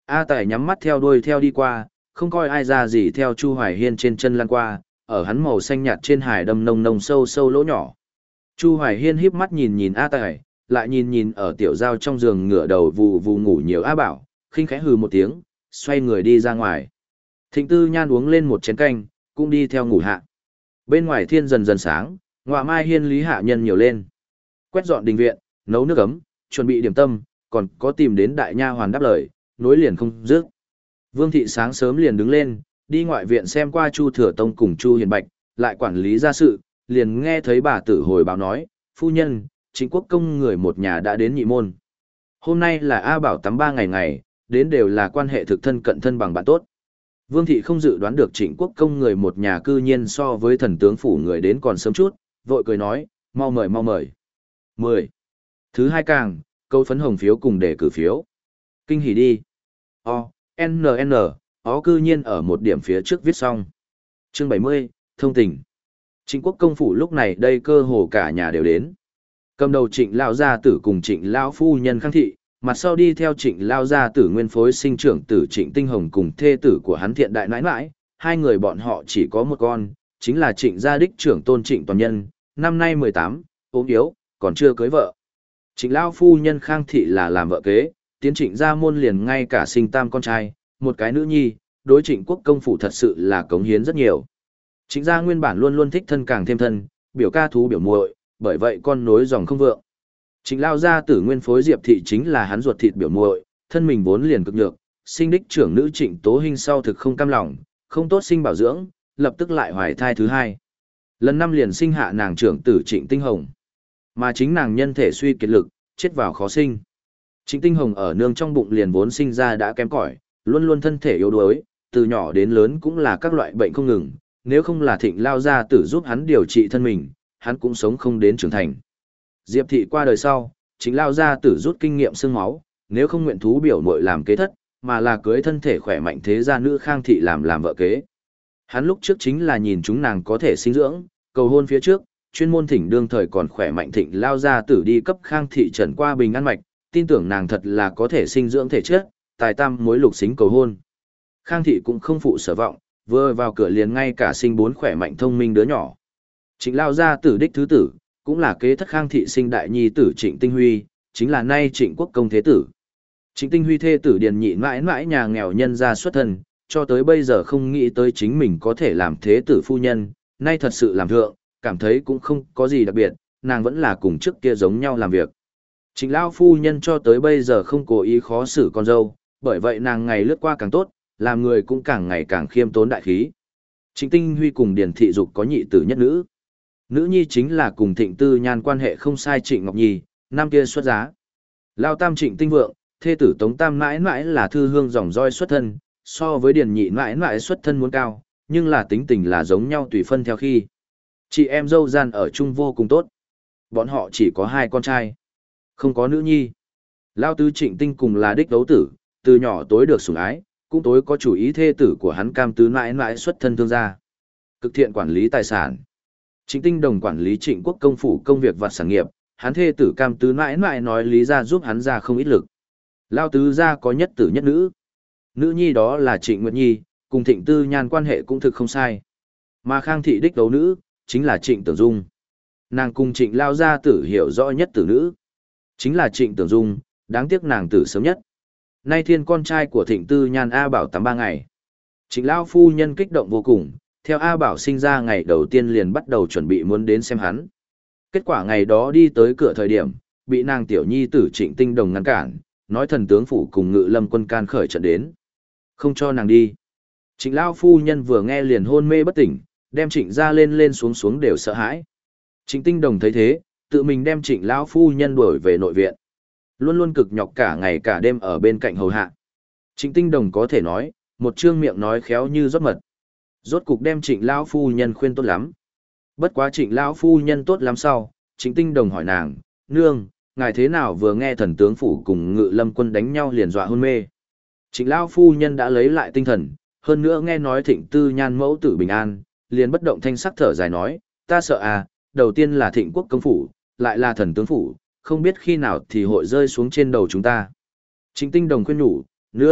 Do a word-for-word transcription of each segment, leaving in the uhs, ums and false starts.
A Tài nhắm mắt theo đuôi theo đi qua, không coi ai ra gì theo Chu Hoài Hiên trên chân lăn qua, ở hắn màu xanh nhạt trên hải đâm nông nông sâu sâu lỗ nhỏ. Chu Hoài Hiên híp mắt nhìn nhìn A Tài, lại nhìn nhìn ở tiểu giao trong giường ngửa đầu vù vù ngủ nhiều A Bảo, khinh khẽ hừ một tiếng, xoay người đi ra ngoài. Thịnh Tư Nhan uống lên một chén canh, cũng đi theo ngủ hạ. Bên ngoài thiên dần dần sáng, ngọa mai hiên lý hạ nhân nhiều lên. Quét dọn đình viện, nấu nước ấm, chuẩn bị điểm tâm, còn có tìm đến đại nha hoàn đáp lời, nối liền không dứt. Vương thị sáng sớm liền đứng lên, đi ngoại viện xem qua Chu Thừa Tông cùng Chu Hiền Bạch, lại quản lý gia sự, liền nghe thấy bà tử hồi báo nói, phu nhân, Trịnh Quốc công người một nhà đã đến nhị môn. Hôm nay là A Bảo tắm ba ngày ngày, đến đều là quan hệ thực thân cận thân bằng bạn tốt. Vương thị không dự đoán được Trịnh Quốc công người một nhà cư nhiên so với thần tướng phủ người đến còn sớm chút, vội cười nói, mau mời mau mời. mười. Thứ hai càng, câu phấn hồng phiếu cùng để cử phiếu. Kinh hỉ đi. O, N N, ó cư nhiên ở một điểm phía trước viết xong. Chương bảy mươi, thông tình. Trịnh Quốc công phủ lúc này đây cơ hồ cả nhà đều đến. Cầm đầu Trịnh lão gia tử cùng Trịnh lão phu nhân Khang thị, mặt sau đi theo Trịnh lão gia tử nguyên phối sinh trưởng tử Trịnh Tinh Hồng cùng thê tử của hắn Thiện đại nãi nãi, hai người bọn họ chỉ có một con, chính là Trịnh gia đích trưởng tôn Trịnh Toàn Nhân, năm nay mười tám, ốm yếu, còn chưa cưới vợ. Trịnh lão phu nhân Khang thị là làm vợ kế, tiến Trịnh gia môn liền ngay cả sinh tam con trai, một cái nữ nhi, đối Trịnh Quốc công phủ thật sự là cống hiến rất nhiều. Trịnh gia nguyên bản luôn luôn thích thân càng thêm thân, biểu ca thú biểu muội, bởi vậy con nối dòng không vượng. Trịnh lao gia tử nguyên phối Diệp thị chính là hắn ruột thịt biểu muội, thân mình vốn liền cực nhược, sinh đích trưởng nữ Trịnh Tố Hinh sau thực không cam lòng, không tốt sinh bảo dưỡng, lập tức lại hoài thai thứ hai. Lần năm liền sinh hạ nàng trưởng tử Trịnh Tinh Hồng, mà chính nàng nhân thể suy kiệt lực, chết vào khó sinh. Trịnh Tinh Hồng ở nương trong bụng liền vốn sinh ra đã kém cỏi, luôn luôn thân thể yếu đuối, từ nhỏ đến lớn cũng là các loại bệnh không ngừng, nếu không là Thịnh lao gia tử giúp hắn điều trị thân mình, hắn cũng sống không đến trưởng thành. Diệp thị qua đời sau, chính lao gia tử rút kinh nghiệm xương máu, nếu không nguyện thú biểu muội làm kế thất, mà là cưới thân thể khỏe mạnh thế gia nữ Khang thị làm làm vợ kế. Hắn lúc trước chính là nhìn chúng nàng có thể sinh dưỡng, cầu hôn phía trước, chuyên môn thỉnh đương thời còn khỏe mạnh Thịnh lao gia tử đi cấp Khang thị trần qua bình an mạch, tin tưởng nàng thật là có thể sinh dưỡng thể chất, tài tam mối lục xính cầu hôn. Khang thị cũng không phụ sở vọng, vừa vào cửa liền ngay cả sinh bốn khỏe mạnh thông minh đứa nhỏ. Trịnh lao gia tử đích thứ tử, cũng là kế thất Khang thị sinh đại nhi tử Trịnh Tinh Huy, chính là nay Trịnh Quốc công thế tử. Trịnh Tinh Huy thê tử điền nhị mãi mãi nhà nghèo nhân gia xuất thân, cho tới bây giờ không nghĩ tới chính mình có thể làm thế tử phu nhân, nay thật sự làm thượng, cảm thấy cũng không có gì đặc biệt, nàng vẫn là cùng trước kia giống nhau làm việc. Trịnh lao phu nhân cho tới bây giờ không cố ý khó xử con dâu, bởi vậy nàng ngày lướt qua càng tốt, làm người cũng càng ngày càng khiêm tốn đại khí. Trịnh Tinh Huy cùng Điền Thị Dục có nhị tử nhất nữ. Nữ nhi chính là cùng Thịnh Tư Nhan quan hệ không sai Trịnh Ngọc Nhi, năm kia xuất giá. Lao tam Trịnh Tinh Vượng, thê tử Tống Tam mãi mãi là thư hương dòng roi xuất thân, so với Điền nhị mãi mãi xuất thân muốn cao, nhưng là tính tình là giống nhau tùy phân theo khi. Chị em dâu gian ở chung vô cùng tốt. Bọn họ chỉ có hai con trai, không có nữ nhi. Lao tứ Trịnh Tinh cùng là đích đấu tử, từ nhỏ tối được sủng ái, cũng tối có chủ ý thê tử của hắn cam tứ mãi mãi xuất thân thương gia. Cực thiện quản lý tài sản. Trịnh Tinh đồng quản lý Trịnh Quốc công phủ công việc và sản nghiệp, hắn thê tử cam tứ mãi mãi nói lý ra giúp hắn ra không ít lực. Lao tứ gia có nhất tử nhất nữ. Nữ nhi đó là Trịnh Nguyệt Nhi, cùng Thịnh Tư Nhan quan hệ cũng thực không sai. Mà Khang thị đích đấu nữ, chính là Trịnh Tưởng Dung. Nàng cùng Trịnh Lao gia tử hiểu rõ nhất tử nữ. Chính là Trịnh Tưởng Dung, đáng tiếc nàng tử sớm nhất. Nay thiên con trai của Thịnh Tư Nhan A Bảo tắm ba ngày. Trịnh Lao phu nhân kích động vô cùng, theo A Bảo sinh ra ngày đầu tiên liền bắt đầu chuẩn bị muốn đến xem hắn. Kết quả ngày đó đi tới cửa thời điểm, bị nàng tiểu nhi tử Trịnh Tinh Đồng ngăn cản, nói thần tướng phủ cùng Ngự Lâm quân can khởi trận đến. Không cho nàng đi. Trịnh Lao phu nhân vừa nghe liền hôn mê bất tỉnh, đem Trịnh ra lên lên xuống xuống đều sợ hãi. Trịnh Tinh Đồng thấy thế, tự mình đem Trịnh Lao phu nhân đuổi về nội viện. Luôn luôn cực nhọc cả ngày cả đêm ở bên cạnh hầu hạ. Trịnh Tinh Đồng có thể nói, một trương miệng nói khéo như rót mật. Rốt cục đem Trịnh lão phu nhân khuyên tốt lắm. Bất quá Trịnh lão phu nhân tốt lắm sau, Trịnh Tinh Đồng hỏi nàng, nương, ngài thế nào vừa nghe thần tướng phủ cùng Ngự Lâm quân đánh nhau liền dọa hôn mê. Trịnh lão phu nhân đã lấy lại tinh thần, hơn nữa nghe nói Thịnh Tư Nhan mẫu tử bình an, liền bất động thanh sắc thở dài nói, ta sợ à, đầu tiên là Thịnh quốc công phủ, lại là thần tướng phủ, không biết khi nào thì hội rơi xuống trên đầu chúng ta. Trịnh Tinh Đồng khuyên nhủ, nương,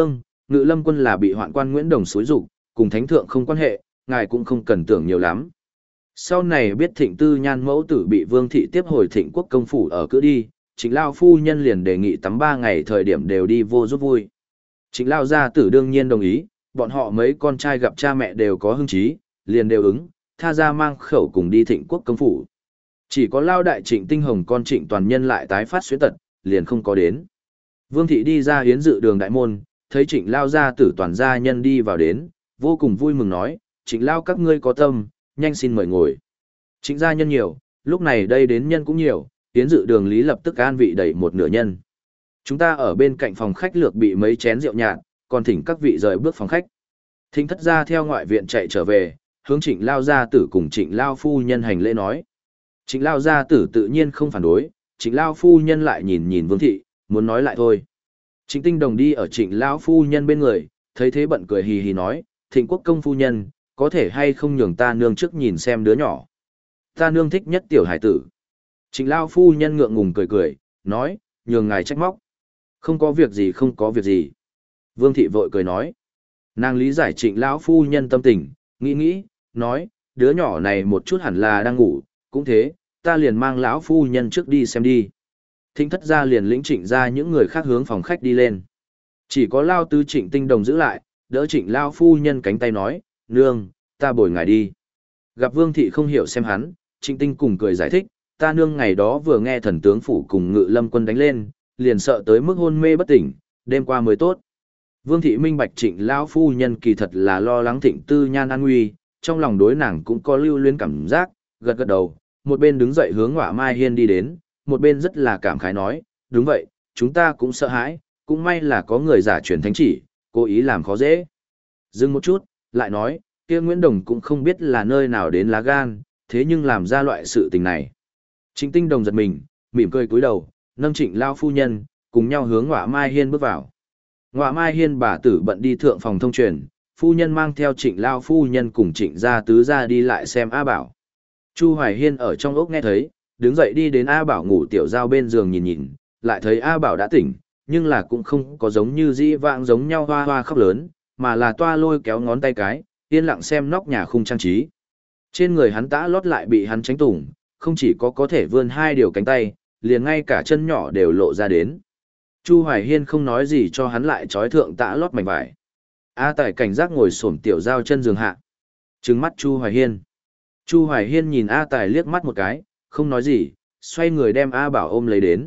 Ngự Lâm quân là bị hoạn quan Nguyễn Đồng xúi dục, cùng thánh thượng không quan hệ, ngài cũng không cần tưởng nhiều lắm. Sau này biết Thịnh Tư Nhan mẫu tử bị Vương thị tiếp hồi Thịnh Quốc công phủ ở cữ đi, Trịnh lao phu nhân liền đề nghị tắm ba ngày thời điểm đều đi vô giúp vui. Trịnh lao gia tử đương nhiên đồng ý, bọn họ mấy con trai gặp cha mẹ đều có hưng trí, liền đều ứng, tha ra mang khẩu cùng đi Thịnh Quốc công phủ. Chỉ có lao đại Trịnh Tinh Hồng con Trịnh Toàn Nhân lại tái phát xuyến tật, liền không có đến. Vương thị đi ra hiến dự đường đại môn, thấy Trịnh lao gia tử toàn gia nhân đi vào đến, vô cùng vui mừng nói, Trịnh lao các ngươi có tâm, nhanh xin mời ngồi. Trịnh gia nhân nhiều, lúc này đây đến nhân cũng nhiều, hiến dự đường lý lập tức an vị đầy một nửa nhân. Chúng ta ở bên cạnh phòng khách lược bị mấy chén rượu nhạt, còn thỉnh các vị rời bước phòng khách. Thính thất gia theo ngoại viện chạy trở về, hướng Trịnh lao gia tử cùng Trịnh lao phu nhân hành lễ nói. Trịnh lao gia tử tự nhiên không phản đối, Trịnh lao phu nhân lại nhìn nhìn Vương thị, muốn nói lại thôi. Trịnh Tinh Đồng đi ở Trịnh lao phu nhân bên người, thấy thế bận cười hì hì nói, Thịnh Quốc công phu nhân, có thể hay không nhường ta nương trước nhìn xem đứa nhỏ. Ta nương thích nhất tiểu hải tử. Trịnh lao phu nhân ngượng ngùng cười cười, nói, nhường ngài trách móc. Không có việc gì không có việc gì. Vương thị vội cười nói. Nàng lý giải Trịnh lão phu nhân tâm tình, nghĩ nghĩ, nói, đứa nhỏ này một chút hẳn là đang ngủ, cũng thế, ta liền mang lão phu nhân trước đi xem đi. Thính thất gia liền lĩnh Trịnh ra những người khác hướng phòng khách đi lên. Chỉ có lao tứ Trịnh Tinh Đồng giữ lại, đỡ Trịnh lao phu nhân cánh tay nói, nương, ta bồi ngài đi. Gặp Vương thị không hiểu xem hắn, Trịnh Tinh cùng cười giải thích, ta nương ngày đó vừa nghe thần tướng phủ cùng Ngự Lâm quân đánh lên, liền sợ tới mức hôn mê bất tỉnh, đêm qua mới tốt. Vương thị minh bạch Trịnh lão phu nhân kỳ thật là lo lắng Thịnh Tư Nhan an nguy, trong lòng đối nàng cũng có lưu luyến cảm giác, gật gật đầu, một bên đứng dậy hướng Ngọa Mai Hiên đi đến, một bên rất là cảm khái nói, đúng vậy, chúng ta cũng sợ hãi, cũng may là có người giả truyền thánh chỉ, cố ý làm khó dễ. Dừng một chút, lại nói, kia Nguyễn Đồng cũng không biết là nơi nào đến lá gan, thế nhưng làm ra loại sự tình này. Trịnh Tinh Đồng giật mình, mỉm cười cúi đầu, nâng Trịnh lao phu nhân, cùng nhau hướng Ngọa Mai Hiên bước vào. Ngọa Mai Hiên bà tử bận đi thượng phòng thông truyền, phu nhân mang theo Trịnh lao phu nhân cùng Trịnh gia tứ gia đi lại xem A Bảo. Chu Hoài Hiên ở trong ốc nghe thấy, đứng dậy đi đến A Bảo ngủ tiểu giao bên giường nhìn nhìn, lại thấy A Bảo đã tỉnh, nhưng là cũng không có giống như dĩ vãng giống nhau hoa hoa khóc lớn, mà là toa lôi kéo ngón tay cái, yên lặng xem nóc nhà khung trang trí. Trên người hắn tã lót lại bị hắn tránh tủng, không chỉ có có thể vươn hai điều cánh tay, liền ngay cả chân nhỏ đều lộ ra đến. Chu Hoài Hiên không nói gì cho hắn lại trói thượng tã lót mảnh vải. A Tài cảnh giác ngồi xổm tiểu giao chân giường hạ. Trừng mắt Chu Hoài Hiên. Chu Hoài Hiên nhìn A Tài liếc mắt một cái, không nói gì, xoay người đem A Bảo ôm lấy đến.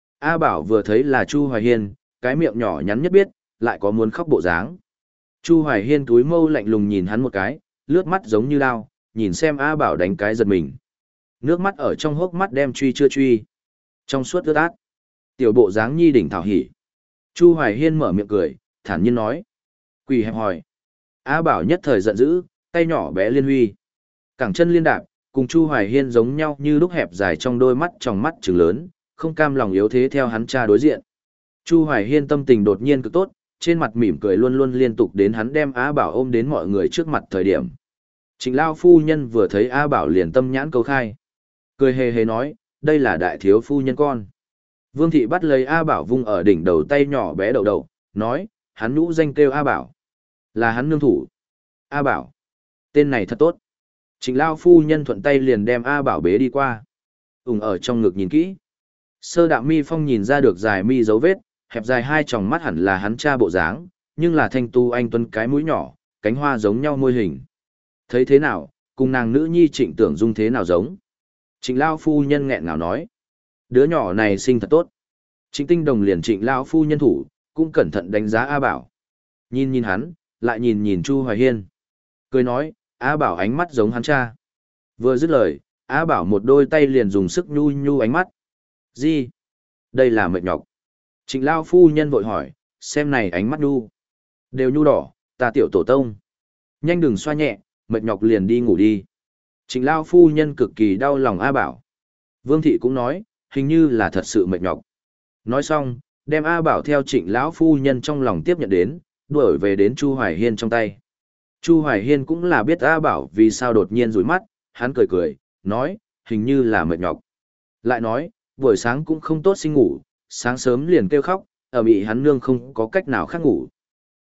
A Bảo vừa thấy là Chu Hoài Hiên, cái miệng nhỏ nhắn nhất biết, lại có muốn khóc bộ dáng. Chu Hoài Hiên túi mâu lạnh lùng nhìn hắn một cái, lướt mắt giống như đao, nhìn xem A Bảo đánh cái giật mình. Nước mắt ở trong hốc mắt đem truy chưa truy. Trong suốt ướt át. Tiểu bộ dáng nhi đỉnh thảo hỉ. Chu Hoài Hiên mở miệng cười, thản nhiên nói. Quỳ hẹp hỏi. A Bảo nhất thời giận dữ, tay nhỏ bé liên huy. Cẳng chân liên đạp, cùng Chu Hoài Hiên giống nhau như lúc hẹp dài trong đôi mắt trong mắt trừng lớn, không cam lòng yếu thế theo hắn cha đối diện. Chu Hoài Hiên tâm tình đột nhiên cực tốt, trên mặt mỉm cười luôn luôn liên tục đến hắn đem A Bảo ôm đến mọi người trước mặt thời điểm. Trịnh lao phu nhân vừa thấy A Bảo liền tâm nhãn câu khai. Cười hề hề nói, đây là đại thiếu phu nhân con. Vương thị bắt lấy A Bảo vung ở đỉnh đầu tay nhỏ bé đầu đầu, nói, hắn nhũ danh kêu A Bảo. Là hắn nương thủ. A Bảo. Tên này thật tốt. Trịnh lao phu nhân thuận tay liền đem A Bảo bế đi qua. Ùng ở trong ngực nhìn kỹ. Sơ đạo mi phong nhìn ra được dài mi dấu vết, hẹp dài hai tròng mắt hẳn là hắn cha bộ dáng, nhưng là thanh tu anh tuấn cái mũi nhỏ, cánh hoa giống nhau môi hình. Thấy thế nào, cùng nàng nữ nhi Trịnh Tưởng Dung thế nào giống. Trịnh lao phu nhân nghẹn ngào nói. Đứa nhỏ này sinh thật tốt. Trịnh Tinh Đồng liền Trịnh lao phu nhân thủ, cũng cẩn thận đánh giá A Bảo. Nhìn nhìn hắn, lại nhìn nhìn Chu Hoài Hiên. Cười nói, A Bảo ánh mắt giống hắn cha. Vừa dứt lời, A Bảo một đôi tay liền dùng sức nhu nhu ánh mắt. Gì? Đây là mệt nhọc. Trịnh lao phu nhân vội hỏi, xem này ánh mắt nhu. Đều nhu đỏ, ta tiểu tổ tông. Nhanh đừng xoa nhẹ, mệt nhọc liền đi ngủ đi. Trịnh lao phu nhân cực kỳ đau lòng A Bảo. Vương thị cũng nói, hình như là thật sự mệt nhọc. Nói xong, đem A Bảo theo trịnh lão phu nhân trong lòng tiếp nhận đến, đuổi về đến Chu Hoài Hiên trong tay. Chu Hoài Hiên cũng là biết A Bảo vì sao đột nhiên rủi mắt, hắn cười cười, nói, hình như là mệt nhọc. Lại nói, buổi sáng cũng không tốt sinh ngủ, sáng sớm liền kêu khóc, ở bị hắn nương không có cách nào khác ngủ.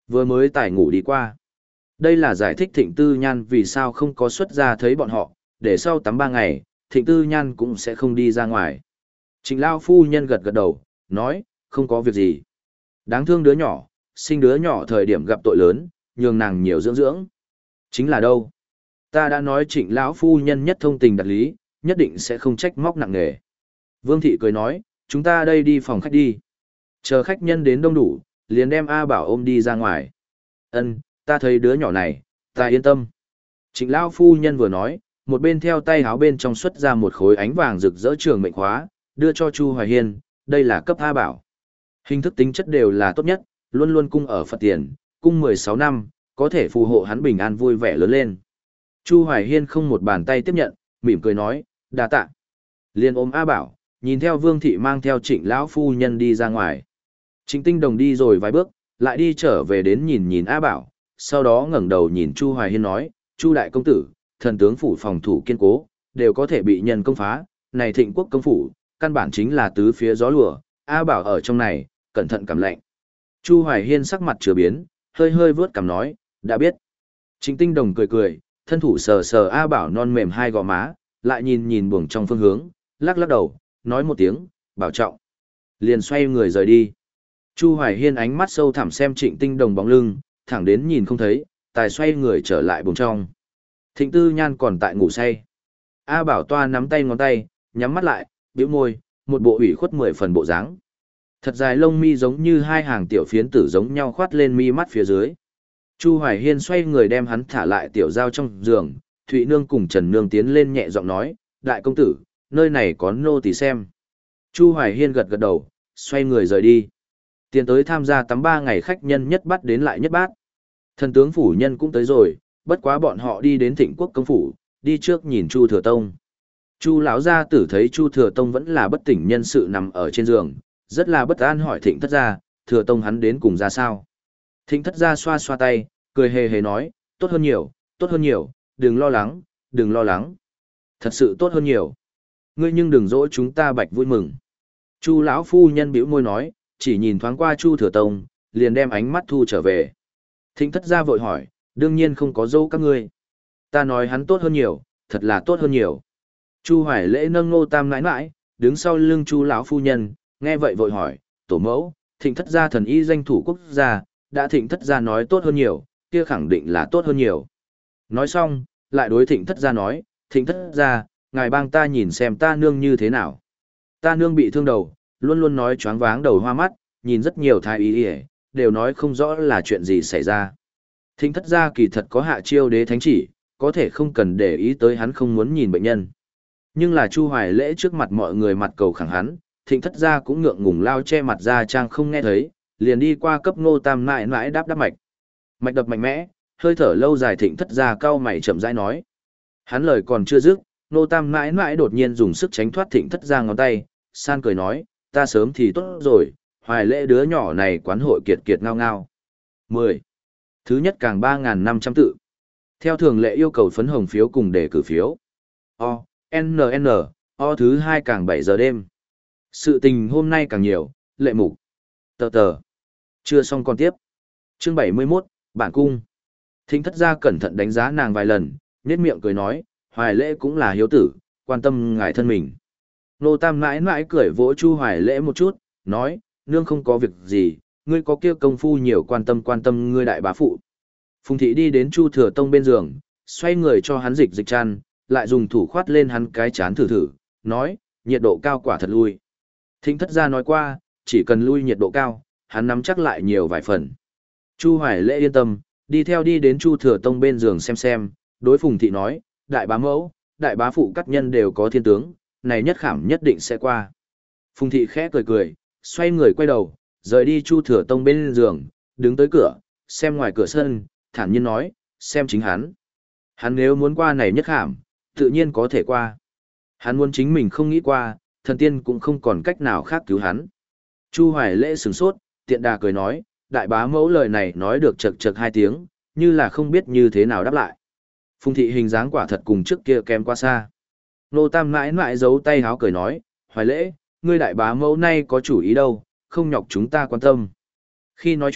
Vừa mới tải ngủ đi qua. Đây là giải thích Thịnh Tư Nhan vì sao không có xuất ra thấy bọn họ, để sau tắm ba ngày, Thịnh Tư Nhan cũng sẽ không đi ra ngoài. Trịnh Lao phu nhân gật gật đầu, nói, không có việc gì. Đáng thương đứa nhỏ, sinh đứa nhỏ thời điểm gặp tội lớn, nhường nàng nhiều dưỡng dưỡng. Chính là đâu? Ta đã nói Trịnh lão phu nhân nhất thông tình đạt lý, nhất định sẽ không trách móc nặng nề. Vương thị cười nói, chúng ta đây đi phòng khách đi. Chờ khách nhân đến đông đủ, liền đem A Bảo ôm đi ra ngoài. Ân, ta thấy đứa nhỏ này, ta yên tâm. Trịnh lão phu nhân vừa nói, một bên theo tay háo bên trong xuất ra một khối ánh vàng rực rỡ trường mệnh khóa, đưa cho Chu Hoài Hiên, đây là cấp A Bảo. Hình thức tính chất đều là tốt nhất, luôn luôn cung ở Phật tiền, cung mười sáu năm, có thể phù hộ hắn bình an vui vẻ lớn lên. Chu Hoài Hiên không một bàn tay tiếp nhận, mỉm cười nói, đa tạ. Liền ôm A Bảo, nhìn theo Vương thị mang theo Trịnh lão phu nhân đi ra ngoài. Trịnh Tinh Đồng đi rồi vài bước, lại đi trở về đến nhìn nhìn A Bảo, sau đó ngẩng đầu nhìn Chu Hoài Hiên nói, Chu đại công tử, thần tướng phủ phòng thủ kiên cố, đều có thể bị nhân công phá, này Thịnh quốc công phủ, căn bản chính là tứ phía gió lùa, A Bảo ở trong này, cẩn thận cảm lạnh. Chu Hoài Hiên sắc mặt chứa biến, hơi hơi vướt cằm nói, đã biết. Trịnh Tinh Đồng cười cười, thân thủ sờ sờ A Bảo non mềm hai gò má, lại nhìn nhìn buồng trong phương hướng, lắc lắc đầu, nói một tiếng, bảo trọng. Liền xoay người rời đi. Chu Hoài Hiên ánh mắt sâu thẳm xem Trịnh Tinh Đồng bóng lưng, thẳng đến nhìn không thấy, tài xoay người trở lại buồng trong. Thịnh Tư Nhan còn tại ngủ say. A Bảo toa nắm tay ngón tay, nhắm mắt lại, bĩu môi, một bộ ủy khuất mười phần bộ dáng. Thật dài lông mi giống như hai hàng tiểu phiến tử giống nhau khoát lên mi mắt phía dưới. Chu Hoài Hiên xoay người đem hắn thả lại tiểu giao trong giường, Thụy Nương cùng Trần Nương tiến lên nhẹ giọng nói, đại công tử, nơi này có nô tỳ xem. Chu Hoài Hiên gật gật đầu, xoay người rời đi. Tiến tới tham gia tắm ba ngày khách nhân nhất bắt đến lại nhất bát. Thần tướng phủ nhân cũng tới rồi, bất quá bọn họ đi đến Thịnh quốc công phủ, đi trước nhìn Chu Thừa Tông. Chu lão gia tử thấy Chu Thừa Tông vẫn là bất tỉnh nhân sự nằm ở trên giường, rất là bất an hỏi Thịnh thất gia, Thừa Tông hắn đến cùng ra sao. Thịnh thất gia xoa xoa tay, cười hề hề nói, tốt hơn nhiều, tốt hơn nhiều, đừng lo lắng, đừng lo lắng. Thật sự tốt hơn nhiều. Ngươi nhưng đừng dỗi chúng ta bạch vui mừng. Chu lão phu nhân bĩu môi nói, chỉ nhìn thoáng qua Chu Thừa Tông, liền đem ánh mắt thu trở về. Thịnh thất gia vội hỏi, đương nhiên không có dỗ các ngươi. Ta nói hắn tốt hơn nhiều, thật là tốt hơn nhiều. Chu Hoài Lễ nâng Ngô Tam nãi nãi, đứng sau lưng Chu lão phu nhân, nghe vậy vội hỏi, tổ mẫu, Thịnh thất gia thần y danh thủ quốc gia, đã Thịnh thất gia nói tốt hơn nhiều, kia khẳng định là tốt hơn nhiều. Nói xong, lại đối Thịnh thất gia nói, Thịnh thất gia, ngài bang ta nhìn xem ta nương như thế nào. Ta nương bị thương đầu, luôn luôn nói choáng váng đầu hoa mắt, nhìn rất nhiều thái y y, đều nói không rõ là chuyện gì xảy ra. Thịnh thất gia kỳ thật có hạ chiêu đế thánh chỉ, có thể không cần để ý tới hắn không muốn nhìn bệnh nhân. Nhưng là Chu Hoài Lễ trước mặt mọi người mặt cầu khẳng hắn, Thịnh thất gia cũng ngượng ngùng lao che mặt ra trang không nghe thấy, liền đi qua cấp Ngô Tam nãi nãi đáp đáp mạch. Mạch đập mạnh mẽ, hơi thở lâu dài Thịnh thất gia cau mày chậm rãi nói. Hắn lời còn chưa dứt, Ngô Tam nãi nãi đột nhiên dùng sức tránh thoát Thịnh thất gia ngón tay, san cười nói, ta sớm thì tốt rồi, Hoài Lễ đứa nhỏ này quán hội kiệt kiệt ngao ngao. mười. Thứ nhất càng ba nghìn năm trăm tự. Theo thường lệ yêu cầu phấn hồng phiếu cùng đề cử phiếu. O, N N, O thứ hai càng bảy giờ đêm. Sự tình hôm nay càng nhiều, lệ mục. Tờ tờ. Chưa xong còn tiếp. Chương bảy mươi mốt, bản cung. Thính thất gia cẩn thận đánh giá nàng vài lần, nhếch miệng cười nói, Hoài Lễ cũng là hiếu tử, quan tâm ngài thân mình. Nô Tam mãi mãi cười vỗ Chu Hoài Lễ một chút, nói, nương không có việc gì, ngươi có kia công phu nhiều quan tâm quan tâm ngươi đại bá phụ. Phùng thị đi đến Chu Thừa Tông bên giường, xoay người cho hắn dịch dịch chăn, lại dùng thủ khoát lên hắn cái chán thử thử, nói, nhiệt độ cao quả thật lui. Thính thất gia nói qua, chỉ cần lui nhiệt độ cao, hắn nắm chắc lại nhiều vài phần. Chu Hoài Lễ yên tâm, đi theo đi đến Chu Thừa Tông bên giường xem xem, đối Phùng thị nói, đại bá mẫu, đại bá phụ các nhân đều có thiên tướng, này nhất khảm nhất định sẽ qua. Phùng thị khẽ cười cười, xoay người quay đầu, rời đi Chu Thừa Tông bên giường, đứng tới cửa, xem ngoài cửa sân, thản nhiên nói, xem chính hắn. Hắn nếu muốn qua này nhất khảm, tự nhiên có thể qua. Hắn muốn chính mình không nghĩ qua, thần tiên cũng không còn cách nào khác cứu hắn. Chu Hoài Lễ sửng sốt, tiện đà cười nói, đại bá mẫu lời này nói được chật chật hai tiếng, như là không biết như thế nào đáp lại. Phùng thị hình dáng quả thật cùng trước kia kém quá xa. Nô Tam mãi mãi giấu tay háo cười nói, Hoài Lễ, ngươi đại bá mẫu nay có chủ ý đâu, không nhọc chúng ta quan tâm. Khi nói chuyện,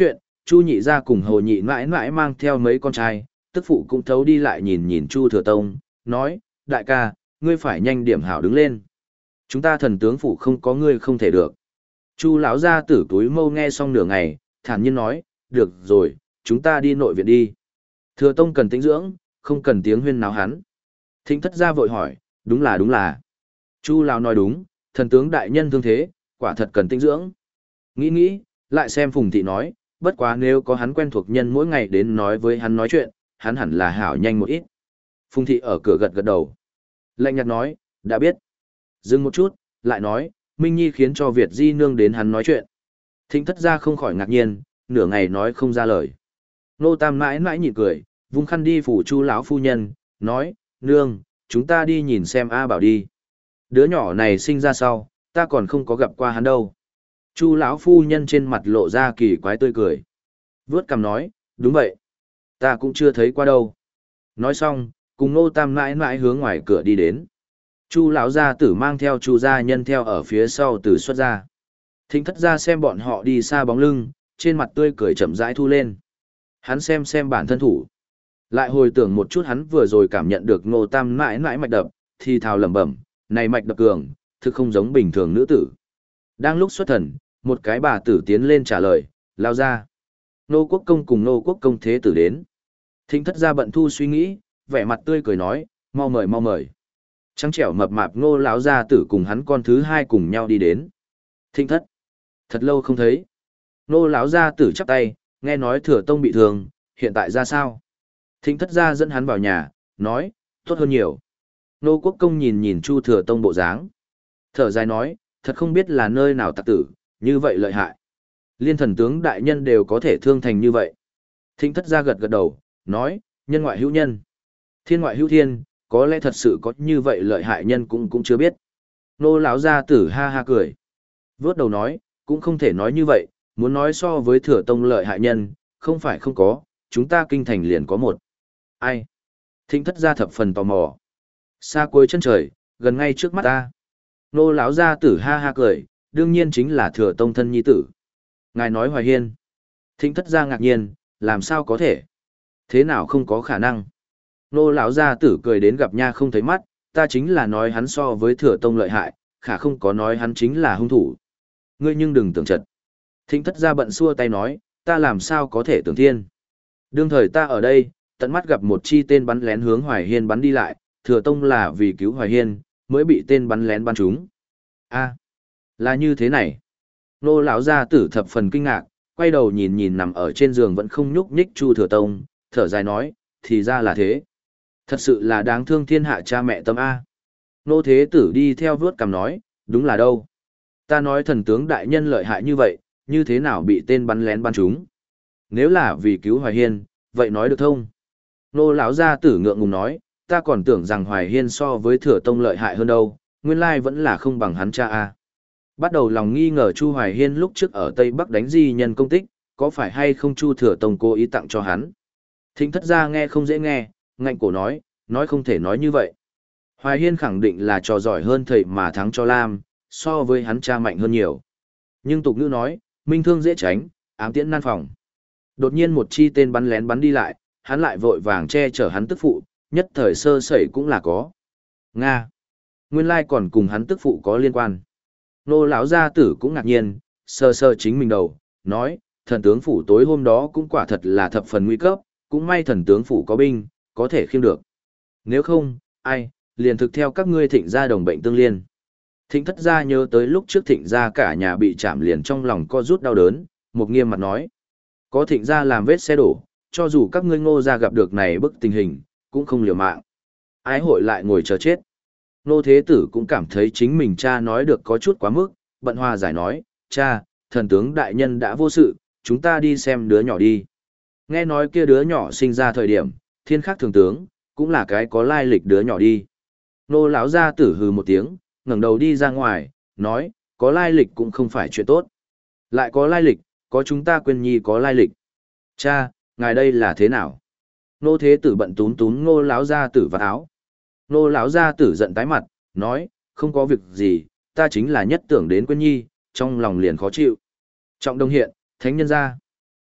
Chu nhị gia cùng Hồ nhị mãi mãi mang theo mấy con trai, tức phụ cũng thấu đi lại nhìn nhìn Chu Thừa Tông, nói, đại ca, ngươi phải nhanh điểm hảo đứng lên. Chúng ta thần tướng phủ không có ngươi không thể được. Chu lão gia tử túi mâu nghe xong nửa ngày, thản nhiên nói, được rồi, chúng ta đi nội viện đi. Thừa Tông cần tĩnh dưỡng, không cần tiếng huyên náo hắn. Thịnh thất gia vội hỏi, đúng là đúng là. Chu lão nói đúng, thần tướng đại nhân thương thế, quả thật cần tĩnh dưỡng. Nghĩ nghĩ, lại xem Phùng Thị nói, bất quá nếu có hắn quen thuộc nhân mỗi ngày đến nói với hắn nói chuyện, hắn hẳn là hảo nhanh một ít. Phùng Thị ở cửa gật gật đầu. Lạnh nhạt nói, đã biết. Dừng một chút, lại nói, Minh Nhi khiến cho Việt Di Nương đến hắn nói chuyện. Thịnh thất gia không khỏi ngạc nhiên, nửa ngày nói không ra lời. Nô Tam mãi mãi nhịn cười, vung khăn đi phủ Chu lão phu nhân, nói, nương, chúng ta đi nhìn xem A Bảo đi. Đứa nhỏ này sinh ra sau, ta còn không có gặp qua hắn đâu. Chu lão phu nhân trên mặt lộ ra kỳ quái tươi cười. Vướt cằm nói, đúng vậy. Ta cũng chưa thấy qua đâu. Nói xong, cùng Nô Tam mãi mãi hướng ngoài cửa đi đến. Chu lão gia tử mang theo Chu gia nhân theo ở phía sau từ xuất ra. Thịnh thất gia xem bọn họ đi xa bóng lưng, trên mặt tươi cười chậm rãi thu lên. Hắn xem xem bản thân thủ. Lại hồi tưởng một chút hắn vừa rồi cảm nhận được Ngô Tam mãi mãi mạch đập, thì thào lẩm bẩm, này mạch đập cường, thực không giống bình thường nữ tử. Đang lúc xuất thần, một cái bà tử tiến lên trả lời, lao ra. Nô quốc công cùng nô quốc công thế tử đến. Thịnh thất gia bận thu suy nghĩ, vẻ mặt tươi cười nói, mau mời mau mời. Trắng trẻo mập mạp Ngô lão gia tử cùng hắn con thứ hai cùng nhau đi đến. Thịnh thất, thật lâu không thấy. Ngô lão gia tử chắp tay, nghe nói Thừa Tông bị thương, hiện tại ra sao? Thịnh thất gia dẫn hắn vào nhà, nói, tốt hơn nhiều. Ngô quốc công nhìn nhìn Chu Thừa Tông bộ dáng, thở dài nói, thật không biết là nơi nào tặc tử, như vậy lợi hại. Liên thần tướng đại nhân đều có thể thương thành như vậy. Thịnh thất gia gật gật đầu, nói, nhân ngoại hữu nhân, thiên ngoại hữu thiên, có lẽ thật sự có như vậy lợi hại nhân cũng cũng chưa biết. Nô lão gia tử ha ha cười, vớt đầu nói, cũng không thể nói như vậy, muốn nói so với Thừa Tông lợi hại nhân, không phải không có, chúng ta kinh thành liền có một. Ai? Thịnh thất gia thập phần tò mò. Xa cuối chân trời, gần ngay trước mắt ta. Nô lão gia tử ha ha cười, đương nhiên chính là Thừa Tông thân nhi tử. Ngài nói Hoài Hiên. Thịnh thất gia ngạc nhiên, làm sao có thể? Thế nào không có khả năng? Nô lão gia tử cười đến gặp nha không thấy mắt, ta chính là nói hắn so với Thừa Tông lợi hại, khả không có nói hắn chính là hung thủ. Ngươi nhưng đừng tưởng chật. Thịnh thất gia bận xua tay nói, ta làm sao có thể tưởng thiên. Đương thời ta ở đây, tận mắt gặp một chi tên bắn lén hướng Hoài Hiên bắn đi lại, Thừa Tông là vì cứu Hoài Hiên, mới bị tên bắn lén bắn trúng. A, là như thế này. Nô lão gia tử thập phần kinh ngạc, quay đầu nhìn nhìn nằm ở trên giường vẫn không nhúc nhích Chu Thừa Tông, thở dài nói, thì ra là thế. Thật sự là đáng thương thiên hạ cha mẹ tâm A. Nô thế tử đi theo vớt cằm nói, đúng là đâu. Ta nói thần tướng đại nhân lợi hại như vậy, như thế nào bị tên bắn lén bắn trúng. Nếu là vì cứu Hoài Hiên, vậy nói được thông. Nô lão gia tử ngượng ngùng nói, ta còn tưởng rằng Hoài Hiên so với Thừa Tông lợi hại hơn đâu, nguyên lai vẫn là không bằng hắn cha A. Bắt đầu lòng nghi ngờ Chu Hoài Hiên lúc trước ở Tây Bắc đánh di nhân công tích, có phải hay không Chu Thừa Tông cố ý tặng cho hắn. Thịnh thất gia nghe không dễ nghe, ngạnh cổ nói, nói không thể nói như vậy. Hoài Hiên khẳng định là trò giỏi hơn thầy mà thắng cho Lam, so với hắn cha mạnh hơn nhiều. Nhưng tục ngữ nói, minh thương dễ tránh, ám tiễn nan phòng. Đột nhiên một chi tên bắn lén bắn đi lại, hắn lại vội vàng che chở hắn tức phụ, nhất thời sơ sẩy cũng là có. Nga. Nguyên lai còn cùng hắn tức phụ có liên quan. Nô lão gia tử cũng ngạc nhiên, sơ sơ chính mình đầu, nói, thần tướng phủ tối hôm đó cũng quả thật là thập phần nguy cấp, cũng may thần tướng phủ có binh, có thể khiêng được. Nếu không, ai, liền thực theo các ngươi thịnh gia đồng bệnh tương liên. Thịnh thất gia nhớ tới lúc trước thịnh gia cả nhà bị chạm liền trong lòng co rút đau đớn, một nghiêm mặt nói. Có thịnh gia làm vết xe đổ, cho dù các ngươi ngô gia gặp được này bức tình hình, cũng không liều mạng. Ái hội lại ngồi chờ chết. Nô thế tử cũng cảm thấy chính mình cha nói được có chút quá mức, bận hòa giải nói, cha, thần tướng đại nhân đã vô sự, chúng ta đi xem đứa nhỏ đi. Nghe nói kia đứa nhỏ sinh ra thời điểm, thiên khắc thường tướng, cũng là cái có lai lịch đứa nhỏ đi. Nô lão gia tử hừ một tiếng, ngẩng đầu đi ra ngoài, nói, có lai lịch cũng không phải chuyện tốt. Lại có lai lịch, có chúng ta quên nhi có lai lịch. Cha, ngài đây là thế nào? Nô thế tử bận túm túm nô lão gia tử vào áo. Nô lão gia tử giận tái mặt, nói, không có việc gì, ta chính là nhất tưởng đến quên nhi, trong lòng liền khó chịu. Trọng đông hiện, thánh nhân gia.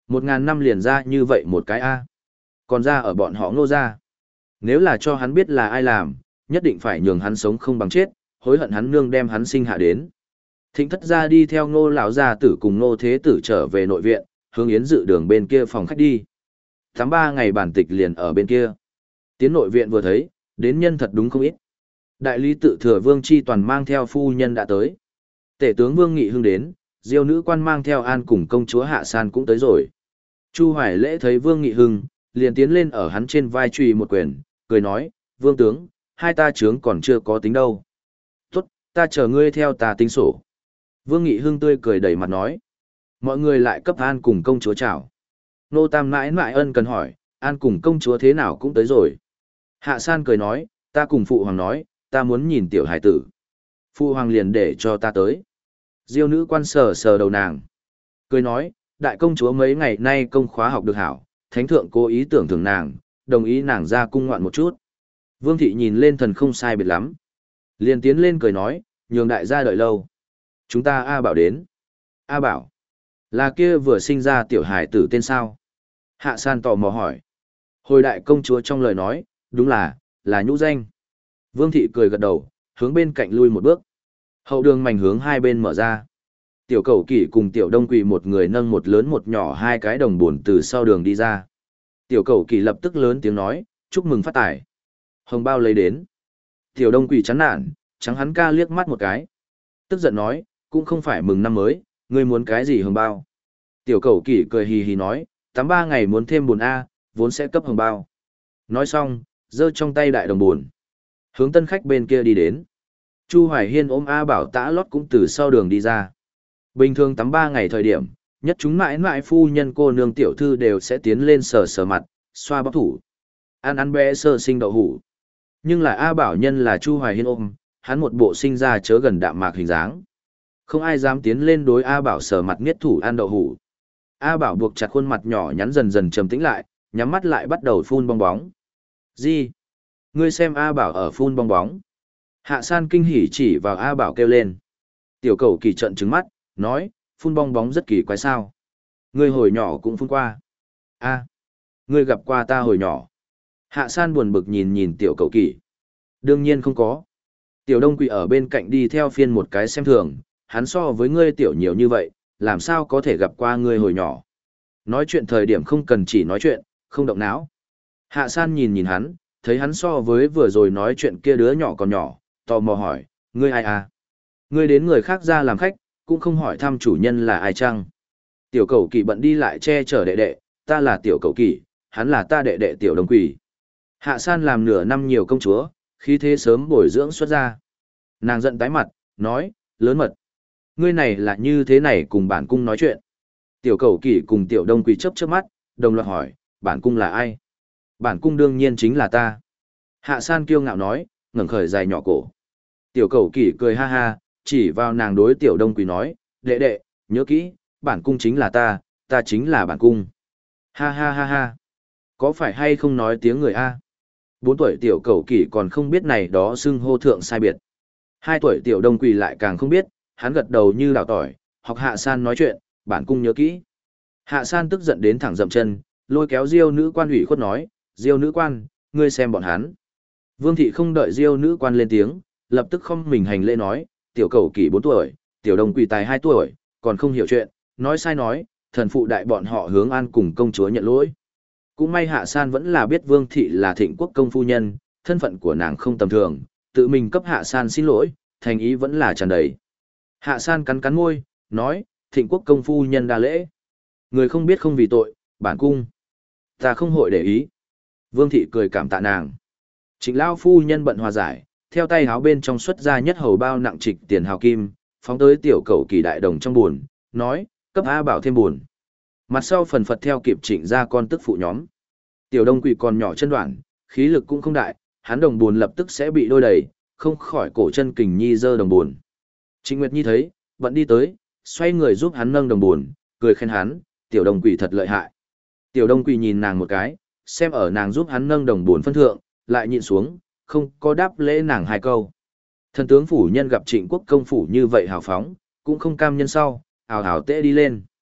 Một ngàn năm liền ra như vậy một cái A. Còn ra ở bọn họ ngô ra. Nếu là cho hắn biết là ai làm, nhất định phải nhường hắn sống không bằng chết, hối hận hắn nương đem hắn sinh hạ đến. Thịnh thất ra đi theo ngô lão gia tử cùng ngô thế tử trở về nội viện, hướng yến dự đường bên kia phòng khách đi. Tháng ba ngày bản tịch liền ở bên kia. Tiến nội viện vừa thấy, đến nhân thật đúng không ít. Đại lý tự thừa Vương Chi Toàn mang theo phu nhân đã tới. Tể tướng Vương Nghị Hưng đến, diêu nữ quan mang theo an cùng công chúa Hạ San cũng tới rồi. Chu Hoài Lễ thấy Vương Nghị Hưng, liền tiến lên ở hắn trên vai chùy một quyền, cười nói, Vương tướng, hai ta trướng còn chưa có tính đâu. Tốt, ta chờ ngươi theo ta tính sổ. Vương Nghị Hưng tươi cười đầy mặt nói. Mọi người lại cấp an cùng công chúa chào. Nô Tam mãi mãi ân cần hỏi, an cùng công chúa thế nào cũng tới rồi. Hạ San cười nói, ta cùng Phụ Hoàng nói, ta muốn nhìn tiểu hải tử. Phụ Hoàng liền để cho ta tới. Diêu nữ quan sờ sờ đầu nàng. Cười nói, đại công chúa mấy ngày nay công khóa học được hảo, thánh thượng cố ý tưởng thưởng nàng, đồng ý nàng ra cung ngoạn một chút. Vương thị nhìn lên thần không sai biệt lắm. Liền tiến lên cười nói, nhường đại gia đợi lâu. Chúng ta A Bảo đến. A Bảo. Là kia vừa sinh ra tiểu hải tử tên sao? Hạ San tò mò hỏi. Hồi đại công chúa trong lời nói, đúng là, là nhũ danh. Vương thị cười gật đầu, hướng bên cạnh lui một bước. Hậu đường mảnh hướng hai bên mở ra. Tiểu cầu kỷ cùng tiểu đông quỳ một người nâng một lớn một nhỏ hai cái đồng buồn từ sau đường đi ra. Tiểu cầu kỷ lập tức lớn tiếng nói, chúc mừng phát tài. Hồng bao lấy đến. Tiểu đông quỳ chán nản, trắng hắn ca liếc mắt một cái. Tức giận nói, cũng không phải mừng năm mới, ngươi muốn cái gì hồng bao. Tiểu cầu kỷ cười hì hì nói, tám ba ngày muốn thêm buồn A, vốn sẽ cấp hồng bao. Nói xong, giơ trong tay đại đồng buồn. Hướng tân khách bên kia đi đến. Chu Hoài Hiên ôm A Bảo tã lót cũng từ sau đường đi ra. Bình thường tắm ba ngày thời điểm, nhất chúng mãi mãi phu nhân cô nương tiểu thư đều sẽ tiến lên sờ sờ mặt, xoa bóp thủ. Ăn ăn bé sơ sinh đậu hủ. Nhưng là A Bảo nhân là Chu Hoài Hiên ôm, hắn một bộ sinh ra chớ gần đạm mạc hình dáng. Không ai dám tiến lên đối A Bảo sờ mặt nghiết thủ ăn đậu hủ. A Bảo buộc chặt khuôn mặt nhỏ nhắn dần dần trầm tĩnh lại, nhắm mắt lại bắt đầu phun bong bóng. Gì? Ngươi xem A Bảo ở phun bong bóng. Hạ San kinh hỉ chỉ vào A Bảo kêu lên. Tiểu cầu kỳ trận trứng mắt, nói, phun bong bóng rất kỳ quái sao. Ngươi hồi nhỏ cũng phun qua. A, ngươi gặp qua ta hồi nhỏ. Hạ San buồn bực nhìn nhìn tiểu cầu kỳ. Đương nhiên không có. Tiểu đông quỷ ở bên cạnh đi theo phiên một cái xem thường, hắn so với ngươi tiểu nhiều như vậy, làm sao có thể gặp qua ngươi hồi nhỏ. Nói chuyện thời điểm không cần chỉ nói chuyện, không động não. Hạ San nhìn nhìn hắn, thấy hắn so với vừa rồi nói chuyện kia đứa nhỏ còn nhỏ, tò mò hỏi, ngươi ai à? Ngươi đến người khác ra làm khách, cũng không hỏi thăm chủ nhân là ai chăng? Tiểu cầu kỳ bận đi lại che chở đệ đệ, ta là tiểu cầu kỳ, hắn là ta đệ đệ tiểu đông quỷ. Hạ San làm nửa năm nhiều công chúa, khí thế sớm bồi dưỡng xuất ra. Nàng giận tái mặt, nói, lớn mật. Ngươi này là như thế này cùng bản cung nói chuyện. Tiểu cầu kỳ cùng tiểu đông quỷ chớp chớp mắt, đồng loạt hỏi, bản cung là ai? Bản cung đương nhiên chính là ta. Hạ San kiêu ngạo nói, ngẩng khởi dài nhỏ cổ. Tiểu cầu kỳ cười ha ha, chỉ vào nàng đối tiểu đông quỷ nói, đệ đệ, nhớ kỹ, bản cung chính là ta, ta chính là bản cung. Ha ha ha ha. Có phải hay không nói tiếng người A? Bốn tuổi tiểu cầu kỳ còn không biết này đó xưng hô thượng sai biệt. Hai tuổi tiểu đông quỷ lại càng không biết, hắn gật đầu như đào tỏi, học Hạ San nói chuyện, bản cung nhớ kỹ. Hạ San tức giận đến thẳng dậm chân, lôi kéo Diêu nữ quan ủy khuất nói, Diêu nữ quan, ngươi xem bọn hắn. Vương thị không đợi Diêu nữ quan lên tiếng, lập tức không mình hành lễ nói, tiểu cầu kỳ bốn tuổi, tiểu đồng quỷ tài hai tuổi, còn không hiểu chuyện, nói sai nói, thần phụ đại bọn họ hướng an cùng công chúa nhận lỗi. Cũng may Hạ San vẫn là biết Vương thị là Thịnh Quốc công phu nhân, thân phận của nàng không tầm thường, tự mình cấp Hạ San xin lỗi, thành ý vẫn là tràn đầy. Hạ San cắn cắn môi, nói, Thịnh Quốc công phu nhân đa lễ. Người không biết không vì tội, bản cung. Ta không hội để ý. Vương thị cười cảm tạ nàng. Trịnh lao phu nhân bận hòa giải, theo tay háo bên trong xuất ra nhất hầu bao nặng trịch tiền hào kim, phóng tới tiểu cầu kỳ đại đồng trong buồn, nói, cấp A Bảo thêm buồn. Mặt sau phần phật theo kịp trịnh ra con tức phụ nhóm. Tiểu đông quỷ còn nhỏ chân đoạn, khí lực cũng không đại, hắn đồng buồn lập tức sẽ bị đôi đầy, không khỏi cổ chân kình nhi dơ đồng buồn. Trịnh Nguyệt Nhi thấy, bận đi tới, xoay người giúp hắn nâng đồng buồn, cười khen hắn, tiểu đông quỷ thật lợi hại. Tiểu đông quỷ nhìn nàng một cái, xem ở nàng giúp hắn nâng đồng buồn phân thượng, lại nhịn xuống, không có đáp lễ nàng hai câu. Thần tướng phủ nhân gặp Trịnh Quốc công phủ như vậy hào phóng, cũng không cam nhân sau, ào ào tễ đi lên.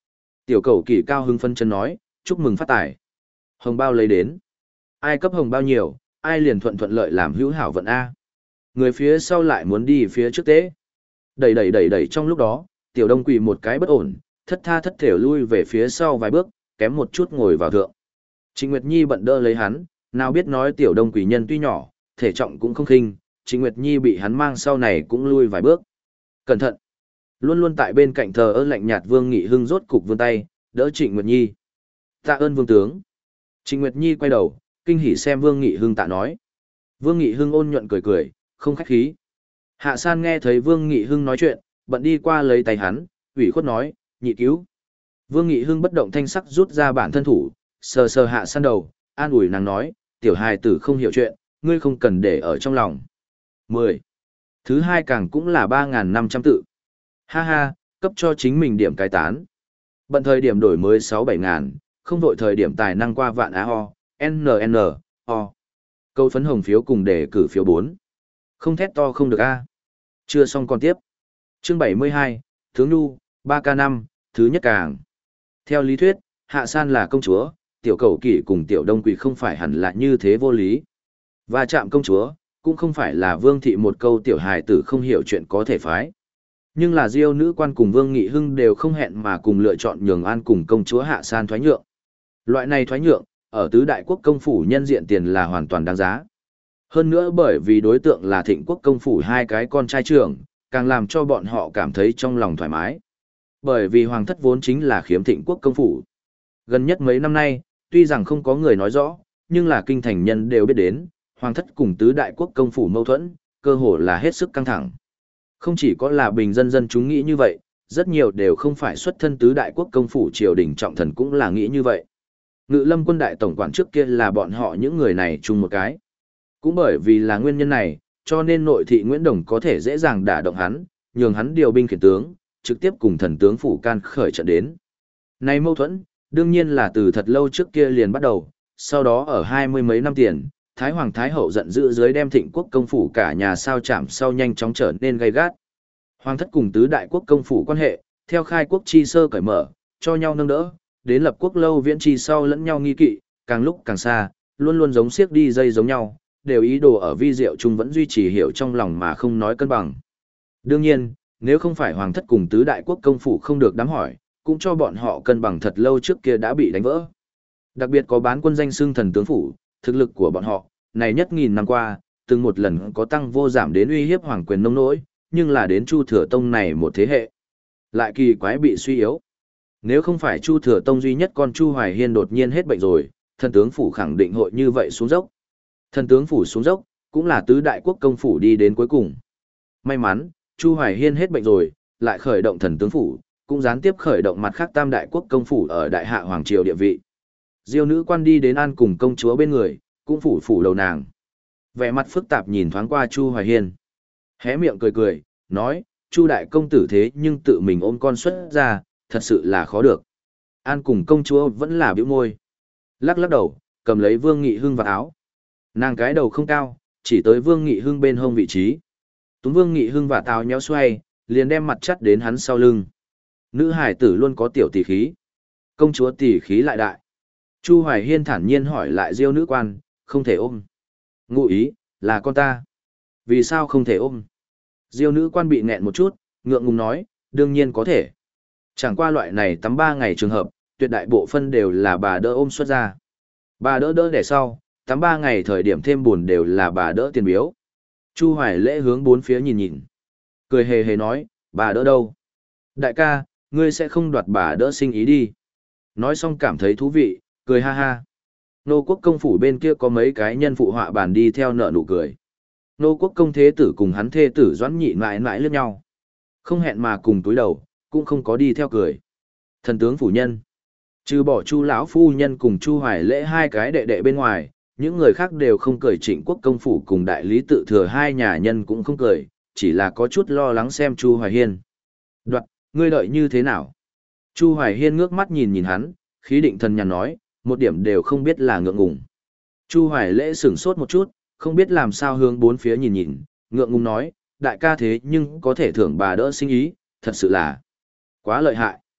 Tiểu cầu kỳ cao hưng phân chân nói, chúc mừng phát tài. Hồng bao lấy đến. Ai cấp hồng bao nhiều, ai liền thuận thuận lợi làm hữu hảo vận A. Người phía sau lại muốn đi phía trước tế. Đẩy đẩy đẩy đẩy trong lúc đó, tiểu đông quỳ một cái bất ổn, thất tha thất thểu lui về phía sau vài bước, kém một chút ngồi vào thượng. Trịnh Nguyệt Nhi bận đỡ lấy hắn, nào biết nói tiểu đông quỷ nhân tuy nhỏ, thể trọng cũng không khinh, Trịnh Nguyệt Nhi bị hắn mang sau này cũng lui vài bước. Cẩn thận! Luôn luôn tại bên cạnh thờ ơ lạnh nhạt Vương Nghị Hưng rốt cục vươn tay, đỡ Trịnh Nguyệt Nhi. Tạ ơn Vương tướng. Trịnh Nguyệt Nhi quay đầu, kinh hỉ xem Vương Nghị Hưng tạ nói. Vương Nghị Hưng ôn nhuận cười cười, không khách khí. Hạ San nghe thấy Vương Nghị Hưng nói chuyện, bận đi qua lấy tay hắn, ủy khuất nói, nhị cứu. Vương Nghị Hưng bất động thanh sắc rút ra bản thân thủ, sờ sờ Hạ San đầu, an ủi nàng nói, tiểu hài tử không hiểu chuyện, ngươi không cần để ở trong lòng. mười. Thứ hai càng cũng là ba nghìn năm trăm tự. Ha ha, cấp cho chính mình điểm cai tán. Bận thời điểm đổi mới sáu bảy ngàn, không vội thời điểm tài năng qua vạn á ho, n n, o. Câu phấn hồng phiếu cùng để cử phiếu bốn. Không thét to không được a. Chưa xong còn tiếp. Chương bảy mươi hai, Tướng Nhu, ba k năm, thứ nhất càng. Theo lý thuyết, Hạ San là công chúa, tiểu cầu kỷ cùng tiểu đông quỷ không phải hẳn là như thế vô lý. Và chạm công chúa, cũng không phải là vương thị một câu tiểu hài tử không hiểu chuyện có thể phái. Nhưng là diêu nữ quan cùng Vương Nghị Hưng đều không hẹn mà cùng lựa chọn nhường an cùng công chúa Hạ San thoái nhượng. Loại này thoái nhượng, ở tứ đại quốc công phủ nhân diện tiền là hoàn toàn đáng giá. Hơn nữa bởi vì đối tượng là thịnh quốc công phủ hai cái con trai trưởng, càng làm cho bọn họ cảm thấy trong lòng thoải mái. Bởi vì hoàng thất vốn chính là khiếm thịnh quốc công phủ. Gần nhất mấy năm nay, tuy rằng không có người nói rõ, nhưng là kinh thành nhân đều biết đến, hoàng thất cùng tứ đại quốc công phủ mâu thuẫn, cơ hồ là hết sức căng thẳng. Không chỉ có là bình dân dân chúng nghĩ như vậy, rất nhiều đều không phải xuất thân tứ đại quốc công phủ triều đình trọng thần cũng là nghĩ như vậy. Ngự lâm quân đại tổng quản trước kia là bọn họ những người này chung một cái. Cũng bởi vì là nguyên nhân này, cho nên nội thị Nguyễn Đồng có thể dễ dàng đả động hắn, nhường hắn điều binh khiển tướng, trực tiếp cùng thần tướng phủ can khởi trận đến. Này mâu thuẫn, đương nhiên là từ thật lâu trước kia liền bắt đầu, sau đó ở hai mươi mấy năm tiền, Thái Hoàng Thái Hậu giận dữ dưới đem thịnh quốc công phủ cả nhà sao chạm sau nhanh chóng trở nên gay gắt. Hoàng thất cùng tứ đại quốc công phủ quan hệ, theo khai quốc chi sơ cởi mở, cho nhau nâng đỡ, đến lập quốc lâu viễn chi sau lẫn nhau nghi kỵ, càng lúc càng xa, luôn luôn giống xiếc đi dây giống nhau, đều ý đồ ở vi diệu chung vẫn duy trì hiểu trong lòng mà không nói cân bằng. Đương nhiên, nếu không phải hoàng thất cùng tứ đại quốc công phủ không được đám hỏi, cũng cho bọn họ cân bằng thật lâu trước kia đã bị đánh vỡ. Đặc biệt có bán quân danh xưng thần tướng phủ, thực lực của bọn họ, này nhất nghìn năm qua, từng một lần có tăng vô giảm đến uy hiếp hoàng quyền nông nỗi, nhưng là đến Chu Thừa Tông này một thế hệ, lại kỳ quái bị suy yếu. Nếu không phải Chu Thừa Tông duy nhất con Chu Hoài Hiên đột nhiên hết bệnh rồi, thần tướng phủ khẳng định hội như vậy xuống dốc. Thần tướng phủ xuống dốc, cũng là tứ đại quốc công phủ đi đến cuối cùng. May mắn, Chu Hoài Hiên hết bệnh rồi, lại khởi động thần tướng phủ, cũng gián tiếp khởi động mặt khác tam đại quốc công phủ ở đại hạ hoàng triều địa vị. Diêu nữ quan đi đến an cùng công chúa bên người, cũng phủ phủ đầu nàng. Vẻ mặt phức tạp nhìn thoáng qua Chu Hoài Hiên. Hé miệng cười cười, nói, Chu đại công tử thế nhưng tự mình ôm con xuất ra, thật sự là khó được. An cùng công chúa vẫn là bĩu môi. Lắc lắc đầu, cầm lấy Vương Nghị Hưng vào áo. Nàng cái đầu không cao, chỉ tới Vương Nghị Hưng bên hông vị trí. Túm Vương Nghị Hưng và táo nhéo xoay, liền đem mặt chắt đến hắn sau lưng. Nữ hải tử luôn có tiểu tỷ khí. Công chúa tỷ khí lại đại. Chu Hoài Hiên thản nhiên hỏi lại Diêu nữ quan, không thể ôm. Ngụ ý, là con ta. Vì sao không thể ôm? Diêu nữ quan bị nghẹn một chút, ngượng ngùng nói, đương nhiên có thể. Chẳng qua loại này tắm ba ngày trường hợp, tuyệt đại bộ phân đều là bà đỡ ôm xuất ra. Bà đỡ đỡ để sau, tắm ba ngày thời điểm thêm buồn đều là bà đỡ tiền biếu. Chu Hoài Lễ hướng bốn phía nhìn nhìn. Cười hề hề nói, bà đỡ đâu? Đại ca, ngươi sẽ không đoạt bà đỡ sinh ý đi. Nói xong cảm thấy thú vị, cười ha ha. Nô quốc công phủ bên kia có mấy cái nhân phụ họa bàn đi theo nợ nụ cười. Nô quốc công thế tử cùng hắn thê tử doãn nhị mãi mãi lướt nhau. Không hẹn mà cùng túi đầu, cũng không có đi theo cười. Thần tướng phủ nhân. Trừ bỏ Chu lão phu nhân cùng Chu Hoài Lễ hai cái đệ đệ bên ngoài, những người khác đều không cười. Trịnh quốc công phủ cùng đại lý tự thừa hai nhà nhân cũng không cười, chỉ là có chút lo lắng xem Chu Hoài Hiên. Đoạt, ngươi đợi như thế nào? Chu Hoài Hiên ngước mắt nhìn nhìn hắn, khí định thần nhàn nói, một điểm đều không biết là ngượng ngùng. Chu Hoài Lễ sửng sốt một chút, không biết làm sao hướng bốn phía nhìn nhìn, ngượng ngùng nói, đại ca thế nhưng có thể thưởng bà đỡ sinh ý, thật sự là quá lợi hại.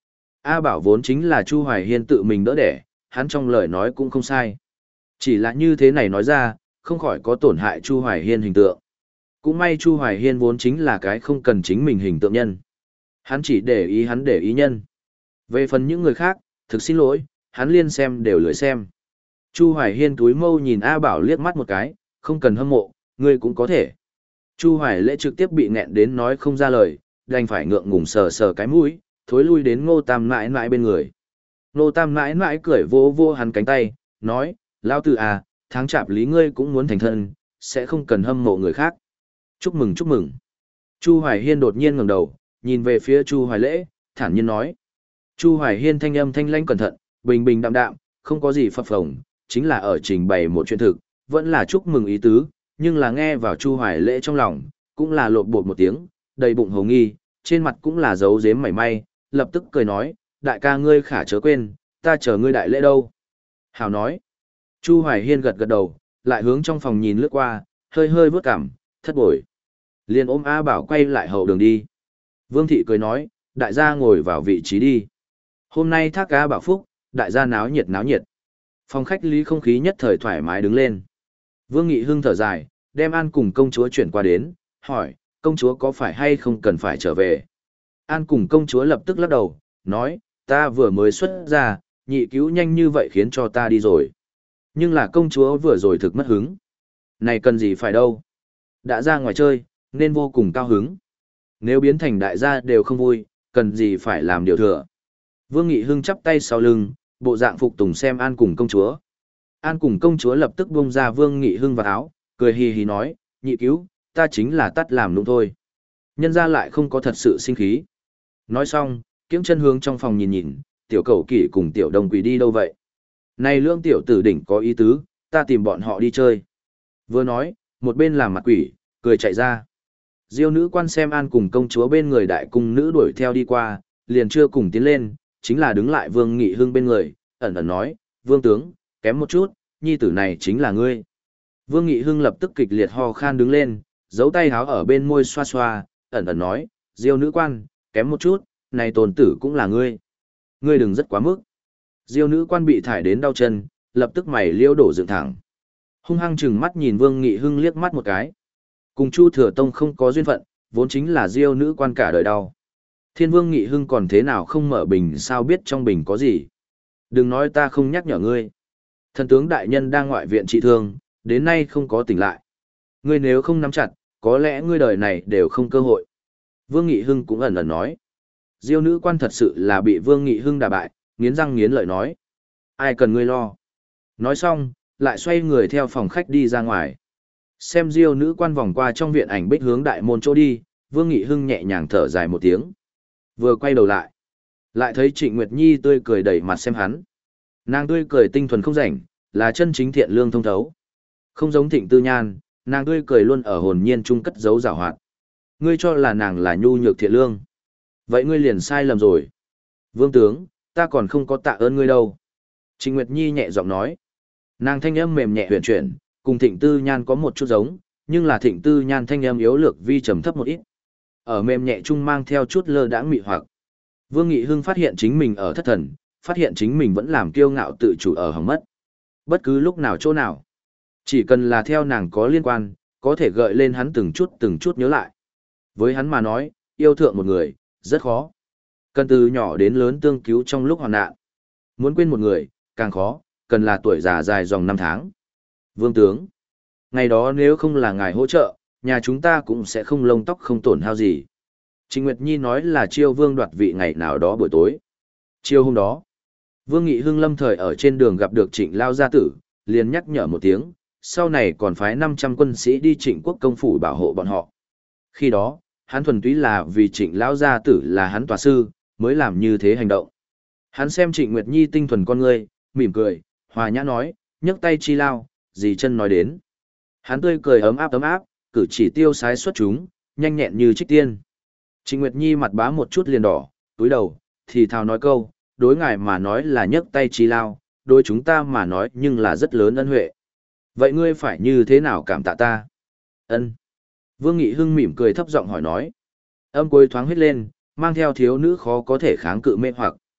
A Bảo vốn chính là Chu Hoài Hiên tự mình đỡ đẻ, hắn trong lời nói cũng không sai. Chỉ là như thế này nói ra, không khỏi có tổn hại Chu Hoài Hiên hình tượng. Cũng may Chu Hoài Hiên vốn chính là cái không cần chính mình hình tượng nhân. Hắn chỉ để ý hắn để ý nhân. Về phần những người khác, thực xin lỗi, hắn liên xem đều lười xem. Chu Hoài Hiên túi mâu nhìn A Bảo liếc mắt một cái, không cần hâm mộ, ngươi cũng có thể. Chu Hoài Lễ trực tiếp bị nghẹn đến nói không ra lời, đành phải ngượng ngùng sờ sờ cái mũi, thối lui đến Ngô Tam mãi mãi bên người. Ngô Tam mãi mãi cười vô vô hắn cánh tay, nói, lao tử à, tháng chạp lý ngươi cũng muốn thành thân, sẽ không cần hâm mộ người khác. Chúc mừng chúc mừng. Chu Hoài Hiên đột nhiên ngẩng đầu, nhìn về phía Chu Hoài Lễ, thản nhiên nói. Chu Hoài Hiên thanh âm thanh lãnh cẩn thận, bình bình đạm đạm, không có gì phập phồng, chính là ở trình bày một chuyện thực, vẫn là chúc mừng ý tứ, nhưng là nghe vào Chu Hoài Lễ trong lòng, cũng là lộn bột một tiếng, đầy bụng hồ nghi, trên mặt cũng là giấu giếm mảy may, lập tức cười nói, đại ca ngươi khả chớ quên, ta chờ ngươi đại lễ đâu. Hảo nói. Chu Hoài Hiên gật gật đầu, lại hướng trong phòng nhìn lướt qua, hơi hơi vớt cảm, thất bội. Liền ôm A Bảo quay lại hậu đường đi. Vương Thị cười nói, đại gia ngồi vào vị trí đi. Hôm nay thác A Bảo phúc, đại gia náo nhiệt náo nhiệt. Phòng khách lý không khí nhất thời thoải mái đứng lên. Vương Nghị Hưng thở dài, đem An cùng công chúa chuyển qua đến, hỏi, công chúa có phải hay không cần phải trở về. An cùng công chúa lập tức lắc đầu, nói, ta vừa mới xuất ra, nhị cứu nhanh như vậy khiến cho ta đi rồi. Nhưng là công chúa vừa rồi thực mất hứng. Này cần gì phải đâu. Đã ra ngoài chơi, nên vô cùng cao hứng. Nếu biến thành đại gia đều không vui, cần gì phải làm điều thừa. Vương Nghị Hưng chắp tay sau lưng, bộ dạng phục tùng xem An cùng công chúa. An cùng công chúa lập tức buông ra Vương Nghị Hưng vào áo, cười hì hì nói, nhị cứu, ta chính là tắt làm nũng thôi. Nhân ra lại không có thật sự sinh khí. Nói xong, kiễng chân hướng trong phòng nhìn nhìn, tiểu cầu kỷ cùng tiểu đồng quỷ đi đâu vậy? Này lương tiểu tử đỉnh có ý tứ, ta tìm bọn họ đi chơi. Vừa nói, một bên làm mặt quỷ, cười chạy ra. Diêu nữ quan xem An cùng công chúa bên người đại cung nữ đuổi theo đi qua, liền chưa cùng tiến lên, chính là đứng lại Vương Nghị Hưng bên người, ẩn ẩn nói, Vương tướng, kém một chút, nhi tử này chính là ngươi. Vương Nghị Hưng lập tức kịch liệt ho khan đứng lên, giấu tay háo ở bên môi xoa xoa, ẩn ẩn nói, Diêu nữ quan, kém một chút, này tồn tử cũng là ngươi. Ngươi đừng rất quá mức. Diêu nữ quan bị thải đến đau chân, lập tức mày liêu đổ dựng thẳng. Hung hăng chừng mắt nhìn Vương Nghị Hưng liếc mắt một cái. Cùng Chu Thừa Tông không có duyên phận, vốn chính là Diêu nữ quan cả đời đau. Thiên Vương Nghị Hưng còn thế nào không mở bình sao biết trong bình có gì. Đừng nói ta không nhắc nhở ngươi. Thần tướng đại nhân đang ngoại viện trị thương, đến nay không có tỉnh lại. Ngươi nếu không nắm chặt, có lẽ ngươi đời này đều không cơ hội. Vương Nghị Hưng cũng ẩn ẩn nói. Diêu nữ quan thật sự là bị Vương Nghị Hưng đả bại, nghiến răng nghiến lợi nói. Ai cần ngươi lo. Nói xong, lại xoay người theo phòng khách đi ra ngoài. Xem Diêu nữ quan vòng qua trong viện ảnh bích hướng đại môn chỗ đi, Vương Nghị Hưng nhẹ nhàng thở dài một tiếng. Vừa quay đầu lại, lại thấy Trịnh Nguyệt Nhi tươi cười đẩy mặt xem hắn. Nàng tươi cười tinh thuần không rảnh, là chân chính thiện lương thông thấu. Không giống Thịnh Tư Nhan, nàng tươi cười luôn ở hồn nhiên trung cất giấu giảo hoạt. Ngươi cho là nàng là nhu nhược thiện lương. Vậy ngươi liền sai lầm rồi. Vương tướng, ta còn không có tạ ơn ngươi đâu. Trịnh Nguyệt Nhi nhẹ giọng nói. Nàng thanh âm mềm nhẹ huyền chuyển, cùng Thịnh Tư Nhan có một chút giống, nhưng là Thịnh Tư Nhan thanh âm yếu lược vi trầm thấp một ít. Ở mềm nhẹ trung mang theo chút lơ đãng mị hoặc. Vương Nghị Hưng phát hiện chính mình ở thất thần, phát hiện chính mình vẫn làm kiêu ngạo tự chủ ở hỏng mất. Bất cứ lúc nào chỗ nào, chỉ cần là theo nàng có liên quan, có thể gợi lên hắn từng chút từng chút nhớ lại. Với hắn mà nói, yêu thượng một người, rất khó. Cần từ nhỏ đến lớn tương cứu trong lúc hoạn nạn. Muốn quên một người, càng khó, cần là tuổi già dài dòng năm tháng. Vương tướng, ngày đó nếu không là ngài hỗ trợ, nhà chúng ta cũng sẽ không lông tóc không tổn hao gì. Trịnh Nguyệt Nhi nói là chiêu vương đoạt vị ngày nào đó buổi tối. Chiêu hôm đó, Vương Nghị Hưng lâm thời ở trên đường gặp được Trịnh Lao Gia Tử, liền nhắc nhở một tiếng, sau này còn phái năm trăm quân sĩ đi Trịnh Quốc công phủ bảo hộ bọn họ. Khi đó, hắn thuần túy là vì Trịnh Lão Gia Tử là hắn tòa sư, mới làm như thế hành động. Hắn xem Trịnh Nguyệt Nhi tinh thuần con ngươi, mỉm cười, hòa nhã nói, nhấc tay chi lao, dì chân nói đến. Hắn tươi cười ấm áp ấm áp, cử chỉ tiêu sái xuất chúng, nhanh nhẹn như trích tiên. Trịnh Nguyệt Nhi mặt bá một chút liền đỏ, túi đầu, thì thào nói câu, đối ngài mà nói là nhấc tay chi lao, đối chúng ta mà nói nhưng là rất lớn ân huệ. Vậy ngươi phải như thế nào cảm tạ ta? Ân. Vương Nghị Hưng mỉm cười thấp giọng hỏi nói. Âm cuối thoáng huyết lên, mang theo thiếu nữ khó có thể kháng cự mê hoặc.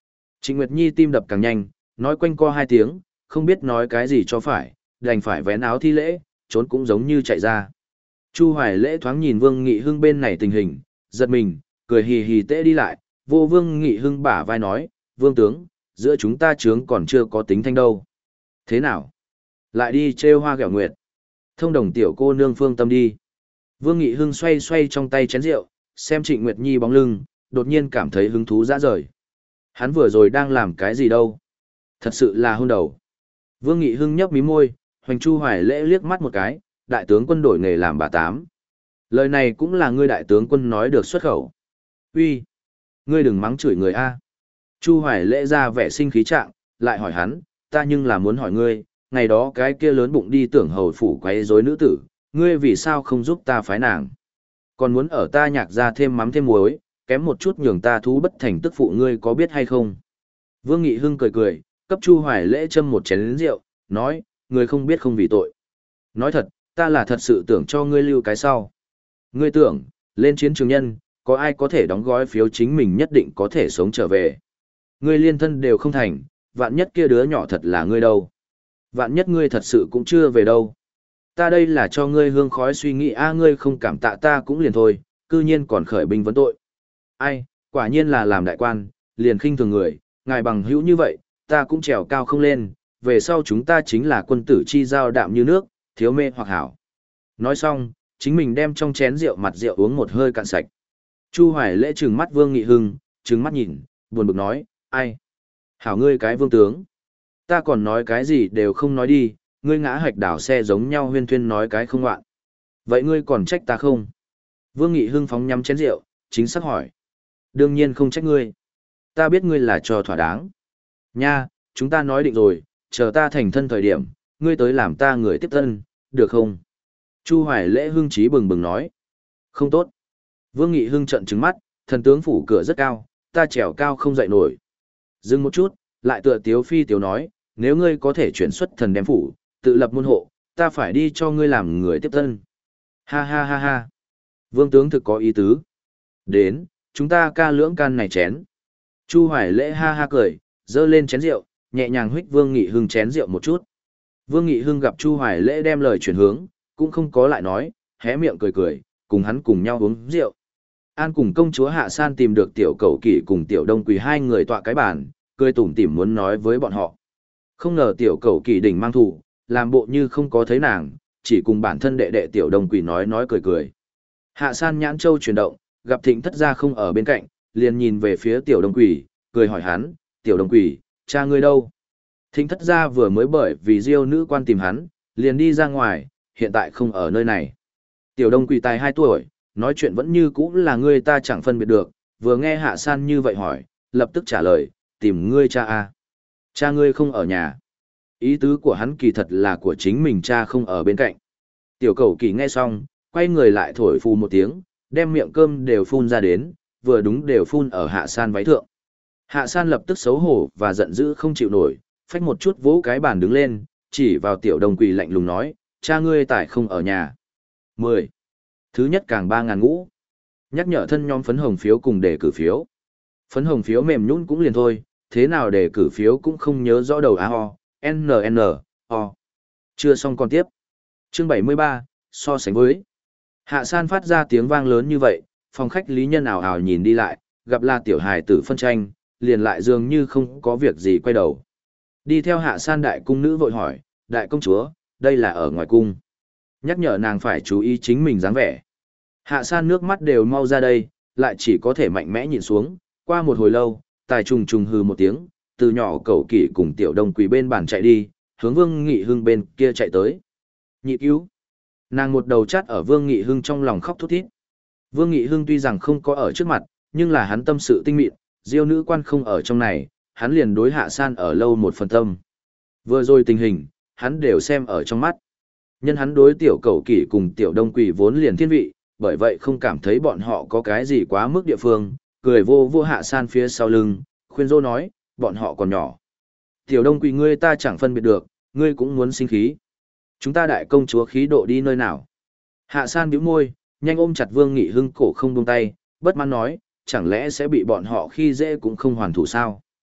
Trịnh Nguyệt Nhi tim đập càng nhanh, nói quanh co hai tiếng, không biết nói cái gì cho phải, đành phải vén áo thi lễ, trốn cũng giống như chạy ra. Chu Hoài Lễ thoáng nhìn Vương Nghị Hưng bên này tình hình, giật mình, cười hì hì tễ đi lại, vô Vương Nghị Hưng bả vai nói, Vương tướng, giữa chúng ta chướng còn chưa có tính thanh đâu. Thế nào? Lại đi trêu hoa ghẹo nguyệt. Thông đồng tiểu cô nương phương tâm đi. Vương Nghị Hưng xoay xoay trong tay chén rượu, xem Trịnh Nguyệt Nhi bóng lưng, đột nhiên cảm thấy hứng thú dã rời. Hắn vừa rồi đang làm cái gì đâu? Thật sự là hôn đầu. Vương Nghị Hưng nhấp mí môi, hoành Chu Hoài Lễ liếc mắt một cái, đại tướng quân đổi nghề làm bà tám. Lời này cũng là ngươi đại tướng quân nói được xuất khẩu. Uy, ngươi đừng mắng chửi người A. Chu Hoài Lễ ra vẻ sinh khí trạng, lại hỏi hắn, ta nhưng là muốn hỏi ngươi, ngày đó cái kia lớn bụng đi tưởng hầu phủ quấy rối nữ tử, ngươi vì sao không giúp ta phái nàng? Còn muốn ở ta nhạc ra thêm mắm thêm muối, kém một chút nhường ta thú bất thành tức phụ ngươi có biết hay không? Vương Nghị Hưng cười cười, cấp Chu Hoài Lễ châm một chén rượu, nói, ngươi không biết không vì tội. Nói thật, ta là thật sự tưởng cho ngươi lưu cái sau. Ngươi tưởng, lên chiến trường nhân, có ai có thể đóng gói phiếu chính mình nhất định có thể sống trở về. Ngươi liên thân đều không thành, vạn nhất kia đứa nhỏ thật là ngươi đâu. Vạn nhất ngươi thật sự cũng chưa về đâu. Ta đây là cho ngươi hương khói suy nghĩ a ngươi không cảm tạ ta cũng liền thôi, cư nhiên còn khởi binh vấn tội. Ai, quả nhiên là làm đại quan, liền khinh thường người, ngài bằng hữu như vậy, ta cũng trèo cao không lên, về sau chúng ta chính là quân tử chi giao đạm như nước, thiếu mê hoặc hảo. Nói xong, chính mình đem trong chén rượu mặt rượu uống một hơi cạn sạch. Chu Hoài Lễ trừng mắt Vương Nghị Hưng, trừng mắt nhìn, buồn bực nói, ai? Hảo ngươi cái vương tướng. Ta còn nói cái gì đều không nói đi, ngươi ngã hạch đảo xe giống nhau huyên thuyên nói cái không loạn. Vậy ngươi còn trách ta không? Vương Nghị Hưng phóng nhắm chén rượu, chính xác hỏi. Đương nhiên không trách ngươi. Ta biết ngươi là cho thỏa đáng. Nha, chúng ta nói định rồi, chờ ta thành thân thời điểm, ngươi tới làm ta người tiếp tân, được không? Chu Hoài Lễ hưng trí bừng bừng nói. Không tốt. Vương Nghị Hưng trận trừng mắt, thần tướng phủ cửa rất cao, ta trèo cao không dậy nổi. Dừng một chút, lại tựa tiếu phi tiếu nói, nếu ngươi có thể chuyển xuất thần đem phủ, tự lập môn hộ, ta phải đi cho ngươi làm người tiếp tân. Ha ha ha ha. Vương tướng thực có ý tứ. Đến, chúng ta ca lưỡng can này chén. Chu Hoài Lễ ha ha cười, dơ lên chén rượu, nhẹ nhàng huých Vương Nghị Hưng chén rượu một chút. Vương Nghị Hưng gặp Chu Hoài Lễ đem lời chuyển hướng, cũng không có lại nói, hé miệng cười cười, cùng hắn cùng nhau uống rượu. An cùng công chúa Hạ San tìm được tiểu Cẩu Kỷ cùng tiểu Đông Quỳ hai người tọa cái bàn, cười tủm tỉm muốn nói với bọn họ. Không ngờ tiểu Cẩu Kỷ đỉnh mang thủ, làm bộ như không có thấy nàng, chỉ cùng bản thân đệ đệ tiểu Đông Quỳ nói nói cười cười. Hạ San nhãn châu chuyển động, gặp Thịnh Thất gia không ở bên cạnh, liền nhìn về phía tiểu Đông Quỳ, cười hỏi hắn, tiểu Đông Quỳ, cha ngươi đâu? Thịnh Thất gia vừa mới bởi vì Diêu nữ quan tìm hắn, liền đi ra ngoài, hiện tại không ở nơi này. Tiểu Đông Quỳ tài hai tuổi, nói chuyện vẫn như cũ là ngươi ta chẳng phân biệt được, vừa nghe Hạ San như vậy hỏi, lập tức trả lời, tìm ngươi cha à? Cha ngươi không ở nhà. Ý tứ của hắn kỳ thật là của chính mình cha không ở bên cạnh. Tiểu Cẩu Kỷ nghe xong, quay người lại thổi phù một tiếng, đem miệng cơm đều phun ra đến, vừa đúng đều phun ở Hạ San váy thượng. Hạ San lập tức xấu hổ và giận dữ không chịu nổi, phách một chút vỗ cái bàn đứng lên, chỉ vào tiểu Đông Quỳ lạnh lùng nói, cha ngươi tại không ở nhà. mười. Thứ nhất càng ba ngàn ngũ. Nhắc nhở thân nhóm phấn hồng phiếu cùng đề cử phiếu. Phấn hồng phiếu mềm nhũn cũng liền thôi, thế nào đề cử phiếu cũng không nhớ rõ đầu a ho, n n, o. Chưa xong còn tiếp. Chương bảy mươi ba, so sánh với. Hạ San phát ra tiếng vang lớn như vậy, phòng khách lý nhân ảo ảo nhìn đi lại, gặp là tiểu hài tử phân tranh, liền lại dường như không có việc gì quay đầu. Đi theo Hạ San đại cung nữ vội hỏi, đại công chúa, đây là ở ngoài cung. Nhắc nhở nàng phải chú ý chính mình dáng vẻ. Hạ San nước mắt đều mau ra đây, lại chỉ có thể mạnh mẽ nhìn xuống, qua một hồi lâu, tài trùng trùng hừ một tiếng, từ nhỏ Cẩu Kỷ cùng tiểu Đông Quỳ bên bàn chạy đi, hướng Vương Nghị Hưng bên kia chạy tới. Nhị cứu. Nàng một đầu chát ở Vương Nghị Hưng trong lòng khóc thút thít. Vương Nghị Hưng tuy rằng không có ở trước mặt, nhưng là hắn tâm sự tinh mịn, Diêu nữ quan không ở trong này, hắn liền đối Hạ San ở lâu một phần tâm. Vừa rồi tình hình, hắn đều xem ở trong mắt. Nhân hắn đối tiểu Cẩu Kỷ cùng tiểu Đông Quỳ vốn liền thiên vị, bởi vậy không cảm thấy bọn họ có cái gì quá mức địa phương, cười vô vô Hạ San phía sau lưng, khuyên dỗ nói, bọn họ còn nhỏ. Tiểu Đông Quỳ ngươi ta chẳng phân biệt được, ngươi cũng muốn sinh khí. Chúng ta đại công chúa khí độ đi nơi nào? Hạ San bĩu môi, nhanh ôm chặt Vương Nghị Hưng cổ không buông tay, bất mãn nói, chẳng lẽ sẽ bị bọn họ khi dễ cũng không hoàn thủ sao?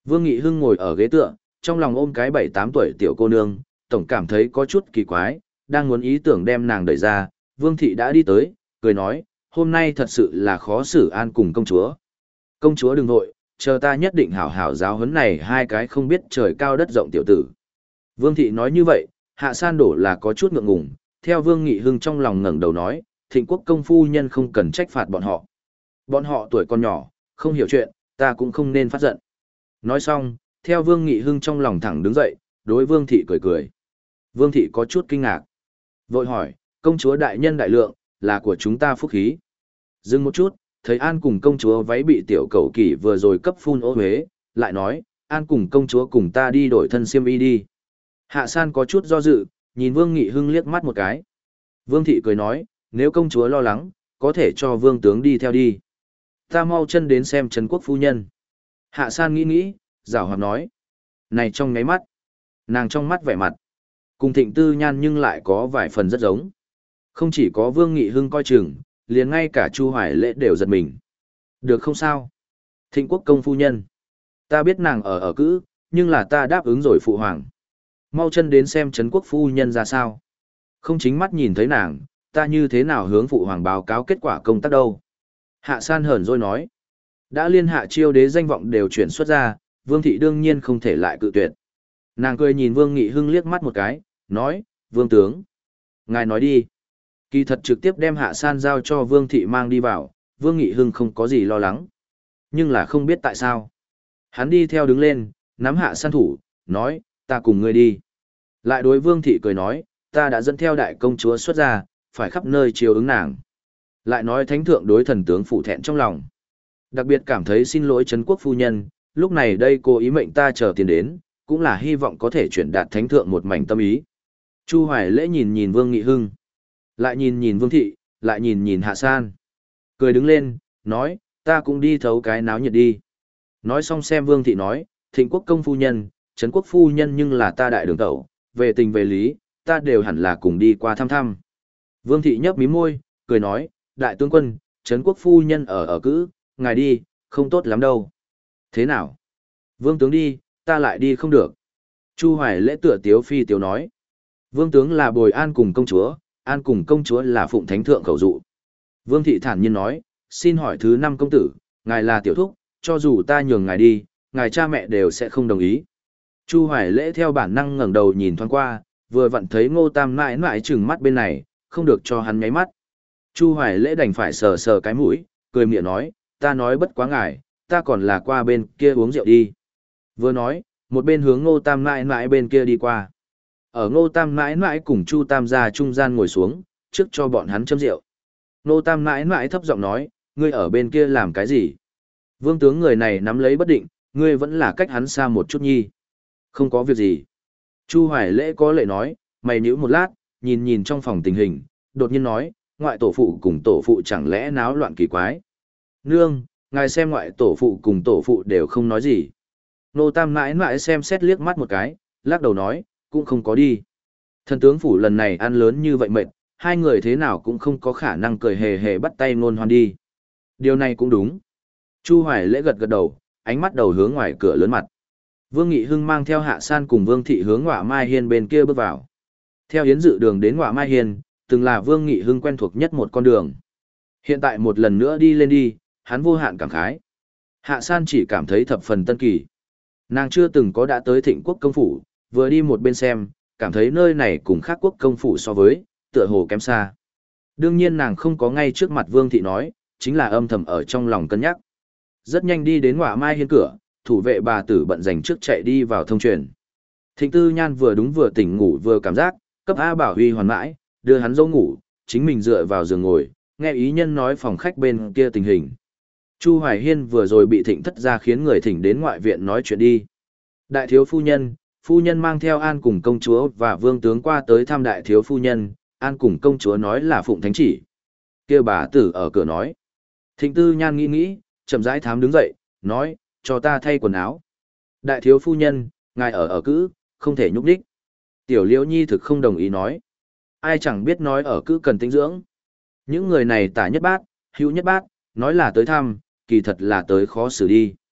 Vương Nghị Hưng ngồi ở ghế tựa, trong lòng ôm cái bảy tám tuổi tiểu cô nương, tổng cảm thấy có chút kỳ quái, đang muốn ý tưởng đem nàng đẩy ra, Vương Thị đã đi tới, cười nói, hôm nay thật sự là khó xử an cùng công chúa. Công chúa đừng vội, chờ ta nhất định hảo hảo giáo huấn này hai cái không biết trời cao đất rộng tiểu tử. Vương Thị nói như vậy, Hạ San đổ là có chút ngượng ngùng, theo Vương Nghị Hưng trong lòng ngẩng đầu nói, Thịnh Quốc công phu nhân không cần trách phạt bọn họ. Bọn họ tuổi còn nhỏ, không hiểu chuyện, ta cũng không nên phát giận. Nói xong, theo Vương Nghị Hưng trong lòng thẳng đứng dậy, đối Vương Thị cười cười. Vương Thị có chút kinh ngạc. Vội hỏi, công chúa đại nhân đại lượng, là của chúng ta phúc khí. Dừng một chút, thấy An cùng công chúa váy bị tiểu cầu kỷ vừa rồi cấp phun ô huế, lại nói, An cùng công chúa cùng ta đi đổi thân xiêm y đi. Hạ San có chút do dự, nhìn Vương Nghị Hưng liếc mắt một cái. Vương Thị cười nói, nếu công chúa lo lắng, có thể cho Vương tướng đi theo đi. Ta mau chân đến xem Trấn Quốc phu nhân. Hạ San nghĩ nghĩ, giảo hoạt nói. Này trong ngáy mắt, nàng trong mắt vẻ mặt, cùng Thịnh Tư Nhan nhưng lại có vài phần rất giống. Không chỉ có Vương Nghị Hưng coi chừng, liền ngay cả Chu Hoài Lễ đều giật mình. Được không sao? Thịnh Quốc công phu nhân. Ta biết nàng ở ở cữ, nhưng là ta đáp ứng rồi phụ hoàng. Mau chân đến xem Trấn Quốc phu nhân ra sao. Không chính mắt nhìn thấy nàng, ta như thế nào hướng phụ hoàng báo cáo kết quả công tác đâu. Hạ San hờn rồi nói. Đã liên hạ chiêu đế danh vọng đều chuyển xuất ra, Vương Thị đương nhiên không thể lại cự tuyệt. Nàng cười nhìn Vương Nghị Hưng liếc mắt một cái, nói, Vương tướng. Ngài nói đi. Kỳ thật trực tiếp đem Hạ San giao cho Vương Thị mang đi vào, Vương Nghị Hưng không có gì lo lắng. Nhưng là không biết tại sao. Hắn đi theo đứng lên, nắm Hạ San thủ, nói, ta cùng ngươi đi. Lại đối Vương Thị cười nói, ta đã dẫn theo đại công chúa xuất ra, phải khắp nơi chiều ứng nàng. Lại nói thánh thượng đối thần tướng phụ thẹn trong lòng. Đặc biệt cảm thấy xin lỗi Trấn Quốc phu nhân, lúc này đây cô ý mệnh ta chờ tiền đến, cũng là hy vọng có thể chuyển đạt thánh thượng một mảnh tâm ý. Chu Hoài Lễ nhìn nhìn Vương Nghị Hưng, lại nhìn nhìn Vương Thị, lại nhìn nhìn Hạ San. Cười đứng lên, nói, ta cũng đi thấu cái náo nhiệt đi. Nói xong xem Vương Thị nói, Thịnh Quốc công phu nhân, Trấn Quốc phu nhân nhưng là ta đại đường tẩu, về tình về lý, ta đều hẳn là cùng đi qua thăm thăm. Vương Thị nhấp mí môi, cười nói, đại tướng quân, Trấn Quốc phu nhân ở ở cữ, ngài đi, không tốt lắm đâu. Thế nào? Vương tướng đi, ta lại đi không được. Chu Hoài Lễ tựa tiếu phi tiếu nói. Vương tướng là bồi an cùng công chúa, an cùng công chúa là phụng thánh thượng khẩu dụ. Vương Thị thản nhiên nói, xin hỏi thứ năm công tử, ngài là tiểu thúc, cho dù ta nhường ngài đi, ngài cha mẹ đều sẽ không đồng ý. Chu Hoài Lễ theo bản năng ngẩng đầu nhìn thoáng qua, vừa vặn thấy Ngô Tam mãi mãi trừng mắt bên này, không được cho hắn nháy mắt. Chu Hoài Lễ đành phải sờ sờ cái mũi, cười miệng nói, ta nói bất quá ngài, ta còn là qua bên kia uống rượu đi. Vừa nói, một bên hướng Ngô Tam mãi mãi bên kia đi qua. Ở Ngô Tam mãi mãi cùng Chu Tam gia trung gian ngồi xuống, trước cho bọn hắn châm rượu. Ngô Tam mãi mãi thấp giọng nói, ngươi ở bên kia làm cái gì? Vương tướng người này nắm lấy bất định, ngươi vẫn là cách hắn xa một chút nhi. Không có việc gì. Chu Hoài Lễ có lệ nói, mày nhíu một lát, nhìn nhìn trong phòng tình hình, đột nhiên nói, ngoại tổ phụ cùng tổ phụ chẳng lẽ náo loạn kỳ quái. Nương, ngài xem ngoại tổ phụ cùng tổ phụ đều không nói gì. Nô Tam mãi mãi xem xét liếc mắt một cái, lắc đầu nói, cũng không có đi. Thần tướng phủ lần này ăn lớn như vậy mệt, hai người thế nào cũng không có khả năng cười hề hề bắt tay Nôn Hoan đi. Điều này cũng đúng. Chu Hoài Lễ gật gật đầu, ánh mắt đầu hướng ngoài cửa lớn mặt. Vương Nghị Hưng mang theo Hạ San cùng Vương Thị hướng Ngọa Mai Hiên bên kia bước vào. Theo Yến Dự đường đến Ngọa Mai Hiên, từng là Vương Nghị Hưng quen thuộc nhất một con đường. Hiện tại một lần nữa đi lên đi, hắn vô hạn cảm khái. Hạ San chỉ cảm thấy thập phần tân kỳ. Nàng chưa từng có đã tới Thịnh Quốc công phủ, vừa đi một bên xem, cảm thấy nơi này cùng khác quốc công phủ so với, tựa hồ kém xa. Đương nhiên nàng không có ngay trước mặt Vương Thị nói, chính là âm thầm ở trong lòng cân nhắc. Rất nhanh đi đến Ngọa Mai Hiên cửa, thủ vệ bà tử bận dành trước chạy đi vào thông truyền. Thịnh Tư Nhan vừa đúng vừa tỉnh ngủ vừa cảm giác, cấp A Bảo Huy hoàn mãi, đưa hắn dâu ngủ, chính mình dựa vào giường ngồi, nghe ý nhân nói phòng khách bên kia tình hình. Chu Hoài Hiên vừa rồi bị thịnh thất ra khiến người thỉnh đến ngoại viện nói chuyện đi. Đại thiếu phu nhân, phu nhân mang theo An cùng công chúa và vương tướng qua tới thăm đại thiếu phu nhân, An cùng công chúa nói là phụng thánh chỉ. Kia bà tử ở cửa nói. Thịnh Tư Nhan nghĩ nghĩ, chậm rãi thám đứng dậy, nói, cho ta thay quần áo. Đại thiếu phu nhân, ngài ở ở cữ, không thể nhúc đích. Tiểu Liễu Nhi thực không đồng ý nói. Ai chẳng biết nói ở cữ cần tinh dưỡng. Những người này tả nhất bát, hữu nhất bát, nói là tới thăm, kỳ thật là tới khó xử đi.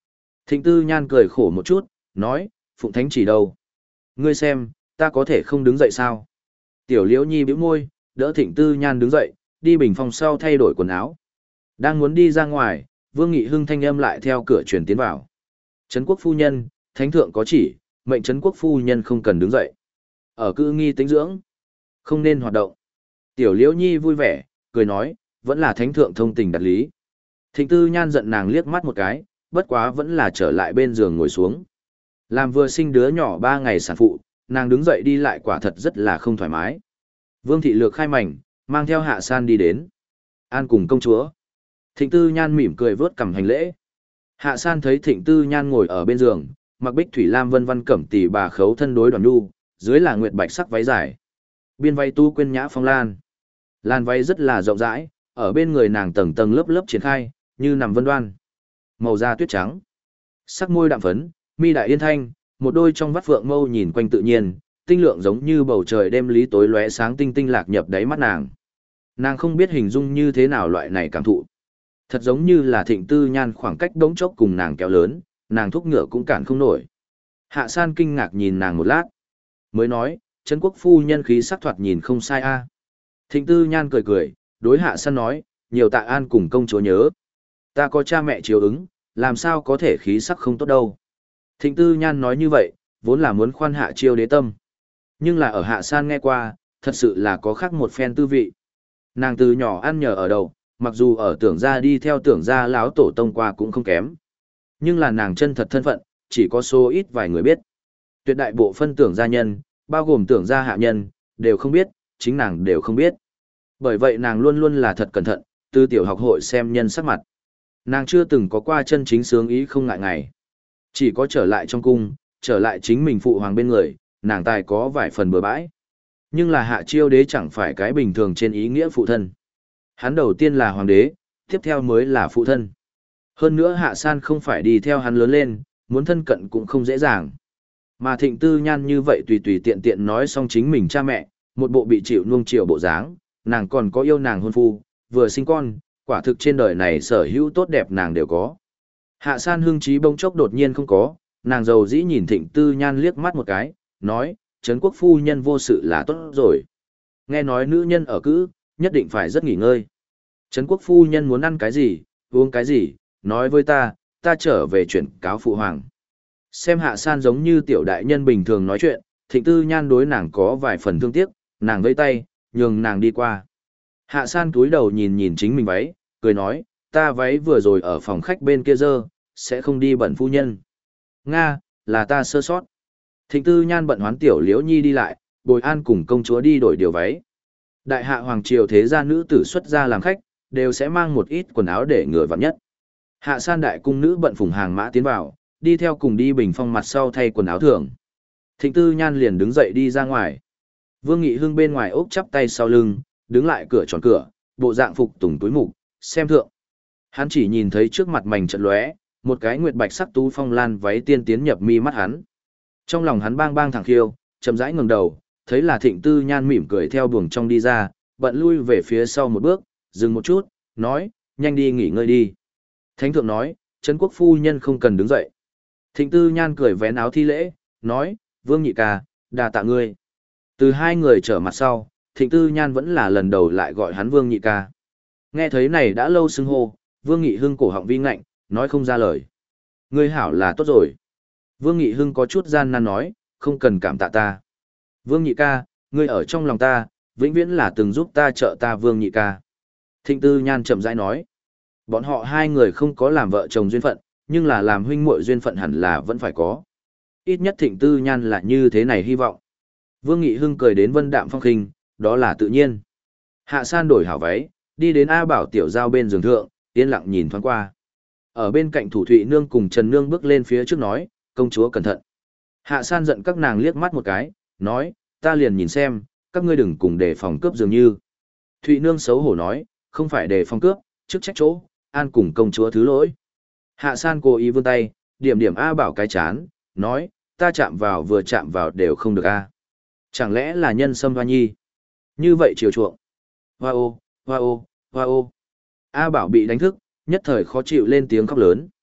Thịnh Tư Nhan cười khổ một chút, nói, Phụng Thánh chỉ đâu? Ngươi xem, ta có thể không đứng dậy sao? Tiểu Liễu Nhi bĩu môi, đỡ Thịnh Tư Nhan đứng dậy, đi bình phòng sau thay đổi quần áo. Đang muốn đi ra ngoài, Vương Nghị Hưng thanh âm lại theo cửa truyền tiến vào. Trấn quốc phu nhân, thánh thượng có chỉ, mệnh trấn quốc phu nhân không cần đứng dậy. Ở cư nghi tĩnh dưỡng, không nên hoạt động. Tiểu Liễu Nhi vui vẻ, cười nói, vẫn là thánh thượng thông tình đặt lý. Thịnh Tư Nhan giận nàng liếc mắt một cái, bất quá vẫn là trở lại bên giường ngồi xuống. Làm vừa sinh đứa nhỏ ba ngày sản phụ, nàng đứng dậy đi lại quả thật rất là không thoải mái. Vương Thị Lược khai mảnh, mang theo Hạ San đi đến. An cùng công chúa. Thịnh Tư Nhan mỉm cười vớt cằm hành lễ. Hạ San thấy Thịnh Tư Nhan ngồi ở bên giường, mặc bích thủy lam vân vân cẩm tỷ bà khấu thân đối đoàn nhu, dưới là nguyệt bạch sắc váy dài. Biên váy tu quyên nhã phong lan. Lan váy rất là rộng rãi, ở bên người nàng tầng tầng lớp lớp triển khai, như nằm vân đoan. Màu da tuyết trắng, sắc môi đạm phấn, mi đại yên thanh, một đôi trong vắt phượng mâu nhìn quanh tự nhiên, tinh lượng giống như bầu trời đêm lý tối lóe sáng tinh tinh lạc nhập đáy mắt nàng. Nàng không biết hình dung như thế nào loại này cảm thụ. Thật giống như là Thịnh Tư Nhan khoảng cách đống chốc cùng nàng kéo lớn, nàng thúc ngựa cũng cản không nổi. Hạ San kinh ngạc nhìn nàng một lát, mới nói, Trấn quốc phu nhân khí sắc thoạt nhìn không sai a. Thịnh Tư Nhan cười cười, đối Hạ San nói, nhiều tạ an cùng công chúa nhớ. Ta có cha mẹ chiếu ứng, làm sao có thể khí sắc không tốt đâu. Thịnh Tư Nhan nói như vậy, vốn là muốn khoan Hạ Chiêu đế tâm. Nhưng là ở Hạ San nghe qua, thật sự là có khác một phen tư vị. Nàng từ nhỏ ăn nhờ ở đầu, mặc dù ở tưởng gia đi theo tưởng gia láo tổ tông qua cũng không kém. Nhưng là nàng chân thật thân phận, chỉ có số ít vài người biết. Tuyệt đại bộ phân tưởng gia nhân, bao gồm tưởng gia hạ nhân, đều không biết, chính nàng đều không biết. Bởi vậy nàng luôn luôn là thật cẩn thận, từ tiểu học hội xem nhân sắc mặt. Nàng chưa từng có qua chân chính sướng ý không ngại ngày. Chỉ có trở lại trong cung, trở lại chính mình phụ hoàng bên người, nàng tài có vài phần bừa bãi. Nhưng là Hạ Chiêu đế chẳng phải cái bình thường trên ý nghĩa phụ thân. Hắn đầu tiên là hoàng đế, tiếp theo mới là phụ thân. Hơn nữa Hạ San không phải đi theo hắn lớn lên, muốn thân cận cũng không dễ dàng. Mà Thịnh Tư Nhan như vậy tùy tùy tiện tiện nói xong chính mình cha mẹ, một bộ bị chịu nuông chiều bộ dáng, nàng còn có yêu nàng hôn phu, vừa sinh con, quả thực trên đời này sở hữu tốt đẹp nàng đều có. Hạ San hương trí bỗng chốc đột nhiên không có, nàng giàu dĩ nhìn Thịnh Tư Nhan liếc mắt một cái, nói, Trấn quốc phu nhân vô sự là tốt rồi. Nghe nói nữ nhân ở cữ, nhất định phải rất nghỉ ngơi. Trấn quốc phu nhân muốn ăn cái gì, uống cái gì, nói với ta, ta trở về chuyển cáo phụ hoàng. Xem Hạ San giống như tiểu đại nhân bình thường nói chuyện, Thịnh Tư Nhan đối nàng có vài phần thương tiếc, nàng vẫy tay, nhường nàng đi qua. Hạ San cúi đầu nhìn nhìn chính mình váy, cười nói, ta váy vừa rồi ở phòng khách bên kia dơ, sẽ không đi bẩn phu nhân. Nga, là ta sơ sót. Thịnh Tư Nhan bận hoán tiểu Liễu Nhi đi lại, bồi an cùng công chúa đi đổi điều váy. Đại hạ hoàng triều thế gia nữ tử xuất gia làm khách, đều sẽ mang một ít quần áo để ngừa vặn nhất. Hạ San đại cung nữ bận phùng hàng mã tiến vào, đi theo cùng đi bình phong mặt sau thay quần áo thường. Thịnh Tư Nhan liền đứng dậy đi ra ngoài. Vương Nghị Hưng bên ngoài ốc chắp tay sau lưng, đứng lại cửa tròn cửa, bộ dạng phục tùng túi mục, xem thượng. Hắn chỉ nhìn thấy trước mặt mảnh trận lóe, một cái nguyệt bạch sắc tú phong lan váy tiên tiến nhập mi mắt hắn. Trong lòng hắn bang bang thẳng khiêu, chậm rãi ngẩng đầu, thấy là Thịnh Tư Nhan mỉm cười theo buồng trong đi ra, bận lui về phía sau một bước, dừng một chút, nói, nhanh đi nghỉ ngơi đi. Thánh thượng nói, Trấn quốc phu nhân không cần đứng dậy. Thịnh Tư Nhan cười vén áo thi lễ, nói, Vương nhị ca, đà tạ ngươi. Từ hai người trở mặt sau, Thịnh Tư Nhan vẫn là lần đầu lại gọi hắn Vương nhị ca. Nghe thấy này đã lâu xưng hô, Vương Nghị Hưng cổ họng vi ngạnh, nói không ra lời. Ngươi hảo là tốt rồi. Vương Nghị Hưng có chút gian nan nói, không cần cảm tạ ta. Vương nhị ca, ngươi ở trong lòng ta, vĩnh viễn là từng giúp ta trợ ta Vương nhị ca. Thịnh Tư Nhan chậm rãi nói, bọn họ hai người không có làm vợ chồng duyên phận, nhưng là làm huynh muội duyên phận hẳn là vẫn phải có. Ít nhất Thịnh Tư Nhan là như thế này hy vọng. Vương Nghị Hưng cười đến vân đạm phong khinh, đó là tự nhiên. Hạ San đổi hảo váy, đi đến A Bảo tiểu giao bên giường thượng, yên lặng nhìn thoáng qua. Ở bên cạnh Thủ Thụy Nương cùng Trần Nương bước lên phía trước nói, công chúa cẩn thận. Hạ San giận các nàng liếc mắt một cái, nói, ta liền nhìn xem, các ngươi đừng cùng đề phòng cướp dường như. Thụy Nương xấu hổ nói, không phải đề phòng cướp, trước trách chỗ, an cùng công chúa thứ lỗi. Hạ San cố ý vươn tay, điểm điểm A Bảo cái chán, nói, ta chạm vào vừa chạm vào đều không được A. Chẳng lẽ là nhân sâm hoa nhi? Như vậy chiều chuộng. Hoa ô, hoa ô, hoa ô. A Bảo bị đánh thức, nhất thời khó chịu lên tiếng khóc lớn.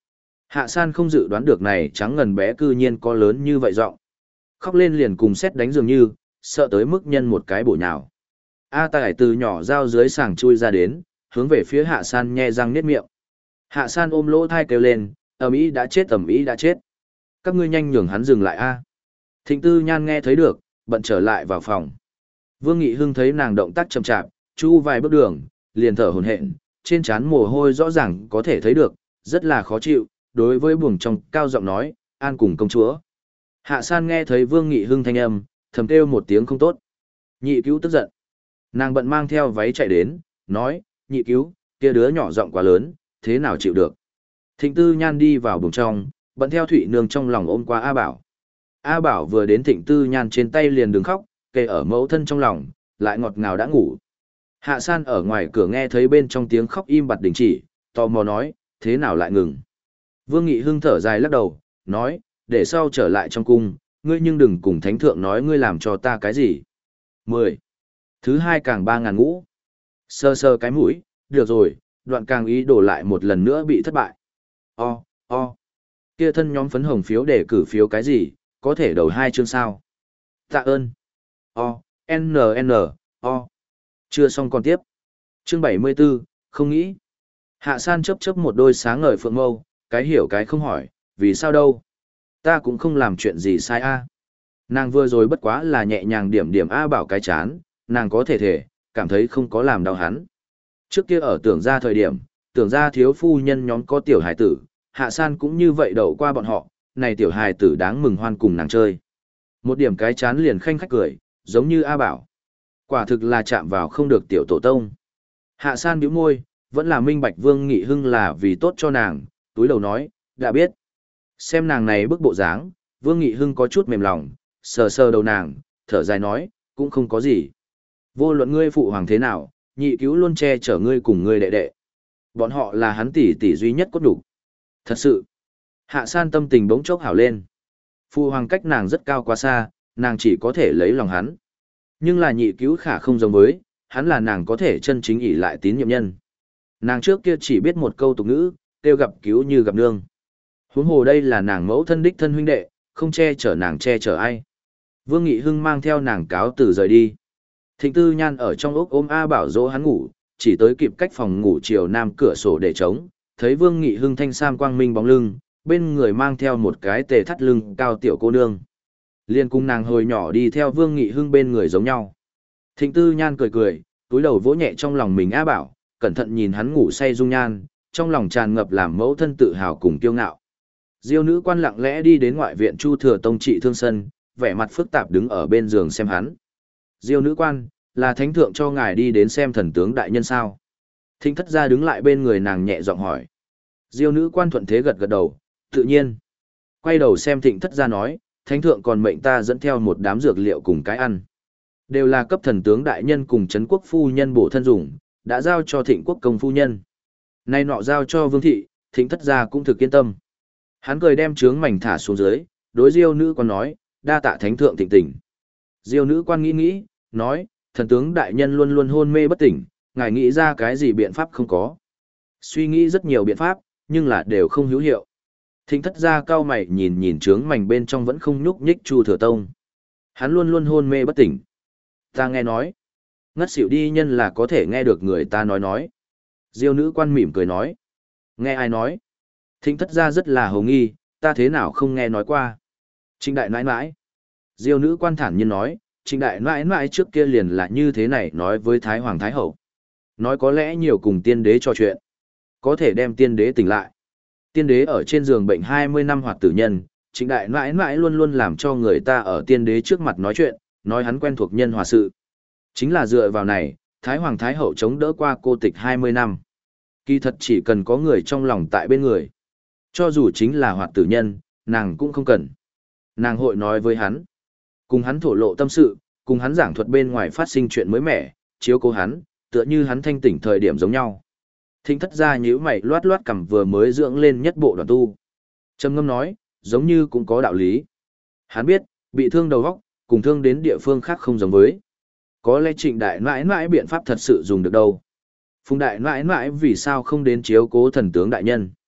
Hạ san không dự đoán được này trắng ngần bé cư nhiên có lớn như vậy giọng. Khóc lên liền cùng xét đánh dường như, sợ tới mức nhân một cái bổ nhào. A Tài từ nhỏ dao dưới sàng chui ra đến, hướng về phía Hạ San nhe răng niết miệng. Hạ San ôm lỗ thai kêu lên, ầm ĩ đã chết ầm ĩ đã chết. Các ngươi nhanh nhường hắn dừng lại a. Thịnh Tư Nhan nghe thấy được, bận trở lại vào phòng. Vương Nghị Hưng thấy nàng động tác chậm chạp, chu vài bước đường, liền thở hổn hển, trên trán mồ hôi rõ ràng có thể thấy được, rất là khó chịu, đối với buồng trong cao giọng nói, an cùng công chúa. Hạ San nghe thấy Vương Nghị Hưng thanh âm, thầm kêu một tiếng không tốt. Nhị cứu tức giận. Nàng bận mang theo váy chạy đến, nói, nhị cứu, kia đứa nhỏ giọng quá lớn, thế nào chịu được. Thịnh Tư Nhan đi vào buồng trong, bận theo Thụy Nương trong lòng ôm qua A Bảo. A Bảo vừa đến Thịnh Tư Nhan trên tay liền đứng khóc, kề ở mẫu thân trong lòng, lại ngọt ngào đã ngủ. Hạ San ở ngoài cửa nghe thấy bên trong tiếng khóc im bặt đình chỉ, tò mò nói, thế nào lại ngừng. Vương Nghị Hưng thở dài lắc đầu, nói, để sau trở lại trong cung, ngươi nhưng đừng cùng thánh thượng nói ngươi làm cho ta cái gì. mười. Thứ hai càng ba ngàn ngũ. Sơ sơ cái mũi, được rồi, đoạn càng ý đổ lại một lần nữa bị thất bại. O, o. Kia thân nhóm phấn hồng phiếu để cử phiếu cái gì, có thể đầu hai chương sao. Tạ ơn. O, N N, O. Chưa xong còn tiếp. Chương bảy mươi 74, không nghĩ. Hạ San chớp chớp một đôi sáng ngời phượng mâu, cái hiểu cái không hỏi, vì sao đâu. Ta cũng không làm chuyện gì sai a. Nàng vừa rồi bất quá là nhẹ nhàng điểm điểm A Bảo cái chán, nàng có thể thể, cảm thấy không có làm đau hắn. Trước kia ở tưởng ra thời điểm, tưởng ra thiếu phu nhân nhóm có tiểu hài tử, Hạ San cũng như vậy đậu qua bọn họ, này tiểu hài tử đáng mừng hoan cùng nàng chơi. Một điểm cái chán liền khanh khách cười, giống như A Bảo. Quả thực là chạm vào không được tiểu tổ tông. Hạ San bĩu môi, vẫn là minh bạch Vương Nghị Hưng là vì tốt cho nàng, túi đầu nói, đã biết. Xem nàng này bức bộ dáng, Vương Nghị Hưng có chút mềm lòng, sờ sờ đầu nàng, thở dài nói, cũng không có gì. Vô luận ngươi phụ hoàng thế nào, nhị cứu luôn che chở ngươi cùng ngươi đệ đệ. Bọn họ là hắn tỷ tỷ duy nhất cốt đủ. Thật sự, Hạ San tâm tình bỗng chốc hảo lên. Phụ hoàng cách nàng rất cao quá xa, nàng chỉ có thể lấy lòng hắn. Nhưng là nhị cứu khả không giống với, hắn là nàng có thể chân chính ỷ lại tín nhiệm nhân. Nàng trước kia chỉ biết một câu tục ngữ, tiêu gặp cứu như gặp nương. Huống hồ đây là nàng mẫu thân đích thân huynh đệ, không che chở nàng che chở ai. Vương Nghị Hưng mang theo nàng cáo từ rời đi. Thịnh Tư Nhan ở trong ốc ôm A Bảo dỗ hắn ngủ, chỉ tới kịp cách phòng ngủ chiều nam cửa sổ để trống, thấy Vương Nghị Hưng thanh sam quang minh bóng lưng, bên người mang theo một cái tề thắt lưng cao tiểu cô nương. Liên cung nàng hồi nhỏ đi theo Vương Nghị Hưng bên người giống nhau. Thịnh Tư Nhan cười cười, túi đầu vỗ nhẹ trong lòng mình A Bảo, cẩn thận nhìn hắn ngủ say dung nhan, trong lòng tràn ngập làm mẫu thân tự hào cùng kiêu ngạo. Diêu nữ quan lặng lẽ đi đến ngoại viện Chu Thừa Tông trị thương sân, vẻ mặt phức tạp đứng ở bên giường xem hắn. Diêu nữ quan, là thánh thượng cho ngài đi đến xem thần tướng đại nhân sao? Thịnh thất gia đứng lại bên người nàng nhẹ giọng hỏi. Diêu nữ quan thuận thế gật gật đầu, tự nhiên. Quay đầu xem thịnh thất gia nói, thánh thượng còn mệnh ta dẫn theo một đám dược liệu cùng cái ăn. Đều là cấp thần tướng đại nhân cùng trấn quốc phu nhân bổ thân dùng, đã giao cho thịnh quốc công phu nhân. Nay nọ giao cho vương thị, thịnh thất gia cũng thực yên tâm. Hắn cười đem trướng mảnh thả xuống dưới, đối diêu nữ quan nói, đa tạ thánh thượng thịnh tỉnh. Diêu nữ quan nghĩ nghĩ, nói, thần tướng đại nhân luôn luôn hôn mê bất tỉnh, ngài nghĩ ra cái gì biện pháp không có. Suy nghĩ rất nhiều biện pháp, nhưng là đều không hữu hiệu. Thịnh thất gia cao mày nhìn nhìn trướng mảnh bên trong vẫn không nhúc nhích Chu Thừa Tông. Hắn luôn luôn hôn mê bất tỉnh. Ta nghe nói, ngất xỉu đi nhân là có thể nghe được người ta nói nói. Diêu nữ quan mỉm cười nói. Nghe ai nói? Thịnh thất gia rất là hồ nghi, ta thế nào không nghe nói qua. Trịnh đại nãi nãi. Diêu nữ quan thản nhiên nói, trịnh đại nãi nãi trước kia liền là như thế này nói với Thái Hoàng Thái Hậu. Nói có lẽ nhiều cùng tiên đế trò chuyện. Có thể đem tiên đế tỉnh lại. Tiên đế ở trên giường bệnh hai mươi năm hoạt tử nhân, trịnh đại nãi nãi luôn luôn làm cho người ta ở tiên đế trước mặt nói chuyện, nói hắn quen thuộc nhân hòa sự. Chính là dựa vào này, Thái Hoàng Thái Hậu chống đỡ qua cô tịch hai mươi năm. Kỳ thật chỉ cần có người trong lòng tại bên người. Cho dù chính là hoạt tử nhân, nàng cũng không cần. Nàng hội nói với hắn. Cùng hắn thổ lộ tâm sự, cùng hắn giảng thuật bên ngoài phát sinh chuyện mới mẻ, chiếu cố hắn, tựa như hắn thanh tỉnh thời điểm giống nhau. Thịnh thất gia nhíu mày loát loát cằm vừa mới dưỡng lên nhất bộ đoàn tu. Trầm ngâm nói, giống như cũng có đạo lý. Hắn biết, bị thương đầu óc, cùng thương đến địa phương khác không giống với. Có lẽ trịnh đại nãi nãi biện pháp thật sự dùng được đâu. Phùng đại nãi nãi vì sao không đến chiếu cố thần tướng đại nhân.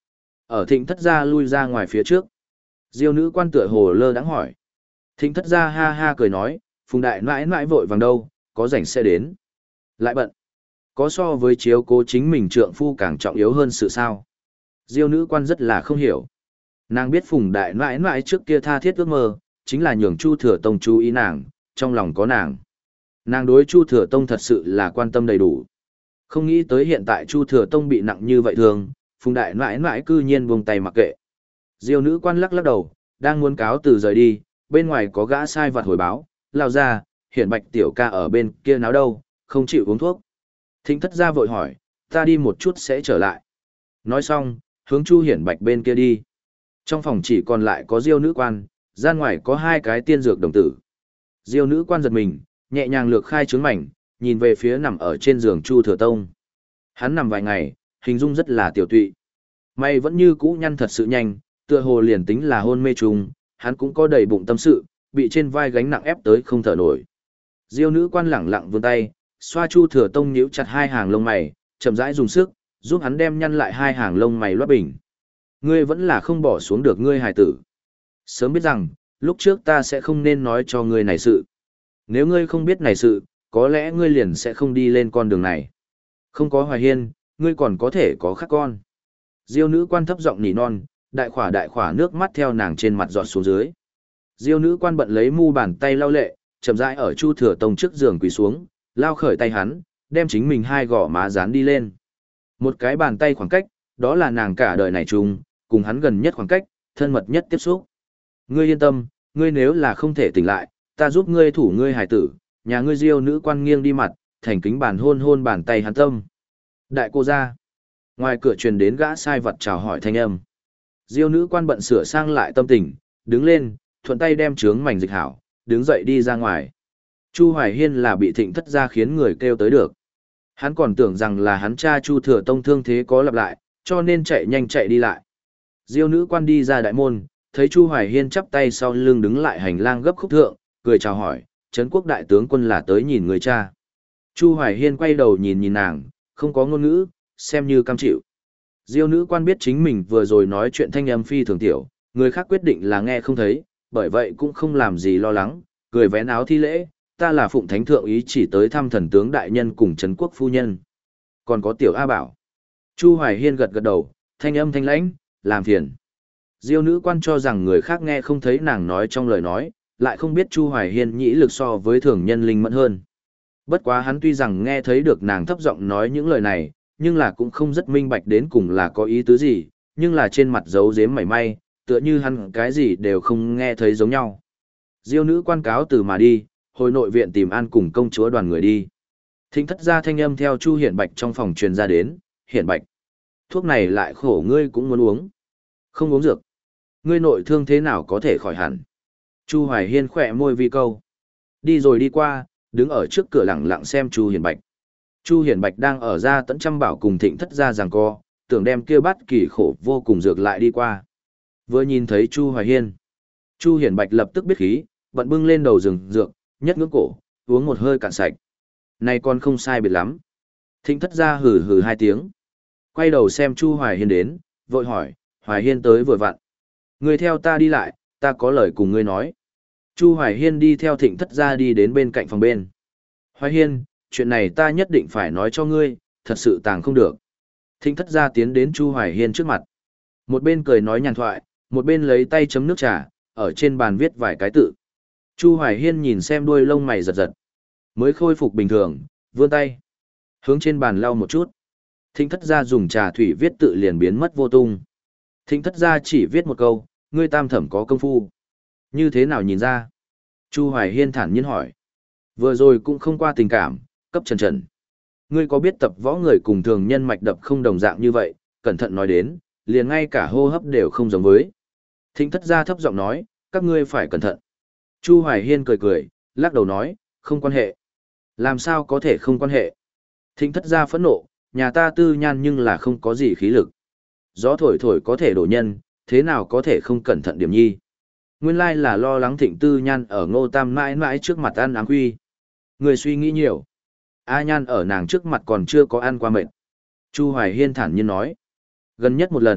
Ở thịnh thất gia lui ra ngoài phía trước. Diêu nữ quan tựa hồ lơ đãng hỏi. Thịnh thất gia ha ha cười nói, Phùng đại nãi nãi vội vàng đâu, có rảnh sẽ đến. Lại bận. Có so với chiếu cố chính mình trượng phu càng trọng yếu hơn sự sao. Diêu nữ quan rất là không hiểu. Nàng biết Phùng đại nãi nãi trước kia tha thiết ước mơ, chính là nhường Chu Thừa Tông chú ý nàng, trong lòng có nàng. Nàng đối Chu Thừa Tông thật sự là quan tâm đầy đủ. Không nghĩ tới hiện tại Chu Thừa Tông bị nặng như vậy thường, Phùng đại nãi nãi cư nhiên buông tay mặc kệ. Diêu nữ quan lắc lắc đầu, đang muốn cáo từ rời đi, bên ngoài có gã sai vặt hồi báo, lao ra, hiển bạch tiểu ca ở bên kia náo đâu, không chịu uống thuốc. Thịnh thất gia vội hỏi, ta đi một chút sẽ trở lại. Nói xong, hướng Chu hiển bạch bên kia đi. Trong phòng chỉ còn lại có Diêu nữ quan, gian ngoài có hai cái tiên dược đồng tử. Diêu nữ quan giật mình, nhẹ nhàng lược khai trướng mảnh, nhìn về phía nằm ở trên giường Chu Thừa Tông. Hắn nằm vài ngày, hình dung rất là tiểu tụy. May vẫn như cũ nhăn thật sự nhanh, tựa hồ liền tính là hôn mê trùng, hắn cũng có đầy bụng tâm sự, bị trên vai gánh nặng ép tới không thở nổi. Diêu nữ quan lẳng lặng vươn tay, xoa Chu Thừa Tông nhíu chặt hai hàng lông mày, chậm rãi dùng sức, giúp hắn đem nhăn lại hai hàng lông mày loát bình. Ngươi vẫn là không bỏ xuống được ngươi hài tử. Sớm biết rằng, lúc trước ta sẽ không nên nói cho ngươi này sự. Nếu ngươi không biết này sự, có lẽ ngươi liền sẽ không đi lên con đường này. Không có Hoài Hiên, ngươi còn có thể có khác con. Diêu nữ quan thấp giọng nỉ non, đại khỏa đại khỏa nước mắt theo nàng trên mặt giọt xuống dưới. Diêu nữ quan bận lấy mu bàn tay lau lệ, chậm rãi ở Chu Thừa Tông trước giường quỳ xuống, lao khởi tay hắn, đem chính mình hai gò má dán đi lên. Một cái bàn tay khoảng cách, đó là nàng cả đời này chung, cùng hắn gần nhất khoảng cách, thân mật nhất tiếp xúc. Ngươi yên tâm, ngươi nếu là không thể tỉnh lại, ta giúp ngươi thủ ngươi hài tử, nhà ngươi Diêu nữ quan nghiêng đi mặt, thành kính bàn hôn hôn bàn tay hắn tâm. Đại cô gia. Ngoài cửa truyền đến gã sai vật chào hỏi thanh âm. Diêu nữ quan bận sửa sang lại tâm tình, đứng lên, thuận tay đem trướng mảnh dịch hảo, đứng dậy đi ra ngoài. Chu Hoài Hiên là bị thịnh thất gia khiến người kêu tới được. Hắn còn tưởng rằng là hắn cha Chu Thừa Tông thương thế có lặp lại, cho nên chạy nhanh chạy đi lại. Diêu nữ quan đi ra đại môn, thấy Chu Hoài Hiên chắp tay sau lưng đứng lại hành lang gấp khúc thượng, cười chào hỏi, Trấn quốc đại tướng quân là tới nhìn người cha. Chu Hoài Hiên quay đầu nhìn nhìn nàng, không có ngôn ngữ, xem như cam chịu. Diêu nữ quan biết chính mình vừa rồi nói chuyện thanh âm phi thường tiểu, người khác quyết định là nghe không thấy, bởi vậy cũng không làm gì lo lắng, cười vén áo thi lễ, ta là phụng thánh thượng ý chỉ tới thăm thần tướng đại nhân cùng Trấn quốc phu nhân. Còn có tiểu A Bảo. Chu Hoài Hiên gật gật đầu, thanh âm thanh lãnh, làm phiền. Diêu nữ quan cho rằng người khác nghe không thấy nàng nói trong lời nói, lại không biết Chu Hoài Hiên nhĩ lực so với thường nhân linh mẫn hơn. Bất quá hắn tuy rằng nghe thấy được nàng thấp giọng nói những lời này, nhưng là cũng không rất minh bạch đến cùng là có ý tứ gì, nhưng là trên mặt giấu giếm mảy may, tựa như hắn cái gì đều không nghe thấy giống nhau. Diêu nữ quan cáo từ mà đi, hồi nội viện tìm an cùng công chúa đoàn người đi. Thính thất gia thanh âm theo Chu Hiển Bạch trong phòng truyền ra đến, Hiển Bạch. Thuốc này lại khổ ngươi cũng muốn uống. Không uống dược. Ngươi nội thương thế nào có thể khỏi hẳn. Chu Hoài Hiên khỏe môi vi câu. Đi rồi đi qua, đứng ở trước cửa lặng lặng xem Chu Hiển Bạch. Chu Hiển Bạch đang ở ra tận trăm bảo cùng thịnh thất gia giằng co, tưởng đem kia bắt kỳ khổ vô cùng dược lại đi qua. Vừa nhìn thấy Chu Hoài Hiên. Chu Hiển Bạch lập tức biết khí, bận bưng lên đầu rừng dược, nhất ngưỡng cổ, uống một hơi cạn sạch. Này còn không sai biệt lắm. Thịnh thất gia hừ hừ hai tiếng. Quay đầu xem Chu Hoài Hiên đến, vội hỏi, Hoài Hiên tới vừa vặn. Ngươi theo ta đi lại, ta có lời cùng ngươi nói. Chu Hoài Hiên đi theo thịnh thất gia đi đến bên cạnh phòng bên. Hoài Hiên, chuyện này ta nhất định phải nói cho ngươi, thật sự tàng không được. Thịnh thất gia tiến đến Chu Hoài Hiên trước mặt. Một bên cười nói nhàn thoại, một bên lấy tay chấm nước trà, ở trên bàn viết vài cái tự. Chu Hoài Hiên nhìn xem đuôi lông mày giật giật. Mới khôi phục bình thường, vươn tay. Hướng trên bàn lau một chút. Thịnh thất gia dùng trà thủy viết tự liền biến mất vô tung. Thịnh thất gia chỉ viết một câu, ngươi tam thẩm có công phu. Như thế nào nhìn ra? Chu Hoài Hiên thản nhiên hỏi. Vừa rồi cũng không qua tình cảm, cấp trần trần. Ngươi có biết tập võ người cùng thường nhân mạch đập không đồng dạng như vậy, cẩn thận nói đến, liền ngay cả hô hấp đều không giống với. Thịnh thất gia thấp giọng nói, các ngươi phải cẩn thận. Chu Hoài Hiên cười cười, lắc đầu nói, không quan hệ. Làm sao có thể không quan hệ? Thịnh thất gia phẫn nộ, nhà ta tư nhan nhưng là không có gì khí lực. Gió thổi thổi có thể đổ nhân, thế nào có thể không cẩn thận điểm nhi. Nguyên lai là lo lắng thịnh tư nhan ở ngô tam mãi mãi trước mặt ăn áng huy. Người suy nghĩ nhiều. A nhan ở nàng trước mặt còn chưa có ăn qua mệt. Chu Hoài Hiên thản nhiên nói. Gần nhất một lần,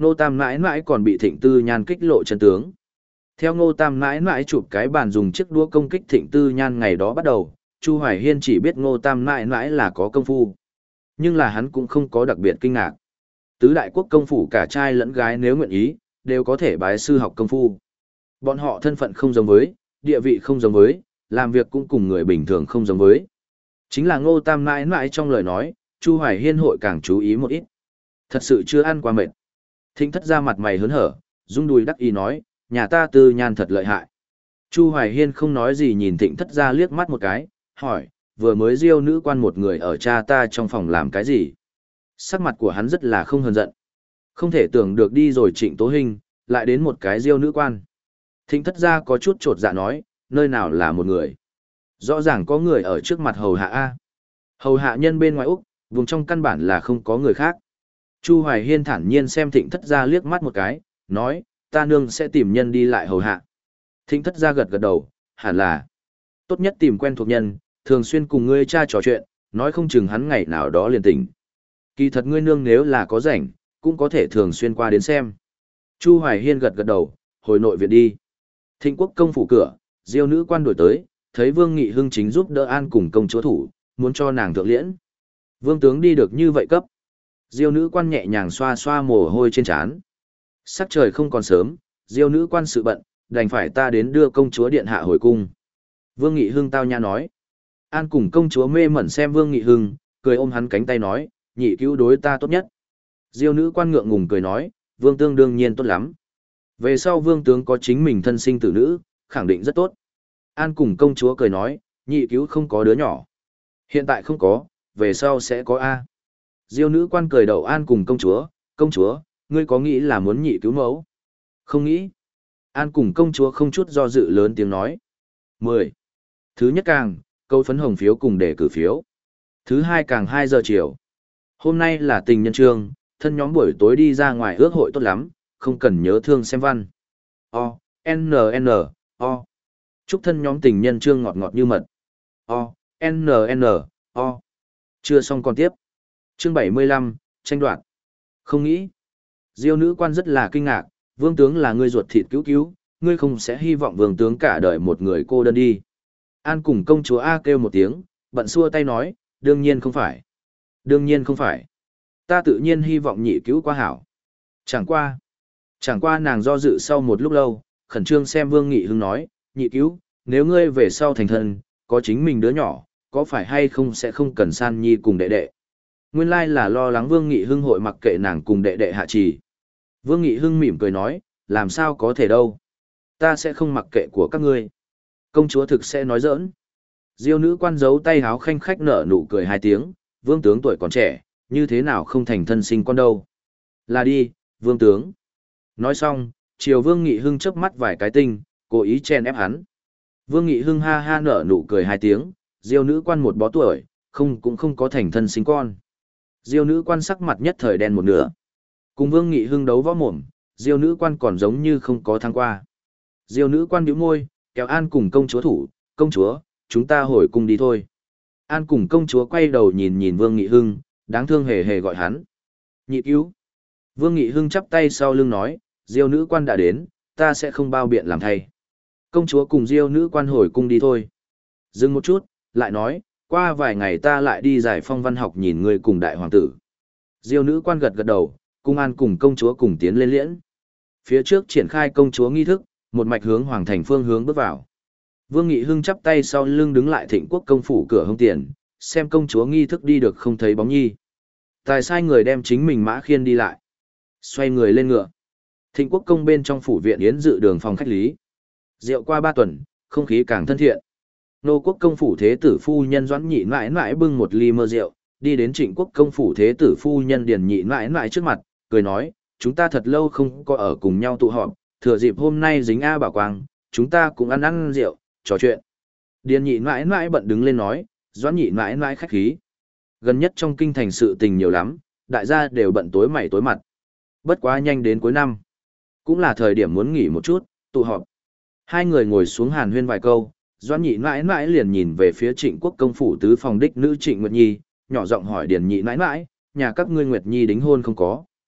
Ngô Tam mãi mãi còn bị Thịnh Tư Nhan kích lộ chân tướng. Theo Ngô Tam mãi mãi chụp cái bàn dùng chiếc đũa công kích Thịnh Tư Nhan ngày đó bắt đầu, Chu Hoài Hiên chỉ biết Ngô Tam mãi mãi là có công phu. Nhưng là hắn cũng không có đặc biệt kinh ngạc. Tứ đại quốc công phủ cả trai lẫn gái nếu nguyện ý, đều có thể bái sư học công phu. Bọn họ thân phận không giống với, địa vị không giống với, làm việc cũng cùng người bình thường không giống với. Chính là Ngô Tam mãi mãi trong lời nói, Chu Hoài Hiên hội càng chú ý một ít. Thật sự chưa ăn qua mệt. Thịnh thất ra mặt mày hớn hở, rung đùi đắc ý nói, nhà ta Tư Nhan thật lợi hại. Chu Hoài Hiên không nói gì nhìn Thịnh thất ra liếc mắt một cái, hỏi, vừa mới diêu nữ quan một người ở cha ta trong phòng làm cái gì? Sắc mặt của hắn rất là không hờn giận. Không thể tưởng được đi rồi Trịnh Tố Hinh, lại đến một cái diêu nữ quan. Thịnh thất ra có chút trột dạ nói, nơi nào là một người? Rõ ràng có người ở trước mặt hầu hạ A. Hầu hạ nhân bên ngoài Úc, vùng trong căn bản là không có người khác. Chu Hoài Hiên thản nhiên xem Thịnh thất ra liếc mắt một cái, nói, ta nương sẽ tìm nhân đi lại hầu hạ. Thịnh thất ra gật gật đầu, hẳn là tốt nhất tìm quen thuộc nhân, thường xuyên cùng ngươi cha trò chuyện, nói không chừng hắn ngày nào đó liền tỉnh. Kỳ thật ngươi nương nếu là có rảnh, cũng có thể thường xuyên qua đến xem. Chu Hoài Hiên gật gật đầu, hồi nội viện đi. Thịnh quốc công phủ cửa, diêu nữ quan đổi tới, thấy Vương Nghị Hưng chính giúp đỡ an cùng công chúa thủ, muốn cho nàng thượng liễn. Vương tướng đi được như vậy cấp. Diêu nữ quan nhẹ nhàng xoa xoa mồ hôi trên trán. Sắc trời không còn sớm, diêu nữ quan sự bận, đành phải ta đến đưa công chúa điện hạ hồi cung. Vương Nghị Hưng tao nhã nói. An cùng công chúa mê mẩn xem Vương Nghị Hưng, cười ôm hắn cánh tay nói, nhị cứu đối ta tốt nhất. Diêu nữ quan ngượng ngùng cười nói, Vương tướng đương nhiên tốt lắm. Về sau Vương tướng có chính mình thân sinh tử nữ, khẳng định rất tốt. An cùng công chúa cười nói, nhị cứu không có đứa nhỏ. Hiện tại không có, về sau sẽ có A. Diêu nữ quan cười đầu An cùng công chúa, công chúa, ngươi có nghĩ là muốn nhị cứu mẫu? Không nghĩ. An cùng công chúa không chút do dự lớn tiếng nói. mười. Thứ nhất càng, câu phấn hồng phiếu cùng để cử phiếu. Thứ hai càng hai giờ chiều. Hôm nay là tình nhân trương, thân nhóm buổi tối đi ra ngoài ước hội tốt lắm, không cần nhớ thương xem văn. O, N N, O. Chúc thân nhóm tình nhân trương ngọt ngọt như mật. O, N N, O. Chưa xong còn tiếp. Chương bảy mươi lăm, tranh đoạt. Không nghĩ. Diêu nữ quan rất là kinh ngạc, vương tướng là ngươi ruột thịt cứu cứu, ngươi không sẽ hy vọng vương tướng cả đời một người cô đơn đi. An cùng công chúa A kêu một tiếng, bận xua tay nói, đương nhiên không phải. Đương nhiên không phải. Ta tự nhiên hy vọng nhị cứu qua hảo. Chẳng qua. Chẳng qua nàng do dự sau một lúc lâu, khẩn trương xem Vương Nghị Hưng nói, nhị cứu, nếu ngươi về sau thành thân, có chính mình đứa nhỏ, có phải hay không sẽ không cần san nhi cùng đệ đệ. Nguyên lai là lo lắng Vương Nghị Hưng hội mặc kệ nàng cùng đệ đệ hạ trì. Vương Nghị Hưng mỉm cười nói, làm sao có thể đâu. Ta sẽ không mặc kệ của các ngươi. Công chúa thực sẽ nói giỡn. Diêu nữ quan giấu tay háo khanh khách nở nụ cười hai tiếng, vương tướng tuổi còn trẻ, như thế nào không thành thân sinh con đâu. Là đi, vương tướng. Nói xong, chiều Vương Nghị Hưng chớp mắt vài cái tinh, cố ý chen ép hắn. Vương Nghị Hưng ha ha nở nụ cười hai tiếng, diêu nữ quan một bó tuổi, không cũng không có thành thân sinh con. Diêu nữ quan sắc mặt nhất thời đen một nửa. Cùng Vương Nghị Hưng đấu võ mồm, diêu nữ quan còn giống như không có thắng qua. Diêu nữ quan bĩu môi, kéo An cùng công chúa thủ, công chúa, chúng ta hồi cung đi thôi. An cùng công chúa quay đầu nhìn nhìn Vương Nghị Hưng, đáng thương hề hề gọi hắn. Nhị cứu. Vương Nghị Hưng chắp tay sau lưng nói, diêu nữ quan đã đến, ta sẽ không bao biện làm thay. Công chúa cùng diêu nữ quan hồi cung đi thôi. Dừng một chút, lại nói, qua vài ngày ta lại đi giải phong văn học nhìn người cùng đại hoàng tử. Diêu nữ quan gật gật đầu, cung An cùng công chúa cùng tiến lên liễn. Phía trước triển khai công chúa nghi thức, một mạch hướng hoàng thành phương hướng bước vào. Vương Nghị Hưng chắp tay sau lưng đứng lại Thịnh quốc công phủ cửa hông tiền, xem công chúa nghi thức đi được không thấy bóng nhi. Tài sai người đem chính mình mã khiên đi lại. Xoay người lên ngựa. Thịnh quốc công bên trong phủ viện yến dự đường phòng khách lý. Rượu qua ba tuần, không khí càng thân thiện. Nô quốc công phủ thế tử phu nhân Doãn Nhị mãi mãi bưng một ly mơ rượu, đi đến Trịnh quốc công phủ thế tử phu nhân Điền Nhị mãi mãi trước mặt, cười nói, chúng ta thật lâu không có ở cùng nhau tụ họp, thừa dịp hôm nay dính A bảo quang, chúng ta cũng ăn ăn rượu, trò chuyện. Điền Nhị mãi mãi bận đứng lên nói, Doãn Nhị mãi mãi khách khí. Gần nhất trong kinh thành sự tình nhiều lắm, đại gia đều bận tối mày tối mặt. Bất quá nhanh đến cuối năm, cũng là thời điểm muốn nghỉ một chút, tụ họp. Hai người ngồi xuống hàn huyên vài câu, Doãn Nhị mãi mãi liền nhìn về phía Trịnh quốc công phủ tứ phòng đích nữ Trịnh Nguyệt Nhi, nhỏ giọng hỏi Điền Nhị mãi mãi, nhà các ngươi Nguyệt Nhi đính hôn không có?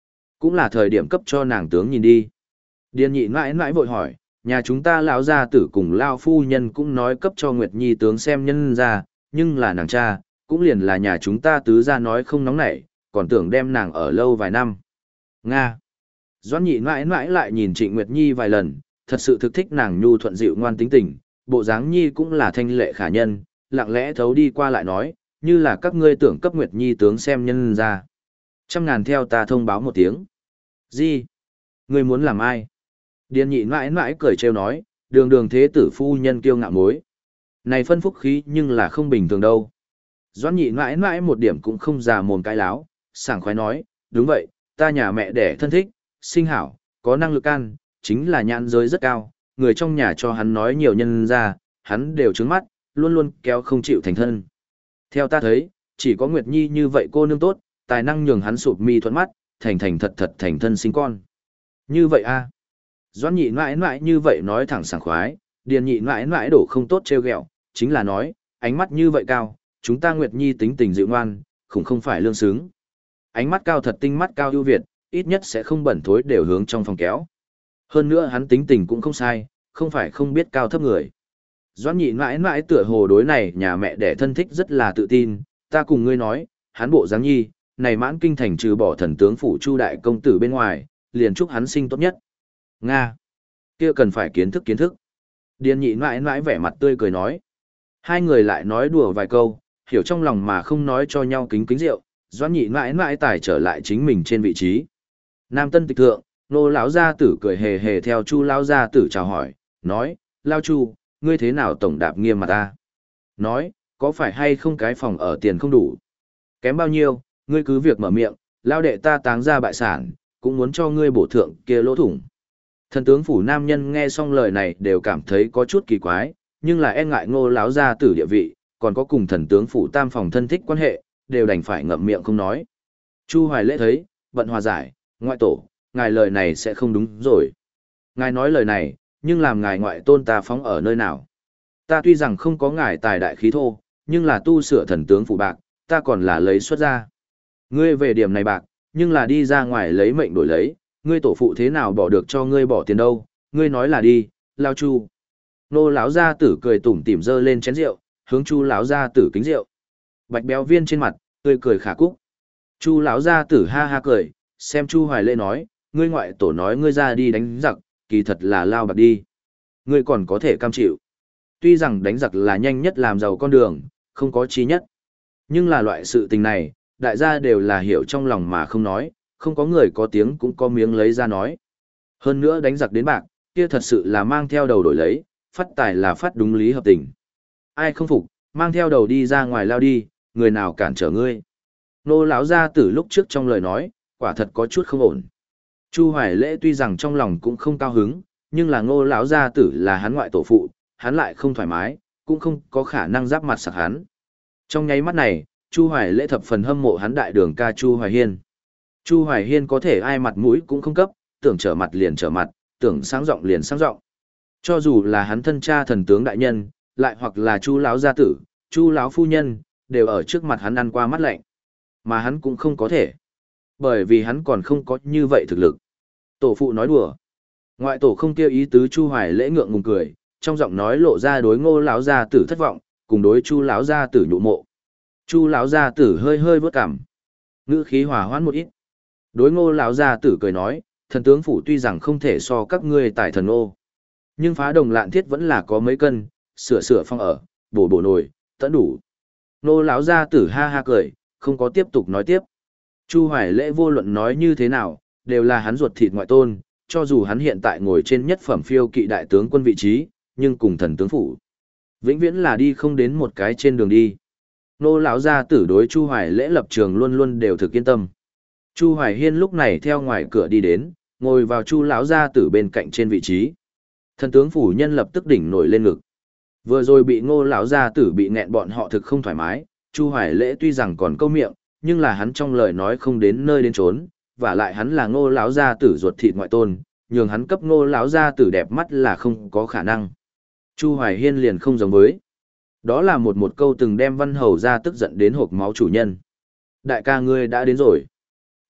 cũng là thời điểm cấp cho nàng tướng nhìn đi. Điền nhị mãi mãi vội hỏi, nhà chúng ta lão gia tử cùng lao phu nhân cũng nói cấp cho Nguyệt Nhi tướng xem nhân ra, nhưng là nàng cha, cũng liền là nhà chúng ta tứ gia nói không nóng nảy, còn tưởng đem nàng ở lâu vài năm. Nga. Doãn nhị mãi mãi lại nhìn Trịnh Nguyệt Nhi vài lần, thật sự thực thích nàng nhu thuận dịu ngoan tính tình, bộ dáng Nhi cũng là thanh lệ khả nhân, lặng lẽ thấu đi qua lại nói, như là các ngươi tưởng cấp Nguyệt Nhi tướng xem nhân ra. Trăm ngàn theo ta thông báo một tiếng. Gì? Ngươi muốn làm ai? Điền nhị mãi mãi cười trêu nói, đường đường thế tử phu nhân kiêu ngạo mối. Này phân phúc khí nhưng là không bình thường đâu. Doãn nhị mãi mãi một điểm cũng không già mồm cái láo, sảng khoái nói, đúng vậy, ta nhà mẹ đẻ thân thích, sinh hảo, có năng lực can, chính là nhãn giới rất cao, người trong nhà cho hắn nói nhiều nhân ra, hắn đều trướng mắt, luôn luôn kéo không chịu thành thân. Theo ta thấy, chỉ có Nguyệt Nhi như vậy cô nương tốt, tài năng nhường hắn sụp mi thuận mắt, thành thành thật thật thành thân sinh con. Như vậy a? Doãn nhị mãi mãi như vậy nói thẳng sảng khoái, điền nhị mãi mãi đổ không tốt trêu ghẹo, chính là nói, ánh mắt như vậy cao, chúng ta Nguyệt Nhi tính tình dịu ngoan, cũng không phải lương xứng. Ánh mắt cao thật tinh mắt cao ưu việt, ít nhất sẽ không bẩn thối đều hướng trong phòng kéo. Hơn nữa hắn tính tình cũng không sai, không phải không biết cao thấp người. Doãn nhị mãi mãi tựa hồ đối này nhà mẹ đẻ thân thích rất là tự tin, ta cùng ngươi nói, hắn bộ dáng nhi, này mãn kinh thành trừ bỏ thần tướng phủ Chu đại công tử bên ngoài, liền chúc hắn sinh tốt nhất. Nga, kia cần phải kiến thức kiến thức. Điền nhị mãi mãi vẻ mặt tươi cười nói. Hai người lại nói đùa vài câu, hiểu trong lòng mà không nói cho nhau kính kính rượu, Doãn nhị mãi mãi tài trở lại chính mình trên vị trí. Nam tân tịch thượng, nô lão gia tử cười hề hề theo Chu lão gia tử chào hỏi, nói, lao Chu, ngươi thế nào tổng đạp nghiêm mặt ta? Nói, có phải hay không cái phòng ở tiền không đủ? Kém bao nhiêu, ngươi cứ việc mở miệng, lao đệ ta táng ra bại sản, cũng muốn cho ngươi bổ thượng kia lỗ thủng. Thần tướng phủ nam nhân nghe xong lời này đều cảm thấy có chút kỳ quái, nhưng là e ngại ngô lão gia tử địa vị, còn có cùng thần tướng phủ tam phòng thân thích quan hệ, đều đành phải ngậm miệng không nói. Chu Hoài Lễ thấy, bận hòa giải, ngoại tổ, ngài lời này sẽ không đúng rồi. Ngài nói lời này, nhưng làm ngài ngoại tôn ta phóng ở nơi nào. Ta tuy rằng không có ngài tài đại khí thô, nhưng là tu sửa thần tướng phủ bạc, ta còn là lấy xuất ra. Ngươi về điểm này bạc, nhưng là đi ra ngoài lấy mệnh đổi lấy, ngươi tổ phụ thế nào bỏ được cho ngươi bỏ tiền đâu, ngươi nói là đi, lao Chu. Nô lão gia tử cười tủm tỉm dơ lên chén rượu, hướng Chu lão gia tử kính rượu. Bạch béo viên trên mặt, tươi cười khả cúc. Chu lão gia tử ha ha cười, xem Chu Hoài Lễ nói, ngươi ngoại tổ nói ngươi ra đi đánh giặc, kỳ thật là lao bạc đi. Ngươi còn có thể cam chịu. Tuy rằng đánh giặc là nhanh nhất làm giàu con đường, không có chi nhất. Nhưng là loại sự tình này, đại gia đều là hiểu trong lòng mà không nói, không có người có tiếng cũng có miếng lấy ra nói. Hơn nữa đánh giặc đến bạc, kia thật sự là mang theo đầu đổi lấy, phát tài là phát đúng lý hợp tình. Ai không phục, mang theo đầu đi ra ngoài lao đi, người nào cản trở ngươi. Nô lão gia tử lúc trước trong lời nói, quả thật có chút không ổn. Chu Hoài Lễ tuy rằng trong lòng cũng không cao hứng, nhưng là Ngô lão gia tử là hắn ngoại tổ phụ, hắn lại không thoải mái, cũng không có khả năng giáp mặt sặc hắn. Trong nháy mắt này, Chu Hoài Lễ thập phần hâm mộ hắn đại đường ca Chu Hoài Hiên. Chu Hoài Hiên có thể ai mặt mũi cũng không cấp, tưởng trở mặt liền trở mặt, tưởng sáng giọng liền sáng giọng. Cho dù là hắn thân cha thần tướng đại nhân, lại hoặc là Chu lão gia tử, Chu lão phu nhân, đều ở trước mặt hắn ăn qua mắt lạnh. Mà hắn cũng không có thể, bởi vì hắn còn không có như vậy thực lực. Tổ phụ nói đùa. Ngoại tổ không kêu ý tứ. Chu Hoài Lễ ngượng ngùng cười, trong giọng nói lộ ra đối Ngô lão gia tử thất vọng, cùng đối Chu lão gia tử nhụ mộ. Chu lão gia tử hơi hơi vớt cằm, ngữ khí hòa hoãn một ít. Đối Ngô lão gia tử cười nói, thần tướng phủ tuy rằng không thể so các ngươi tại thần ô, nhưng phá đồng lạn thiết vẫn là có mấy cân, sửa sửa phong ở, bổ bổ nồi, tận đủ. Ngô lão gia tử ha ha cười, không có tiếp tục nói tiếp. Chu Hoài Lễ vô luận nói như thế nào, đều là hắn ruột thịt ngoại tôn, cho dù hắn hiện tại ngồi trên nhất phẩm phiêu kỵ đại tướng quân vị trí, nhưng cùng thần tướng phủ, vĩnh viễn là đi không đến một cái trên đường đi. Nô lão gia tử đối Chu Hoài Lễ lập trường luôn luôn đều thực yên tâm. Chu Hoài Hiên lúc này theo ngoài cửa đi đến, ngồi vào Chu lão gia tử bên cạnh trên vị trí. Thần tướng phủ nhân lập tức đỉnh nổi lên ngực. Vừa rồi bị Ngô lão gia tử bị nghẹn bọn họ thực không thoải mái, Chu Hoài Lễ tuy rằng còn câu miệng, nhưng là hắn trong lời nói không đến nơi đến chốn, và lại hắn là Ngô lão gia tử ruột thịt ngoại tôn, nhường hắn cấp Ngô lão gia tử đẹp mắt là không có khả năng. Chu Hoài Hiên liền không giống với. Đó là một một câu từng đem Văn Hầu ra tức giận đến hộc máu chủ nhân. Đại ca ngươi đã đến rồi.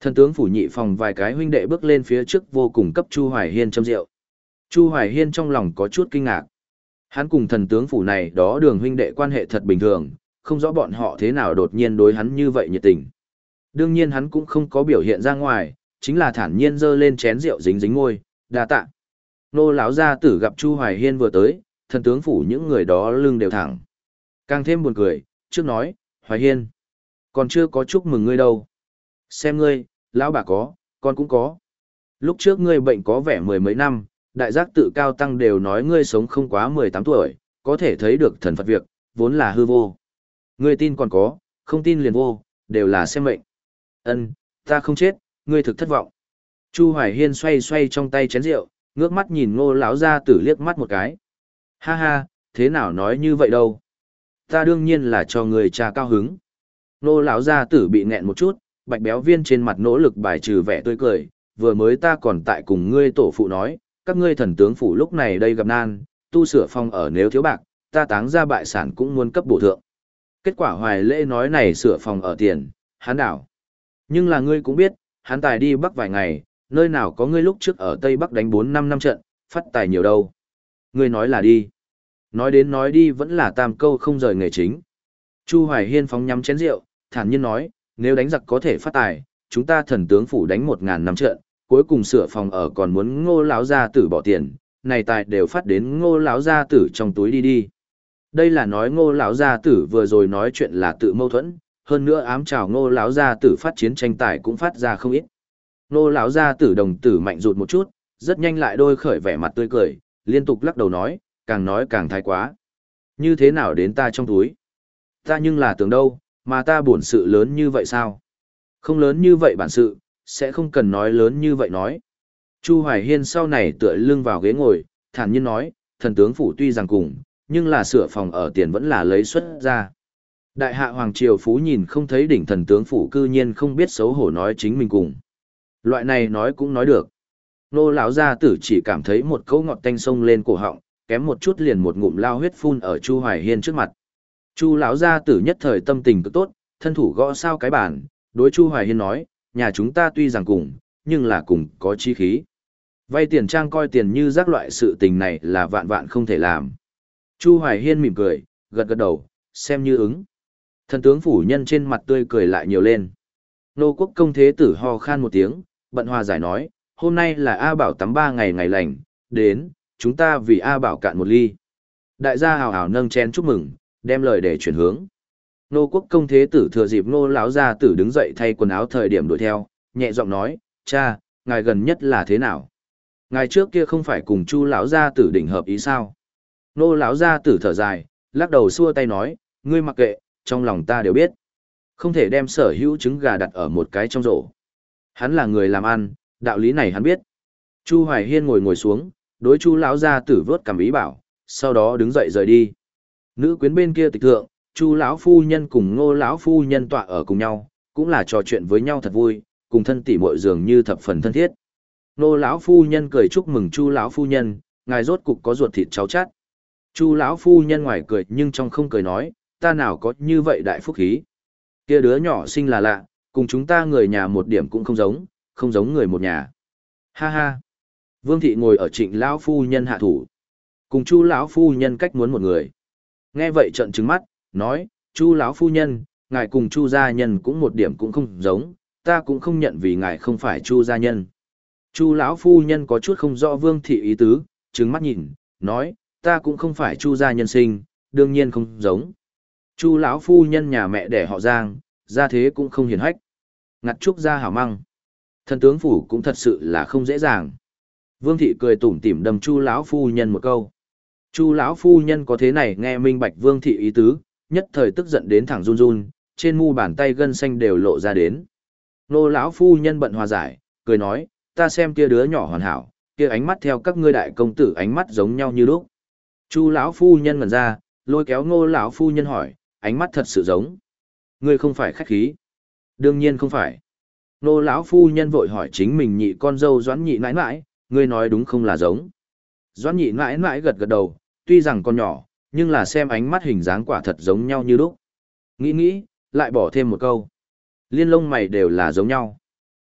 Thần tướng phủ nhị phòng vài cái huynh đệ bước lên phía trước vô cùng cấp Chu Hoài Hiên châm rượu. Chu Hoài Hiên trong lòng có chút kinh ngạc. Hắn cùng thần tướng phủ này đó đường huynh đệ quan hệ thật bình thường, không rõ bọn họ thế nào đột nhiên đối hắn như vậy nhiệt tình. Đương nhiên hắn cũng không có biểu hiện ra ngoài, chính là thản nhiên giơ lên chén rượu dính dính ngôi, đa tạ. Nô lão gia tử gặp Chu Hoài Hiên vừa tới, thần tướng phủ những người đó lưng đều thẳng. Càng thêm buồn cười, trước nói, Hoài Hiên, còn chưa có chúc mừng ngươi đâu. Xem ngươi, lão bà có, con cũng có. Lúc trước ngươi bệnh có vẻ mười mấy năm, đại giác tự cao tăng đều nói ngươi sống không quá mười tám tuổi, có thể thấy được thần Phật việc, vốn là hư vô. Ngươi tin còn có, không tin liền vô, đều là xem mệnh. Ân, ta không chết, ngươi thực thất vọng. Chu Hoài Hiên xoay xoay trong tay chén rượu, ngước mắt nhìn Ngô lão gia tử liếc mắt một cái. Ha ha, thế nào nói như vậy đâu? Ta đương nhiên là cho người cha cao hứng. Ngô lão gia tử bị nghẹn một chút, bạch béo viên trên mặt nỗ lực bài trừ vẻ tươi cười, vừa mới ta còn tại cùng ngươi tổ phụ nói, các ngươi thần tướng phủ lúc này đây gặp nan, tu sửa phòng ở nếu thiếu bạc, ta táng ra bại sản cũng muốn cấp bổ thượng. Kết quả Hoài Lễ nói này sửa phòng ở tiền, hắn đảo. Nhưng là ngươi cũng biết, hắn tài đi Bắc vài ngày, nơi nào có ngươi lúc trước ở Tây Bắc đánh bốn năm năm trận, phát tài nhiều đâu. Ngươi nói là đi. Nói đến nói đi vẫn là tam câu không rời nghề chính. Chu Hoài Hiên phóng nhắm chén rượu, thản nhiên nói, nếu đánh giặc có thể phát tài, chúng ta thần tướng phủ đánh một ngàn năm trận, cuối cùng sửa phòng ở còn muốn Ngô lão gia tử bỏ tiền, này tài đều phát đến Ngô lão gia tử trong túi đi đi. Đây là nói Ngô lão gia tử vừa rồi nói chuyện là tự mâu thuẫn, hơn nữa ám chào Ngô lão gia tử phát chiến tranh tài cũng phát ra không ít. Ngô lão gia tử đồng tử mạnh rụt một chút, rất nhanh lại đôi khởi vẻ mặt tươi cười, liên tục lắc đầu nói, càng nói càng thái quá. Như thế nào đến ta trong túi? Ta nhưng là tưởng đâu, mà ta buồn sự lớn như vậy sao? Không lớn như vậy bản sự, sẽ không cần nói lớn như vậy nói. Chu Hoài Hiên sau này tựa lưng vào ghế ngồi, thản nhiên nói, thần tướng phủ tuy rằng cùng, nhưng là sửa phòng ở tiền vẫn là lấy xuất ra. Đại hạ Hoàng Triều Phú nhìn không thấy đỉnh thần tướng phủ cư nhiên không biết xấu hổ nói chính mình cùng. Loại này nói cũng nói được. Nô lão gia tử chỉ cảm thấy một cỗ ngọt tanh sông lên cổ họng, kém một chút liền một ngụm lao huyết phun ở Chu Hoài Hiên trước mặt. Chu lão gia tử nhất thời tâm tình cực tốt, thân thủ gõ sao cái bàn, đối Chu Hoài Hiên nói, nhà chúng ta tuy rằng cùng, nhưng là cùng có chí khí. Vay tiền trang coi tiền như rác loại sự tình này là vạn vạn không thể làm. Chu Hoài Hiên mỉm cười, gật gật đầu, xem như ứng. Thần tướng phủ nhân trên mặt tươi cười lại nhiều lên. Nô quốc công thế tử ho khan một tiếng, bận hòa giải nói, hôm nay là A Bảo tắm ba ngày ngày lành, đến, chúng ta vì A Bảo cạn một ly. Đại gia hào hào nâng chén chúc mừng, đem lời để chuyển hướng. Nô quốc công thế tử thừa dịp nô lão gia tử đứng dậy thay quần áo thời điểm đuổi theo, nhẹ giọng nói, cha, ngài gần nhất là thế nào? Ngài trước kia không phải cùng Chu lão gia tử đỉnh hợp ý sao? Nô lão gia tử thở dài, lắc đầu xua tay nói, ngươi mặc kệ, trong lòng ta đều biết. Không thể đem sở hữu trứng gà đặt ở một cái trong rổ. Hắn là người làm ăn, đạo lý này hắn biết. Chu Hoài Hiên ngồi ngồi xuống, đối Chu lão gia tử vớt cảm ý bảo, sau đó đứng dậy rời đi. Nữ quyến bên kia tịch thượng, Chu lão phu nhân cùng Ngô lão phu nhân tọa ở cùng nhau, cũng là trò chuyện với nhau thật vui, cùng thân tỷ muội dường như thập phần thân thiết. Ngô lão phu nhân cười chúc mừng Chu lão phu nhân, ngài rốt cục có ruột thịt cháu chắt. Chu lão phu nhân ngoài cười nhưng trong không cười nói, ta nào có như vậy đại phúc khí. Kia đứa nhỏ sinh là lạ, cùng chúng ta người nhà một điểm cũng không giống, không giống người một nhà. Ha ha. Vương thị ngồi ở Trịnh lão phu nhân hạ thủ, cùng Chu lão phu nhân cách muốn một người. Nghe vậy trợn trừng mắt, nói, Chu lão phu nhân, ngài cùng Chu gia nhân cũng một điểm cũng không giống, ta cũng không nhận vì ngài không phải Chu gia nhân. Chu lão phu nhân có chút không rõ Vương thị ý tứ, trừng mắt nhìn, nói, ta cũng không phải Chu gia nhân sinh, đương nhiên không giống. Chu lão phu nhân nhà mẹ đẻ họ Giang, gia thế cũng không hiển hách. Ngặt trúc gia hảo măng. Thần tướng phủ cũng thật sự là không dễ dàng. Vương thị cười tủm tỉm đâm Chu lão phu nhân một câu. Chu lão phu nhân có thế này nghe minh bạch Vương thị ý tứ, nhất thời tức giận đến thẳng run run, trên mu bàn tay gân xanh đều lộ ra đến. Nô lão phu nhân bận hòa giải, cười nói, ta xem kia đứa nhỏ hoàn hảo, kia ánh mắt theo các ngươi đại công tử ánh mắt giống nhau như lúc. Chu lão phu nhân ngẩn ra, lôi kéo Ngô lão phu nhân hỏi, ánh mắt thật sự giống. Ngươi không phải khách khí? Đương nhiên không phải. Nô lão phu nhân vội hỏi chính mình nhị con dâu Doãn nhị nãi nãi, ngươi nói đúng không là giống. Doãn nhị nãi nãi gật gật đầu, tuy rằng con nhỏ, nhưng là xem ánh mắt hình dáng quả thật giống nhau như lúc. Nghĩ nghĩ, lại bỏ thêm một câu. Liên lông mày đều là giống nhau.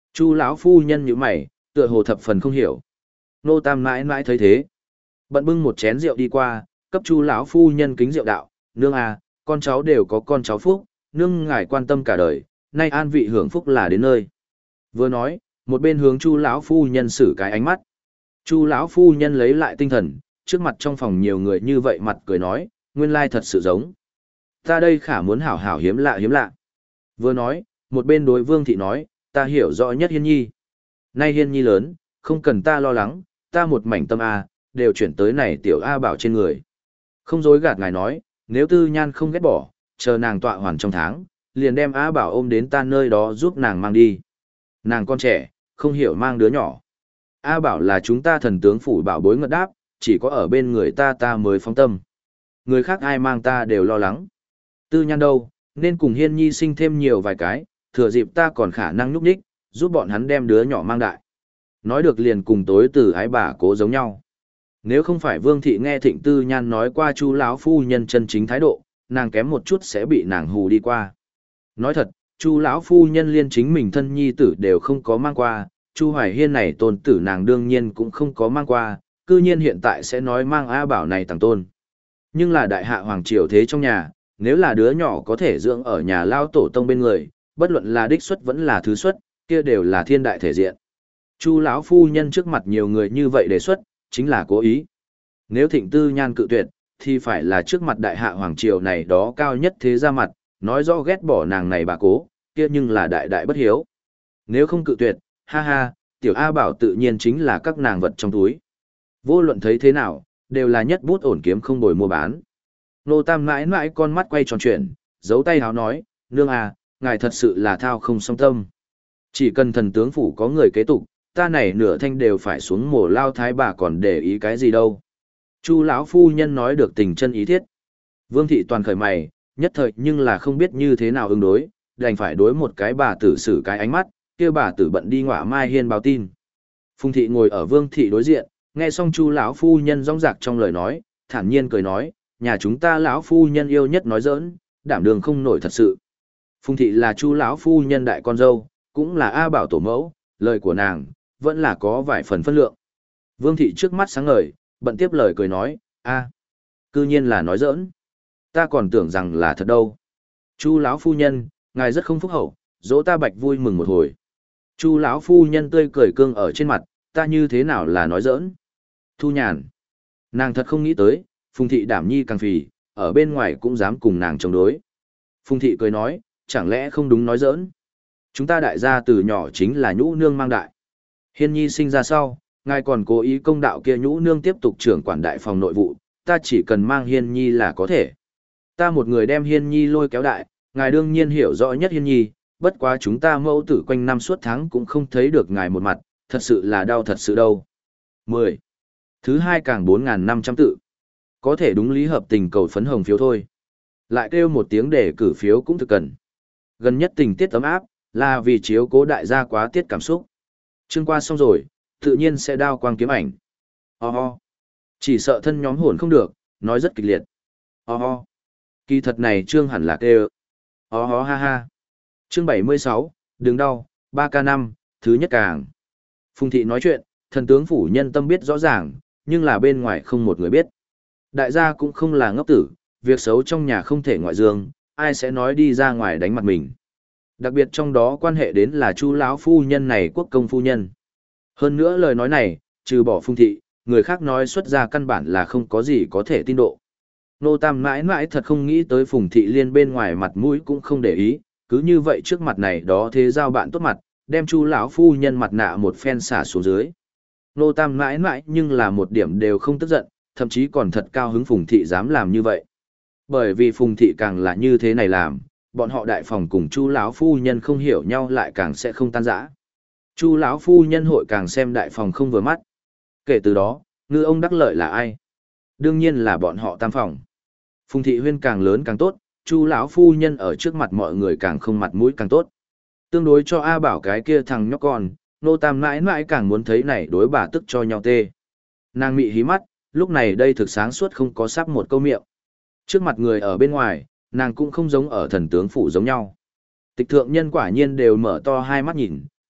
Chu lão phu nhân nhíu mày, tựa hồ thập phần không hiểu. Nô Tam mãi mãi thấy thế, bận bưng một chén rượu đi qua, cấp Chu lão phu nhân kính rượu đạo, nương à, con cháu đều có con cháu phúc, nương ngài quan tâm cả đời, nay an vị hưởng phúc là đến nơi. Vừa nói, một bên hướng Chu lão phu nhân xử cái ánh mắt. Chu lão phu nhân lấy lại tinh thần, trước mặt trong phòng nhiều người như vậy mặt cười nói, nguyên lai thật sự giống. Ta đây khả muốn hảo hảo hiếm lạ hiếm lạ. Vừa nói, một bên đối Vương thị nói, ta hiểu rõ nhất Hiên Nhi. Nay Hiên Nhi lớn, không cần ta lo lắng, ta một mảnh tâm A, đều chuyển tới này tiểu A bảo trên người. Không dối gạt ngài nói, nếu tư nhan không ghét bỏ, chờ nàng tọa hoàn trong tháng, liền đem A bảo ôm đến ta nơi đó giúp nàng mang đi. Nàng con trẻ, không hiểu mang đứa nhỏ. A bảo là chúng ta thần tướng phủ bảo bối ngật đáp, chỉ có ở bên người ta ta mới phóng tâm. Người khác ai mang ta đều lo lắng. Tư nhan đâu, nên cùng Hiên Nhi sinh thêm nhiều vài cái, thừa dịp ta còn khả năng nhúc nhích, giúp bọn hắn đem đứa nhỏ mang đại. Nói được liền cùng tối từ ái bà cố giống nhau. Nếu không phải Vương thị nghe Thịnh Tư Nhan nói qua Chu lão phu nhân chân chính thái độ, nàng kém một chút sẽ bị nàng hù đi qua. Nói thật, Chu lão phu nhân liên chính mình thân nhi tử đều không có mang qua, Chu Hoài Hiên này tôn tử nàng đương nhiên cũng không có mang qua, cư nhiên hiện tại sẽ nói mang A Bảo này tàng tôn. Nhưng là đại hạ hoàng triều thế trong nhà, nếu là đứa nhỏ có thể dưỡng ở nhà lao tổ tông bên người, bất luận là đích xuất vẫn là thứ xuất, kia đều là thiên đại thể diện. Chu lão phu nhân trước mặt nhiều người như vậy đề xuất, chính là cố ý. Nếu Thịnh Tư Nhan cự tuyệt, thì phải là trước mặt đại hạ hoàng triều này đó cao nhất thế ra mặt, nói rõ ghét bỏ nàng này bà cố, kia nhưng là đại đại bất hiếu. Nếu không cự tuyệt, ha ha, tiểu A Bảo tự nhiên chính là các nàng vật trong túi. Vô luận thấy thế nào, đều là nhất bút ổn kiếm không bồi mua bán. Nô Tam mãi mãi con mắt quay tròn chuyển, giấu tay háo nói, nương à, ngài thật sự là thao không song tâm. Chỉ cần thần tướng phủ có người kế tục, ta này nửa thanh đều phải xuống mổ lao thái bà còn để ý cái gì đâu. Chu lão phu nhân nói được tình chân ý thiết. Vương thị toàn khởi mày, nhất thời nhưng là không biết như thế nào ứng đối, đành phải đối một cái bà tử xử cái ánh mắt, kia bà tử bận đi ngọa mai hiên báo tin. Phùng thị ngồi ở Vương thị đối diện, nghe xong Chu lão phu nhân rõng rạc trong lời nói, thản nhiên cười nói, nhà chúng ta lão phu nhân yêu nhất nói giỡn, đảm đường không nổi thật sự. Phùng thị là Chu lão phu nhân đại con dâu, cũng là A Bảo tổ mẫu, lời của nàng vẫn là có vài phần phân lượng. Vương thị trước mắt sáng ngời, bận tiếp lời cười nói, a, cư nhiên là nói giỡn, ta còn tưởng rằng là thật đâu. Chu lão phu nhân, ngài rất không phúc hậu, dỗ ta bạch vui mừng một hồi. Chu lão phu nhân tươi cười cương ở trên mặt, ta như thế nào là nói giỡn. Thu Nhàn, nàng thật không nghĩ tới, Phùng thị đảm nhi càng phì, ở bên ngoài cũng dám cùng nàng chống đối. Phùng thị cười nói, chẳng lẽ không đúng nói giỡn. Chúng ta đại gia từ nhỏ chính là nhũ nương mang đại. Hiên Nhi sinh ra sau, ngài còn cố ý công đạo kia nhũ nương tiếp tục trưởng quản đại phòng nội vụ, ta chỉ cần mang Hiên Nhi là có thể. Ta một người đem Hiên Nhi lôi kéo đại, ngài đương nhiên hiểu rõ nhất Hiên Nhi, bất quá chúng ta mẫu tử quanh năm suốt tháng cũng không thấy được ngài một mặt, thật sự là đau thật sự đâu. mười. Thứ hai càng bốn nghìn năm trăm tự. Có thể đúng lý hợp tình cầu phấn hồng phiếu thôi. Lại kêu một tiếng để cử phiếu cũng thực cần. Gần nhất tình tiết ấm áp, là vì chiếu cố đại gia quá tiết cảm xúc. Chương qua xong rồi, tự nhiên sẽ đao quang kiếm ảnh. Ho ho. Chỉ sợ thân nhóm hồn không được, nói rất kịch liệt. Ho ho. Kỳ thật này chương hẳn là kêu. Ho ho ha ha. Chương bảy mươi sáu, đừng đau, ba k năm, thứ nhất càng. Phùng thị nói chuyện, thần tướng phủ nhân tâm biết rõ ràng, nhưng là bên ngoài không một người biết. Đại gia cũng không là ngốc tử, việc xấu trong nhà không thể ngoại dương, ai sẽ nói đi ra ngoài đánh mặt mình. Đặc biệt trong đó quan hệ đến là Chu lão phu nhân này quốc công phu nhân. Hơn nữa lời nói này, trừ bỏ Phùng thị, người khác nói xuất ra căn bản là không có gì có thể tin độ. Nô Tam mãi mãi thật không nghĩ tới Phùng thị liên bên ngoài mặt mũi cũng không để ý, cứ như vậy trước mặt này đó thế giao bạn tốt mặt, đem Chu lão phu nhân mặt nạ một phen xả xuống dưới. Nô Tam mãi mãi nhưng là một điểm đều không tức giận, thậm chí còn thật cao hứng Phùng thị dám làm như vậy. Bởi vì Phùng thị càng là như thế này làm, bọn họ đại phòng cùng Chu lão phu nhân không hiểu nhau lại càng sẽ không tan rã. Chu lão phu nhân hội càng xem đại phòng không vừa mắt. Kể từ đó, ngư ông đắc lợi là ai? Đương nhiên là bọn họ tam phòng. Phùng thị huyên càng lớn càng tốt, Chu lão phu nhân ở trước mặt mọi người càng không mặt mũi càng tốt. Tương đối cho A Bảo cái kia thằng nhóc con, nô Tam mãi mãi càng muốn thấy này đối bà tức cho nhau tê. Nàng mị hí mắt, lúc này đây thực sáng suốt không có sắp một câu miệng. Trước mặt người ở bên ngoài, nàng cũng không giống ở thần tướng phủ giống nhau. Tịch thượng nhân quả nhiên đều mở to hai mắt nhìn,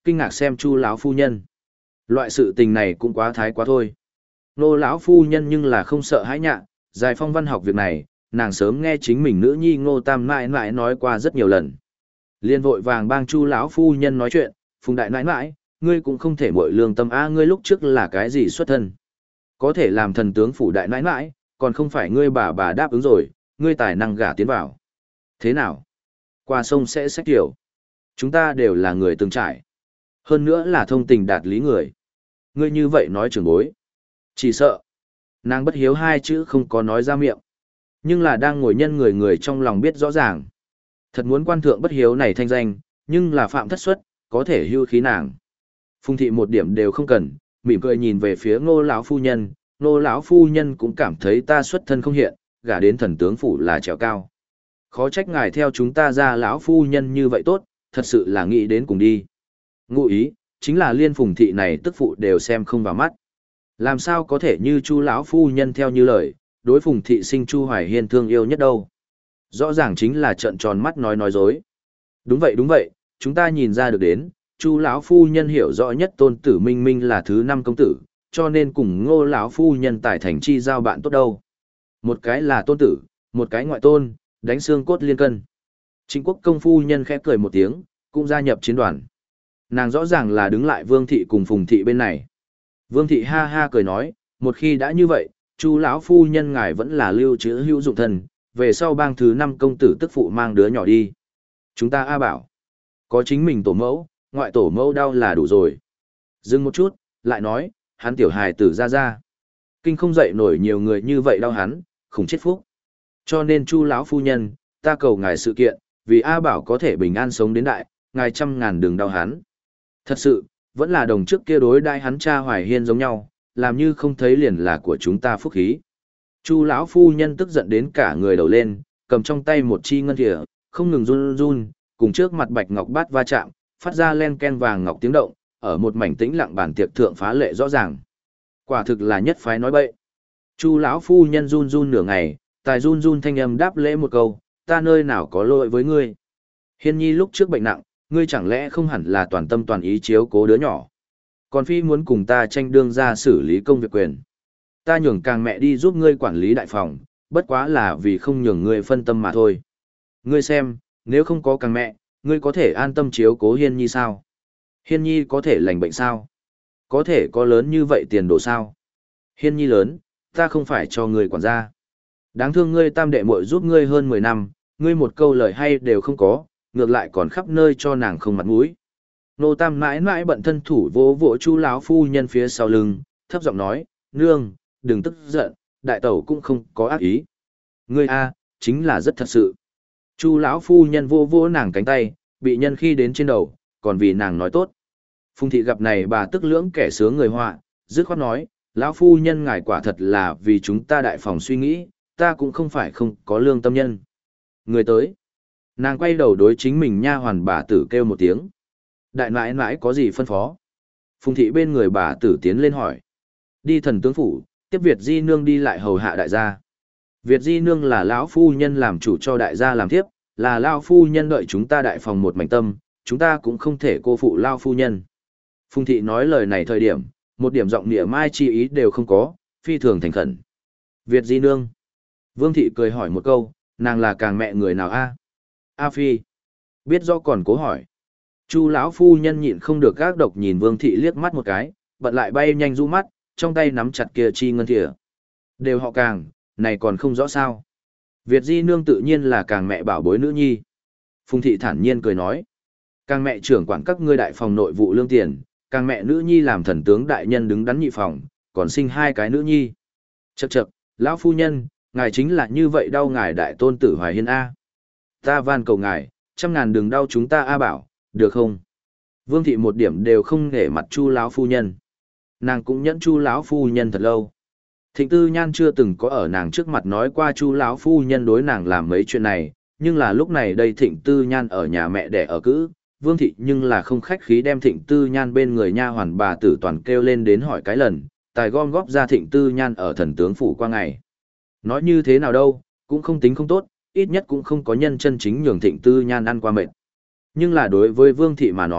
kinh ngạc xem Chu lão phu nhân. Loại sự tình này cũng quá thái quá thôi. Nô lão phu nhân nhưng là không sợ hãi nhạ, giải phong văn học việc này, nàng sớm nghe chính mình nữ nhi Ngô Tam mãi mãi nói qua rất nhiều lần. Liên vội vàng bang Chu lão phu nhân nói chuyện, Phùng đại nãi nãi, ngươi cũng không thể muội lương tâm a, ngươi lúc trước là cái gì xuất thân? Có thể làm thần tướng phủ đại nãi nãi, còn không phải ngươi bà bà đáp ứng rồi, ngươi tài năng gả tiến vào. Thế nào? Qua sông sẽ sách tiểu. Chúng ta đều là người từng trải. Hơn nữa là thông tình đạt lý người. Ngươi như vậy nói trưởng bối. Chỉ sợ. Nàng bất hiếu hai chữ không có nói ra miệng. Nhưng là đang ngồi nhân người người trong lòng biết rõ ràng. Thật muốn quan thượng bất hiếu này thanh danh, nhưng là phạm thất xuất, có thể hưu khí nàng. Phùng thị một điểm đều không cần, mỉm cười nhìn về phía Ngô lão phu nhân, Ngô lão phu nhân cũng cảm thấy ta xuất thân không hiện, gả đến thần tướng phủ là trèo cao. Khó trách ngài theo chúng ta ra lão phu nhân như vậy tốt, thật sự là nghĩ đến cùng đi. Ngụ ý, chính là liên Phùng thị này tức phụ đều xem không vào mắt. Làm sao có thể như Chu lão phu nhân theo như lời, đối Phùng thị sinh Chu Hoài Hiên thương yêu nhất đâu. Rõ ràng chính là trợn tròn mắt nói nói dối. Đúng vậy đúng vậy, chúng ta nhìn ra được đến, Chu lão phu nhân hiểu rõ nhất tôn tử Minh Minh là thứ năm công tử, cho nên cùng Ngô lão phu nhân tài thành chi giao bạn tốt đâu. Một cái là tôn tử, một cái ngoại tôn, đánh xương cốt liên cân. Trịnh Quốc công phu nhân khẽ cười một tiếng, cũng gia nhập chiến đoàn. Nàng rõ ràng là đứng lại Vương thị cùng Phùng thị bên này. Vương thị ha ha cười nói, một khi đã như vậy, Chu lão phu nhân ngài vẫn là lưu trữ hữu dụng thân, về sau bang thứ năm công tử tức phụ mang đứa nhỏ đi. Chúng ta A bảo, có chính mình tổ mẫu, ngoại tổ mẫu đau là đủ rồi. Dừng một chút, lại nói, hắn tiểu hài tử ra ra. Kinh không dậy nổi nhiều người như vậy đau hắn, khủng chết phúc. Cho nên Chu lão phu nhân, ta cầu ngài sự kiện, vì A bảo có thể bình an sống đến đại, ngài trăm ngàn đừng đau hắn. Thật sự, vẫn là đồng trước kia đối đai hắn cha Hoài Hiên giống nhau, làm như không thấy liền là của chúng ta phúc khí. Chu lão phu nhân tức giận đến cả người đầu lên, cầm trong tay một chi ngân thìa, không ngừng run run, cùng trước mặt bạch ngọc bát va chạm, phát ra len ken vàng ngọc tiếng động, ở một mảnh tĩnh lặng bàn tiệc thượng phá lệ rõ ràng. Quả thực là nhất phái nói bậy. Chu lão phu nhân run run nửa ngày, tài run run thanh âm đáp lễ một câu, ta nơi nào có lỗi với ngươi. Hiên nhi lúc trước bệnh nặng, ngươi chẳng lẽ không hẳn là toàn tâm toàn ý chiếu cố đứa nhỏ. Còn phi muốn cùng ta tranh đương ra xử lý công việc quyền. Ta nhường càng mẹ đi giúp ngươi quản lý đại phòng, bất quá là vì không nhường ngươi phân tâm mà thôi. Ngươi xem, nếu không có càng mẹ, ngươi có thể an tâm chiếu cố Hiên nhi sao? Hiên nhi có thể lành bệnh sao? Có thể có lớn như vậy tiền đồ sao? Hiên nhi lớn, ta không phải cho ngươi quản gia. Đáng thương ngươi tam đệ muội giúp ngươi hơn mười năm, ngươi một câu lời hay đều không có, ngược lại còn khắp nơi cho nàng không mặt mũi. Nô tam mãi mãi bận thân thủ vỗ vỗ Chu lão phu nhân phía sau lưng, thấp giọng nói, nương, đừng tức giận, đại tẩu cũng không có ác ý. Ngươi a, chính là rất thật sự. Chu lão phu nhân vô vỗ nàng cánh tay, bị nhân khi đến trên đầu, còn vì nàng nói tốt. Phùng thị gặp này bà tức lưỡng kẻ sướng người họa, dứt khoát nói, lão phu nhân ngài quả thật là vì chúng ta đại phòng suy nghĩ, ta cũng không phải không có lương tâm nhân. Người tới. Nàng quay đầu đối chính mình nha hoàn bà tử kêu một tiếng. Đại nãi nãi có gì phân phó? Phùng thị bên người bà tử tiến lên hỏi. Đi thần tướng phủ, tiếp Việt Di Nương đi lại hầu hạ đại gia. Việt Di Nương là lão phu nhân làm chủ cho đại gia làm tiếp, là lão phu nhân đợi chúng ta đại phòng một mảnh tâm, chúng ta cũng không thể cô phụ lão phu nhân. Phùng thị nói lời này thời điểm, một điểm giọng nịa mai chi ý đều không có, phi thường thành khẩn. Việt Di Nương. Vương thị cười hỏi một câu, nàng là càng mẹ người nào a? A Phi. Biết do còn cố hỏi. Chu lão phu nhân nhịn không được gác độc nhìn Vương thị liếc mắt một cái, bận lại bay nhanh du mắt, trong tay nắm chặt kia chi ngân thìa. Đều họ càng, này còn không rõ sao. Việt Di Nương tự nhiên là càng mẹ bảo bối nữ nhi. Phùng thị thản nhiên cười nói. Càng mẹ trưởng quản các ngươi đại phòng nội vụ lương tiền, càng mẹ nữ nhi làm thần tướng đại nhân đứng đắn nhị phòng, còn sinh hai cái nữ nhi. Chậc chậc, lão phu nhân, ngài chính là như vậy đau ngài đại tôn tử Hoài Hiên A. Ta van cầu ngài, trăm ngàn đừng đau chúng ta A bảo, được không? Vương thị một điểm đều không nể mặt Chu lão phu nhân. Nàng cũng nhẫn Chu lão phu nhân thật lâu. Thịnh Tư Nhan chưa từng có ở nàng trước mặt nói qua Chu lão phu nhân đối nàng làm mấy chuyện này, nhưng là lúc này đây Thịnh Tư Nhan ở nhà mẹ đẻ ở cữ, Vương thị nhưng là không khách khí đem Thịnh Tư Nhan bên người nha hoàn bà tử toàn kêu lên đến hỏi cái lần, tài gom góp ra Thịnh Tư Nhan ở thần tướng phủ qua ngày. Nói như thế nào đâu, cũng không tính không tốt, ít nhất cũng không có nhân chân chính nhường Thịnh Tư Nhan ăn qua mệt. Nhưng là đối với Vương thị mà nói,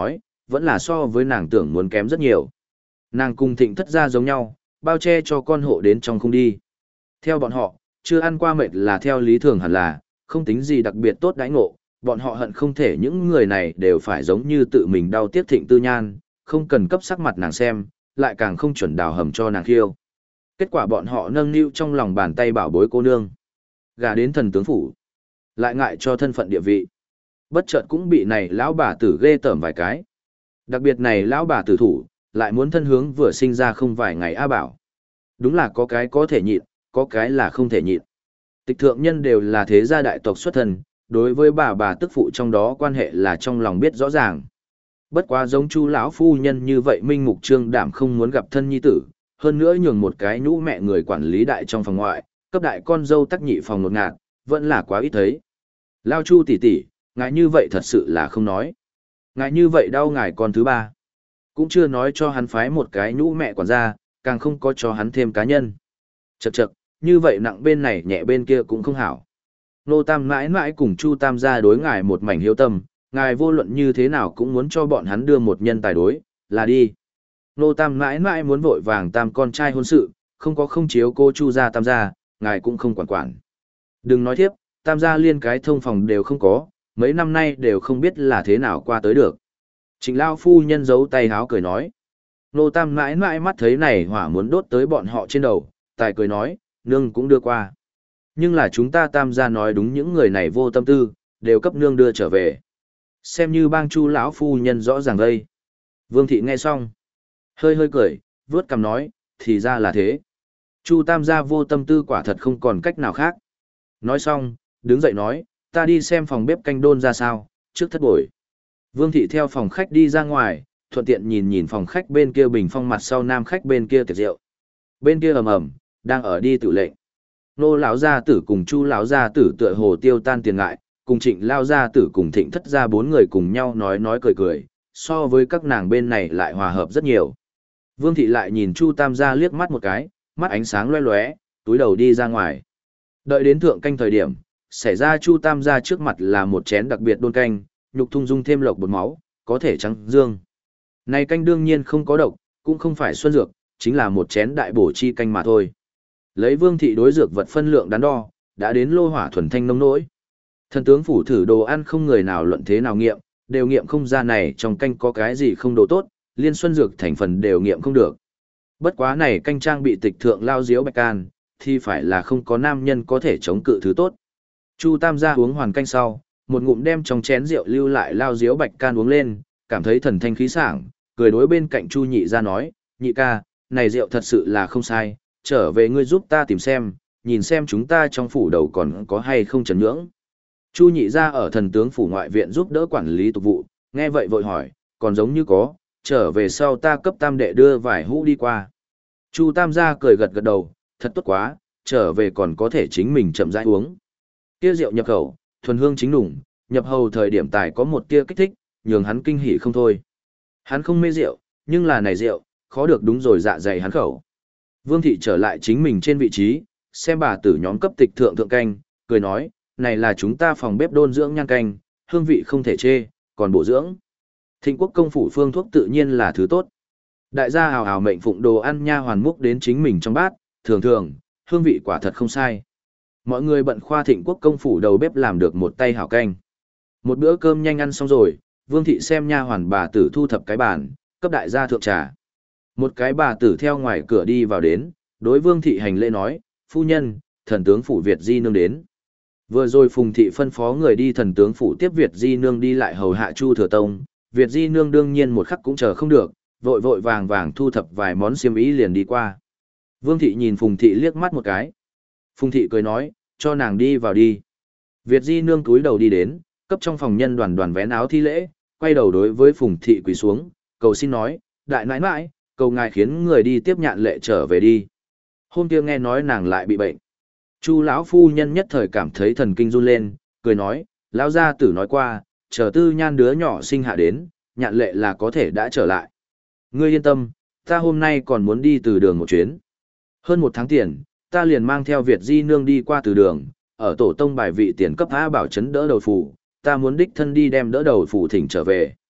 vẫn là so với nàng tưởng muốn kém rất nhiều. Nàng cùng thịnh thất gia giống nhau, bao che cho con hộ đến trong không đi. Theo bọn họ, chưa ăn qua mệt là theo lý thường hẳn là, không tính gì đặc biệt tốt đãi ngộ, bọn họ hận không thể những người này đều phải giống như tự mình đau tiếc thịnh tư nhan, không cần cấp sắc mặt nàng xem, lại càng không chuẩn đào hầm cho nàng khiêu. Kết quả bọn họ nâng niu trong lòng bàn tay bảo bối cô nương. Gà đến thần tướng phủ. Lại ngại cho thân phận địa vị. Bất chợt cũng bị này lão bà tử ghê tởm vài cái. Đặc biệt này lão bà tử thủ, lại muốn thân hướng vừa sinh ra không vài ngày A Bảo. Đúng là có cái có thể nhịn, có cái là không thể nhịn. Tịch thượng nhân đều là thế gia đại tộc xuất thân, đối với bà bà tức phụ trong đó quan hệ là trong lòng biết rõ ràng. Bất quá giống chu lão phu nhân như vậy minh mục trương đảm không muốn gặp thân nhi tử, hơn nữa nhường một cái nhũ mẹ người quản lý đại trong phòng ngoại, cấp đại con dâu tắc nhị phòng nột ngạt, vẫn là quá ít thấy. Lao chu tỷ tỷ, ngài như vậy thật sự là không nói. Ngài như vậy đau ngài con thứ ba. Cũng chưa nói cho hắn phái một cái nhũ mẹ quản gia, càng không có cho hắn thêm cá nhân. Chậc chậc, như vậy nặng bên này nhẹ bên kia cũng không hảo. Nô Tam mãi mãi cùng Chu Tam gia đối ngài một mảnh hiếu tâm, ngài vô luận như thế nào cũng muốn cho bọn hắn đưa một nhân tài đối, là đi. Nô Tam mãi mãi muốn vội vàng tam con trai hôn sự, không có không chiếu cô Chu gia Tam gia, ngài cũng không quản quản. Đừng nói thiếp, Tam gia liên cái thông phòng đều không có, mấy năm nay đều không biết là thế nào qua tới được. Trịnh Lao phu nhân giấu tay háo cười nói. Nô Tam mãi mãi mắt thấy này hỏa muốn đốt tới bọn họ trên đầu, tài cười nói, nương cũng đưa qua. Nhưng là chúng ta Tam gia nói đúng những người này vô tâm tư, đều cấp nương đưa trở về. Xem như bang Chu lão phu nhân rõ ràng đây. Vương thị nghe xong, hơi hơi cười, vớt cằm nói, thì ra là thế. Chu Tam gia vô tâm tư quả thật không còn cách nào khác. Nói xong, đứng dậy nói, ta đi xem phòng bếp canh đôn ra sao, trước thất bội. Vương thị theo phòng khách đi ra ngoài, thuận tiện nhìn nhìn phòng khách bên kia bình phong mặt sau nam khách bên kia tiệc rượu. Bên kia ầm ầm, đang ở đi tự lệnh. Nô lão gia tử cùng Chu lão gia tử tựa hồ tiêu tan tiền ngại, cùng Trịnh lao gia tử cùng Thịnh thất gia bốn người cùng nhau nói nói cười cười, so với các nàng bên này lại hòa hợp rất nhiều. Vương thị lại nhìn Chu Tam gia liếc mắt một cái, mắt ánh sáng loé loé, túi đầu đi ra ngoài. Đợi đến thượng canh thời điểm, xảy ra Chu Tam gia trước mặt là một chén đặc biệt đôn canh, nhục thung dung thêm lộc bột máu, có thể trắng dương. Này canh đương nhiên không có độc, cũng không phải xuân dược, chính là một chén đại bổ chi canh mà thôi. Lấy Vương thị đối dược vật phân lượng đắn đo, đã đến lô hỏa thuần thanh nông nỗi. Thần tướng phủ thử đồ ăn không người nào luận thế nào nghiệm, đều nghiệm không ra này trong canh có cái gì không đồ tốt, liên xuân dược thành phần đều nghiệm không được. Bất quá này canh trang bị tịch thượng lao diếu bạch can, thì phải là không có nam nhân có thể chống cự thứ tốt. Chu Tam gia uống hoàn canh sau, một ngụm đem trong chén rượu lưu lại lao diếu bạch can uống lên, cảm thấy thần thanh khí sảng, cười đối bên cạnh Chu nhị ra nói, nhị ca, này rượu thật sự là không sai, trở về ngươi giúp ta tìm xem, nhìn xem chúng ta trong phủ đầu còn có hay không trần nhưỡng. Chu nhị ra ở thần tướng phủ ngoại viện giúp đỡ quản lý tục vụ, nghe vậy vội hỏi, còn giống như có, trở về sau ta cấp tam đệ đưa vài hũ đi qua. Chu Tam gia cười gật gật đầu, thật tốt quá, trở về còn có thể chính mình chậm rãi uống. Kia rượu nhập khẩu, thuần hương chính đủng, nhập hầu thời điểm tài có một tia kích thích, nhường hắn kinh hỉ không thôi. Hắn không mê rượu, nhưng là này rượu, khó được đúng rồi dạ dày hắn khẩu. Vương thị trở lại chính mình trên vị trí, xem bà tử nhóm cấp tịch thượng thượng canh, cười nói, này là chúng ta phòng bếp đôn dưỡng nhan canh, hương vị không thể chê, còn bổ dưỡng. Thịnh quốc công phủ phương thuốc tự nhiên là thứ tốt. Đại gia hào hào mệnh phụng đồ ăn nha hoàn múc đến chính mình trong bát, thường thường, hương vị quả thật không sai. Mọi người bận khoa thịnh quốc công phủ đầu bếp làm được một tay hảo canh. Một bữa cơm nhanh ăn xong rồi, Vương thị xem nha hoàn bà tử thu thập cái bàn, cấp đại gia thượng trà. Một cái bà tử theo ngoài cửa đi vào đến, đối Vương thị hành lễ nói, phu nhân, thần tướng phủ Việt Di Nương đến. Vừa rồi Phùng thị phân phó người đi thần tướng phủ tiếp Việt Di Nương đi lại hầu hạ Chu Thừa Tông, Việt Di Nương đương nhiên một khắc cũng chờ không được, vội vội vàng vàng thu thập vài món xiêm y liền đi qua. Vương thị nhìn Phùng thị liếc mắt một cái. Phùng thị cười nói, cho nàng đi vào đi. Việt Di Nương cúi đầu đi đến, cấp trong phòng nhân đoàn đoàn vén áo thi lễ, quay đầu đối với Phùng thị quỳ xuống, cầu xin nói, đại nãi nãi, cầu ngài khiến người đi tiếp nhạn lệ trở về đi. Hôm kia nghe nói nàng lại bị bệnh. Chu lão phu nhân nhất thời cảm thấy thần kinh run lên, cười nói, lão gia tử nói qua, chờ tư nhan đứa nhỏ sinh hạ đến, nhạn lệ là có thể đã trở lại. Ngươi yên tâm, ta hôm nay còn muốn đi từ đường một chuyến. Hơn một tháng tiền, ta liền mang theo Việt Di Nương đi qua từ đường, ở tổ tông bài vị tiền cấp A bảo chấn đỡ đầu phủ, ta muốn đích thân đi đem đỡ đầu phủ thỉnh trở về.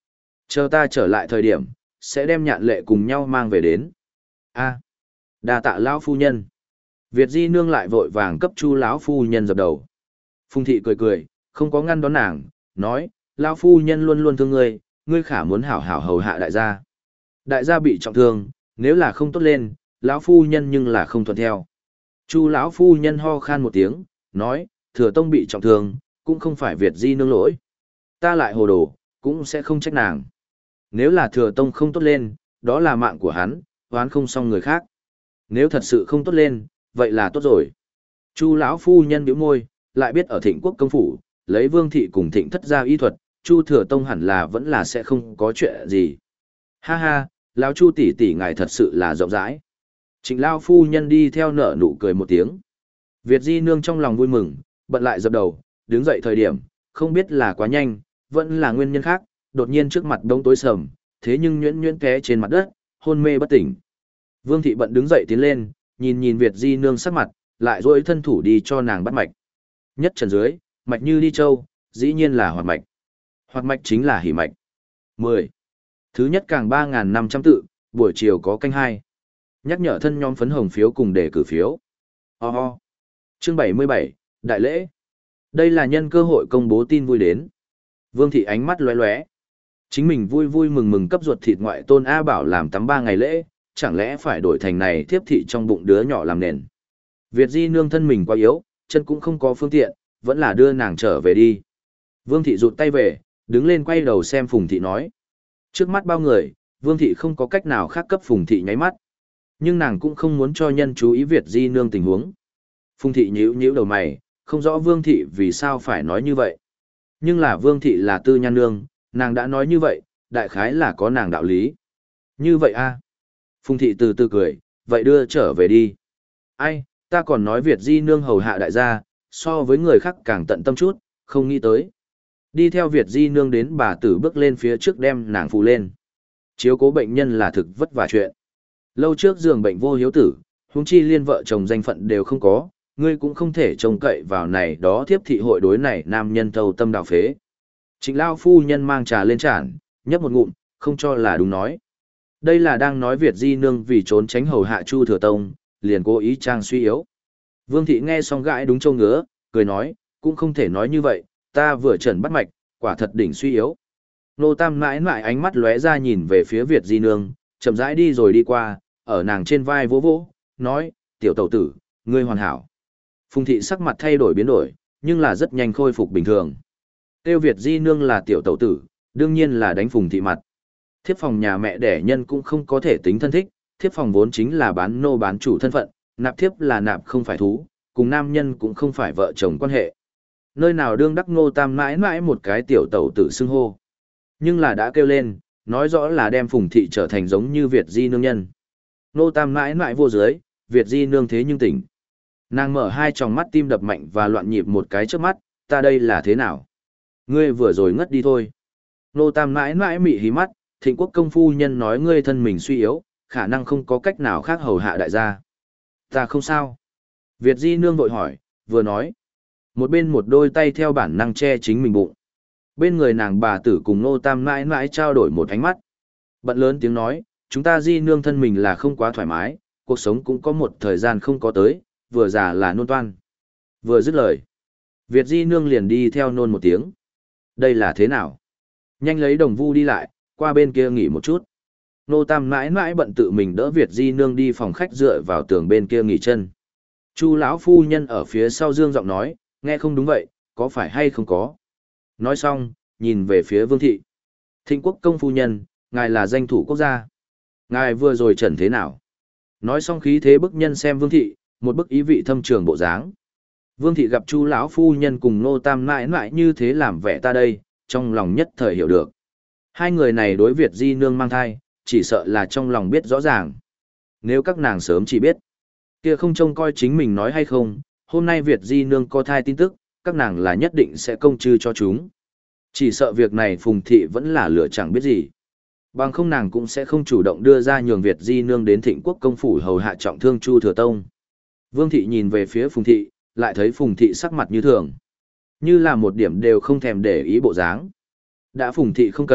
Chờ ta trở lại thời điểm, sẽ đem nhạn lệ cùng nhau mang về đến. A, đa tạ lão phu nhân. Việt Di nương lại vội vàng cấp Chu lão phu nhân dập đầu. Phùng thị cười cười, không có ngăn đón nàng, nói, lão phu nhân luôn luôn thương ngươi, ngươi khả muốn hảo hảo hầu hạ đại gia. Đại gia bị trọng thương, nếu là không tốt lên, lão phu nhân nhưng là không thuận theo. Chu lão phu nhân ho khan một tiếng, nói, Thừa Tông bị trọng thương, cũng không phải Việt Di nương lỗi. Ta lại hồ đồ, cũng sẽ không trách nàng. Nếu là Thừa Tông không tốt lên, đó là mạng của hắn, oán không xong người khác. Nếu thật sự không tốt lên, vậy là tốt rồi. Chu lão phu nhân bĩu môi, lại biết ở Thịnh Quốc công phủ, lấy Vương thị cùng Thịnh thất gia y thuật, Chu Thừa Tông hẳn là vẫn là sẽ không có chuyện gì. Ha ha, lão Chu tỷ tỷ ngài thật sự là rộng rãi. Trịnh lão phu nhân đi theo nở nụ cười một tiếng. Việt Di nương trong lòng vui mừng, bận lại dập đầu, đứng dậy thời điểm, không biết là quá nhanh, vẫn là nguyên nhân khác, đột nhiên trước mặt đông tối sầm, thế nhưng nhuyễn nhuyễn té trên mặt đất, hôn mê bất tỉnh. Vương thị bận đứng dậy tiến lên, nhìn nhìn Việt Di nương sắc mặt, lại duỗi thân thủ đi cho nàng bắt mạch. Nhất trần dưới, mạch như đi châu, dĩ nhiên là hoạt mạch. Hoạt mạch chính là hỉ mạch. mười. Thứ nhất càng ba nghìn năm trăm tự, buổi chiều có canh hai. Nhắc nhở thân nhóm phấn hồng phiếu cùng đề cử phiếu. Ho ho. Chương bảy mươi bảy, Đại lễ. Đây là nhân cơ hội công bố tin vui đến. Vương thị ánh mắt lóe lóe. Chính mình vui vui mừng mừng cấp ruột thịt ngoại tôn A Bảo làm tắm ba ngày lễ, chẳng lẽ phải đổi thành này thiếp thị trong bụng đứa nhỏ làm nền. Việt Di nương thân mình quá yếu, chân cũng không có phương tiện, vẫn là đưa nàng trở về đi. Vương thị rụt tay về, đứng lên quay đầu xem Phùng thị nói. Trước mắt bao người, Vương thị không có cách nào khác cấp Phùng thị nháy mắt. Nhưng nàng cũng không muốn cho nhân chú ý Việt Di nương tình huống. Phùng thị nhíu nhíu đầu mày, không rõ Vương thị vì sao phải nói như vậy. Nhưng là Vương thị là tư nhan nương, nàng đã nói như vậy, đại khái là có nàng đạo lý. Như vậy a? Phùng thị từ từ cười, vậy đưa trở về đi. Ai, ta còn nói Việt Di nương hầu hạ đại gia, so với người khác càng tận tâm chút, không nghĩ tới. Đi theo Việt Di nương đến bà tử bước lên phía trước đem nàng phụ lên. Chiếu cố bệnh nhân là thực vất vả chuyện. Lâu trước giường bệnh vô hiếu tử, huống chi liên vợ chồng danh phận đều không có, ngươi cũng không thể trông cậy vào này đó tiếp thị hội đối này nam nhân thâu tâm đạo phế. Trịnh lao phu nhân mang trà lên tràn, nhấp một ngụm, không cho là đúng nói. Đây là đang nói Việt Di nương vì trốn tránh hầu hạ Chu Thừa Tông, liền cố ý trang suy yếu. Vương thị nghe xong gãi đúng châu ngứa, cười nói, cũng không thể nói như vậy, ta vừa trần bắt mạch, quả thật đỉnh suy yếu. Nô Tam mãi mãi ánh mắt lóe ra nhìn về phía Việt Di nương, chậm rãi đi rồi đi qua, ở nàng trên vai vỗ vỗ, nói, tiểu tẩu tử, ngươi hoàn hảo. Phùng thị sắc mặt thay đổi biến đổi, nhưng là rất nhanh khôi phục bình thường. Tiêu Việt Di nương là tiểu tẩu tử, đương nhiên là đánh Phùng thị mặt. Thiếp phòng nhà mẹ đẻ nhân cũng không có thể tính thân thích, thiếp phòng vốn chính là bán nô bán chủ thân phận, nạp thiếp là nạp không phải thú, cùng nam nhân cũng không phải vợ chồng quan hệ. Nơi nào đương đắc Ngô Tam mãi mãi một cái tiểu tẩu tử xưng hô. Nhưng là đã kêu lên, nói rõ là đem Phùng thị trở thành giống như Việt Di nương nhân. Ngô Tam mãi mãi vô dưới, Việt Di nương thế nhưng tỉnh. Nàng mở hai tròng mắt tim đập mạnh và loạn nhịp một cái trước mắt, ta đây là thế nào? Ngươi vừa rồi ngất đi thôi. Ngô Tam mãi mãi mị hí mắt, Thịnh Quốc công phu nhân nói ngươi thân mình suy yếu, khả năng không có cách nào khác hầu hạ đại gia. Ta không sao. Việt Di nương vội hỏi, vừa nói. Một bên một đôi tay theo bản năng che chính mình bụng. Bên người nàng bà tử cùng Ngô Tam mãi mãi trao đổi một ánh mắt. Bận lớn tiếng nói, chúng ta Di nương thân mình là không quá thoải mái, cuộc sống cũng có một thời gian không có tới, vừa già là nôn toan. Vừa dứt lời. Việt Di nương liền đi theo nôn một tiếng. Đây là thế nào? Nhanh lấy đồng vu đi lại, qua bên kia nghỉ một chút. Nô Tam mãi mãi bận tự mình đỡ Việt Di nương đi phòng khách dựa vào tường bên kia nghỉ chân. Chu lão phu nhân ở phía sau dương giọng nói, nghe không đúng vậy, có phải hay không có. Nói xong, nhìn về phía Vương thị. Thịnh Quốc công phu nhân, ngài là danh thủ quốc gia. Ngài vừa rồi trần thế nào? Nói xong khí thế bức nhân xem Vương thị, một bức ý vị thâm trường bộ dáng. Vương thị gặp Chu lão phu nhân cùng Nô Tam mãi mãi như thế làm vẻ ta đây, trong lòng nhất thời hiểu được. Hai người này đối Việt Di nương mang thai, chỉ sợ là trong lòng biết rõ ràng. Nếu các nàng sớm chỉ biết, kia không trông coi chính mình nói hay không, hôm nay Việt Di nương có thai tin tức, các nàng là nhất định sẽ công chư cho chúng. Chỉ sợ việc này Phùng thị vẫn là lựa chẳng biết gì. Bằng không nàng cũng sẽ không chủ động đưa ra nhường Việt Di nương đến Thịnh Quốc công phủ hầu hạ trọng thương Chu Thừa Tông. Vương thị nhìn về phía Phùng thị, lại thấy Phùng thị sắc mặt như thường. Như là một điểm đều không thèm để ý bộ dáng. Đã Phùng thị không cần,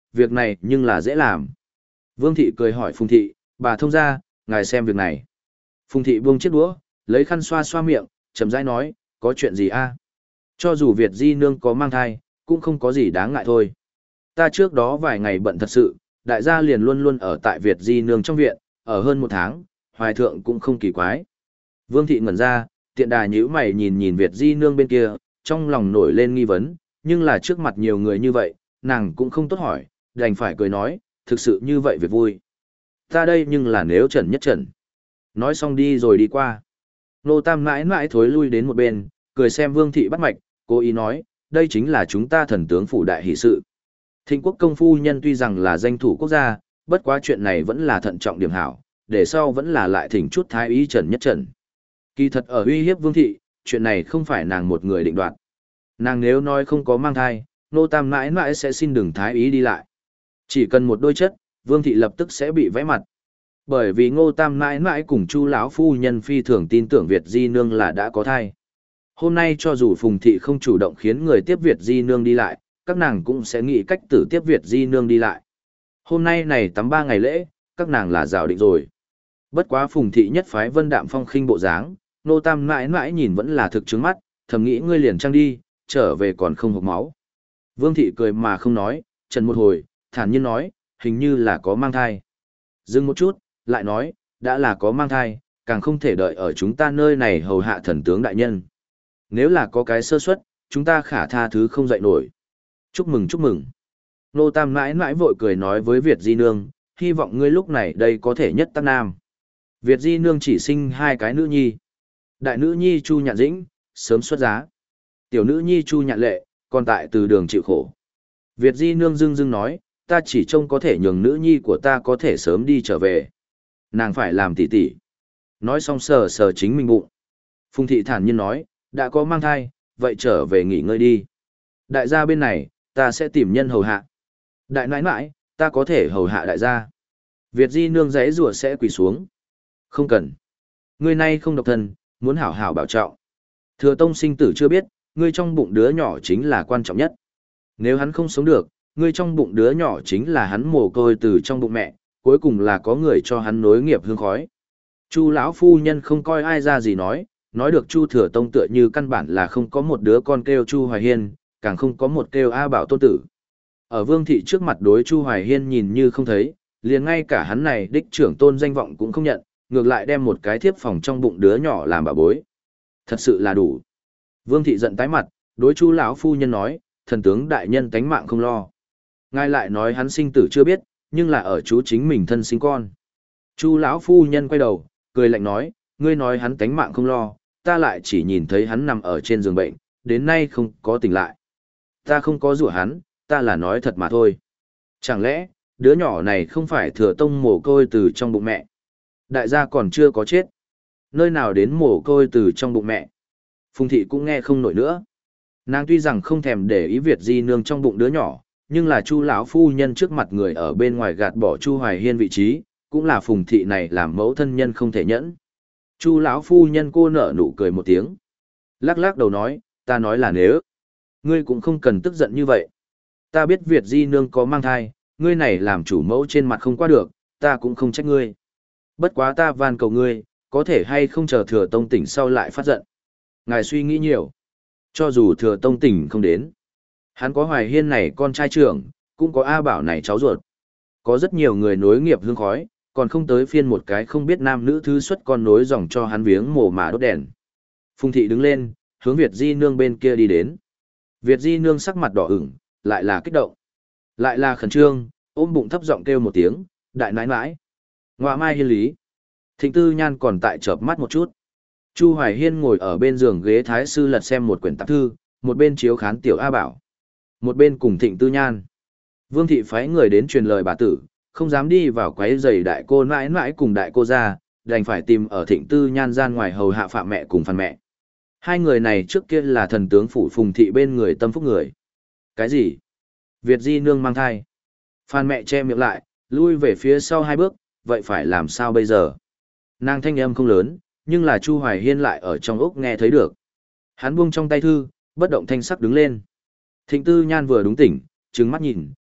việc này nhưng là dễ làm. Vương thị cười hỏi Phùng thị, bà thông gia, ngài xem việc này. Phùng thị buông chiếc đũa, lấy khăn xoa xoa miệng, chậm rãi nói, có chuyện gì a? Cho dù Việt Di nương có mang thai, cũng không có gì đáng ngại thôi. Ta trước đó vài ngày bận thật sự, đại gia liền luôn luôn ở tại Việt Di nương trong viện, ở hơn một tháng, hoài thượng cũng không kỳ quái. Vương thị ngẩn ra, tiện đà nhíu mày nhìn nhìn Việt Di nương bên kia, trong lòng nổi lên nghi vấn, nhưng là trước mặt nhiều người như vậy, nàng cũng không tốt hỏi, đành phải cười nói, thực sự như vậy việc vui. Ta đây nhưng là nếu trần nhất trần. Nói xong đi rồi đi qua. Nô Tam mãi mãi thối lui đến một bên, cười xem Vương thị bắt mạch, cố ý nói, đây chính là chúng ta thần tướng phủ đại hỷ sự. Thịnh quốc công phu nhân tuy rằng là danh thủ quốc gia, bất quá chuyện này vẫn là thận trọng điểm hảo, để sau vẫn là lại thỉnh chút thái ý trần nhất trần. Kỳ thật ở uy hiếp Vương thị, chuyện này không phải nàng một người định đoạt. Nàng nếu nói không có mang thai, Nô Tam mãi mãi sẽ xin đừng thái ý đi lại. Chỉ cần một đôi chất, Vương thị lập tức sẽ bị vẽ mặt. Bởi vì Ngô Tam mãi mãi cùng Chu lão phu nhân phi thường tin tưởng Việt Di nương là đã có thai. Hôm nay cho dù Phùng thị không chủ động khiến người tiếp Việt Di nương đi lại, các nàng cũng sẽ nghĩ cách tử tiếp Việt Di nương đi lại. Hôm nay này tắm ba ngày lễ, các nàng là rào định rồi. Bất quá Phùng thị nhất phái vân đạm phong khinh bộ dáng, Nô Tam mãi mãi nhìn vẫn là thực trướng mắt, thầm nghĩ ngươi liền trăng đi, trở về còn không hộc máu. Vương thị cười mà không nói, trần một hồi, thản nhiên nói, hình như là có mang thai. Dừng một chút, lại nói, đã là có mang thai, càng không thể đợi ở chúng ta nơi này hầu hạ thần tướng đại nhân. Nếu là có cái sơ suất, chúng ta khả tha thứ không dậy nổi. Chúc mừng chúc mừng. Nô Tam mãi mãi vội cười nói với Việt Di nương, hy vọng ngươi lúc này đây có thể nhất tác nam. Việt Di nương chỉ sinh hai cái nữ nhi. Đại nữ nhi Chu Nhạn Dĩnh, sớm xuất giá. Tiểu nữ nhi Chu Nhạn Lệ, còn tại từ đường chịu khổ. Việt Di nương dưng dưng nói, ta chỉ trông có thể nhường nữ nhi của ta có thể sớm đi trở về. Nàng phải làm tỉ tỉ. Nói xong sờ sờ chính mình bụng. Phùng thị thản nhiên nói, đã có mang thai, vậy trở về nghỉ ngơi đi. Đại gia bên này, ta sẽ tìm nhân hầu hạ. Đại nãi nãi, ta có thể hầu hạ đại gia. Việt Di nương giấy rùa sẽ quỳ xuống. Không cần. Ngươi nay không độc thân, muốn hảo hảo bảo trọng. Thừa tông sinh tử chưa biết, ngươi trong bụng đứa nhỏ chính là quan trọng nhất. Nếu hắn không sống được, ngươi trong bụng đứa nhỏ chính là hắn mồ côi từ trong bụng mẹ, cuối cùng là có người cho hắn nối nghiệp hương khói. Chu lão phu nhân không coi ai ra gì nói, nói được Chu Thừa Tông tựa như căn bản là không có một đứa con kêu Chu Hoài Hiên, càng không có một kêu A Bảo tôn tử. Ở Vương thị trước mặt đối Chu Hoài Hiên nhìn như không thấy, liền ngay cả hắn này đích trưởng tôn danh vọng cũng không nhận, ngược lại đem một cái thiếp phòng trong bụng đứa nhỏ làm bà bối. Thật sự là đủ. Vương thị giận tái mặt, đối Chu lão phu nhân nói, thần tướng đại nhân tánh mạng không lo. Ngài lại nói hắn sinh tử chưa biết, nhưng là ở chú chính mình thân sinh con. Chu lão phu nhân quay đầu, cười lạnh nói, ngươi nói hắn tánh mạng không lo, ta lại chỉ nhìn thấy hắn nằm ở trên giường bệnh, đến nay không có tỉnh lại. Ta không có rủa hắn, ta là nói thật mà thôi. Chẳng lẽ, đứa nhỏ này không phải Thừa Tông mồ côi từ trong bụng mẹ? Đại gia còn chưa có chết. Nơi nào đến mồ côi từ trong bụng mẹ? Phùng thị cũng nghe không nổi nữa. Nàng tuy rằng không thèm để ý Việt Di nương trong bụng đứa nhỏ, nhưng là Chu lão phu nhân trước mặt người ở bên ngoài gạt bỏ Chu Hoài Hiên vị trí, cũng là Phùng thị này làm mẫu thân nhân không thể nhẫn. Chu lão phu nhân cô nở nụ cười một tiếng, lắc lắc đầu nói, ta nói là nếu, ngươi cũng không cần tức giận như vậy. Ta biết Việt Di nương có mang thai, ngươi này làm chủ mẫu trên mặt không qua được, ta cũng không trách ngươi. Bất quá ta van cầu ngươi, có thể hay không chờ Thừa Tông tỉnh sau lại phát giận. Ngài suy nghĩ nhiều. Cho dù Thừa Tông tỉnh không đến, hắn có Hoài Hiên này con trai trưởng, cũng có A Bảo này cháu ruột. Có rất nhiều người nối nghiệp hương khói, còn không tới phiên một cái không biết nam nữ thứ xuất con nối dòng cho hắn viếng mồ mà đốt đèn. Phùng thị đứng lên, hướng Việt Di nương bên kia đi đến. Việt Di nương sắc mặt đỏ ửng, lại là kích động, lại là khẩn trương, ôm bụng thấp giọng kêu một tiếng, đại nãi nãi. Ngoạ mai hiên lý. Thịnh Tư Nhan còn tại chợp mắt một chút. Chu Hoài Hiên ngồi ở bên giường ghế thái sư lật xem một quyển tạp thư, một bên chiếu khán tiểu A Bảo, một bên cùng Thịnh Tư Nhan. Vương thị phái người đến truyền lời bà tử, không dám đi vào quấy rầy đại cô nãi nãi cùng đại cô gia, đành phải tìm ở Thịnh Tư Nhan gian ngoài hầu hạ phạm mẹ cùng phần mẹ. Hai người này trước kia là thần tướng phủ Phùng thị bên người tâm phúc người. Cái gì? Việt Di nương mang thai. Phan mẹ che miệng lại, lui về phía sau hai bước, vậy phải làm sao bây giờ? Nàng thanh âm không lớn, nhưng là Chu Hoài Hiên lại ở trong ốc nghe thấy được. Hắn buông trong tay thư, bất động thanh sắc đứng lên. Thịnh Tư Nhan vừa đúng tỉnh, trừng mắt nhìn,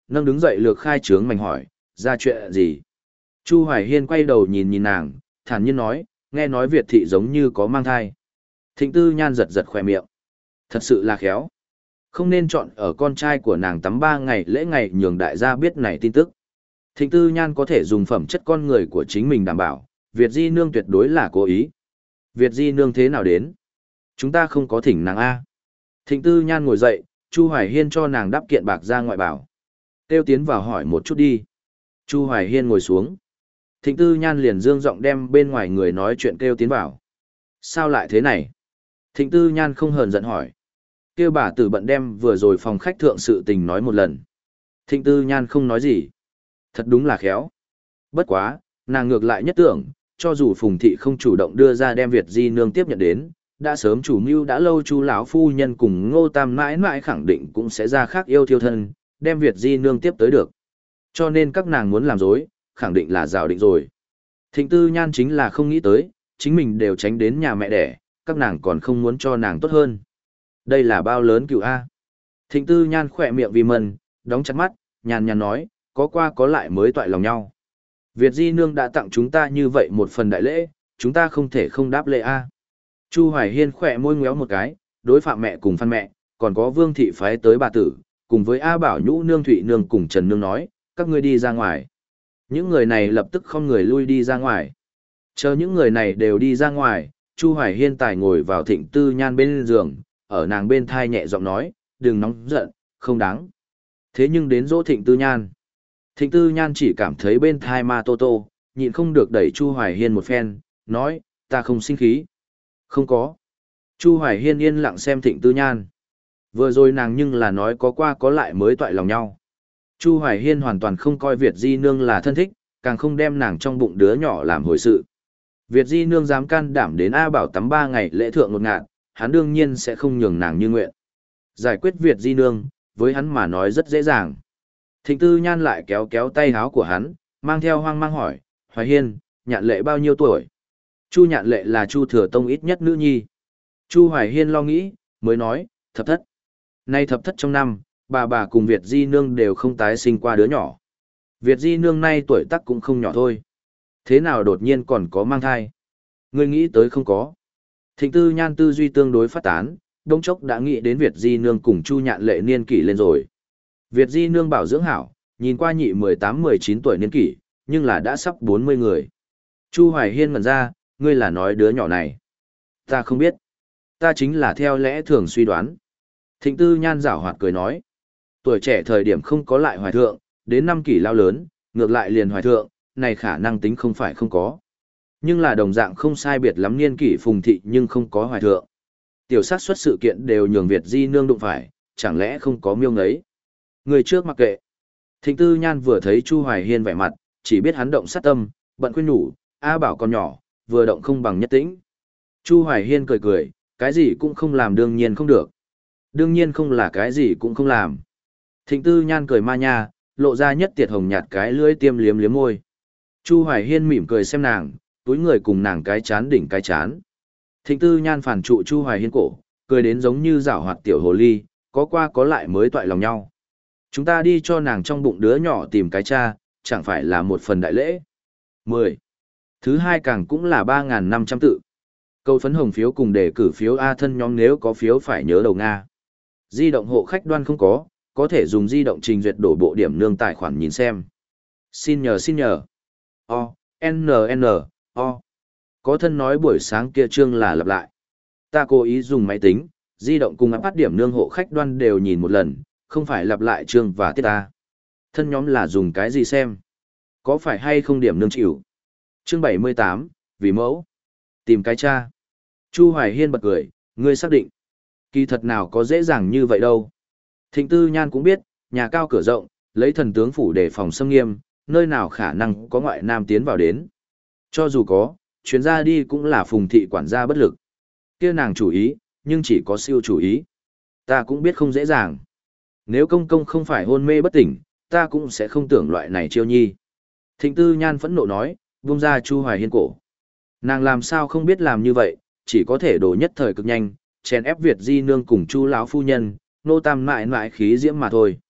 nâng đứng dậy lược khai trướng mảnh hỏi, ra chuyện gì? Chu Hoài Hiên quay đầu nhìn nhìn nàng, thản nhiên nói, nghe nói Việt thị giống như có mang thai. Thịnh Tư Nhan giật giật khỏe miệng. Thật sự là khéo. Không nên chọn ở con trai của nàng tắm ba ngày lễ ngày nhường đại gia biết này tin tức. Thịnh Tư Nhan có thể dùng phẩm chất con người của chính mình đảm bảo, Việt Di Nương tuyệt đối là cố ý. Việt Di Nương thế nào đến? Chúng ta không có thỉnh nàng A. Thịnh Tư Nhan ngồi dậy, Chu Hoài Hiên cho nàng đắp kiện bạc ra ngoại bảo. Tiêu tiến vào hỏi một chút đi. Chu Hoài Hiên ngồi xuống. Thịnh Tư Nhan liền dương giọng đem bên ngoài người nói chuyện kêu tiến vào. Sao lại thế này? Thịnh Tư Nhan không hờn giận hỏi. Kêu bà tử bận đem vừa rồi phòng khách thượng sự tình nói một lần. Thịnh Tư Nhan không nói gì. Thật đúng là khéo. Bất quá, nàng ngược lại nhất tưởng, cho dù Phùng Thị không chủ động đưa ra đem Việt Di Nương tiếp nhận đến, đã sớm chủ mưu đã lâu Chu lão phu nhân cùng Ngô Tam mãi mãi khẳng định cũng sẽ ra khác yêu thiêu thân, đem Việt Di Nương tiếp tới được. Cho nên các nàng muốn làm dối, khẳng định là rào định rồi. Thịnh Tư Nhan chính là không nghĩ tới, chính mình đều tránh đến nhà mẹ đẻ, các nàng còn không muốn cho nàng tốt hơn. Đây là bao lớn cựu A. Thịnh Tư Nhan khỏe miệng vì mần, đóng chặt mắt, nhàn nhàn nói, có qua có lại mới toại lòng nhau. Việt Di Nương đã tặng chúng ta như vậy một phần đại lễ, chúng ta không thể không đáp lễ A. Chu Hoài Hiên khỏe môi ngéo một cái, đối phạm mẹ cùng Phan mẹ, còn có Vương Thị phái tới bà tử, cùng với A Bảo Nhũ Nương Thụy Nương cùng Trần Nương nói, các ngươi đi ra ngoài. Những người này lập tức không người lui đi ra ngoài. Chờ những người này đều đi ra ngoài, Chu Hoài Hiên tài ngồi vào Thịnh Tư Nhan bên giường, ở nàng bên thai nhẹ giọng nói, đừng nóng giận, không đáng. Thế nhưng đến dỗ Thịnh Tư Nhan. Thịnh Tư Nhan chỉ cảm thấy bên thai ma tô tô, nhịn không được đẩy Chu Hoài Hiên một phen, nói, ta không sinh khí. Không có. Chu Hoài Hiên yên lặng xem Thịnh Tư Nhan. Vừa rồi nàng nhưng là nói có qua có lại mới toại lòng nhau. Chu Hoài Hiên hoàn toàn không coi Việt Di Nương là thân thích, càng không đem nàng trong bụng đứa nhỏ làm hồi sự. Việt Di Nương dám can đảm đến A Bảo tắm ba ngày lễ thượng một ngạn, hắn đương nhiên sẽ không nhường nàng như nguyện. Giải quyết Việt Di Nương, với hắn mà nói rất dễ dàng. Thịnh Tư Nhan lại kéo kéo tay háo của hắn, mang theo hoang mang hỏi, Hoài Hiên, Nhạn Lệ bao nhiêu tuổi? Chu Nhạn Lệ là Chu Thừa Tông ít nhất nữ nhi. Chu Hoài Hiên lo nghĩ, mới nói, thập thất. Nay thập thất trong năm, bà bà cùng Việt Di Nương đều không tái sinh qua đứa nhỏ. Việt Di Nương nay tuổi tác cũng không nhỏ thôi. Thế nào đột nhiên còn có mang thai? Ngươi nghĩ tới không có. Thịnh Tư Nhan tư duy tương đối phát tán, đông chốc đã nghĩ đến Việt Di Nương cùng Chu Nhạn Lệ niên kỷ lên rồi. Việt Di Nương bảo dưỡng hảo, nhìn qua nhị mười tám mười chín tuổi niên kỷ, nhưng là đã sắp bốn mươi người. Chu Hoài Hiên ngẩn ra, ngươi là nói đứa nhỏ này. Ta không biết. Ta chính là theo lẽ thường suy đoán. Thịnh Tư Nhan giảo hoạt cười nói. Tuổi trẻ thời điểm không có lại hoài thượng, đến năm kỷ lao lớn, ngược lại liền hoài thượng, này khả năng tính không phải không có. Nhưng là đồng dạng không sai biệt lắm niên kỷ Phùng Thị nhưng không có hoài thượng. Tiểu sát xuất sự kiện đều nhường Việt Di Nương đụng phải, chẳng lẽ không có miêu ngấy. Người trước mặc kệ. Thịnh Tư Nhan vừa thấy Chu Hoài Hiên vẻ mặt, chỉ biết hắn động sát tâm, bận khuyên nhủ, A Bảo con nhỏ, vừa động không bằng nhất tĩnh. Chu Hoài Hiên cười cười, cái gì cũng không làm đương nhiên không được. Đương nhiên không là cái gì cũng không làm. Thịnh Tư Nhan cười ma nha, lộ ra nhất tiệt hồng nhạt cái lưỡi tiêm liếm liếm môi. Chu Hoài Hiên mỉm cười xem nàng, túi người cùng nàng cái chán đỉnh cái chán. Thịnh Tư Nhan phản trụ Chu Hoài Hiên cổ, cười đến giống như giảo hoạt tiểu hồ ly, có qua có lại mới toại lòng nhau. Chúng ta đi cho nàng trong bụng đứa nhỏ tìm cái cha, chẳng phải là một phần đại lễ. mười. Thứ hai càng cũng là ba nghìn năm trăm tự. Câu phấn hồng phiếu cùng đề cử phiếu A thân nhóm nếu có phiếu phải nhớ đầu Nga. Di động hộ khách đoan không có, có thể dùng di động trình duyệt đổ bộ điểm nương tài khoản nhìn xem. Xin nhờ xin nhờ. O, N N, O. Có thân nói buổi sáng kia chương là lặp lại. Ta cố ý dùng máy tính, di động cùng áp điểm nương hộ khách đoan đều nhìn một lần, không phải lặp lại chương và tiết ta. Thân nhóm là dùng cái gì xem? Có phải hay không điểm nương chịu? Chương bảy mươi tám, vì mẫu. Tìm cái cha. Chu Hoài Hiên bật cười, ngươi xác định. Kỳ thật nào có dễ dàng như vậy đâu. Thịnh Tư Nhan cũng biết, nhà cao cửa rộng, lấy thần tướng phủ để phòng xâm nghiêm, nơi nào khả năng có ngoại nam tiến vào đến. Cho dù có, chuyến ra đi cũng là Phùng Thị quản gia bất lực. Kia nàng chủ ý, nhưng chỉ có siêu chủ ý. Ta cũng biết không dễ dàng. Nếu công công không phải hôn mê bất tỉnh, ta cũng sẽ không tưởng loại này chiêu nhi. Thịnh Tư Nhan phẫn nộ nói, buông ra Chu Hoài Hiên cổ. Nàng làm sao không biết làm như vậy, chỉ có thể đổ nhất thời cực nhanh, chèn ép Việt Di Nương cùng Chu lão phu nhân, nô tam mãi mãi khí diễm mà thôi.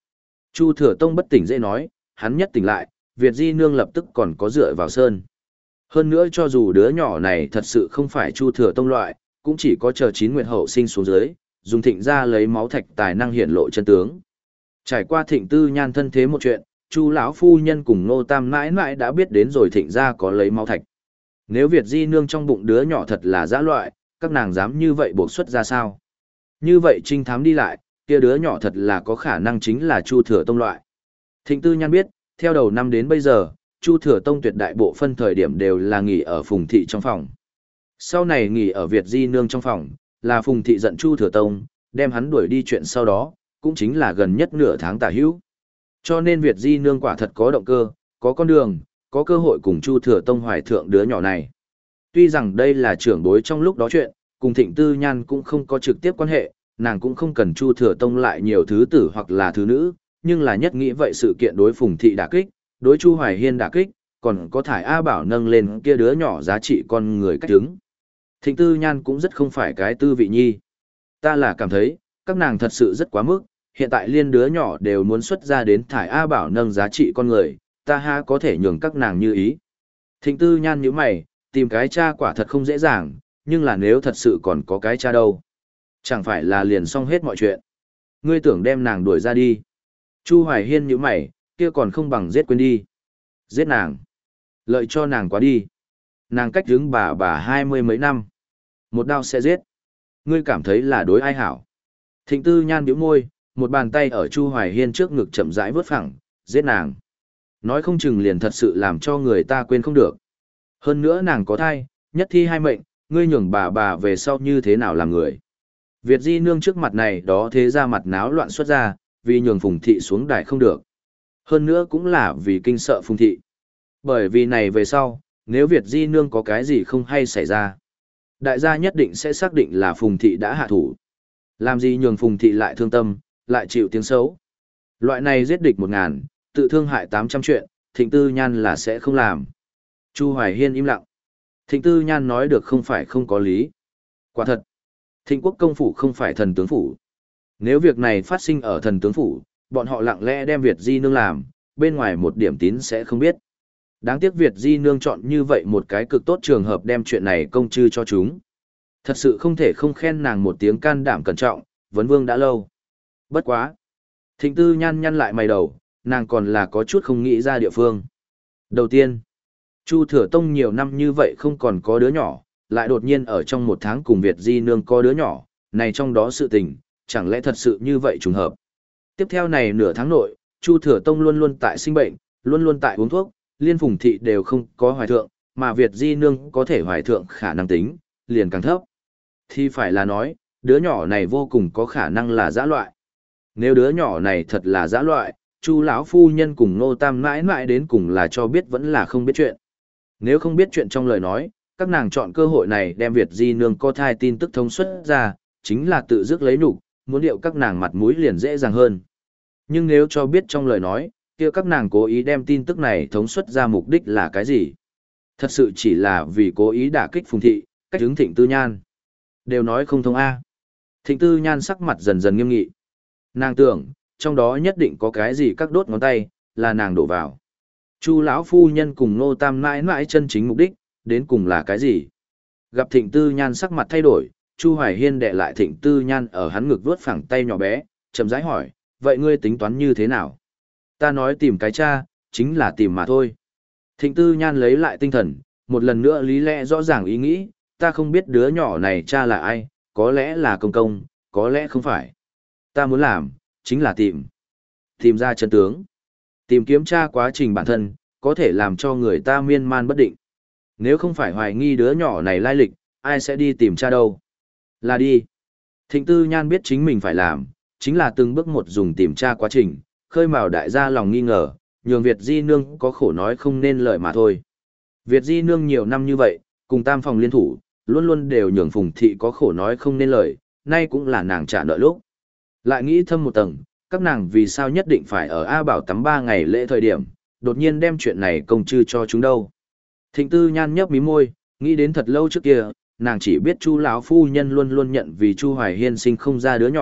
Chu Thừa Tông bất tỉnh dễ nói, hắn nhất tỉnh lại, Việt Di Nương lập tức còn có dựa vào sơn. Hơn nữa cho dù đứa nhỏ này thật sự không phải Chu Thừa Tông loại, cũng chỉ có chờ chín nguyệt hậu sinh xuống dưới, dùng thịnh ra lấy máu thạch tài năng hiển lộ chân tướng. Trải qua thịnh tư nhan thân thế một chuyện, Chu lão phu nhân cùng Nô Tam mãi mãi đã biết đến rồi thịnh ra có lấy máu thạch. Nếu Việt Di Nương trong bụng đứa nhỏ thật là dã loại, các nàng dám như vậy buộc xuất ra sao? Như vậy trinh thám đi lại, kia đứa nhỏ thật là có khả năng chính là Chu Thừa Tông loại. Thịnh Tư Nhan biết, theo đầu năm đến bây giờ, Chu Thừa Tông tuyệt đại bộ phân thời điểm đều là nghỉ ở Phùng Thị trong phòng. Sau này nghỉ ở Việt Di Nương trong phòng, là Phùng Thị giận Chu Thừa Tông, đem hắn đuổi đi chuyện sau đó, cũng chính là gần nhất nửa tháng tả hữu. Cho nên Việt Di Nương quả thật có động cơ, có con đường, có cơ hội cùng Chu Thừa Tông hoài thượng đứa nhỏ này. Tuy rằng đây là trưởng bối trong lúc đó chuyện, cùng Thịnh Tư Nhan cũng không có trực tiếp quan hệ, nàng cũng không cần Chu Thừa Tông lại nhiều thứ tử hoặc là thứ nữ, nhưng là nhất nghĩ vậy sự kiện đối Phùng Thị đả kích, đối Chu Hoài Hiên đả kích, còn có thải A Bảo nâng lên kia đứa nhỏ giá trị con người cách đứng. Thịnh Tư Nhan cũng rất không phải cái tư vị nhi. Ta là cảm thấy, các nàng thật sự rất quá mức, hiện tại liên đứa nhỏ đều muốn xuất ra đến thải A Bảo nâng giá trị con người, ta ha có thể nhường các nàng như ý. Thịnh Tư Nhan nhíu mày, tìm cái cha quả thật không dễ dàng, nhưng là nếu thật sự còn có cái cha đâu. Chẳng phải là liền xong hết mọi chuyện. Ngươi tưởng đem nàng đuổi ra đi. Chu Hoài Hiên nhíu mày, kia còn không bằng giết quên đi. Giết nàng. Lợi cho nàng quá đi. Nàng cách hướng bà bà hai mươi mấy năm. Một đao sẽ giết. Ngươi cảm thấy là đối ai hảo. Thịnh Tư Nhan nhíu môi, một bàn tay ở Chu Hoài Hiên trước ngực chậm rãi vớt phẳng, giết nàng. Nói không chừng liền thật sự làm cho người ta quên không được. Hơn nữa nàng có thai, nhất thi hai mệnh, ngươi nhường bà bà về sau như thế nào làm người. Việt Di Nương trước mặt này đó thế ra mặt náo loạn xuất ra, vì nhường Phùng Thị xuống đài không được. Hơn nữa cũng là vì kinh sợ Phùng Thị. Bởi vì này về sau, nếu Việt Di Nương có cái gì không hay xảy ra, đại gia nhất định sẽ xác định là Phùng Thị đã hạ thủ. Làm gì nhường Phùng Thị lại thương tâm, lại chịu tiếng xấu. Loại này giết địch một ngàn, tự thương hại tám trăm chuyện, Thịnh Tư Nhan là sẽ không làm. Chu Hoài Hiên im lặng. Thịnh Tư Nhan nói được không phải không có lý. Quả thật, Thịnh Quốc công phủ không phải thần tướng phủ. Nếu việc này phát sinh ở thần tướng phủ, bọn họ lặng lẽ đem Việt Di Nương làm, bên ngoài một điểm tín sẽ không biết. Đáng tiếc Việt Di Nương chọn như vậy một cái cực tốt trường hợp đem chuyện này công chư cho chúng. Thật sự không thể không khen nàng một tiếng can đảm cẩn trọng, vấn vương đã lâu. Bất quá. Thịnh Tư Nhan nhăn lại mày đầu, nàng còn là có chút không nghĩ ra địa phương. Đầu tiên, Chu Thừa Tông nhiều năm như vậy không còn có đứa nhỏ, lại đột nhiên ở trong một tháng cùng Việt Di Nương có đứa nhỏ, này trong đó sự tình, chẳng lẽ thật sự như vậy trùng hợp. Tiếp theo này nửa tháng nội, Chu Thừa Tông luôn luôn tại sinh bệnh, luôn luôn tại uống thuốc, liên Phùng Thị đều không có hoài thượng, mà Việt Di Nương có thể hoài thượng khả năng tính, liền càng thấp. Thì phải là nói, đứa nhỏ này vô cùng có khả năng là dã loại. Nếu đứa nhỏ này thật là dã loại, Chu lão phu nhân cùng Nô Tam mãi mãi đến cùng là cho biết vẫn là không biết chuyện. Nếu không biết chuyện trong lời nói, các nàng chọn cơ hội này đem Việt Di Nương có thai tin tức thông suất ra, chính là tự dứt lấy nhục, muốn điệu các nàng mặt mũi liền dễ dàng hơn. Nhưng nếu cho biết trong lời nói, kia các nàng cố ý đem tin tức này thống suất ra mục đích là cái gì? Thật sự chỉ là vì cố ý đả kích Phùng Thị, cách hướng Thịnh Tư Nhan. Đều nói không thông A. Thịnh Tư Nhan sắc mặt dần dần nghiêm nghị. Nàng tưởng, trong đó nhất định có cái gì các đốt ngón tay, là nàng đổ vào. Chu lão phu nhân cùng Nô Tam mãi mãi chân chính mục đích, đến cùng là cái gì? Gặp Thịnh Tư Nhan sắc mặt thay đổi, Chu Hoài Hiên đè lại Thịnh Tư Nhan ở hắn ngực vuốt phẳng tay nhỏ bé, chậm rãi hỏi, vậy ngươi tính toán như thế nào? Ta nói tìm cái cha, chính là tìm mà thôi. Thịnh Tư Nhan lấy lại tinh thần, một lần nữa lý lẽ rõ ràng ý nghĩ, ta không biết đứa nhỏ này cha là ai, có lẽ là công công, có lẽ không phải. Ta muốn làm, chính là tìm. Tìm ra chân tướng. Tìm kiếm tra quá trình bản thân, có thể làm cho người ta miên man bất định. Nếu không phải hoài nghi đứa nhỏ này lai lịch, ai sẽ đi tìm cha đâu? Là đi. Thịnh Tư Nhan biết chính mình phải làm, chính là từng bước một dùng tìm tra quá trình, khơi mào đại gia lòng nghi ngờ, nhường Việt Di Nương có khổ nói không nên lời mà thôi. Việt Di Nương nhiều năm như vậy, cùng tam phòng liên thủ, luôn luôn đều nhường Phùng Thị có khổ nói không nên lời, nay cũng là nàng trả nợ lúc. Lại nghĩ thâm một tầng, các nàng vì sao nhất định phải ở A Bảo tắm ba ngày lễ thời điểm, đột nhiên đem chuyện này công chư cho chúng đâu. Thịnh Tư Nhan nhấp mí môi, nghĩ đến thật lâu trước kia, nàng chỉ biết Chu lão phu nhân luôn luôn nhận vì Chu Hoài Hiên sinh không ra đứa nhỏ,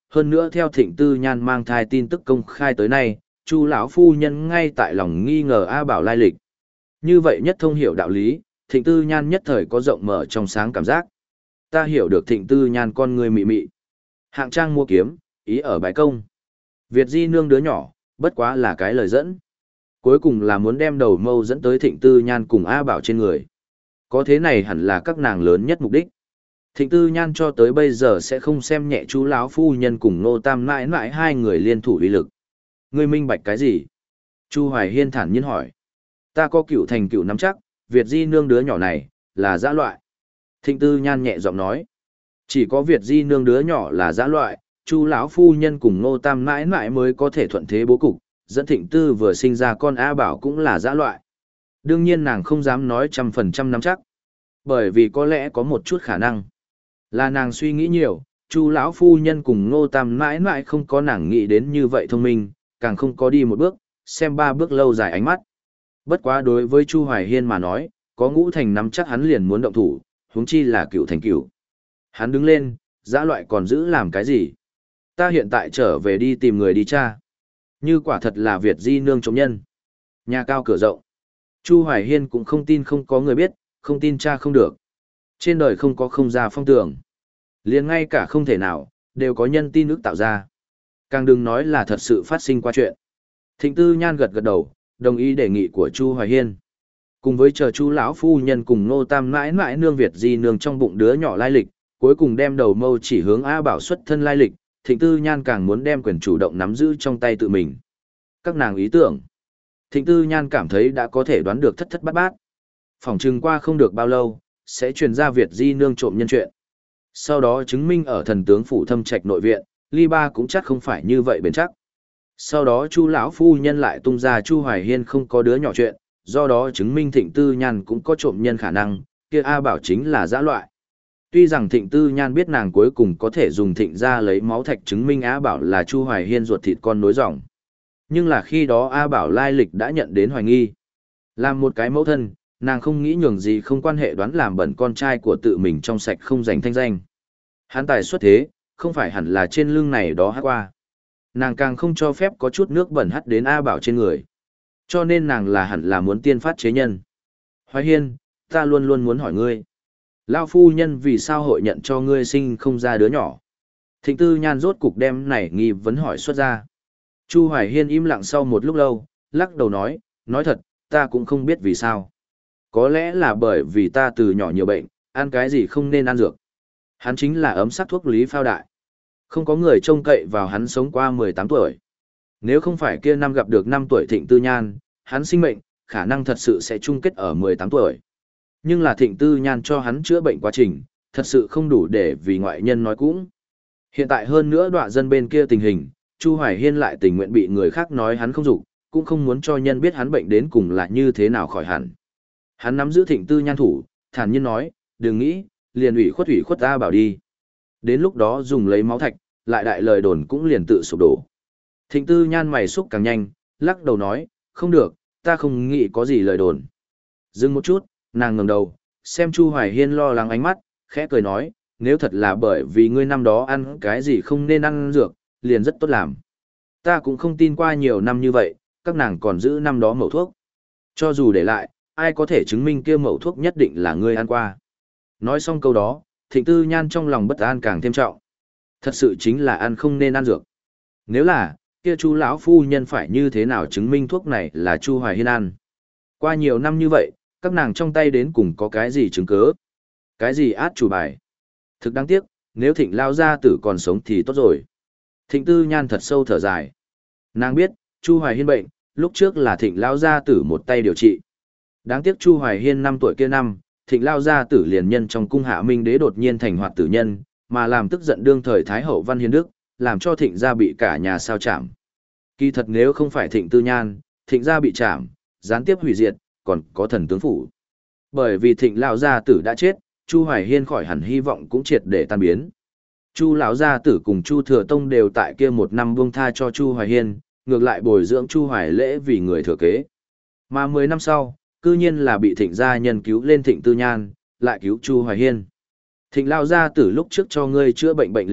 hơn nữa theo Thịnh Tư Nhan mang thai tin tức công khai tới nay, Chu lão phu nhân ngay tại lòng nghi ngờ A Bảo lai lịch. Như vậy nhất thông hiểu đạo lý, Thịnh Tư Nhan nhất thời có rộng mở trong sáng cảm giác. Ta hiểu được Thịnh Tư Nhan con người mị mị. Hạng trang mua kiếm, ý ở bài công. Việt Di nương đứa nhỏ, bất quá là cái lời dẫn. Cuối cùng là muốn đem đầu mâu dẫn tới Thịnh Tư Nhan cùng A Bảo trên người. Có thế này hẳn là các nàng lớn nhất mục đích. Thịnh Tư Nhan cho tới bây giờ sẽ không xem nhẹ chú lão phu nhân cùng Nô Tam mãi mãi hai người liên thủ uy lực. Ngươi minh bạch cái gì? Chu Hoài Hiên thản nhiên hỏi. Ta có cửu thành cửu nắm chắc, Việt Di nương đứa nhỏ này, là dã loại. Thịnh Tư Nhan nhẹ giọng nói. Chỉ có Việt Di nương đứa nhỏ là dã loại, Chu lão phu nhân cùng Nô Tam mãi mãi mới có thể thuận thế bố cục, dẫn Thịnh Tư vừa sinh ra con A Bảo cũng là dã loại. Đương nhiên nàng không dám nói trăm phần trăm nắm chắc, bởi vì có lẽ có một chút khả năng. Là nàng suy nghĩ nhiều, Chu lão phu nhân cùng Ngô Tam mãi mãi không có nàng nghĩ đến như vậy thông minh, càng không có đi một bước, xem ba bước lâu dài ánh mắt. Bất quá đối với Chu Hoài Hiên mà nói, có ngũ thành nắm chắc hắn liền muốn động thủ, huống chi là cựu thành cựu. Hắn đứng lên, dã loại còn giữ làm cái gì? Ta hiện tại trở về đi tìm người đi tra. Như quả thật là Việt Di nương trộm nhân. Nhà cao cửa rộng. Chu Hoài Hiên cũng không tin không có người biết, không tin cha không được. Trên đời không có không ra phong tưởng. Liền ngay cả không thể nào, đều có nhân tin ước tạo ra. Càng đừng nói là thật sự phát sinh qua chuyện. Thịnh Tư Nhan gật gật đầu, đồng ý đề nghị của Chu Hoài Hiên. Cùng với chờ Chu lão phu nhân cùng Nô Tam mãi mãi nương Việt Di nương trong bụng đứa nhỏ lai lịch, cuối cùng đem đầu mâu chỉ hướng A Bảo xuất thân lai lịch, Thịnh Tư Nhan càng muốn đem quyền chủ động nắm giữ trong tay tự mình. Các nàng ý tưởng. Thịnh Tư Nhan cảm thấy đã có thể đoán được thất thất bát bát. Phỏng chừng qua không được bao lâu, sẽ truyền ra Việt Di nương trộm nhân chuyện. Sau đó chứng minh ở thần tướng phủ Thâm Trạch nội viện, Ly Ba cũng chắc không phải như vậy bền chắc. Sau đó Chu lão phu nhân lại tung ra Chu Hoài Hiên không có đứa nhỏ chuyện, do đó chứng minh Thịnh Tư Nhan cũng có trộm nhân khả năng, kia A Bảo chính là dã loại. Tuy rằng Thịnh Tư Nhan biết nàng cuối cùng có thể dùng Thịnh ra lấy máu thạch chứng minh A Bảo là Chu Hoài Hiên ruột thịt con nối dòng. Nhưng là khi đó A Bảo lai lịch đã nhận đến hoài nghi. Làm một cái mẫu thân, nàng không nghĩ nhường gì không quan hệ đoán làm bẩn con trai của tự mình trong sạch không giành thanh danh. Hắn tài xuất thế, không phải hẳn là trên lưng này đó hát qua. Nàng càng không cho phép có chút nước bẩn hắt đến A Bảo trên người. Cho nên nàng là hẳn là muốn tiên phát chế nhân. Hoài Hiên, ta luôn luôn muốn hỏi ngươi. Lao phu nhân vì sao hội nhận cho ngươi sinh không ra đứa nhỏ? Thịnh Tư Nhan rốt cục đem này nghi vấn hỏi xuất ra. Chu Hoài Hiên im lặng sau một lúc lâu, lắc đầu nói, nói thật, ta cũng không biết vì sao. Có lẽ là bởi vì ta từ nhỏ nhiều bệnh, ăn cái gì không nên ăn dược. Hắn chính là ấm sắc thuốc lý phao đại. Không có người trông cậy vào hắn sống qua mười tám tuổi. Nếu không phải kia năm gặp được năm tuổi Thịnh Tư Nhan, hắn sinh mệnh, khả năng thật sự sẽ chung kết ở mười tám tuổi. Nhưng là Thịnh Tư Nhan cho hắn chữa bệnh quá trình, thật sự không đủ để vì ngoại nhân nói cũng. Hiện tại hơn nữa đọa dân bên kia tình hình, Chu Hoài Hiên lại tình nguyện bị người khác nói hắn không dục, cũng không muốn cho nhân biết hắn bệnh đến cùng là như thế nào khỏi hẳn. Hắn nắm giữ Thịnh Tư Nhan thủ, thản nhiên nói, đừng nghĩ, liền ủy khuất ủy khuất ta bảo đi. Đến lúc đó dùng lấy máu thạch, lại đại lời đồn cũng liền tự sụp đổ. Thịnh Tư Nhan mày xúc càng nhanh, lắc đầu nói, không được, ta không nghĩ có gì lời đồn. Dừng một chút, nàng ngẩng đầu, xem Chu Hoài Hiên lo lắng ánh mắt, khẽ cười nói, nếu thật là bởi vì ngươi năm đó ăn cái gì không nên ăn dược, liền rất tốt làm. Ta cũng không tin qua nhiều năm như vậy, các nàng còn giữ năm đó mẩu thuốc. Cho dù để lại, ai có thể chứng minh kia mẩu thuốc nhất định là ngươi ăn qua. Nói xong câu đó, Thịnh Tư Nhan trong lòng bất an càng thêm trọng. Thật sự chính là ăn không nên ăn dược. Nếu là, kia Chu lão phu nhân phải như thế nào chứng minh thuốc này là Chu Hoài Hiên ăn. Qua nhiều năm như vậy, các nàng trong tay đến cùng có cái gì chứng cứ? Cái gì át chủ bài? Thực đáng tiếc, nếu Thịnh lao gia tử còn sống thì tốt rồi. Thịnh Tư Nhan thật sâu thở dài. Nàng biết, Chu Hoài Hiên bệnh, lúc trước là Thịnh lao gia tử một tay điều trị. Đáng tiếc Chu Hoài Hiên năm tuổi kia năm, Thịnh lao gia tử liền nhân trong cung Hạ Minh đế đột nhiên thành hoạt tử nhân, mà làm tức giận đương thời Thái hậu Văn Hiến Đức, làm cho Thịnh gia bị cả nhà sao chạm. Kỳ thật nếu không phải Thịnh Tư Nhan, Thịnh gia bị chạm, gián tiếp hủy diệt, còn có thần tướng phủ. Bởi vì Thịnh lão gia tử đã chết, Chu Hoài Hiên khỏi hẳn hy vọng cũng triệt để tan biến. Chu lão gia tử cùng Chu Thừa Tông đều tại kia một năm buông tha cho Chu Hoài Hiên, ngược lại bồi dưỡng Chu Hoài Lễ vì người thừa kế. Mà mười năm sau, cư nhiên là bị Thịnh gia nhân cứu lên Thịnh Tư Nhan, lại cứu Chu Hoài Hiên. Thịnh lão gia tử lúc trước cho ngươi chữa bệnh bệnh lịch tập,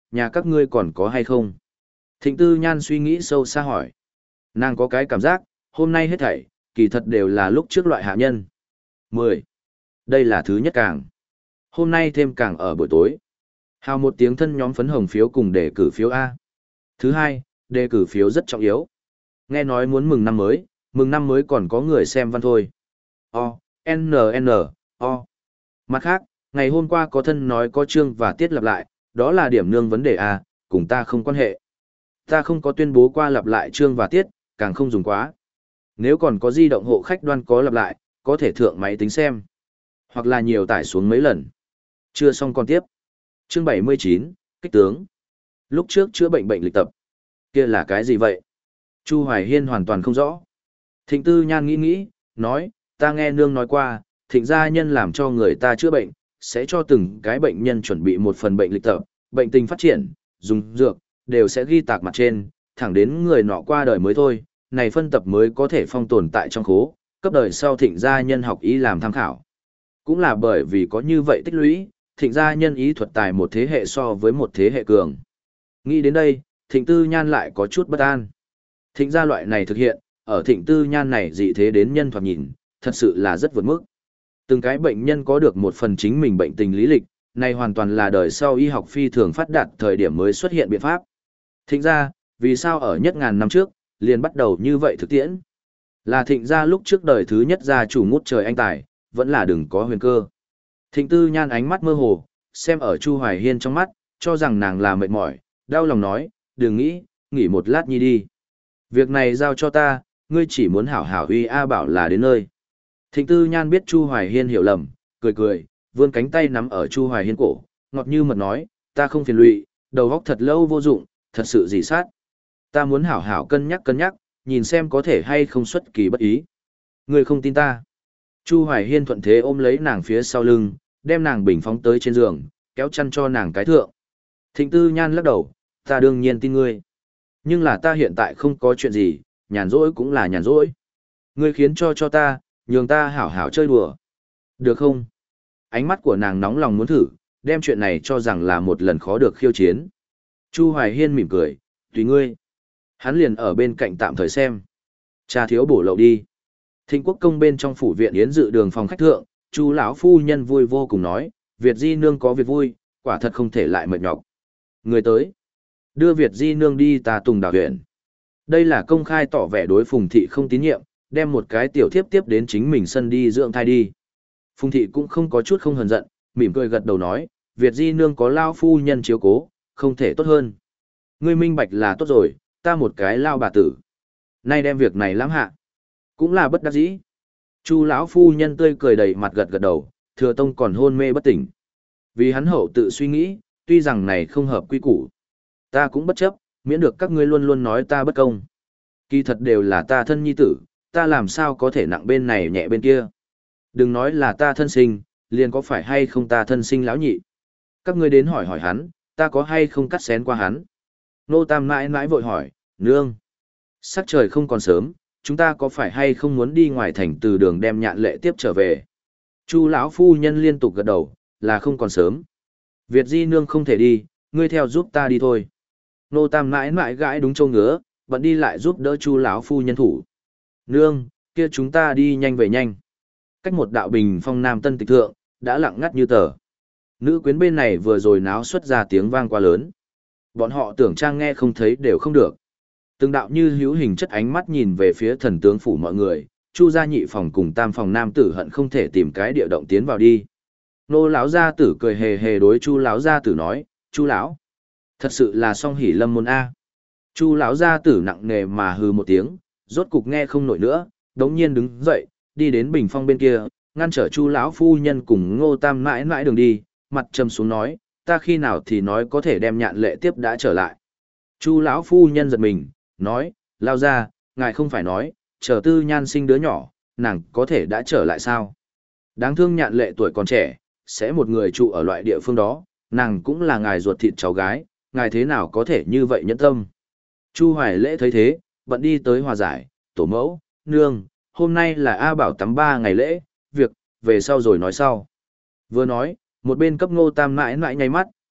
nhà các ngươi còn có hay không? Thịnh Tư Nhan suy nghĩ sâu xa hỏi. Nàng có cái cảm giác, hôm nay hết thảy, kỳ thật đều là lúc trước loại hạ nhân. Mười. Đây là thứ nhất càng. Hôm nay thêm càng ở buổi tối. Hào một tiếng thân nhóm phấn hồng phiếu cùng đề cử phiếu A. Thứ hai, đề cử phiếu rất trọng yếu. Nghe nói muốn mừng năm mới, mừng năm mới còn có người xem văn thôi. O, N, N, O. Mặt khác, ngày hôm qua có thân nói có chương và tiết lặp lại, đó là điểm nương vấn đề A, cùng ta không quan hệ. Ta không có tuyên bố qua lặp lại chương và tiết, càng không dùng quá. Nếu còn có di động hộ khách đoan có lặp lại, có thể thượng máy tính xem. Hoặc là nhiều tải xuống mấy lần. Chưa xong còn tiếp. Chương bảy mươi chín, Kích tướng. Lúc trước chữa bệnh bệnh lịch tập. Kia là cái gì vậy? Chu Hoài Hiên hoàn toàn không rõ. Thịnh Tư Nhan nghĩ nghĩ, nói, ta nghe nương nói qua, thịnh gia nhân làm cho người ta chữa bệnh, sẽ cho từng cái bệnh nhân chuẩn bị một phần bệnh lịch tập, bệnh tình phát triển, dùng dược, đều sẽ ghi tạc mặt trên, thẳng đến người nọ qua đời mới thôi, này phân tập mới có thể phong tồn tại trong khố, cấp đời sau thịnh gia nhân học y làm tham khảo. Cũng là bởi vì có như vậy tích lũy, thịnh gia nhân ý thuật tài một thế hệ so với một thế hệ cường. Nghĩ đến đây, thịnh Tư Nhan lại có chút bất an. Thịnh gia loại này thực hiện, ở thịnh Tư Nhan này dị thế đến nhân thoạt nhìn, thật sự là rất vượt mức. Từng cái bệnh nhân có được một phần chính mình bệnh tình lý lịch, này hoàn toàn là đời sau y học phi thường phát đạt thời điểm mới xuất hiện biện pháp. Thịnh gia, vì sao ở nhất ngàn năm trước, liền bắt đầu như vậy thực tiễn? Là thịnh gia lúc trước đời thứ nhất gia chủ ngút trời anh tài, vẫn là đừng có huyền cơ. Thịnh Tư Nhan ánh mắt mơ hồ, xem ở Chu Hoài Hiên trong mắt, cho rằng nàng là mệt mỏi, đau lòng nói, đừng nghĩ, nghỉ một lát nhi đi. Việc này giao cho ta, ngươi chỉ muốn hảo hảo uy A bảo là đến nơi. Thịnh Tư Nhan biết Chu Hoài Hiên hiểu lầm, cười cười, vươn cánh tay nắm ở Chu Hoài Hiên cổ, ngọt như mật nói, ta không phiền lụy, đầu óc thật lâu vô dụng, thật sự dị sát. Ta muốn hảo hảo cân nhắc cân nhắc, nhìn xem có thể hay không xuất kỳ bất ý. Ngươi không tin ta. Chu Hoài Hiên thuận thế ôm lấy nàng phía sau lưng, đem nàng bình phóng tới trên giường, kéo chăn cho nàng cái thượng. Thịnh Tư Nhan lắc đầu, ta đương nhiên tin ngươi. Nhưng là ta hiện tại không có chuyện gì, nhàn rỗi cũng là nhàn rỗi. Ngươi khiến cho cho ta, nhường ta hảo hảo chơi đùa. Được không? Ánh mắt của nàng nóng lòng muốn thử, đem chuyện này cho rằng là một lần khó được khiêu chiến. Chu Hoài Hiên mỉm cười, tùy ngươi. Hắn liền ở bên cạnh tạm thời xem. Cha thiếu bổ lậu đi. Thịnh Quốc công bên trong phủ viện yến dự đường phòng khách thượng, Chu lão phu nhân vui vô cùng nói, Việt Di nương có việc vui, quả thật không thể lại mệt nhọc. Người tới, đưa Việt Di nương đi ta Tùng Đào huyện. Đây là công khai tỏ vẻ đối Phùng thị không tín nhiệm, đem một cái tiểu thiếp tiếp đến chính mình sân đi dưỡng thai đi. Phùng thị cũng không có chút không hờn giận, mỉm cười gật đầu nói, Việt Di nương có lao phu nhân chiếu cố, không thể tốt hơn. Ngươi minh bạch là tốt rồi, ta một cái lao bà tử. Nay đem việc này lãng hạ, cũng là bất đắc dĩ. Chu lão phu nhân tươi cười đầy mặt gật gật đầu, Thừa Tông còn hôn mê bất tỉnh. Vì hắn hậu tự suy nghĩ, tuy rằng này không hợp quy củ, ta cũng bất chấp, miễn được các ngươi luôn luôn nói ta bất công. Kỳ thật đều là ta thân nhi tử, ta làm sao có thể nặng bên này nhẹ bên kia. Đừng nói là ta thân sinh, liền có phải hay không ta thân sinh lão nhị. Các ngươi đến hỏi hỏi hắn, ta có hay không cắt xén qua hắn. Nô Tam mãi mãi vội hỏi, nương. Sắc trời không còn sớm, chúng ta có phải hay không muốn đi ngoài thành từ đường đem nhạn lệ tiếp trở về. Chu lão phu nhân liên tục gật đầu, là không còn sớm. Việt Di nương không thể đi, ngươi theo giúp ta đi thôi. Nô Tam mãi mãi gãi đúng châu ngứa, vẫn đi lại giúp đỡ Chu lão phu nhân thủ. Nương, kia chúng ta đi nhanh về nhanh. Cách một đạo bình phong nam tân tịch thượng, đã lặng ngắt như tờ. Nữ quyến bên này vừa rồi náo xuất ra tiếng vang quá lớn. Bọn họ tưởng trang nghe không thấy đều không được. Từng đạo như hữu hình chất ánh mắt nhìn về phía thần tướng phủ mọi người, Chu gia nhị phòng cùng tam phòng nam tử hận không thể tìm cái địa động tiến vào đi. Nô lão gia tử cười hề hề đối Chu lão gia tử nói, Chu lão, thật sự là song hỉ lâm môn a. Chu lão gia tử nặng nề mà hừ một tiếng, rốt cục nghe không nổi nữa, đống nhiên đứng dậy, đi đến bình phong bên kia, ngăn trở Chu lão phu nhân cùng Ngô Tam mãi mãi đường đi, mặt trầm xuống nói, ta khi nào thì nói có thể đem nhạn lệ tiếp đã trở lại. Chu lão phu nhân giật mình, nói, lao ra, ngài không phải nói, chờ Tư Nhan sinh đứa nhỏ, nàng có thể đã trở lại sao? Đáng thương nhạn lệ tuổi còn trẻ, sẽ một người trụ ở loại địa phương đó, nàng cũng là ngài ruột thịt cháu gái, ngài thế nào có thể như vậy nhẫn tâm? Chu Hoài Lễ thấy thế, bận đi tới hòa giải, tổ mẫu, nương, hôm nay là A Bảo tắm ba ngày lễ, việc, về sau rồi nói sau. Vừa nói, một bên cấp Ngô Tam mãi mãi nháy mắt,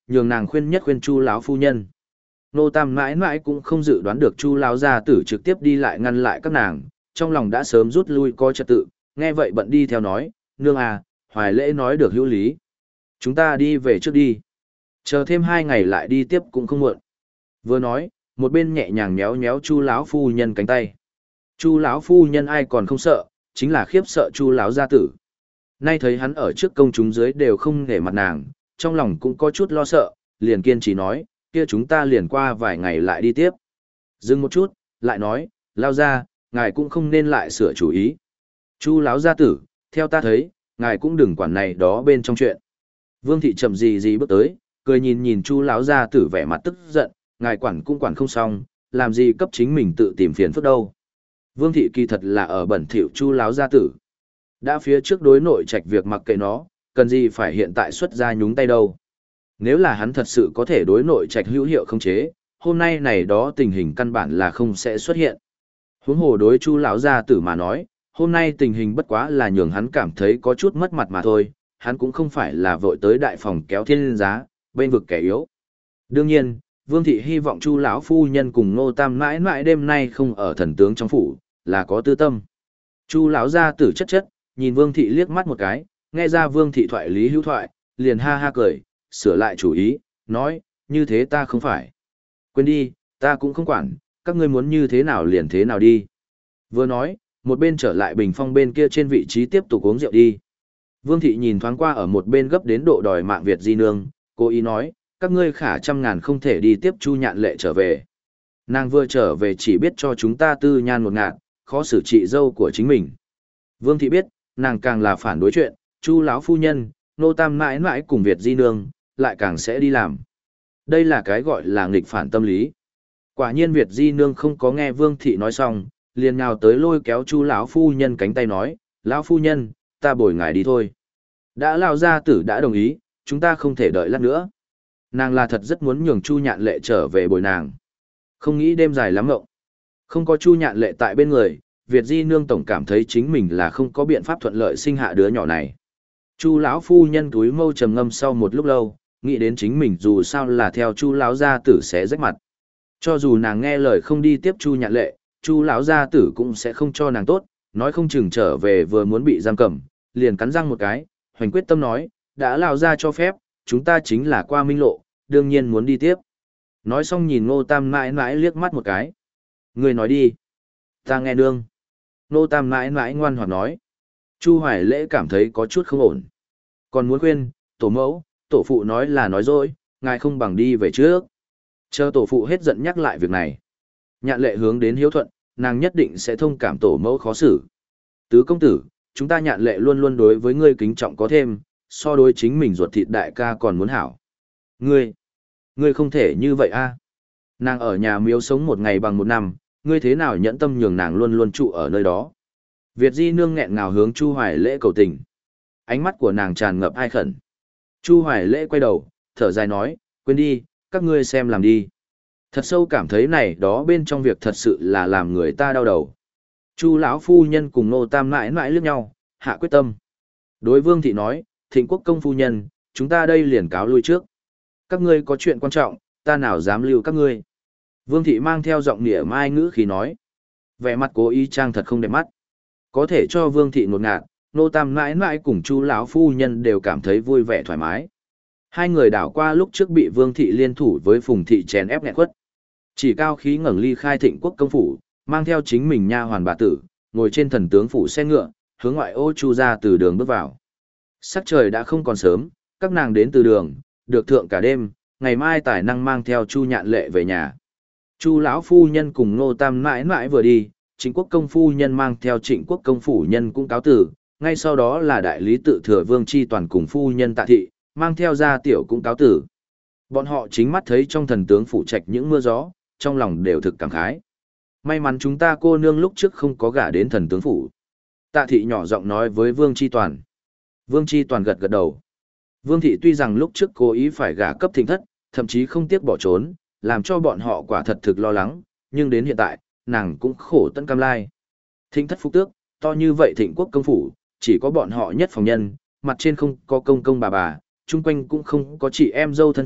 nhường nàng khuyên nhất khuyên Chu lão phu nhân. Nô Tam mãi mãi cũng không dự đoán được Chu lão gia tử trực tiếp đi lại ngăn lại các nàng, trong lòng đã sớm rút lui coi trật tự, nghe vậy bận đi theo nói, nương à, Hoài lễ nói được hữu lý. Chúng ta đi về trước đi. Chờ thêm hai ngày lại đi tiếp cũng không muộn. Vừa nói, một bên nhẹ nhàng méo méo Chu lão phu nhân cánh tay. Chu lão phu nhân ai còn không sợ, chính là khiếp sợ Chu lão gia tử. Nay thấy hắn ở trước công chúng dưới đều không nể mặt nàng, trong lòng cũng có chút lo sợ, liền kiên trì nói, kia chúng ta liền qua vài ngày lại đi tiếp. Dừng một chút, lại nói, lao ra, ngài cũng không nên lại sửa chủ ý. Chu lão gia tử, theo ta thấy, ngài cũng đừng quản này đó bên trong chuyện. Vương thị chậm gì gì bước tới, cười nhìn nhìn Chu lão gia tử vẻ mặt tức giận, ngài quản cũng quản không xong, làm gì cấp chính mình tự tìm phiền phức đâu. Vương thị kỳ thật là ở bẩn thỉu Chu lão gia tử. Đã phía trước đối nội trạch việc mặc kệ nó, cần gì phải hiện tại xuất ra nhúng tay đâu. Nếu là hắn thật sự có thể đối nội trạch hữu hiệu không chế, hôm nay này đó tình hình căn bản là không sẽ xuất hiện. Huống hồ đối Chu lão gia tử mà nói, hôm nay tình hình bất quá là nhường hắn cảm thấy có chút mất mặt mà thôi, hắn cũng không phải là vội tới đại phòng kéo thiên giá, bên vực kẻ yếu. Đương nhiên, Vương thị hy vọng Chu lão phu nhân cùng Ngô Tam mãi mãi đêm nay không ở thần tướng trong phủ, là có tư tâm. Chu lão gia tử chất chất, nhìn Vương thị liếc mắt một cái, nghe ra Vương thị thoại lý hữu thoại, liền ha ha cười, sửa lại chủ ý, nói, như thế ta không phải. Quên đi, ta cũng không quản, các ngươi muốn như thế nào liền thế nào đi. Vừa nói, một bên trở lại bình phong bên kia trên vị trí tiếp tục uống rượu đi. Vương thị nhìn thoáng qua ở một bên gấp đến độ đòi mạng Việt di nương, cô ý nói, các ngươi khả trăm ngàn không thể đi tiếp Chu Nhạn Lệ trở về. Nàng vừa trở về chỉ biết cho chúng ta tư nhan một ngạn, khó xử trị dâu của chính mình. Vương thị biết, nàng càng là phản đối chuyện, Chu lão phu nhân, Nô Tam mãi mãi cùng Việt di nương, lại càng sẽ đi làm. Đây là cái gọi là nghịch phản tâm lý. Quả nhiên Việt di nương không có nghe Vương thị nói xong, liền nhào tới lôi kéo Chu lão phu nhân cánh tay nói, lão phu nhân, ta bồi ngài đi thôi. Đã lao gia tử đã đồng ý, chúng ta không thể đợi lát nữa. Nàng là thật rất muốn nhường Chu Nhạn Lệ trở về bồi nàng. Không nghĩ đêm dài lắm ngộng. Không có Chu Nhạn Lệ tại bên người, Việt di nương tổng cảm thấy chính mình là không có biện pháp thuận lợi sinh hạ đứa nhỏ này. Chu lão phu nhân túi mâu trầm ngâm sau một lúc lâu, nghĩ đến chính mình dù sao là theo Chu lão gia tử sẽ rách mặt. Cho dù nàng nghe lời không đi tiếp Chu Nhạn Lệ, Chu lão gia tử cũng sẽ không cho nàng tốt, nói không chừng trở về vừa muốn bị giam cầm, liền cắn răng một cái, hoành quyết tâm nói, đã lão gia cho phép, chúng ta chính là qua minh lộ, đương nhiên muốn đi tiếp. Nói xong nhìn Ngô Tam mãi mãi liếc mắt một cái. Người nói đi. Ta nghe nương. Ngô Tam mãi mãi ngoan hoạt nói. Chu Hoài Lễ cảm thấy có chút không ổn. Còn muốn khuyên, tổ mẫu, tổ phụ nói là nói dối, ngài không bằng đi về trước. Chờ tổ phụ hết giận nhắc lại việc này. Nhạn Lệ hướng đến hiếu thuận, nàng nhất định sẽ thông cảm tổ mẫu khó xử. Tứ công tử, chúng ta Nhạn Lệ luôn luôn đối với ngươi kính trọng có thêm, so đối chính mình ruột thịt đại ca còn muốn hảo. Ngươi, ngươi không thể như vậy a. Nàng ở nhà miếu sống một ngày bằng một năm, ngươi thế nào nhẫn tâm nhường nàng luôn luôn trụ ở nơi đó. Việt di nương nghẹn ngào hướng Chu Hoài Lễ cầu tình. Ánh mắt của nàng tràn ngập ai khẩn. Chu Hoài Lễ quay đầu, thở dài nói, quên đi, các ngươi xem làm đi. Thật sâu cảm thấy này đó bên trong việc thật sự là làm người ta đau đầu. Chu lão phu nhân cùng Ngô Tam mãi mãi liếc nhau, hạ quyết tâm. Đối Vương thị nói, Thịnh Quốc công phu nhân, chúng ta đây liền cáo lui trước. Các ngươi có chuyện quan trọng, ta nào dám lưu các ngươi. Vương thị mang theo giọng nịa mai ngữ khí nói. Vẻ mặt cố ý trang thật không đẹp mắt. Có thể cho Vương thị ngột ngạt, Ngô Tam mãi mãi cùng Chu lão phu nhân đều cảm thấy vui vẻ thoải mái. Hai người đảo qua lúc trước bị Vương thị liên thủ với Phùng thị chèn ép nghẹn quất. Chỉ cao khí ngẩng ly khai Thịnh Quốc công phủ, mang theo chính mình nha hoàn bà tử, ngồi trên thần tướng phủ xe ngựa, hướng ngoại ô Chu ra từ đường bước vào. Sắc trời đã không còn sớm, các nàng đến từ đường, được thượng cả đêm, ngày mai tài năng mang theo Chu Nhạn Lệ về nhà. Chu lão phu nhân cùng Ngô Tam mãi mãi vừa đi, Trịnh Quốc công phu nhân mang theo Trịnh Quốc công phủ nhân cũng cáo tử, ngay sau đó là đại lý tự thừa Vương Chi Toàn cùng phu nhân Tạ thị, mang theo gia tiểu cũng cáo tử. Bọn họ chính mắt thấy trong thần tướng phủ trạch những mưa gió, trong lòng đều thực cảm khái. May mắn chúng ta cô nương lúc trước không có gả đến thần tướng phủ. Tạ thị nhỏ giọng nói với Vương Chi Toàn. Vương Chi Toàn gật gật đầu. Vương thị tuy rằng lúc trước cố ý phải gả cấp thịnh thất, thậm chí không tiếc bỏ trốn, làm cho bọn họ quả thật thực lo lắng, nhưng đến hiện tại, nàng cũng khổ tận cam lai. Thịnh thất phúc tước, to như vậy Thịnh Quốc công phủ, chỉ có bọn họ nhất phòng nhân, mặt trên không có công công bà bà, chung quanh cũng không có chị em dâu thân thích,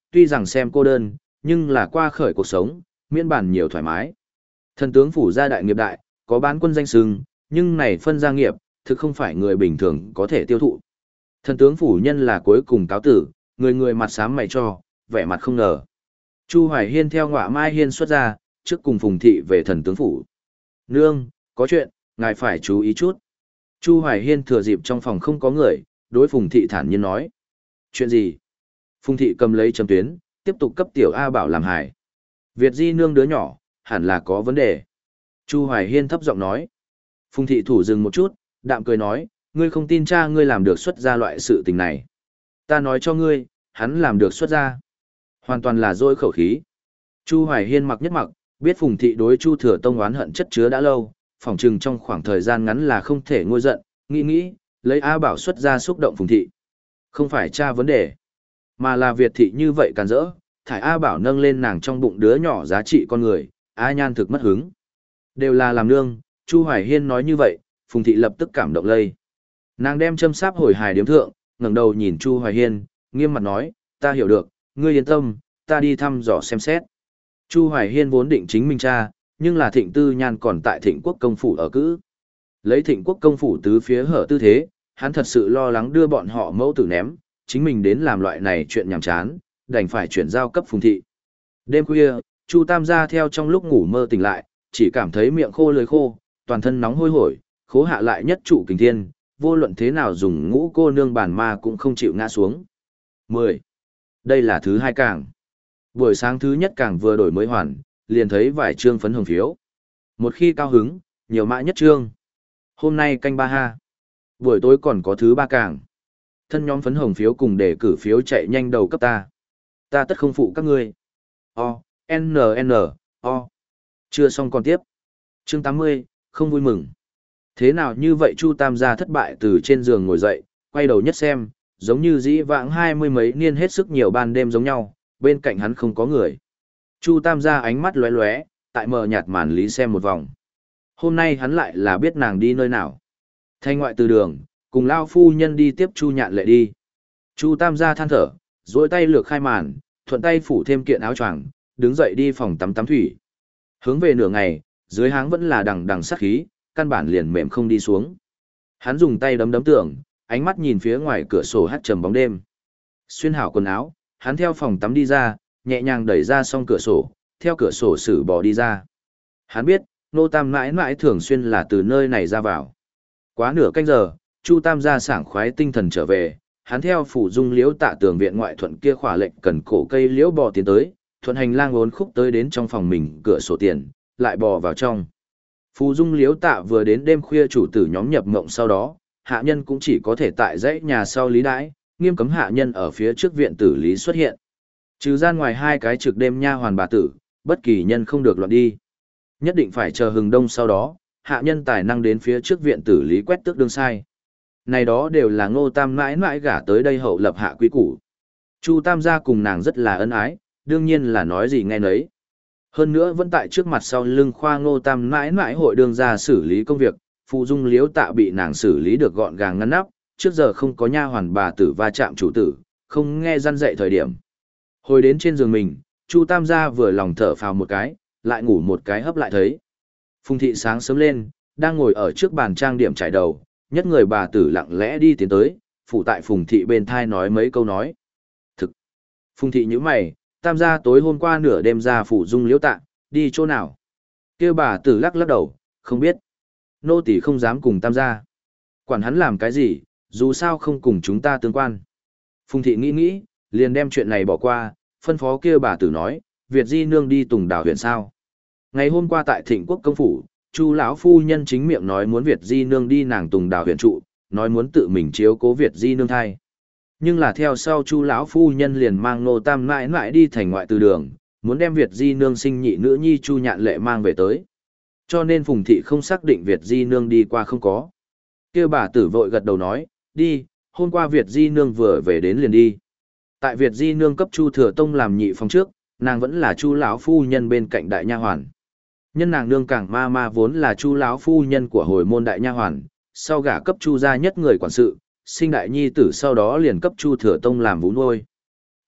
tuy rằng xem cô đơn, nhưng là qua khởi cuộc sống, miễn bản nhiều thoải mái. Thần tướng phủ gia đại nghiệp đại, có bán quân danh sừng, nhưng này phân gia nghiệp, thực không phải người bình thường có thể tiêu thụ. Thần tướng phủ nhân là cuối cùng cáo tử, người người mặt xám mày cho, vẻ mặt không ngờ. Chu Hoài Hiên theo Ngọa Mai Hiên xuất ra, trước cùng Phùng Thị về thần tướng phủ. Nương, có chuyện, ngài phải chú ý chút. Chu Hoài Hiên thừa dịp trong phòng không có người, đối Phùng Thị thản nhiên nói. Chuyện gì? Phùng Thị cầm lấy chấm tuyến, tiếp tục cấp tiểu A Bảo làm hài. Việt Di nương đứa nhỏ, hẳn là có vấn đề. Chu Hoài Hiên thấp giọng nói. Phùng Thị thủ dừng một chút, đạm cười nói, ngươi không tin cha ngươi làm được xuất ra loại sự tình này. Ta nói cho ngươi, hắn làm được xuất ra. Hoàn toàn là dối khẩu khí. Chu Hoài Hiên mặc nhất mặc, biết Phùng Thị đối Chu Thừa Tông oán hận chất chứa đã lâu, phỏng chừng trong khoảng thời gian ngắn là không thể ngôi giận, nghĩ nghĩ, lấy A Bảo xuất ra xúc động Phùng Thị. Không phải cha vấn đề, mà là Việt Thị như vậy càn rỡ, thải A Bảo nâng lên nàng trong bụng đứa nhỏ giá trị con người, A Nhan thực mất hứng. Đều là làm nương, Chu Hoài Hiên nói như vậy, Phùng Thị lập tức cảm động lây. Nàng đem châm sáp hồi hài điếm thượng, ngẩng đầu nhìn Chu Hoài Hiên, nghiêm mặt nói, ta hiểu được, ngươi yên tâm, ta đi thăm dò xem xét. Chu Hoài Hiên vốn định chính mình cha, nhưng là Thịnh Tư Nhan còn tại Thịnh Quốc công phủ ở cữ. Lấy Thịnh Quốc công phủ tứ phía hở tư thế, hắn thật sự lo lắng đưa bọn họ mẫu tử ném, chính mình đến làm loại này chuyện nhảm chán, đành phải chuyển giao cấp Phùng Thị. Đêm khuya, Chu Tam gia theo trong lúc ngủ mơ tỉnh lại, chỉ cảm thấy miệng khô lưỡi khô, toàn thân nóng hôi hổi, khố hạ lại nhất trụ kình thiên, vô luận thế nào dùng ngũ cô nương bản ma cũng không chịu ngã xuống. mười. Đây là thứ hai càng. Buổi sáng thứ nhất càng vừa đổi mới hoàn, liền thấy vài trương phấn hồng phiếu. Một khi cao hứng, nhiều mã nhất trương. Hôm nay canh ba ha. Buổi tối còn có thứ ba càng. Thân nhóm phấn hồng phiếu cùng để cử phiếu chạy nhanh đầu cấp ta. Ta tất không phụ các ngươi. O, N N, O. Chưa xong còn tiếp. Chương tám mươi, không vui mừng. Thế nào như vậy Chu Tam gia thất bại từ trên giường ngồi dậy, quay đầu nhất xem, giống như dĩ vãng hai mươi mấy niên hết sức nhiều ban đêm giống nhau, bên cạnh hắn không có người. Chu Tam gia ánh mắt lóe lóe, tại mờ nhạt màn lý xem một vòng. Hôm nay hắn lại là biết nàng đi nơi nào. Thanh ngoại từ đường, cùng lao phu nhân đi tiếp Chu Nhạn Lệ đi. Chu Tam gia than thở, duỗi tay lược khai màn, thuận tay phủ thêm kiện áo choàng, đứng dậy đi phòng tắm tắm thủy. Hướng về nửa ngày, dưới háng vẫn là đằng đằng sát khí, căn bản liền mềm không đi xuống. Hắn dùng tay đấm đấm tường, ánh mắt nhìn phía ngoài cửa sổ hắt trầm bóng đêm. Xuyên hảo quần áo, hắn theo phòng tắm đi ra, nhẹ nhàng đẩy ra song cửa sổ, theo cửa sổ xử bò đi ra. Hắn biết, Nô Tam mãi mãi thường xuyên là từ nơi này ra vào. Quá nửa canh giờ, Chu Tam gia sảng khoái tinh thần trở về, hắn theo phủ dung liễu tạ tường viện ngoại thuận kia khỏa lệnh cần cổ cây liễu bò tiến tới, thuận hành lang uốn khúc tới đến trong phòng mình cửa sổ tiền, lại bò vào trong. Phù dung liễu tạ vừa đến đêm khuya chủ tử nhóm nhập mộng sau đó, hạ nhân cũng chỉ có thể tại dãy nhà sau lý đãi, nghiêm cấm hạ nhân ở phía trước viện tử lý xuất hiện. Trừ gian ngoài hai cái trực đêm nha hoàn bà tử, bất kỳ nhân không được loạn đi. Nhất định phải chờ hừng đông sau đó, hạ nhân tài năng đến phía trước viện tử lý quét tước đương sai. Này đó đều là Ngô Tam mãi mãi gả tới đây hậu lập hạ quý củ. Chu Tam gia cùng nàng rất là ân ái, đương nhiên là nói gì nghe nấy. Hơn nữa vẫn tại trước mặt sau lưng khoa Ngô Tam mãi mãi hội đương ra xử lý công việc, phụ dung liếu tạ bị nàng xử lý được gọn gàng ngăn nắp, trước giờ không có nha hoàn bà tử va chạm chủ tử, không nghe răn dạy thời điểm. Hồi đến trên giường mình, Chu Tam gia vừa lòng thở phào một cái, lại ngủ một cái hấp lại thấy. Phùng thị sáng sớm lên, đang ngồi ở trước bàn trang điểm trải đầu, nhất người bà tử lặng lẽ đi tiến tới, phụ tại Phùng thị bên thai nói mấy câu nói. Thực! Phùng thị nhíu mày, Tam gia tối hôm qua nửa đêm ra phủ dung liễu tạ, đi chỗ nào? Kêu bà tử lắc lắc đầu, không biết. Nô tỳ không dám cùng Tam gia. Quản hắn làm cái gì, dù sao không cùng chúng ta tương quan. Phùng thị nghĩ nghĩ, liền đem chuyện này bỏ qua, phân phó kêu bà tử nói, Việt Di nương đi Tùng Đào huyện sao? Ngày hôm qua tại Thịnh Quốc công phủ, Chu lão phu nhân chính miệng nói muốn Việt Di nương đi nàng Tùng Đào huyện trụ, nói muốn tự mình chiếu cố Việt Di nương thai. Nhưng là theo sau Chu lão phu nhân liền mang Nô Tam mãi mãi đi thành ngoại từ đường, muốn đem Việt Di nương sinh nhị nữ nhi Chu Nhạn Lệ mang về tới. Cho nên Phùng thị không xác định Việt Di nương đi qua không có. Kêu bà tử vội gật đầu nói, đi, hôm qua Việt Di nương vừa về đến liền đi. Tại Việt Di nương cấp Chu Thừa Tông làm nhị phòng trước, nàng vẫn là Chu lão phu nhân bên cạnh đại nha hoàn. Nhân nàng nương cảng ma ma vốn là Chu lão phu nhân của hồi môn đại nha hoàn, sau gả cấp Chu gia nhất người quản sự, sinh đại nhi tử sau đó liền cấp Chu Thừa Tông làm vú nuôi.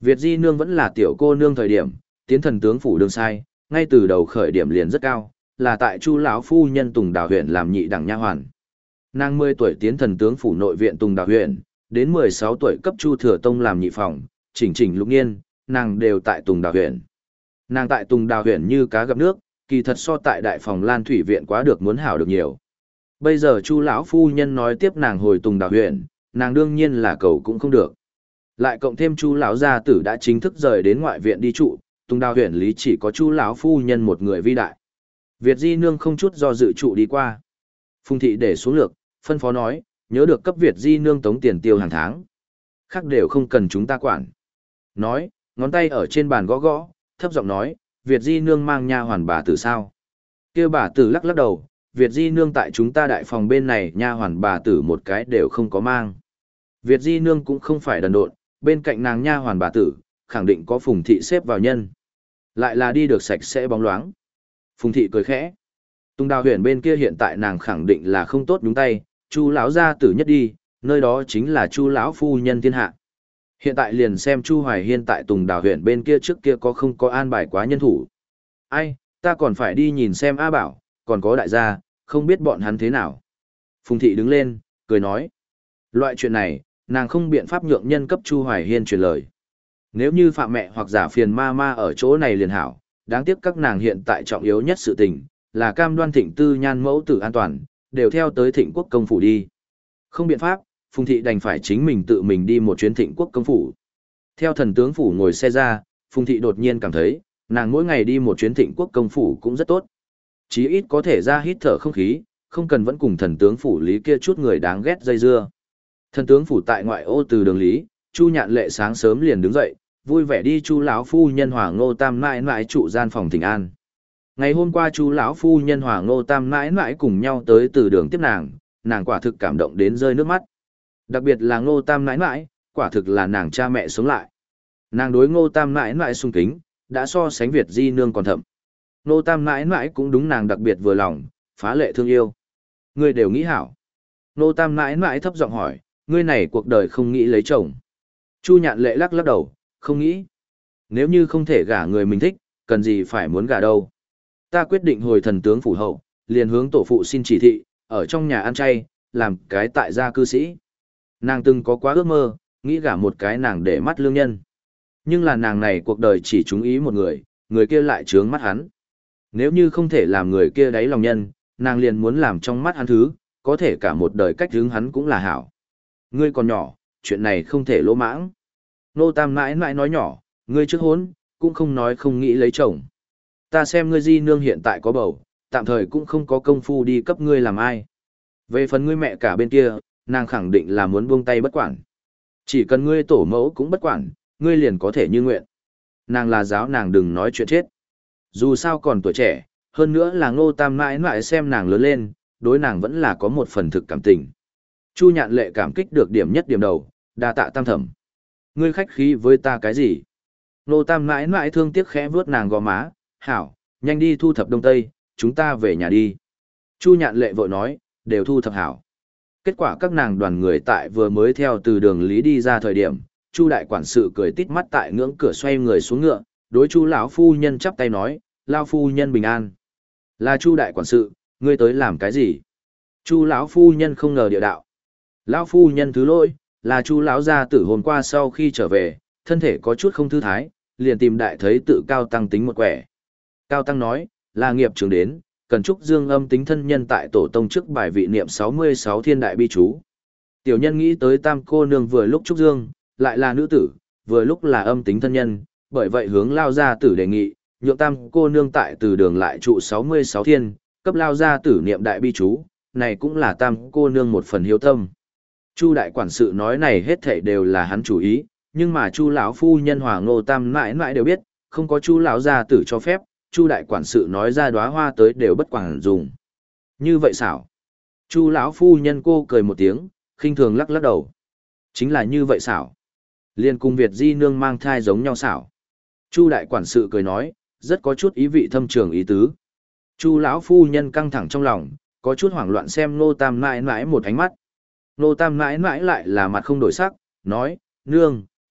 Việt Di Nương vẫn là tiểu cô nương thời điểm, tiến thần tướng phủ đương sai, ngay từ đầu khởi điểm liền rất cao, là tại Chu lão phu nhân Tùng Đào huyện làm nhị đẳng nha hoàn. Nàng mười tuổi tiến thần tướng phủ nội viện Tùng Đào huyện, đến mười sáu tuổi cấp Chu Thừa Tông làm nhị phòng, chỉnh chỉnh lục niên, nàng đều tại Tùng Đào huyện. Nàng tại Tùng Đào huyện như cá gặp nước, kỳ thật so tại đại phòng Lan Thủy viện quá được muốn hảo được nhiều. Bây giờ Chu lão phu nhân nói tiếp nàng hồi Tùng Đào huyện, nàng đương nhiên là cầu cũng không được. Lại cộng thêm Chu lão gia tử đã chính thức rời đến ngoại viện đi trụ, Tùng Đào huyện lý chỉ có Chu lão phu nhân một người vi đại. Việt Di Nương không chút do dự trụ đi qua. Phùng thị để xuống lược, phân phó nói, nhớ được cấp Việt Di Nương tống tiền tiêu hàng tháng. Khác đều không cần chúng ta quản. Nói, ngón tay ở trên bàn gõ gõ, thấp giọng nói, Việt Di Nương mang nha hoàn bà tử sao? Kêu bà tử lắc lắc đầu, Việt Di Nương tại chúng ta đại phòng bên này nha hoàn bà tử một cái đều không có mang. Việt Di Nương cũng không phải đần độn, bên cạnh nàng nha hoàn bà tử, khẳng định có Phùng thị xếp vào nhân. Lại là đi được sạch sẽ bóng loáng. Phùng thị cười khẽ. Tùng Đào huyện bên kia hiện tại nàng khẳng định là không tốt đúng tay, Chu lão gia tử nhất đi, nơi đó chính là Chu lão phu nhân thiên hạ. Hiện tại liền xem Chu Hoài Hiên tại Tùng Đào huyện bên kia trước kia có không có an bài quá nhân thủ. Ai, ta còn phải đi nhìn xem A Bảo, còn có đại gia, không biết bọn hắn thế nào. Phùng thị đứng lên, cười nói. Loại chuyện này, nàng không biện pháp nhượng nhân cấp Chu Hoài Hiên truyền lời. Nếu như phạm mẹ hoặc giả phiền ma ma ở chỗ này liền hảo, đáng tiếc các nàng hiện tại trọng yếu nhất sự tình, là cam đoan thịnh tư nhan mẫu tử an toàn, đều theo tới thịnh quốc công phủ đi. Không biện pháp, Phùng thị đành phải chính mình tự mình đi một chuyến thịnh quốc công phủ. Theo thần tướng phủ ngồi xe ra, Phùng thị đột nhiên cảm thấy, nàng mỗi ngày đi một chuyến thịnh quốc công phủ cũng rất tốt. Chí ít có thể ra hít thở không khí, không cần vẫn cùng thần tướng phủ lý kia chút người đáng ghét dây dưa. Thần tướng phủ tại ngoại ô từ đường lý, Chu Nhạn Lệ sáng sớm liền đứng dậy, vui vẻ đi Chu lão phu nhân Hòa Ngô Tam mãi mãi trụ gian phòng thỉnh an. Ngày hôm qua Chu lão phu nhân Hòa Ngô Tam mãi mãi cùng nhau tới từ đường tiếp nàng, nàng quả thực cảm động đến rơi nước mắt. Đặc biệt là Ngô Tam mãi mãi, quả thực là nàng cha mẹ sống lại. Nàng đối Ngô Tam mãi mãi sung kính, đã so sánh Việt Di Nương còn thậm. Ngô Tam mãi mãi cũng đúng nàng đặc biệt vừa lòng, phá lệ thương yêu. Ngươi đều nghĩ hảo. Ngô Tam mãi mãi thấp giọng hỏi, ngươi này cuộc đời không nghĩ lấy chồng. Chu Nhạn Lệ lắc lắc đầu, không nghĩ. Nếu như không thể gả người mình thích, cần gì phải muốn gả đâu. Ta quyết định hồi thần tướng phủ hậu, liền hướng tổ phụ xin chỉ thị, ở trong nhà ăn chay, làm cái tại gia cư sĩ. Nàng từng có quá ước mơ, nghĩ gả một cái nàng để mắt lương nhân. Nhưng là nàng này cuộc đời chỉ trúng ý một người, người kia lại trướng mắt hắn. Nếu như không thể làm người kia đáy lòng nhân, nàng liền muốn làm trong mắt hắn thứ, có thể cả một đời cách hướng hắn cũng là hảo. Ngươi còn nhỏ, chuyện này không thể lỗ mãng. Nô Tam mãi mãi nói nhỏ, ngươi trước hốn, cũng không nói không nghĩ lấy chồng. Ta xem ngươi Di Nương hiện tại có bầu, tạm thời cũng không có công phu đi cấp ngươi làm ai. Về phần ngươi mẹ cả bên kia, nàng khẳng định là muốn buông tay bất quản. Chỉ cần ngươi tổ mẫu cũng bất quản, ngươi liền có thể như nguyện. Nàng là giáo nàng đừng nói chuyện chết. Dù sao còn tuổi trẻ, hơn nữa là Ngô Tam mãi mãi xem nàng lớn lên, đối nàng vẫn là có một phần thực cảm tình. Chu Nhạn Lệ cảm kích được điểm nhất điểm đầu, đa tạ Tam thẩm. Ngươi khách khí với ta cái gì? Ngô Tam mãi mãi thương tiếc khẽ vuốt nàng gò má, hảo, nhanh đi thu thập đông tây, chúng ta về nhà đi. Chu Nhạn Lệ vội nói, đều thu thập hảo. Kết quả các nàng đoàn người tại vừa mới theo từ đường lý đi ra thời điểm, Chu đại quản sự cười tít mắt tại ngưỡng cửa xoay người xuống ngựa, đối Chu lão phu nhân chắp tay nói, lao phu nhân bình an. Là Chu đại quản sự, ngươi tới làm cái gì? Chu lão phu nhân không ngờ địa đạo. Lão phu nhân thứ lỗi, là Chu lão gia tử hôm qua sau khi trở về, thân thể có chút không thư thái, liền tìm đại thấy tự Cao Tăng tính một quẻ. Cao Tăng nói, là nghiệp trường đến, cần chúc dương âm tính thân nhân tại tổ tông trước bài vị niệm sáu mươi sáu thiên đại bi chú. Tiểu nhân nghĩ tới Tam cô nương vừa lúc chúc dương, lại là nữ tử, vừa lúc là âm tính thân nhân, bởi vậy hướng lao gia tử đề nghị, nhượng Tam cô nương tại từ đường lại trụ sáu mươi sáu thiên, cấp lao gia tử niệm đại bi chú, này cũng là Tam cô nương một phần hiếu tâm. Chu đại quản sự nói này hết thảy đều là hắn chủ ý, nhưng mà Chu lão phu nhân Hòa Ngô Tam mãi mãi đều biết, không có Chu lão gia tử cho phép, Chu đại quản sự nói ra đóa hoa tới đều bất quản dùng. Như vậy xảo. Chu lão phu nhân cô cười một tiếng, khinh thường lắc lắc đầu. Chính là như vậy xảo. Liên cung Việt Di Nương mang thai giống nhau xảo. Chu đại quản sự cười nói, rất có chút ý vị thâm trường ý tứ. Chu lão phu nhân căng thẳng trong lòng, có chút hoảng loạn xem Ngô Tam mãi mãi một ánh mắt. Ngô Tam mãi mãi lại là mặt không đổi sắc, nói, nương,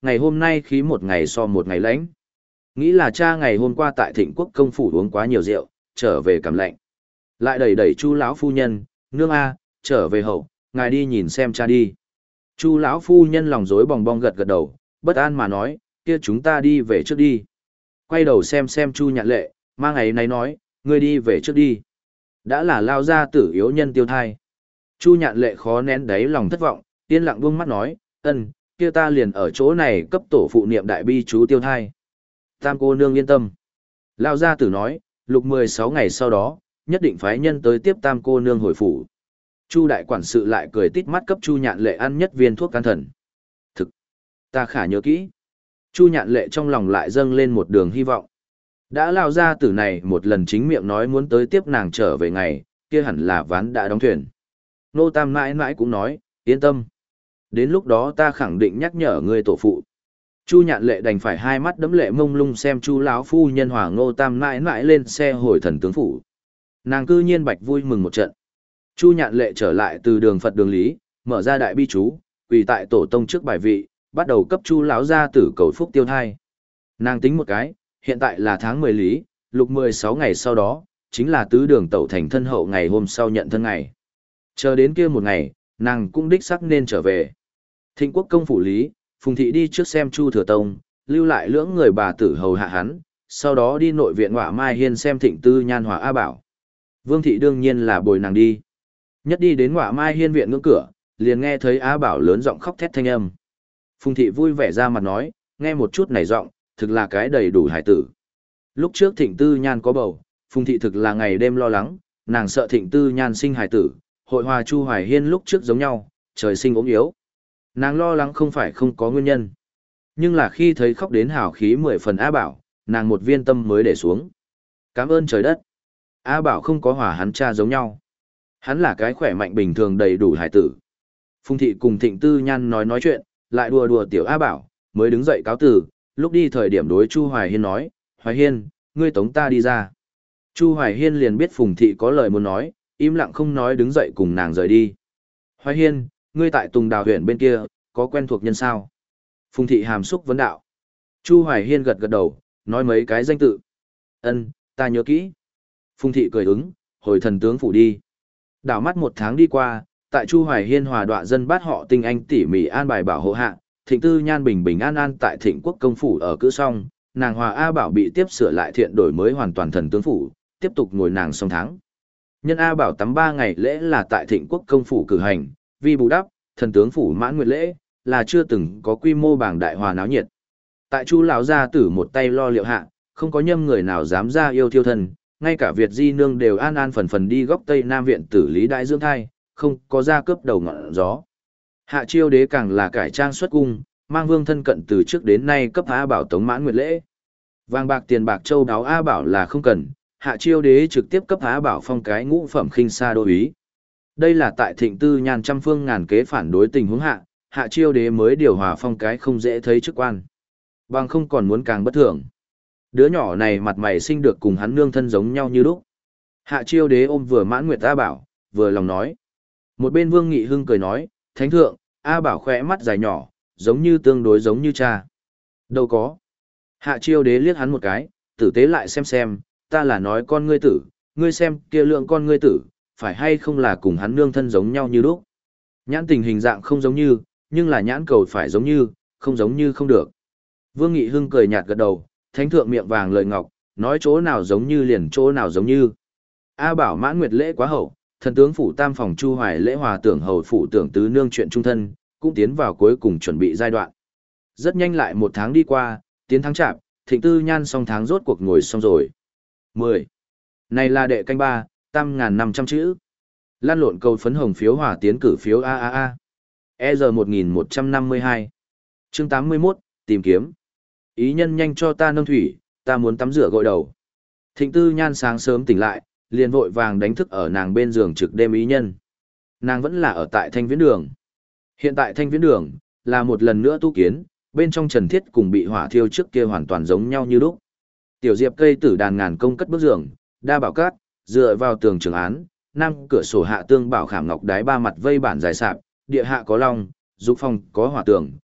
ngày hôm nay khí một ngày so một ngày lạnh. Nghĩ là cha ngày hôm qua tại Thịnh Quốc công phủ uống quá nhiều rượu, trở về cảm lạnh. Lại đẩy đẩy Chu lão phu nhân, nương a, trở về hậu, ngài đi nhìn xem cha đi. Chu lão phu nhân lòng rối bòng bong gật gật đầu, bất an mà nói, kia chúng ta đi về trước đi. Quay đầu xem xem Chu Nhạn Lệ, mang ấy nấy nói, ngươi đi về trước đi. Đã là lao ra tử yếu nhân tiêu thai. Chu Nhạn Lệ khó nén đáy lòng thất vọng, yên lặng buông mắt nói, ân, kia ta liền ở chỗ này cấp tổ phụ niệm đại bi chú tiêu thai. Tam cô nương yên tâm. Lao gia tử nói, lục mười sáu ngày sau đó, nhất định phái nhân tới tiếp tam cô nương hồi phủ. Chu đại quản sự lại cười tít mắt cấp Chu Nhạn Lệ ăn nhất viên thuốc can thần. Thực, ta khả nhớ kỹ. Chu Nhạn Lệ trong lòng lại dâng lên một đường hy vọng. Đã lao gia tử này một lần chính miệng nói muốn tới tiếp nàng trở về ngày, kia hẳn là ván đã đóng thuyền. Nô Tam mãi mãi cũng nói, yên tâm. Đến lúc đó ta khẳng định nhắc nhở ngươi tổ phụ. Chu Nhạn Lệ đành phải hai mắt đẫm lệ mông lung xem Chu lão phu nhân hòa Ngô Tam mãi mãi lên xe hồi thần tướng phủ. Nàng cư nhiên bạch vui mừng một trận. Chu Nhạn Lệ trở lại từ đường Phật đường lý, mở ra đại bi chú, quỳ tại tổ tông trước bài vị, bắt đầu cấp Chu lão gia tử cầu phúc tiêu thai. Nàng tính một cái, hiện tại là tháng mười lý, lục mười sáu ngày sau đó, chính là tứ đường tẩu thành thân hậu ngày hôm sau nhận thân ngày. Chờ đến kia một ngày, nàng cũng đích xác nên trở về. Thịnh Quốc công phủ lý, Phùng thị đi trước xem Chu Thừa Tông, lưu lại lưỡng người bà tử hầu hạ hắn, sau đó đi nội viện Ngọa Mai Hiên xem Thịnh Tư Nhan hòa A Bảo. Vương thị đương nhiên là bồi nàng đi. Nhất đi đến Ngọa Mai Hiên viện ngưỡng cửa, liền nghe thấy A Bảo lớn giọng khóc thét thanh âm. Phùng thị vui vẻ ra mặt nói, nghe một chút này giọng, thực là cái đầy đủ hải tử. Lúc trước Thịnh Tư Nhan có bầu, Phùng thị thực là ngày đêm lo lắng, nàng sợ Thịnh Tư Nhan sinh hải tử, hội hòa Chu Hoài Hiên lúc trước giống nhau, trời sinh ốm yếu. Nàng lo lắng không phải không có nguyên nhân. Nhưng là khi thấy khóc đến hào khí mười phần A Bảo, nàng một viên tâm mới để xuống. Cảm ơn trời đất. A Bảo không có hòa hắn cha giống nhau. Hắn là cái khỏe mạnh bình thường đầy đủ hải tử. Phùng thị cùng Thịnh Tư Nhan nói nói chuyện, lại đùa đùa tiểu A Bảo, mới đứng dậy cáo từ, lúc đi thời điểm đối Chu Hoài Hiên nói, Hoài Hiên, ngươi tống ta đi ra. Chu Hoài Hiên liền biết Phùng thị có lời muốn nói, im lặng không nói đứng dậy cùng nàng rời đi. Hoài Hiên, ngươi tại Tùng Đào huyện bên kia, có quen thuộc nhân sao? Phùng thị hàm xúc vấn đạo. Chu Hoài Hiên gật gật đầu, nói mấy cái danh tự. Ân, ta nhớ kỹ. Phùng thị cười ứng, hồi thần tướng phủ đi. Đảo mắt một tháng đi qua, tại Chu Hoài Hiên hòa đọa dân bát họ tinh anh tỉ mỉ an bài bảo hộ hạ, Thịnh Tư Nhan bình bình an an tại Thịnh Quốc công phủ ở cữ song, nàng hòa A Bảo bị tiếp sửa lại thiện đổi mới hoàn toàn thần tướng phủ, tiếp tục ngồi nàng song tháng. Nhân A Bảo tắm ba ngày lễ là tại Thịnh Quốc công phủ cử hành, vì bù đắp, thần tướng phủ mãn nguyệt lễ là chưa từng có quy mô bảng đại hòa náo nhiệt. Tại Chu lão gia tử một tay lo liệu hạ, không có nhâm người nào dám ra yêu thiêu thân, ngay cả Việt Di nương đều an an phần phần đi góc Tây Nam viện tử lý đại dưỡng thai, không có ra cướp đầu ngọn gió. Hạ Chiêu đế càng là cải trang xuất cung, mang vương thân cận từ trước đến nay cấp A Bảo tống mãn nguyệt lễ. Vàng bạc tiền bạc châu đáo A Bảo là không cần, Hạ Chiêu đế trực tiếp cấp A Bảo phong cái ngũ phẩm khinh sa đô úy. Đây là tại Thịnh Tư Nhan trăm phương ngàn kế phản đối tình huống hạ, Hạ Chiêu đế mới điều hòa phong cái không dễ thấy chức quan. Bằng không còn muốn càng bất thường. Đứa nhỏ này mặt mày sinh được cùng hắn nương thân giống nhau như lúc. Hạ Chiêu đế ôm vừa mãn nguyệt A Bảo, vừa lòng nói. Một bên Vương Nghị Hưng cười nói, Thánh thượng, A Bảo khỏe mắt dài nhỏ, giống như tương đối giống như cha. Đâu có. Hạ Chiêu đế liếc hắn một cái, tử tế lại xem xem, ta là nói con ngươi tử, ngươi xem kia lượng con ngươi tử, phải hay không là cùng hắn nương thân giống nhau như lúc. Nhãn tình hình dạng không giống như, nhưng là nhãn cầu phải giống như, không giống như không được. Vương Nghị Hưng cười nhạt gật đầu, Thánh thượng miệng vàng lời ngọc, nói chỗ nào giống như liền chỗ nào giống như. A Bảo mãn nguyệt lễ quá hậu, thần tướng phủ tam phòng Chu Hoài lễ hòa tưởng hầu phủ tưởng tứ nương chuyện trung thân, cũng tiến vào cuối cùng chuẩn bị giai đoạn. Rất nhanh lại một tháng đi qua, tiến tháng chạp, Thịnh Tư Nhan xong tháng rốt cuộc ngồi xong rồi. mười. Này là đệ canh ba, tam ngàn năm trăm chữ. Lan lộn cầu phấn hồng phiếu hòa tiến cử phiếu a a a. E giờ một nghìn một trăm năm mươi hai. Chương tám mươi mốt, tìm kiếm. Ý nhân nhanh cho ta nâng thủy, ta muốn tắm rửa gội đầu. Thịnh Tư Nhan sáng sớm tỉnh lại, liền vội vàng đánh thức ở nàng bên giường trực đêm ý nhân. Nàng vẫn là ở tại Thanh Viễn Đường. Hiện tại Thanh Viễn Đường là một lần nữa tu kiến, bên trong trần thiết cùng bị hỏa thiêu trước kia hoàn toàn giống nhau như lúc. Tiểu diệp cây tử đàn ngàn công cất bức giường, đa bảo cát, dựa vào tường trường án, nam cửa sổ hạ tương bảo khảm ngọc đái ba mặt vây bản dài sạp, địa hạ có long, dục phòng có hỏa tường,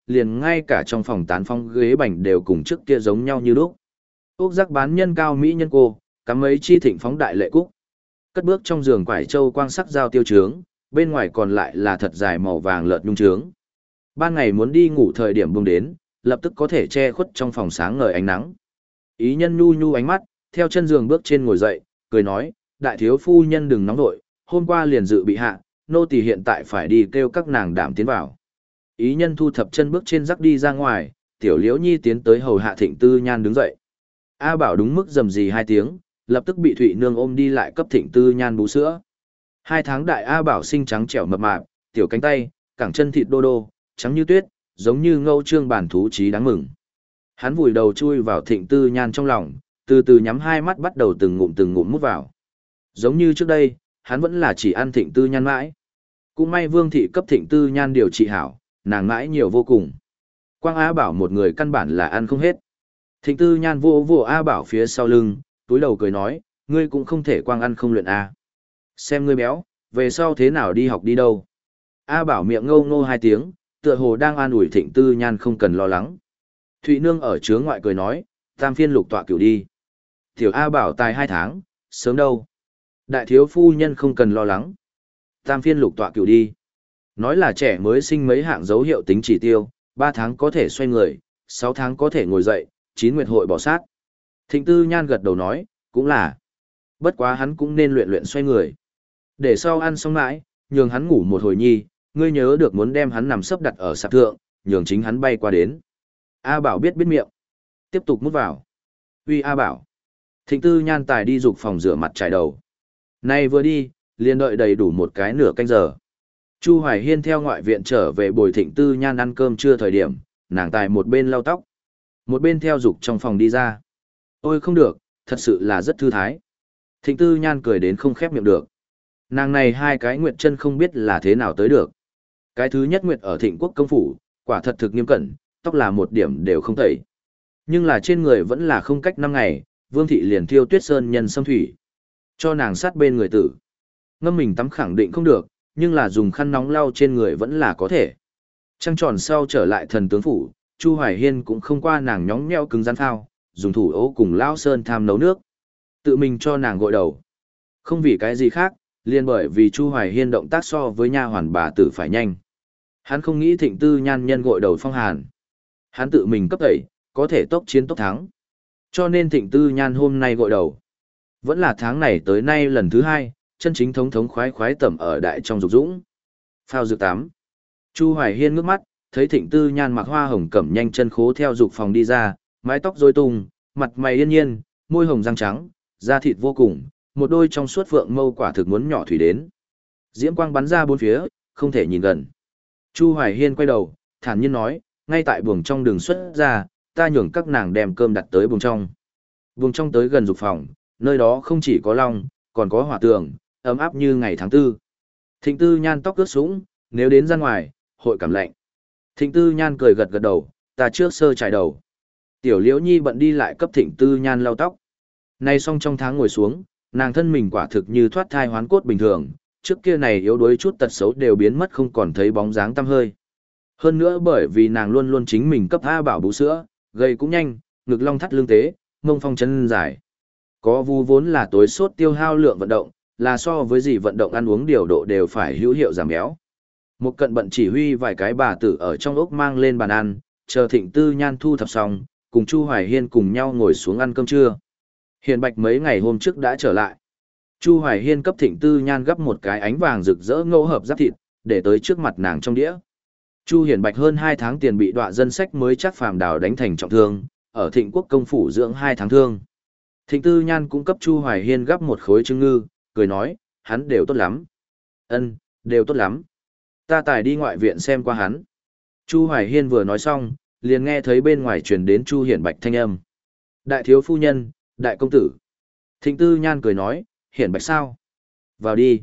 liền ngay cả trong phòng tán phong ghế bành đều cùng trước kia giống nhau như lúc. Úc giác bán nhân cao mỹ nhân cô, cắm mấy chi thịnh phóng đại lệ cúc. Cất bước trong giường quải châu quang sắc giao tiêu trướng, bên ngoài còn lại là thật dài màu vàng lợn nhung trướng. Ban ngày muốn đi ngủ thời điểm buông đến, lập tức có thể che khuất trong phòng sáng ngời ánh nắng. Ý nhân nhu nhu ánh mắt, theo chân giường bước trên ngồi dậy, cười nói, đại thiếu phu nhân đừng nóng vội, hôm qua liền dự bị hạ, nô tỳ hiện tại phải đi kêu các nàng đảm tiến vào. Ý nhân thu thập chân bước trên rắc đi ra ngoài, tiểu liễu nhi tiến tới hầu hạ thịnh tư nhan đứng dậy. A Bảo đúng mức rầm rì hai tiếng, lập tức bị Thụy Nương ôm đi lại cấp thịnh tư nhan bú sữa. Hai tháng đại A Bảo sinh trắng trẻo mập mạp, tiểu cánh tay, cẳng chân thịt đô đô, trắng như tuyết, giống như ngâu trương bản thú trí đáng mừng. Hắn vùi đầu chui vào thịnh tư nhan trong lòng, từ từ nhắm hai mắt bắt đầu từng ngụm từng ngụm mút vào. Giống như trước đây, hắn vẫn là chỉ ăn thịnh tư nhan mãi. Cũng may Vương thị cấp thịnh tư nhan điều trị hảo, nàng mãi nhiều vô cùng. Quang A Bảo một người căn bản là ăn không hết. Thịnh tư nhan vô vô A Bảo phía sau lưng, túi đầu cười nói, ngươi cũng không thể quang ăn không luyện A. Xem ngươi béo, về sau thế nào đi học đi đâu. A Bảo miệng ngâu ngô hai tiếng, tựa hồ đang an ủi thịnh tư nhan không cần lo lắng. Thụy Nương ở chướng ngoại cười nói, tam phiên lục tọa cửu đi. Tiểu A Bảo tài hai tháng, sớm đâu. Đại thiếu phu nhân không cần lo lắng. Tam phiên lục tọa cửu đi. Nói là trẻ mới sinh mấy hạng dấu hiệu tính chỉ tiêu, ba tháng có thể xoay người, sáu tháng có thể ngồi dậy, chín nguyệt hội bỏ sát. Thịnh tư nhan gật đầu nói, cũng là. Bất quá hắn cũng nên luyện luyện xoay người. Để sau ăn xong mãi, nhường hắn ngủ một hồi nhi, ngươi nhớ được muốn đem hắn nằm sấp đặt ở sạp thượng, nhường chính hắn bay qua đến. A Bảo biết biết miệng. Tiếp tục mút vào. Uy A Bảo. Thịnh tư nhan tài đi dục phòng rửa mặt trải đầu. Nay vừa đi, liền đợi đầy đủ một cái nửa canh giờ. Chu Hoài Hiên theo ngoại viện trở về bồi thịnh tư nhan ăn cơm trưa thời điểm, nàng tài một bên lau tóc, một bên theo dục trong phòng đi ra. Ôi không được, thật sự là rất thư thái. Thịnh tư nhan cười đến không khép miệng được. Nàng này hai cái nguyệt chân không biết là thế nào tới được. Cái thứ nhất nguyệt ở thịnh quốc công phủ, quả thật thực nghiêm cẩn, tóc là một điểm đều không tẩy. Nhưng là trên người vẫn là không cách năm ngày, Vương thị liền thiêu tuyết sơn nhân xâm thủy. Cho nàng sát bên người tử. Ngâm mình tắm khẳng định không được, nhưng là dùng khăn nóng lau trên người vẫn là có thể. Trăng tròn sau trở lại thần tướng phủ, Chu Hoài Hiên cũng không qua nàng nhóng nhẽo cứng rắn phao, dùng thủ ấu cùng Lao Sơn tham nấu nước. Tự mình cho nàng gội đầu. Không vì cái gì khác, liền bởi vì Chu Hoài Hiên động tác so với nha hoàn bà tử phải nhanh. Hắn không nghĩ thịnh tư nhan nhân gội đầu phong hàn. Hắn tự mình cấp tẩy, có thể tốc chiến tốc thắng. Cho nên thịnh tư nhan hôm nay gội đầu. Vẫn là tháng này tới nay lần thứ hai, chân chính thống thống khoái khoái tẩm ở đại trong dục dũng. Phao dược tắm. Chu Hoài Hiên ngước mắt, thấy thịnh tư nhan mặc hoa hồng cẩm nhanh chân khố theo dục phòng đi ra, mái tóc rối tung, mặt mày yên nhiên, môi hồng răng trắng, da thịt vô cùng, một đôi trong suốt phượng mâu quả thực muốn nhỏ thủy đến. Diễm quang bắn ra bốn phía, không thể nhìn gần. Chu Hoài Hiên quay đầu, thản nhiên nói, ngay tại buồng trong đường xuất ra, ta nhường các nàng đem cơm đặt tới buồng trong. Buồng trong tới gần dục phòng, nơi đó không chỉ có long, còn có hỏa tường, ấm áp như ngày tháng tư. Thịnh tư nhan tóc ướt sũng, nếu đến ra ngoài, hội cảm lạnh. Thịnh tư nhan cười gật gật đầu, ta trước sơ trải đầu. Tiểu liễu nhi bận đi lại cấp thịnh tư nhan lau tóc. Nay xong trong tháng ngồi xuống, nàng thân mình quả thực như thoát thai hoán cốt bình thường, trước kia này yếu đuối chút tật xấu đều biến mất không còn thấy bóng dáng tăm hơi. Hơn nữa bởi vì nàng luôn luôn chính mình cấp A Bảo bú sữa, gầy cũng nhanh, ngực long thắt lưng tế, mông phong chân dài. Có vu vốn là tối sốt tiêu hao lượng vận động, là so với gì vận động ăn uống điều độ đều phải hữu hiệu giảm béo. Một cận bận chỉ huy vài cái bà tử ở trong ốc mang lên bàn ăn, chờ thịnh tư nhan thu thập xong, cùng Chu Hoài Hiên cùng nhau ngồi xuống ăn cơm trưa. Hiền Bạch mấy ngày hôm trước đã trở lại. Chu Hoài Hiên cấp thịnh tư nhan gấp một cái ánh vàng rực rỡ ngẫu hợp giáp thịt, để tới trước mặt nàng trong đĩa. Chu Hiền Bạch hơn hai tháng tiền bị đọa dân sách mới chắc phàm đào đánh thành trọng thương, ở thịnh quốc công phủ dưỡng hai tháng thương. Thịnh tư nhan cũng cấp Chu Hoài Hiên gấp một khối trứng ngư, cười nói, hắn đều tốt lắm. Ân, đều tốt lắm. Ta tài đi ngoại viện xem qua hắn. Chu Hoài Hiên vừa nói xong, liền nghe thấy bên ngoài truyền đến Chu Hiển Bạch thanh âm. Đại thiếu phu nhân, đại công tử. Thịnh tư nhan cười nói, Hiển Bạch sao? Vào đi.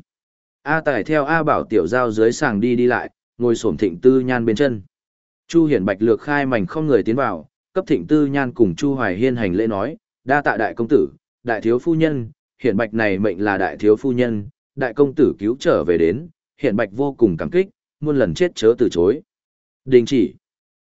A Tài theo A Bảo tiểu giao dưới sàng đi đi lại, ngồi xổm thịnh tư nhan bên chân. Chu Hiển Bạch lược khai mảnh không người tiến vào, cấp thịnh tư nhan cùng Chu Hoài Hiên hành lễ nói, đa tạ đại công tử, đại thiếu phu nhân, Hiển Bạch này mệnh là đại thiếu phu nhân, đại công tử cứu trở về đến, Hiển Bạch vô cùng cảm kích, muôn lần chết chớ từ chối. Đình chỉ.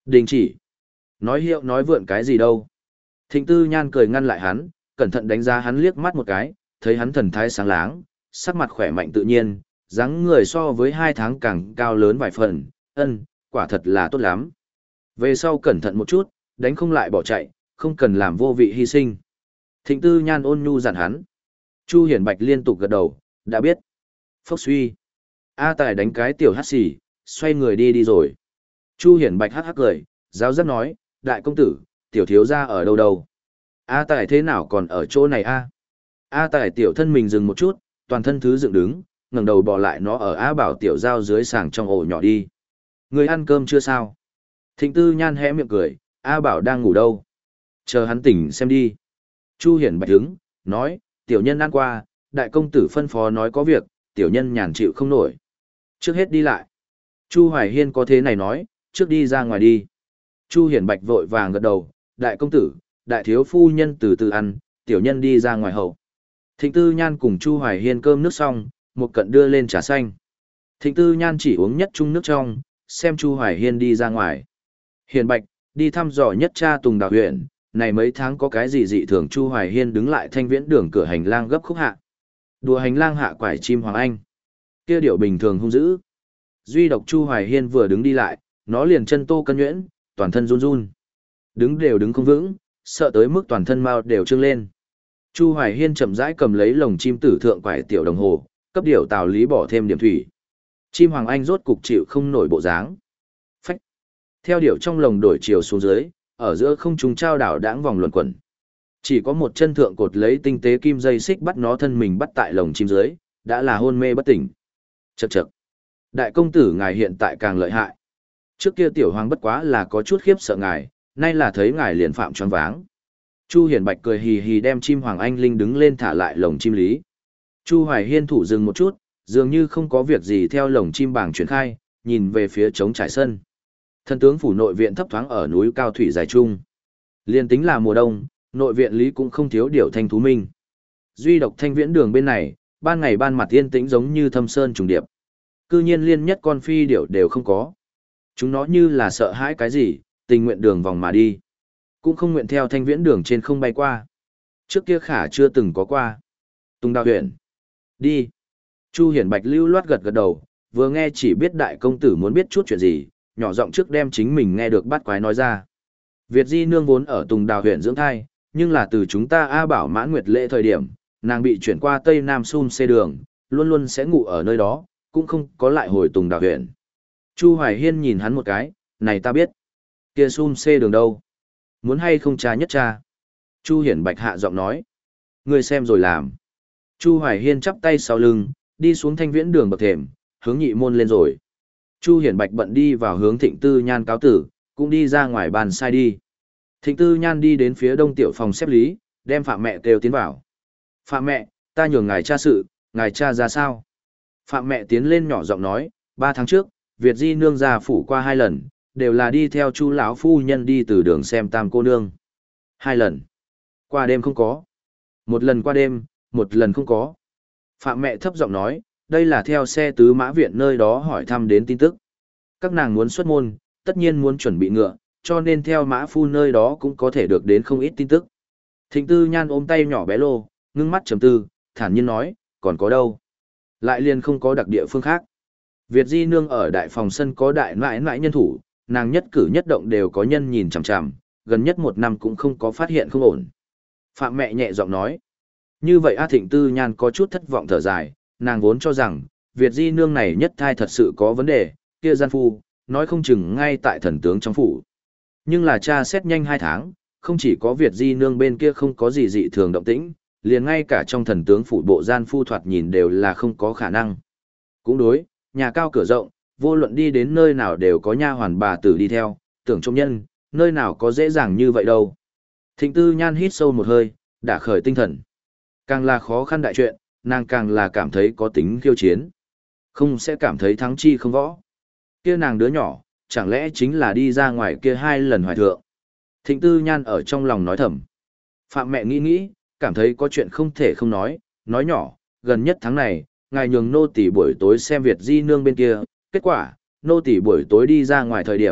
Đình chỉ. Nói hiệu nói vượn cái gì đâu. Thịnh Tư Nhan cười ngăn lại hắn, cẩn thận đánh giá hắn liếc mắt một cái, thấy hắn thần thái sáng láng, sắc mặt khỏe mạnh tự nhiên, dáng người so với hai tháng càng cao lớn vài phần, ân, quả thật là tốt lắm. Về sau cẩn thận một chút, đánh không lại bỏ chạy, không cần làm vô vị hy sinh. Thịnh Tư Nhan ôn nhu dặn hắn. Chu Hiển Bạch liên tục gật đầu, đã biết. Phốc suy. A Tài đánh cái tiểu hát xì, xoay người đi đi rồi. Chu Hiển Bạch hắc hắc cười, giáo giác nói, đại công tử, tiểu thiếu gia ở đâu đâu? A Tài thế nào còn ở chỗ này a? A Tài tiểu thân mình dừng một chút, toàn thân thứ dựng đứng, ngẩng đầu bỏ lại nó ở A Bảo tiểu giao dưới sàng trong ổ nhỏ đi. Người ăn cơm chưa sao? Thịnh Tư Nhan hé miệng cười, A Bảo đang ngủ đâu? Chờ hắn tỉnh xem đi. Chu Hiển Bạch đứng, nói, tiểu nhân ăn qua, đại công tử phân phó nói có việc, tiểu nhân nhàn chịu không nổi. Trước hết đi lại. Chu Hoài Hiên có thế này nói, trước đi ra ngoài đi. Chu Hiển Bạch vội vàng gật đầu, đại công tử, đại thiếu phu nhân từ từ ăn, tiểu nhân đi ra ngoài hậu. Thịnh Tư Nhan cùng Chu Hoài Hiên cơm nước xong, một cận đưa lên trà xanh. Thịnh Tư Nhan chỉ uống nhất chung nước trong, xem Chu Hoài Hiên đi ra ngoài. Hiển Bạch, đi thăm dò nhất cha Tùng Đào huyện, này mấy tháng có cái gì dị thường. Chu Hoài Hiên đứng lại thanh viễn đường cửa hành lang gấp khúc hạ. Đùa hành lang hạ quải chim hoàng anh. Kia điệu bình thường hung dữ. Duy độc Chu Hoài Hiên vừa đứng đi lại, nó liền chân tô cân nhuyễn, toàn thân run run. Đứng đều đứng không vững, sợ tới mức toàn thân mau đều trương lên. Chu Hoài Hiên chậm rãi cầm lấy lồng chim tử thượng quải tiểu đồng hồ, cấp điệu Tào Lý bỏ thêm điểm thủy. Chim hoàng anh rốt cục chịu không nổi bộ dáng. Phách. Theo điệu trong lồng đổi chiều xuống dưới, ở giữa không trung trao đảo đãng vòng luẩn quẩn. Chỉ có một chân thượng cột lấy tinh tế kim dây xích bắt nó thân mình bắt tại lồng chim dưới, đã là hôn mê bất tỉnh. Chậc chậc. Đại công tử ngài hiện tại càng lợi hại. Trước kia tiểu hoàng bất quá là có chút khiếp sợ ngài, nay là thấy ngài liền phạm choáng váng. Chu Hiển Bạch cười hì hì đem chim hoàng anh linh đứng lên thả lại lồng chim lý. Chu Hoài Hiên thủ dừng một chút, dường như không có việc gì theo lồng chim bảng chuyển khai, nhìn về phía trống trải sân. Thần tướng phủ nội viện thấp thoáng ở núi cao thủy dài trung. Liên tính là mùa đông, nội viện lý cũng không thiếu điều thanh thú minh. Duy độc thanh viễn đường bên này, ban ngày ban mặt yên tĩnh giống như thâm sơn trùng điệp. Cư nhiên liên nhất con phi điểu đều không có. Chúng nó như là sợ hãi cái gì, tình nguyện đường vòng mà đi. Cũng không nguyện theo thanh viễn đường trên không bay qua. Trước kia khả chưa từng có qua. Tùng Đào huyện. Đi. Chu Hiển Bạch lưu loát gật gật đầu, vừa nghe chỉ biết đại công tử muốn biết chút chuyện gì, nhỏ giọng trước đem chính mình nghe được bắt quái nói ra. Việt Di nương vốn ở Tùng Đào huyện dưỡng thai, nhưng là từ chúng ta A Bảo mãn nguyệt lễ thời điểm, nàng bị chuyển qua Tây Nam Sun xê đường, luôn luôn sẽ ngủ ở nơi đó, cũng không có lại hồi Tùng Đào huyện. Chu Hoài Hiên nhìn hắn một cái, này ta biết. Kia Sun xê đường đâu? Muốn hay không tra nhất tra? Chu Hiển Bạch hạ giọng nói. Ngươi xem rồi làm. Chu Hoài Hiên chắp tay sau lưng, đi xuống thanh viễn đường bậc thềm, hướng nhị môn lên rồi. Chu Hiển Bạch bận đi vào hướng Thịnh Tư Nhan cáo tử, cũng đi ra ngoài bàn sai đi. Thịnh Tư Nhan đi đến phía đông tiểu phòng xếp lý, đem Phạm mẹ kêu tiến vào. Phạm mẹ, ta nhường ngài tra sự, ngài tra ra sao? Phạm mẹ tiến lên nhỏ giọng nói, ba tháng trước, Việt Di nương ra phủ qua hai lần, đều là đi theo Chu lão phu nhân đi từ đường xem tam cô nương. Hai lần. Qua đêm không có. Một lần qua đêm, một lần không có. Phạm mẹ thấp giọng nói, đây là theo xe tứ mã viện nơi đó hỏi thăm đến tin tức. Các nàng muốn xuất môn, tất nhiên muốn chuẩn bị ngựa, cho nên theo mã phu nơi đó cũng có thể được đến không ít tin tức. Thịnh Tư Nhan ôm tay nhỏ bé lô, ngưng mắt trầm tư, thản nhiên nói, còn có đâu? Lại liền không có đặc địa phương khác. Việt Di nương ở đại phòng sân có đại nãi nãi nhân thủ, nàng nhất cử nhất động đều có nhân nhìn chằm chằm, gần nhất một năm cũng không có phát hiện không ổn. Phạm mẹ nhẹ giọng nói. Như vậy A Thịnh Tư Nhan có chút thất vọng thở dài, nàng vốn cho rằng, Việt Di nương này nhất thai thật sự có vấn đề, kia gian phu, nói không chừng ngay tại thần tướng trong phủ. Nhưng là cha xét nhanh hai tháng, không chỉ có Việt Di nương bên kia không có gì dị thường động tĩnh, liền ngay cả trong thần tướng phủ bộ gian phu thoạt nhìn đều là không có khả năng. Cũng đối, nhà cao cửa rộng, vô luận đi đến nơi nào đều có nha hoàn bà tử đi theo, tưởng trông nhân, nơi nào có dễ dàng như vậy đâu. Thịnh Tư Nhan hít sâu một hơi, đã khởi tinh thần. Càng là khó khăn đại chuyện, nàng càng là cảm thấy có tính khiêu chiến. Không sẽ cảm thấy thắng chi không võ. Kia nàng đứa nhỏ, chẳng lẽ chính là đi ra ngoài kia hai lần hoài thượng. Thịnh Tư Nhan ở trong lòng nói thầm. Phạm mẹ nghĩ nghĩ, cảm thấy có chuyện không thể không nói, nói nhỏ, gần nhất tháng này, ngài nhường nô tỳ buổi tối xem Việt Di nương bên kia, kết quả, nô tỳ buổi tối đi ra ngoài thời điểm,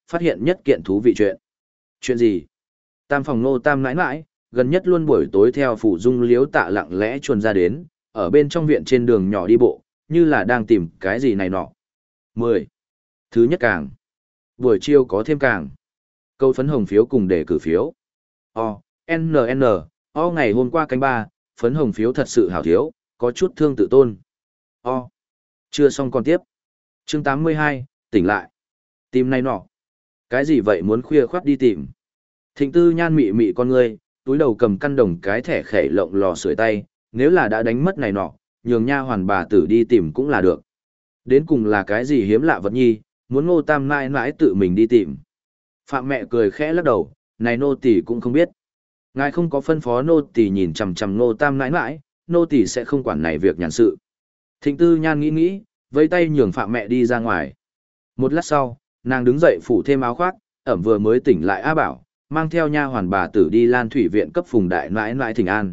phát hiện nhất kiện thú vị chuyện. Chuyện gì? Tam phòng Ngô Tam nãi nãi, gần nhất luôn buổi tối theo phủ dung liếu tạ lặng lẽ chuồn ra đến, ở bên trong viện trên đường nhỏ đi bộ, như là đang tìm cái gì này nọ. Mười. Thứ nhất càng. Buổi chiều có thêm càng. Câu phấn hồng phiếu cùng để cử phiếu. O, N N, O ngày hôm qua canh ba, phấn hồng phiếu thật sự hảo thiếu, có chút thương tự tôn. O. Chưa xong còn tiếp. Chương tám mươi hai, tỉnh lại. Tìm này nọ. Cái gì vậy muốn khuya khoắt đi tìm? Thịnh Tư Nhan mị mị con ngươi, túi đầu cầm căn đồng cái thẻ khẩy lộng lò sưởi tay, nếu là đã đánh mất này nọ, nhường nha hoàn bà tử đi tìm cũng là được. Đến cùng là cái gì hiếm lạ vật nhi, muốn Ngô Tam mãi mãi tự mình đi tìm. Phạm mẹ cười khẽ lắc đầu, này nô tỳ cũng không biết. Ngài không có phân phó nô tỳ nhìn chằm chằm Ngô Tam mãi mãi, nô tỳ sẽ không quản này việc nhàn sự. Thịnh Tư Nhan nghĩ nghĩ, vẫy tay nhường Phạm mẹ đi ra ngoài. Một lát sau, nàng đứng dậy phủ thêm áo khoác, ẩm vừa mới tỉnh lại A Bảo, mang theo nha hoàn bà tử đi Lan Thủy viện cấp Phùng đại nãi nãi thỉnh an.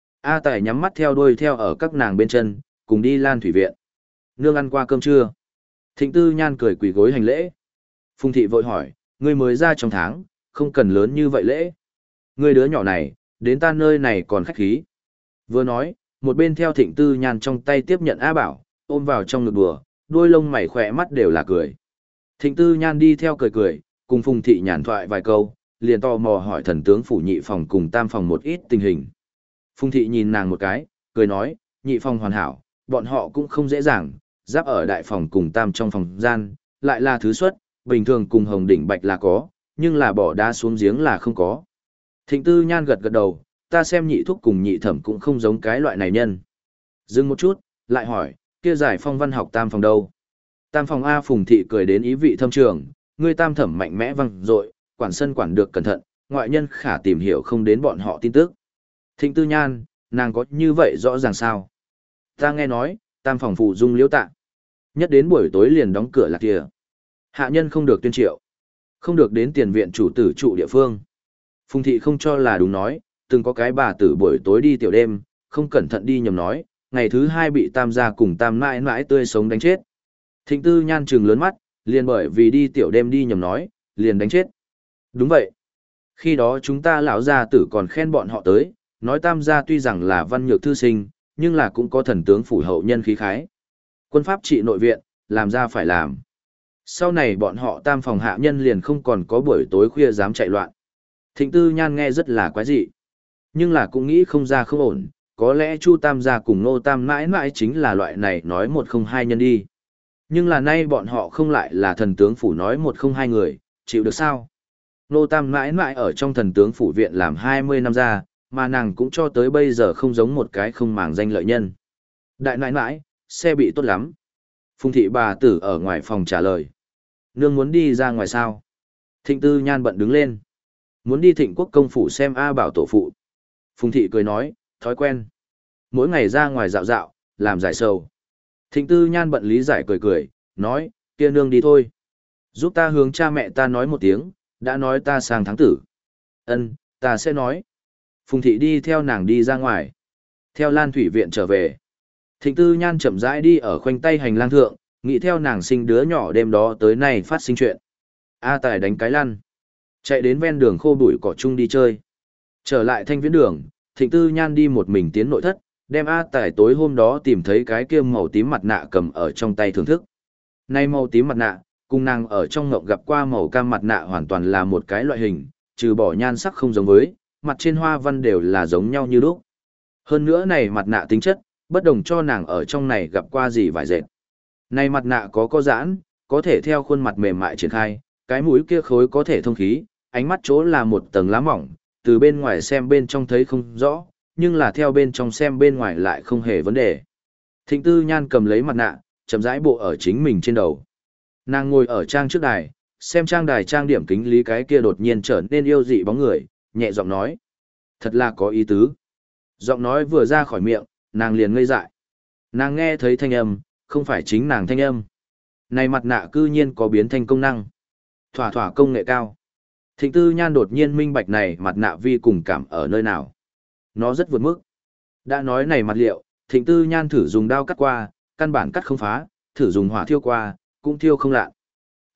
A Tài nhắm mắt theo đuôi theo ở các nàng bên chân, cùng đi Lan Thủy viện. Nương ăn qua cơm trưa? Thịnh Tư Nhan cười quỳ gối hành lễ. Phùng thị vội hỏi, ngươi mới ra trong tháng, không cần lớn như vậy lễ. Ngươi đứa nhỏ này, đến ta nơi này còn khách khí. Vừa nói, một bên theo Thịnh Tư Nhan trong tay tiếp nhận A Bảo, ôm vào trong ngực đùa, đuôi lông mày khỏe mắt đều là cười. Thịnh Tư Nhan đi theo cười cười, cùng Phùng thị nhàn thoại vài câu, liền tò mò hỏi thần tướng phủ nhị phòng cùng tam phòng một ít tình hình. Phùng thị nhìn nàng một cái, cười nói, nhị phòng hoàn hảo, bọn họ cũng không dễ dàng, giáp ở đại phòng cùng tam trong phòng gian, lại là thứ xuất, bình thường cùng hồng đỉnh bạch là có, nhưng là bỏ đá xuống giếng là không có. Thịnh Tư Nhan gật gật đầu, ta xem nhị thúc cùng nhị thẩm cũng không giống cái loại này nhân. Dừng một chút, lại hỏi, kia giải phong văn học tam phòng đâu? Tam phòng A. Phùng thị cười đến ý vị thâm trường, ngươi tam thẩm mạnh mẽ văng dội, quản sân quản được cẩn thận, ngoại nhân khả tìm hiểu không đến bọn họ tin tức. Thịnh Tư Nhan, nàng có như vậy rõ ràng sao? Ta nghe nói, tam phòng phụ dung liễu tạ. Nhất đến buổi tối liền đóng cửa lạc kìa. Hạ nhân không được tuyên triệu. Không được đến tiền viện chủ tử trụ địa phương. Phùng thị không cho là đúng nói, từng có cái bà tử buổi tối đi tiểu đêm, không cẩn thận đi nhầm nói, ngày thứ hai bị tam gia cùng tam mãi mãi tươi sống đánh chết. Thịnh Tư Nhan trừng lớn mắt, liền bởi vì đi tiểu đêm đi nhầm nói, liền đánh chết. Đúng vậy. Khi đó chúng ta lão gia tử còn khen bọn họ tới, nói tam gia tuy rằng là văn nhược thư sinh, nhưng là cũng có thần tướng phủ hậu nhân khí khái. Quân pháp trị nội viện, làm ra phải làm. Sau này bọn họ tam phòng hạ nhân liền không còn có buổi tối khuya dám chạy loạn. Thịnh Tư Nhan nghe rất là quái dị, nhưng là cũng nghĩ không ra không ổn, có lẽ Chu Tam gia cùng Ngô Tam mãi mãi chính là loại này nói một không hai nhân đi. Nhưng là nay bọn họ không lại là thần tướng phủ nói một không hai người, chịu được sao? Ngô Tam mãi mãi ở trong thần tướng phủ viện làm hai mươi năm ra, mà nàng cũng cho tới bây giờ không giống một cái không màng danh lợi nhân. Đại nãi nãi, xe bị tốt lắm. Phùng thị bà tử ở ngoài phòng trả lời. Nương muốn đi ra ngoài sao? Thịnh Tư Nhan bận đứng lên. Muốn đi Thịnh Quốc công phủ xem A Bảo tổ phụ. Phùng thị cười nói, thói quen. Mỗi ngày ra ngoài dạo dạo, làm giải sầu. Thịnh Tư Nhan bận lý giải cười cười, nói, kia nương đi thôi. Giúp ta hướng cha mẹ ta nói một tiếng, đã nói ta sang tháng tử. Ân, ta sẽ nói. Phùng thị đi theo nàng đi ra ngoài. Theo Lan Thủy viện trở về. Thịnh Tư Nhan chậm rãi đi ở khoanh tay hành lang thượng, nghĩ theo nàng sinh đứa nhỏ đêm đó tới nay phát sinh chuyện. A Tài đánh cái lăn. Chạy đến ven đường khô bụi cỏ chung đi chơi. Trở lại thanh viễn đường, Thịnh Tư Nhan đi một mình tiến nội thất, đem A Tài tối hôm đó tìm thấy cái kia màu tím mặt nạ cầm ở trong tay thưởng thức. Nay màu tím mặt nạ, cùng nàng ở trong ngộng gặp qua màu cam mặt nạ hoàn toàn là một cái loại hình, trừ bỏ nhan sắc không giống với, mặt trên hoa văn đều là giống nhau như lúc. Hơn nữa này mặt nạ tính chất, bất đồng cho nàng ở trong này gặp qua gì vài dệt. Này mặt nạ có có giãn, có thể theo khuôn mặt mềm mại triển khai, cái mũi kia khối có thể thông khí, ánh mắt chỗ là một tầng lá mỏng, từ bên ngoài xem bên trong thấy không rõ, nhưng là theo bên trong xem bên ngoài lại không hề vấn đề. Thịnh Tư Nhan cầm lấy mặt nạ, chậm rãi bộ ở chính mình trên đầu. Nàng ngồi ở trang trước đài, xem trang đài trang điểm kính lý cái kia đột nhiên trở nên yêu dị bóng người, nhẹ giọng nói. Thật là có ý tứ. Giọng nói vừa ra khỏi miệng, nàng liền ngây dại. Nàng nghe thấy thanh âm, không phải chính nàng thanh âm. Này mặt nạ cư nhiên có biến thành công năng. Thỏa thỏa công nghệ cao. Thịnh Tư Nhan đột nhiên minh bạch này mặt nạ vi cùng cảm ở nơi nào. Nó rất vượt mức. Đã nói này mặt liệu, Thịnh Tư Nhan thử dùng đao cắt qua, căn bản cắt không phá, thử dùng hỏa thiêu qua, cũng thiêu không lạ.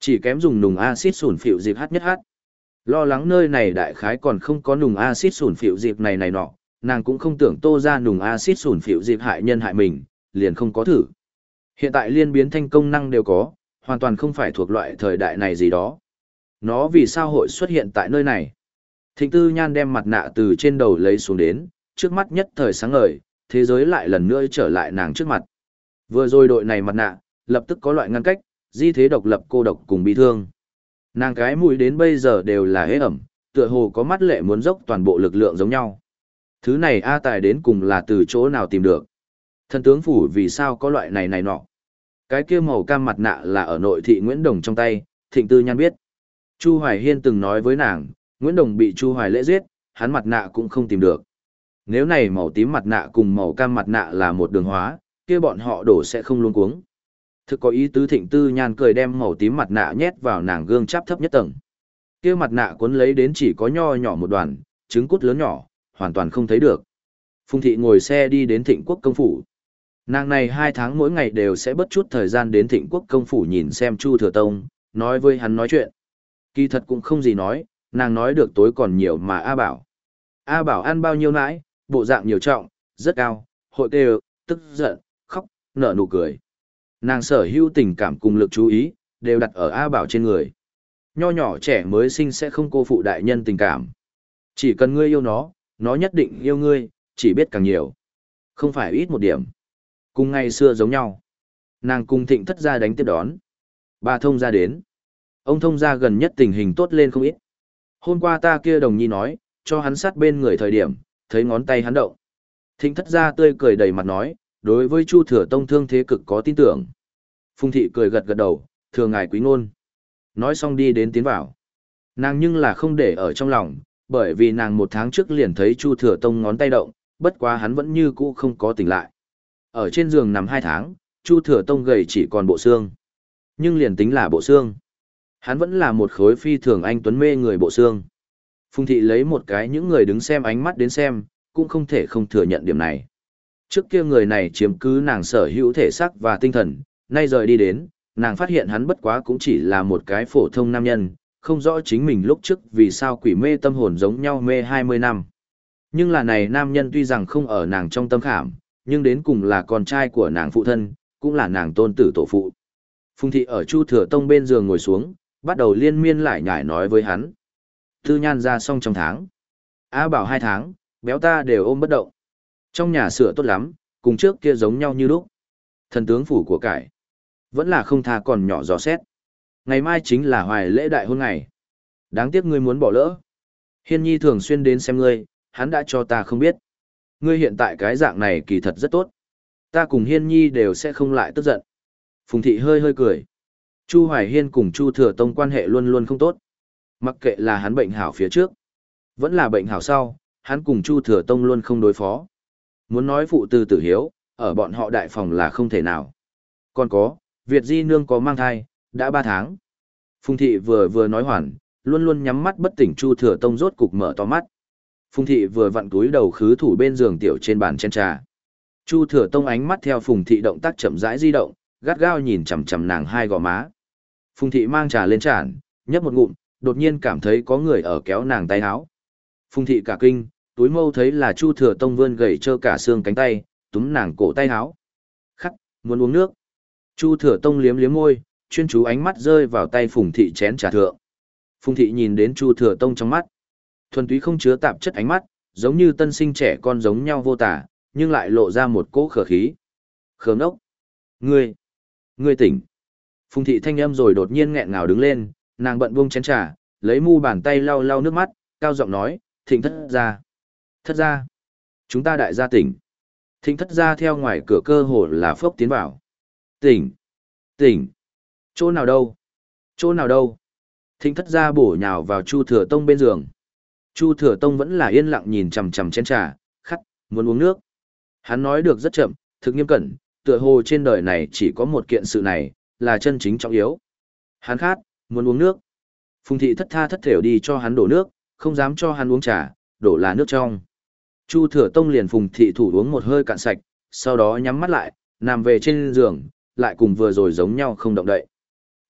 Chỉ kém dùng nùng axit sủn phịu dịp hát nhất hát. Lo lắng nơi này đại khái còn không có nùng axit sủn phịu dịp này này nọ, nàng cũng không tưởng Tô ra nùng axit sủn phịu dịp hại nhân hại mình, liền không có thử. Hiện tại liên biến thanh công năng đều có, hoàn toàn không phải thuộc loại thời đại này gì đó. Nó vì sao hội xuất hiện tại nơi này? Thịnh Tư Nhan đem mặt nạ từ trên đầu lấy xuống đến, trước mắt nhất thời sáng ngời, thế giới lại lần nữa trở lại nàng trước mặt. Vừa rồi đội này mặt nạ, lập tức có loại ngăn cách, di thế độc lập cô độc cùng bị thương. Nàng cái mũi đến bây giờ đều là hế ẩm, tựa hồ có mắt lệ muốn dốc toàn bộ lực lượng giống nhau. Thứ này A Tài đến cùng là từ chỗ nào tìm được? Thần tướng phủ vì sao có loại này này nọ? Cái kia màu cam mặt nạ là ở nội thị Nguyễn Đồng trong tay, Thịnh Tư Nhan biết. Chu Hoài Hiên từng nói với nàng, Nguyễn Đồng bị Chu Hoài Lễ giết, hắn mặt nạ cũng không tìm được. Nếu này màu tím mặt nạ cùng màu cam mặt nạ là một đường hóa, kia bọn họ đổ sẽ không luôn cuống. Thực có ý tứ Thịnh Tư Nhan cười đem màu tím mặt nạ nhét vào nàng gương chắp thấp nhất tầng. Kia mặt nạ cuốn lấy đến chỉ có nho nhỏ một đoàn, trứng cút lớn nhỏ, hoàn toàn không thấy được. Phùng Thị ngồi xe đi đến Thịnh Quốc công phủ. Nàng này hai tháng mỗi ngày đều sẽ bất chút thời gian đến Thịnh Quốc công phủ nhìn xem Chu Thừa Tông, nói với hắn nói chuyện. Kỳ thật cũng không gì nói, nàng nói được tối còn nhiều mà A Bảo. A Bảo ăn bao nhiêu nãi, bộ dạng nhiều trọng, rất cao, hội đều, tức giận, khóc, nở nụ cười. Nàng sở hữu tình cảm cùng lực chú ý, đều đặt ở A Bảo trên người. Nho nhỏ trẻ mới sinh sẽ không cô phụ đại nhân tình cảm. Chỉ cần ngươi yêu nó, nó nhất định yêu ngươi, chỉ biết càng nhiều. Không phải ít một điểm. Cùng ngày xưa giống nhau. Nàng cùng Thịnh Thất gia đánh tiếp đón. Bà thông gia đến. Ông thông gia gần nhất tình hình tốt lên không ít. Hôm qua ta kia đồng nhi nói, cho hắn sát bên người thời điểm, thấy ngón tay hắn động. Thịnh Thất gia tươi cười đầy mặt nói, đối với Chu Thừa Tông thương thế cực có tin tưởng. Phùng Thị cười gật gật đầu, thừa ngài quý ngôn. Nói xong đi đến tiến vào. Nàng nhưng là không để ở trong lòng, bởi vì nàng một tháng trước liền thấy Chu Thừa Tông ngón tay động, bất quá hắn vẫn như cũ không có tỉnh lại. Ở trên giường nằm hai tháng, Chu Thừa Tông gầy chỉ còn bộ xương. Nhưng liền tính là bộ xương, hắn vẫn là một khối phi thường anh tuấn mê người bộ xương. Phùng Thị lấy một cái những người đứng xem ánh mắt đến xem, cũng không thể không thừa nhận điểm này. Trước kia người này chiếm cứ nàng sở hữu thể xác và tinh thần, nay rời đi đến, nàng phát hiện hắn bất quá cũng chỉ là một cái phổ thông nam nhân, không rõ chính mình lúc trước vì sao quỷ mê tâm hồn giống nhau mê hai mươi năm. Nhưng là này nam nhân tuy rằng không ở nàng trong tâm khảm, nhưng đến cùng là con trai của nàng phụ thân, cũng là nàng tôn tử tổ phụ. Phùng Thị ở Chu Thừa Tông bên giường ngồi xuống, bắt đầu liên miên lại nhải nói với hắn. Tư Nhan ra xong trong tháng. A Bảo hai tháng, béo ta đều ôm bất động. Trong nhà sửa tốt lắm, cùng trước kia giống nhau như lúc. Thần tướng phủ của cải. Vẫn là không tha còn nhỏ gió xét. Ngày mai chính là hoài lễ đại hôn ngày. Đáng tiếc ngươi muốn bỏ lỡ. Hiên Nhi thường xuyên đến xem ngươi, hắn đã cho ta không biết. Ngươi hiện tại cái dạng này kỳ thật rất tốt. Ta cùng Hiên Nhi đều sẽ không lại tức giận. Phùng Thị hơi hơi cười. Chu Hoài Hiên cùng Chu Thừa Tông quan hệ luôn luôn không tốt. Mặc kệ là hắn bệnh hảo phía trước, vẫn là bệnh hảo sau, hắn cùng Chu Thừa Tông luôn không đối phó. Muốn nói phụ từ tử hiếu, ở bọn họ đại phòng là không thể nào. Còn có, Việt Di Nương có mang thai, đã ba tháng. Phùng Thị vừa vừa nói hoàn, luôn luôn nhắm mắt bất tỉnh Chu Thừa Tông rốt cục mở to mắt. Phùng Thị vừa vặn túi đầu khứ thủ bên giường tiểu trên bàn chén trà. Chu Thừa Tông ánh mắt theo Phùng Thị động tác chậm rãi di động, gắt gao nhìn chằm chằm nàng hai gò má. Phùng Thị mang trà lên tràn, nhấp một ngụm, đột nhiên cảm thấy có người ở kéo nàng tay áo. Phùng Thị cả kinh, túi mâu thấy là Chu Thừa Tông vươn gầy trơ cả xương cánh tay, túm nàng cổ tay áo. Khắc, muốn uống nước. Chu Thừa Tông liếm liếm môi, chuyên chú ánh mắt rơi vào tay Phùng Thị chén trà thượng. Phùng Thị nhìn đến Chu Thừa Tông trong mắt. Thuần túy không chứa tạp chất ánh mắt, giống như tân sinh trẻ con giống nhau vô tả, nhưng lại lộ ra một cỗ khờ khí. Khờ ngốc. Ngươi. Ngươi tỉnh. Phùng Thị thanh âm rồi đột nhiên nghẹn ngào đứng lên, nàng bận buông chén trà, lấy mu bàn tay lau lau nước mắt, cao giọng nói, Thịnh Thất gia. Thất gia. Chúng ta đại gia tỉnh. Thịnh Thất gia theo ngoài cửa cơ hồ là phốc tiến vào. Tỉnh. Tỉnh. Chỗ nào đâu? Chỗ nào đâu? Thịnh Thất gia bổ nhào vào Chu Thừa Tông bên giường. Chu Thừa Tông vẫn là yên lặng nhìn chằm chằm chén trà, khát, muốn uống nước. Hắn nói được rất chậm, thực nghiêm cẩn, tựa hồ trên đời này chỉ có một kiện sự này, là chân chính trọng yếu. Hắn khát, muốn uống nước. Phùng Thị thất tha thất thểu đi cho hắn đổ nước, không dám cho hắn uống trà, đổ là nước trong. Chu Thừa Tông liền Phùng Thị thủ uống một hơi cạn sạch, sau đó nhắm mắt lại, nằm về trên giường, lại cùng vừa rồi giống nhau không động đậy.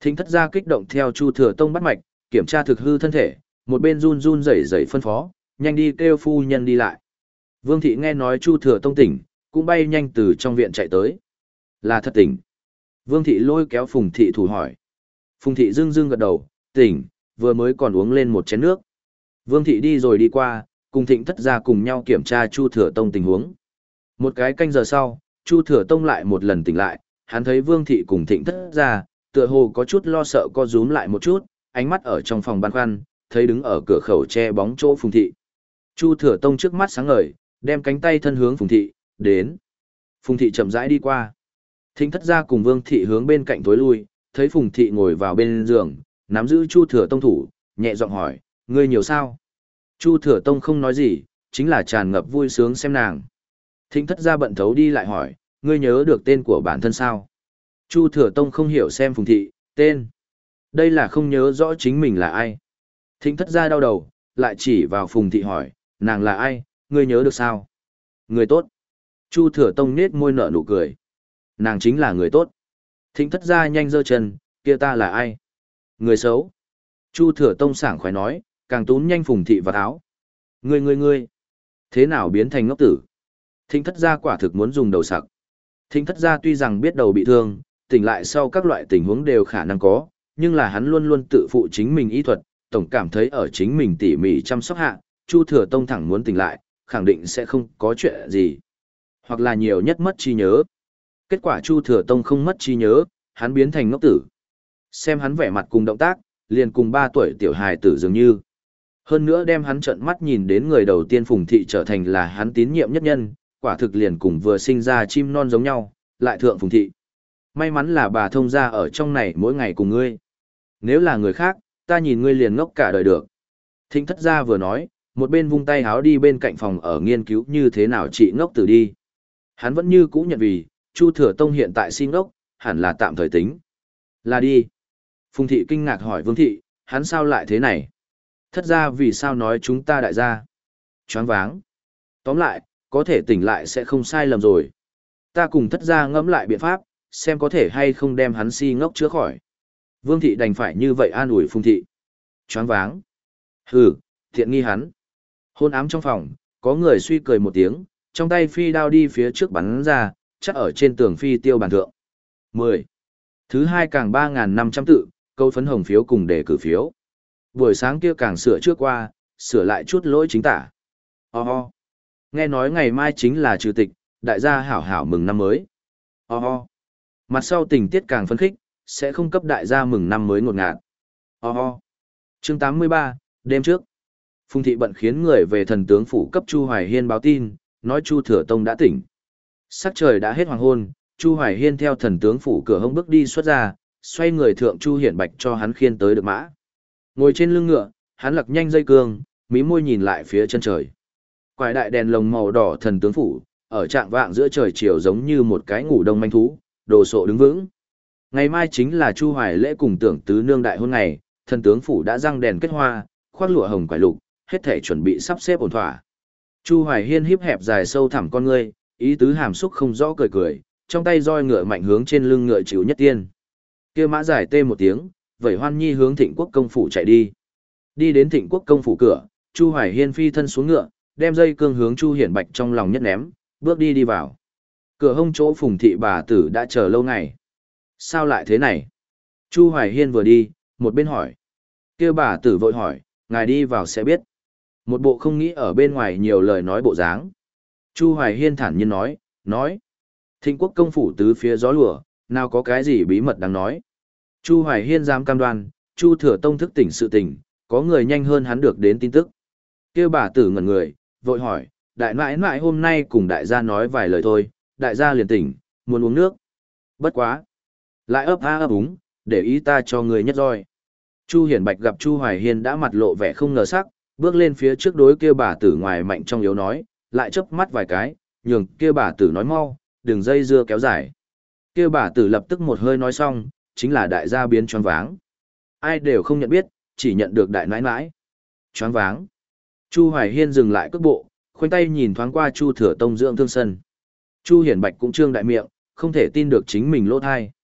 Thính thất gia kích động theo Chu Thừa Tông bắt mạch, kiểm tra thực hư thân thể, một bên run run rẩy rẩy phân phó, nhanh đi kêu phu nhân đi lại. Vương thị nghe nói Chu Thừa Tông tỉnh, cũng bay nhanh từ trong viện chạy tới. Là thật tỉnh. Vương thị lôi kéo Phùng thị thủ hỏi. Phùng thị dưng dưng gật đầu, tỉnh, vừa mới còn uống lên một chén nước. Vương thị đi rồi đi qua, cùng Thịnh thất gia cùng nhau kiểm tra Chu Thừa Tông tình huống. Một cái canh giờ sau, Chu Thừa Tông lại một lần tỉnh lại, hắn thấy Vương thị cùng Thịnh thất gia, tựa hồ có chút lo sợ co rúm lại một chút, ánh mắt ở trong phòng băn khoăn, thấy đứng ở cửa khẩu che bóng chỗ Phùng thị. Chu Thừa Tông trước mắt sáng ngời, đem cánh tay thân hướng Phùng thị, đến. Phùng thị chậm rãi đi qua. Thịnh thất gia cùng Vương thị hướng bên cạnh tối lui, thấy Phùng thị ngồi vào bên giường, nắm giữ Chu Thừa Tông thủ, nhẹ giọng hỏi, ngươi nhiều sao? Chu Thừa Tông không nói gì, chính là tràn ngập vui sướng xem nàng. Thịnh thất gia bận thấu đi lại hỏi, ngươi nhớ được tên của bản thân sao? Chu Thừa Tông không hiểu xem Phùng thị, tên. Đây là không nhớ rõ chính mình là ai. Thịnh thất gia đau đầu, lại chỉ vào Phùng thị hỏi, nàng là ai, ngươi nhớ được sao? Người tốt. Chu Thừa Tông nết môi nở nụ cười. Nàng chính là người tốt. Thịnh thất gia nhanh giơ chân, kia ta là ai? Người xấu. Chu Thừa Tông sảng khoái nói, càng túm nhanh Phùng thị vào áo. Ngươi ngươi ngươi, thế nào biến thành ngốc tử? Thịnh thất gia quả thực muốn dùng đầu sặc. Thịnh thất gia tuy rằng biết đầu bị thương, tỉnh lại sau các loại tình huống đều khả năng có, nhưng là hắn luôn luôn tự phụ chính mình y thuật, tổng cảm thấy ở chính mình tỉ mỉ chăm sóc hạ, Chu Thừa Tông thẳng muốn tỉnh lại, khẳng định sẽ không có chuyện gì. Hoặc là nhiều nhất mất trí nhớ. Kết quả Chu Thừa Tông không mất trí nhớ, hắn biến thành ngốc tử. Xem hắn vẻ mặt cùng động tác, liền cùng ba tuổi tiểu hài tử dường như. Hơn nữa đem hắn trợn mắt nhìn đến người đầu tiên Phùng thị trở thành là hắn tín nhiệm nhất nhân, quả thực liền cùng vừa sinh ra chim non giống nhau, lại thượng Phùng thị. May mắn là bà thông gia ở trong này mỗi ngày cùng ngươi. Nếu là người khác, ta nhìn ngươi liền ngốc cả đời được. Thịnh thất gia vừa nói, một bên vung tay háo đi bên cạnh phòng ở nghiên cứu như thế nào trị ngốc tử đi. Hắn vẫn như cũ nhận vì, Chu Thừa Tông hiện tại si ngốc, hẳn là tạm thời tính. Là đi. Phùng thị kinh ngạc hỏi Vương thị, hắn sao lại thế này? Thất gia vì sao nói chúng ta đại gia? Choáng váng. Tóm lại, có thể tỉnh lại sẽ không sai lầm rồi. Ta cùng thất gia ngẫm lại biện pháp, xem có thể hay không đem hắn si ngốc chữa khỏi. Vương thị đành phải như vậy an ủi Phùng thị. Choáng váng. Hừ, thiện nghi hắn. Hôn ám trong phòng, có người suy cười một tiếng, trong tay phi đao đi phía trước bắn ra, chắc ở trên tường phi tiêu bàn thượng. mười. Thứ hai càng ba nghìn năm trăm tự, câu phấn hồng phiếu cùng đề cử phiếu. Buổi sáng kia càng sửa trước qua, sửa lại chút lỗi chính tả. Oh oh. Nghe nói ngày mai chính là trừ tịch, đại gia hảo hảo mừng năm mới. Oh oh. Mặt sau tình tiết càng phấn khích, sẽ không cấp đại gia mừng năm mới ngột ngạt. Oh oh. Chương tám mươi ba, đêm trước. Phùng thị bận khiến người về thần tướng phủ cấp Chu Hoài Hiên báo tin, nói Chu Thừa Tông đã tỉnh. Sắc trời đã hết hoàng hôn, Chu Hoài Hiên theo thần tướng phủ cửa hông bước đi xuất ra, xoay người thượng Chu Hiển Bạch cho hắn khiên tới được mã. Ngồi trên lưng ngựa, hắn lật nhanh dây cương, mí môi nhìn lại phía chân trời. Quải đại đèn lồng màu đỏ thần tướng phủ, ở trạng vạng giữa trời chiều giống như một cái ngủ đông manh thú, đồ sộ đứng vững. Ngày mai chính là Chu Hoài lễ cùng tưởng tứ nương đại hôn ngày, thần tướng phủ đã răng đèn kết hoa, khoác lụa hồng quải lục, hết thể chuẩn bị sắp xếp ổn thỏa. Chu Hoài Hiên híp hẹp dài sâu thẳm con ngươi, ý tứ hàm xúc không rõ cười cười, trong tay roi ngựa mạnh hướng trên lưng ngựa chịu nhất tiên. Kia mã giải tê một tiếng, vẩy hoan nhi hướng Thịnh Quốc công phủ chạy đi. Đi đến Thịnh Quốc công phủ cửa, Chu Hoài Hiên phi thân xuống ngựa, đem dây cương hướng Chu Hiển Bạch trong lòng nhất ném, bước đi đi vào. Cửa hông chỗ Phùng thị bà tử đã chờ lâu ngày. Sao lại thế này? Chu Hoài Hiên vừa đi, một bên hỏi. Kia bà tử vội hỏi, ngài đi vào sẽ biết. Một bộ không nghĩ ở bên ngoài nhiều lời nói bộ dáng. Chu Hoài Hiên thản nhiên nói, nói. Thịnh Quốc công phủ tứ phía gió lùa, nào có cái gì bí mật đáng nói. Chu Hoài Hiên dám cam đoan, Chu Thừa Tông thức tỉnh sự tỉnh, có người nhanh hơn hắn được đến tin tức. Kêu bà tử ngẩn người, vội hỏi, đại nãi nãi hôm nay cùng đại gia nói vài lời thôi, đại gia liền tỉnh, muốn uống nước. Bất quá. Lại ấp a ấp úng, để ý ta cho người nhất roi. Chu Hiển Bạch gặp Chu Hoài Hiên đã mặt lộ vẻ không ngờ sắc, bước lên phía trước đối kia bà tử ngoài mạnh trong yếu nói, lại chớp mắt vài cái, nhường kia bà tử nói mau, đừng dây dưa kéo dài. Kia bà tử lập tức một hơi nói xong, chính là đại gia biến choáng váng. Ai đều không nhận biết, chỉ nhận được đại nãi nãi. Choáng váng. Chu Hoài Hiên dừng lại cước bộ, khoanh tay nhìn thoáng qua Chu Thừa Tông dưỡng thương sân. Chu Hiển Bạch cũng trương đại miệng, không thể tin được chính mình lỗ thai.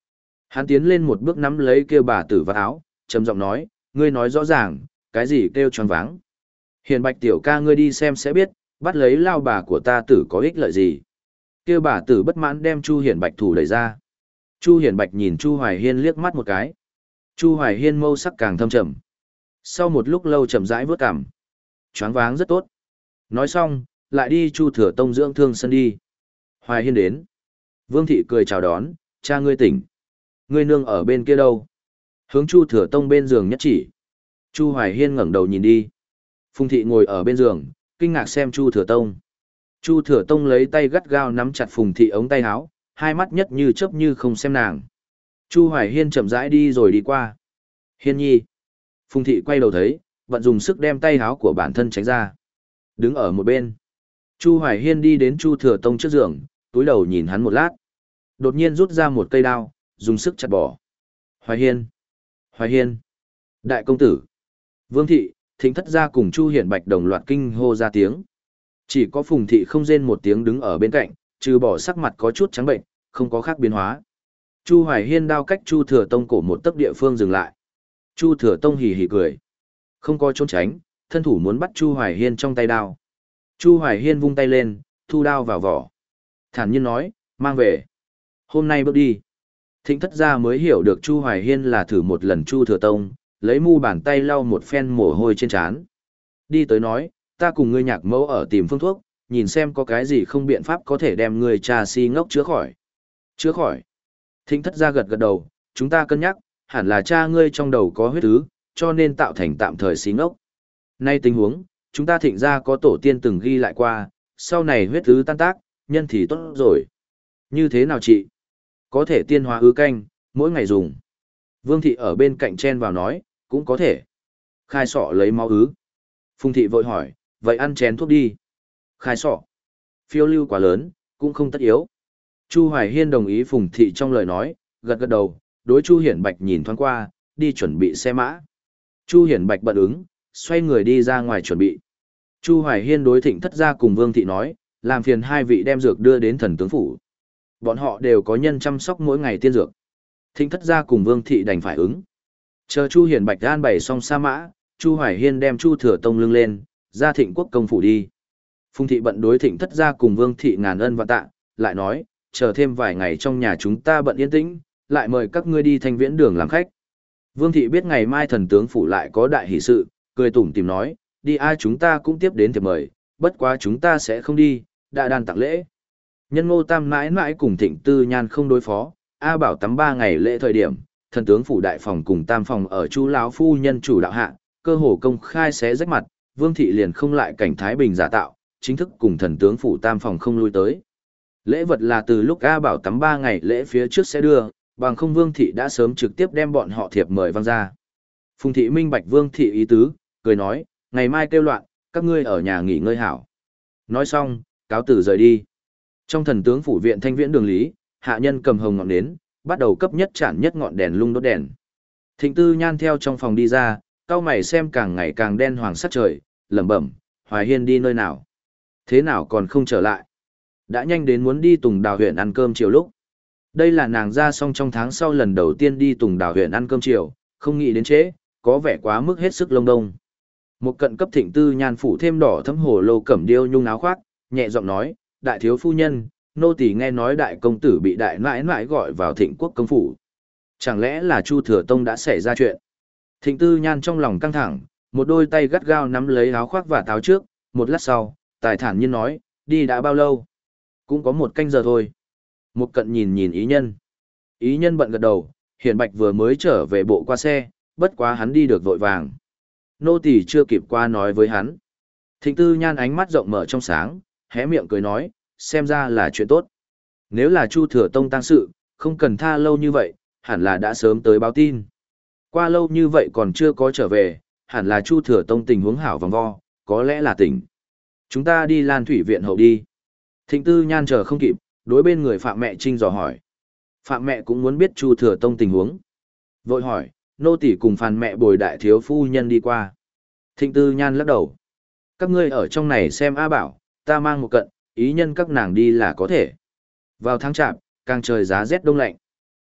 Hắn tiến lên một bước nắm lấy kêu bà tử vào áo, trầm giọng nói, ngươi nói rõ ràng, cái gì kêu choáng váng. Hiền Bạch tiểu ca ngươi đi xem sẽ biết, bắt lấy lao bà của ta tử có ích lợi gì. Kêu bà tử bất mãn đem Chu Hiền Bạch thủ đẩy ra. Chu Hiền Bạch nhìn Chu Hoài Hiên liếc mắt một cái. Chu Hoài Hiên mâu sắc càng thâm trầm. Sau một lúc lâu chậm rãi vớt cằm. Choáng váng rất tốt. Nói xong, lại đi Chu Thừa Tông dưỡng thương sân đi. Hoài Hiên đến. Vương thị cười chào đón, cha ngươi tỉnh. Ngươi nương ở bên kia đâu? Hướng Chu Thừa Tông bên giường nhất chỉ. Chu Hoài Hiên ngẩng đầu nhìn đi. Phùng thị ngồi ở bên giường, kinh ngạc xem Chu Thừa Tông. Chu Thừa Tông lấy tay gắt gao nắm chặt Phùng thị ống tay áo, hai mắt nhất như chớp như không xem nàng. Chu Hoài Hiên chậm rãi đi rồi đi qua. Hiên nhi. Phùng thị quay đầu thấy, vận dùng sức đem tay áo của bản thân tránh ra. Đứng ở một bên. Chu Hoài Hiên đi đến Chu Thừa Tông trước giường, túi đầu nhìn hắn một lát. Đột nhiên rút ra một cây đao, dùng sức chặt bỏ. Hoài Hiên. Hoài Hiên. Đại công tử. Vương thị, Thịnh Thất gia cùng Chu Hiển Bạch đồng loạt kinh hô ra tiếng. Chỉ có Phùng thị không rên một tiếng đứng ở bên cạnh, trừ bỏ sắc mặt có chút trắng bệnh, không có khác biến hóa. Chu Hoài Hiên đao cách Chu Thừa Tông cổ một tấc địa phương dừng lại. Chu Thừa Tông hì hì cười. Không có trốn tránh, thân thủ muốn bắt Chu Hoài Hiên trong tay đao. Chu Hoài Hiên vung tay lên, thu đao vào vỏ. Thản nhiên nói, mang về. Hôm nay bước đi. Thịnh Thất gia mới hiểu được Chu Hoài Hiên là thử một lần Chu Thừa Tông, lấy mu bàn tay lau một phen mồ hôi trên trán. Đi tới nói, ta cùng ngươi nhạc mẫu ở tìm phương thuốc, nhìn xem có cái gì không biện pháp có thể đem ngươi cha si ngốc chữa khỏi. Chữa khỏi. Thịnh Thất gia gật gật đầu, chúng ta cân nhắc, hẳn là cha ngươi trong đầu có huyết ứ, cho nên tạo thành tạm thời si ngốc. Nay tình huống, chúng ta Thịnh gia có tổ tiên từng ghi lại qua, sau này huyết ứ tan tác, nhân thì tốt rồi. Như thế nào chị? Có thể tiên hóa ứ canh, mỗi ngày dùng. Vương thị ở bên cạnh chen vào nói, cũng có thể. Khai sọ lấy máu ứ. Phùng thị vội hỏi, vậy ăn chén thuốc đi. Khai sọ. Phiêu lưu quá lớn, cũng không tất yếu. Chu Hoài Hiên đồng ý Phùng thị trong lời nói, gật gật đầu, đối Chu Hiển Bạch nhìn thoáng qua, đi chuẩn bị xe mã. Chu Hiển Bạch bận ứng, xoay người đi ra ngoài chuẩn bị. Chu Hoài Hiên đối Thịnh Thất gia cùng Vương thị nói, làm phiền hai vị đem dược đưa đến thần tướng phủ. Bọn họ đều có nhân chăm sóc mỗi ngày tiên dược. Thịnh Thất gia cùng Vương thị đành phải ứng. Chờ Chu Hiển Bạch an bày xong sa mã, Chu Hoài Hiên đem Chu Thừa Tông lưng lên, ra Thịnh Quốc công phủ đi. Phùng thị bận đối Thịnh Thất gia cùng Vương thị ngàn ân và tạ, lại nói, chờ thêm vài ngày trong nhà chúng ta bận yên tĩnh, lại mời các ngươi đi Thanh Viễn đường làm khách. Vương thị biết ngày mai thần tướng phủ lại có đại hỷ sự, cười tủm tìm nói, đi ai chúng ta cũng tiếp đến thiệp mời, bất quá chúng ta sẽ không đi, đã đàn tặng lễ. Nhân Ngô Tam mãi mãi cùng Thịnh Tư Nhan không đối phó, A Bảo tắm ba ngày lễ thời điểm, thần tướng phủ đại phòng cùng tam phòng ở Chu lão phu nhân chủ đạo hạ, cơ hồ công khai xé rách mặt, Vương thị liền không lại cảnh thái bình giả tạo, chính thức cùng thần tướng phủ tam phòng không lui tới. Lễ vật là từ lúc A Bảo tắm ba ngày lễ phía trước sẽ đưa, bằng không Vương thị đã sớm trực tiếp đem bọn họ thiệp mời văng ra. Phùng thị minh bạch Vương thị ý tứ, cười nói, ngày mai kêu loạn, các ngươi ở nhà nghỉ ngơi hảo. Nói xong, cáo tử rời đi. Trong thần tướng phủ viện Thanh Viễn đường lý, hạ nhân cầm hồng ngọn nến, bắt đầu cấp nhất chản nhất ngọn đèn lung đốt đèn. Thịnh Tư Nhan theo trong phòng đi ra, cau mày xem càng ngày càng đen hoàng sắc trời, lẩm bẩm, Hoài Hiên đi nơi nào? Thế nào còn không trở lại? Đã nhanh đến muốn đi Tùng Đào huyện ăn cơm chiều lúc. Đây là nàng ra xong trong tháng sau lần đầu tiên đi Tùng Đào huyện ăn cơm chiều, không nghĩ đến trễ, có vẻ quá mức hết sức lông đông. Một cận cấp Thịnh Tư Nhan phủ thêm đỏ thấm hồ lô cẩm điêu nhung áo khoác, nhẹ giọng nói, đại thiếu phu nhân, nô tỳ nghe nói đại công tử bị đại nãi nãi gọi vào Thịnh Quốc công phủ. Chẳng lẽ là Chu Thừa Tông đã xảy ra chuyện? Thịnh Tư Nhan trong lòng căng thẳng, một đôi tay gắt gao nắm lấy áo khoác và táo trước, một lát sau, tài thản nhiên nói, đi đã bao lâu? Cũng có một canh giờ thôi. Một cận nhìn nhìn ý nhân. Ý nhân bận gật đầu, Hiển Bạch vừa mới trở về bộ qua xe, bất quá hắn đi được vội vàng. Nô tỳ chưa kịp qua nói với hắn. Thịnh Tư Nhan ánh mắt rộng mở trong sáng, hé miệng cười nói, xem ra là chuyện tốt. Nếu là Chu Thừa Tông tang sự, không cần tha lâu như vậy, hẳn là đã sớm tới báo tin. Qua lâu như vậy còn chưa có trở về, hẳn là Chu Thừa Tông tình huống hảo vòng vo, có lẽ là tỉnh. Chúng ta đi Lan Thủy viện hậu đi. Thịnh Tư Nhan chờ không kịp, đối bên người Phạm mẹ Trinh dò hỏi. Phạm mẹ cũng muốn biết Chu Thừa Tông tình huống. Vội hỏi, nô tỳ cùng Phàn mẹ bồi đại thiếu phu nhân đi qua. Thịnh Tư Nhan lắc đầu. Các ngươi ở trong này xem A Bảo, ta mang một cận, ý nhân các nàng đi là có thể. Vào tháng chạp, càng trời giá rét đông lạnh.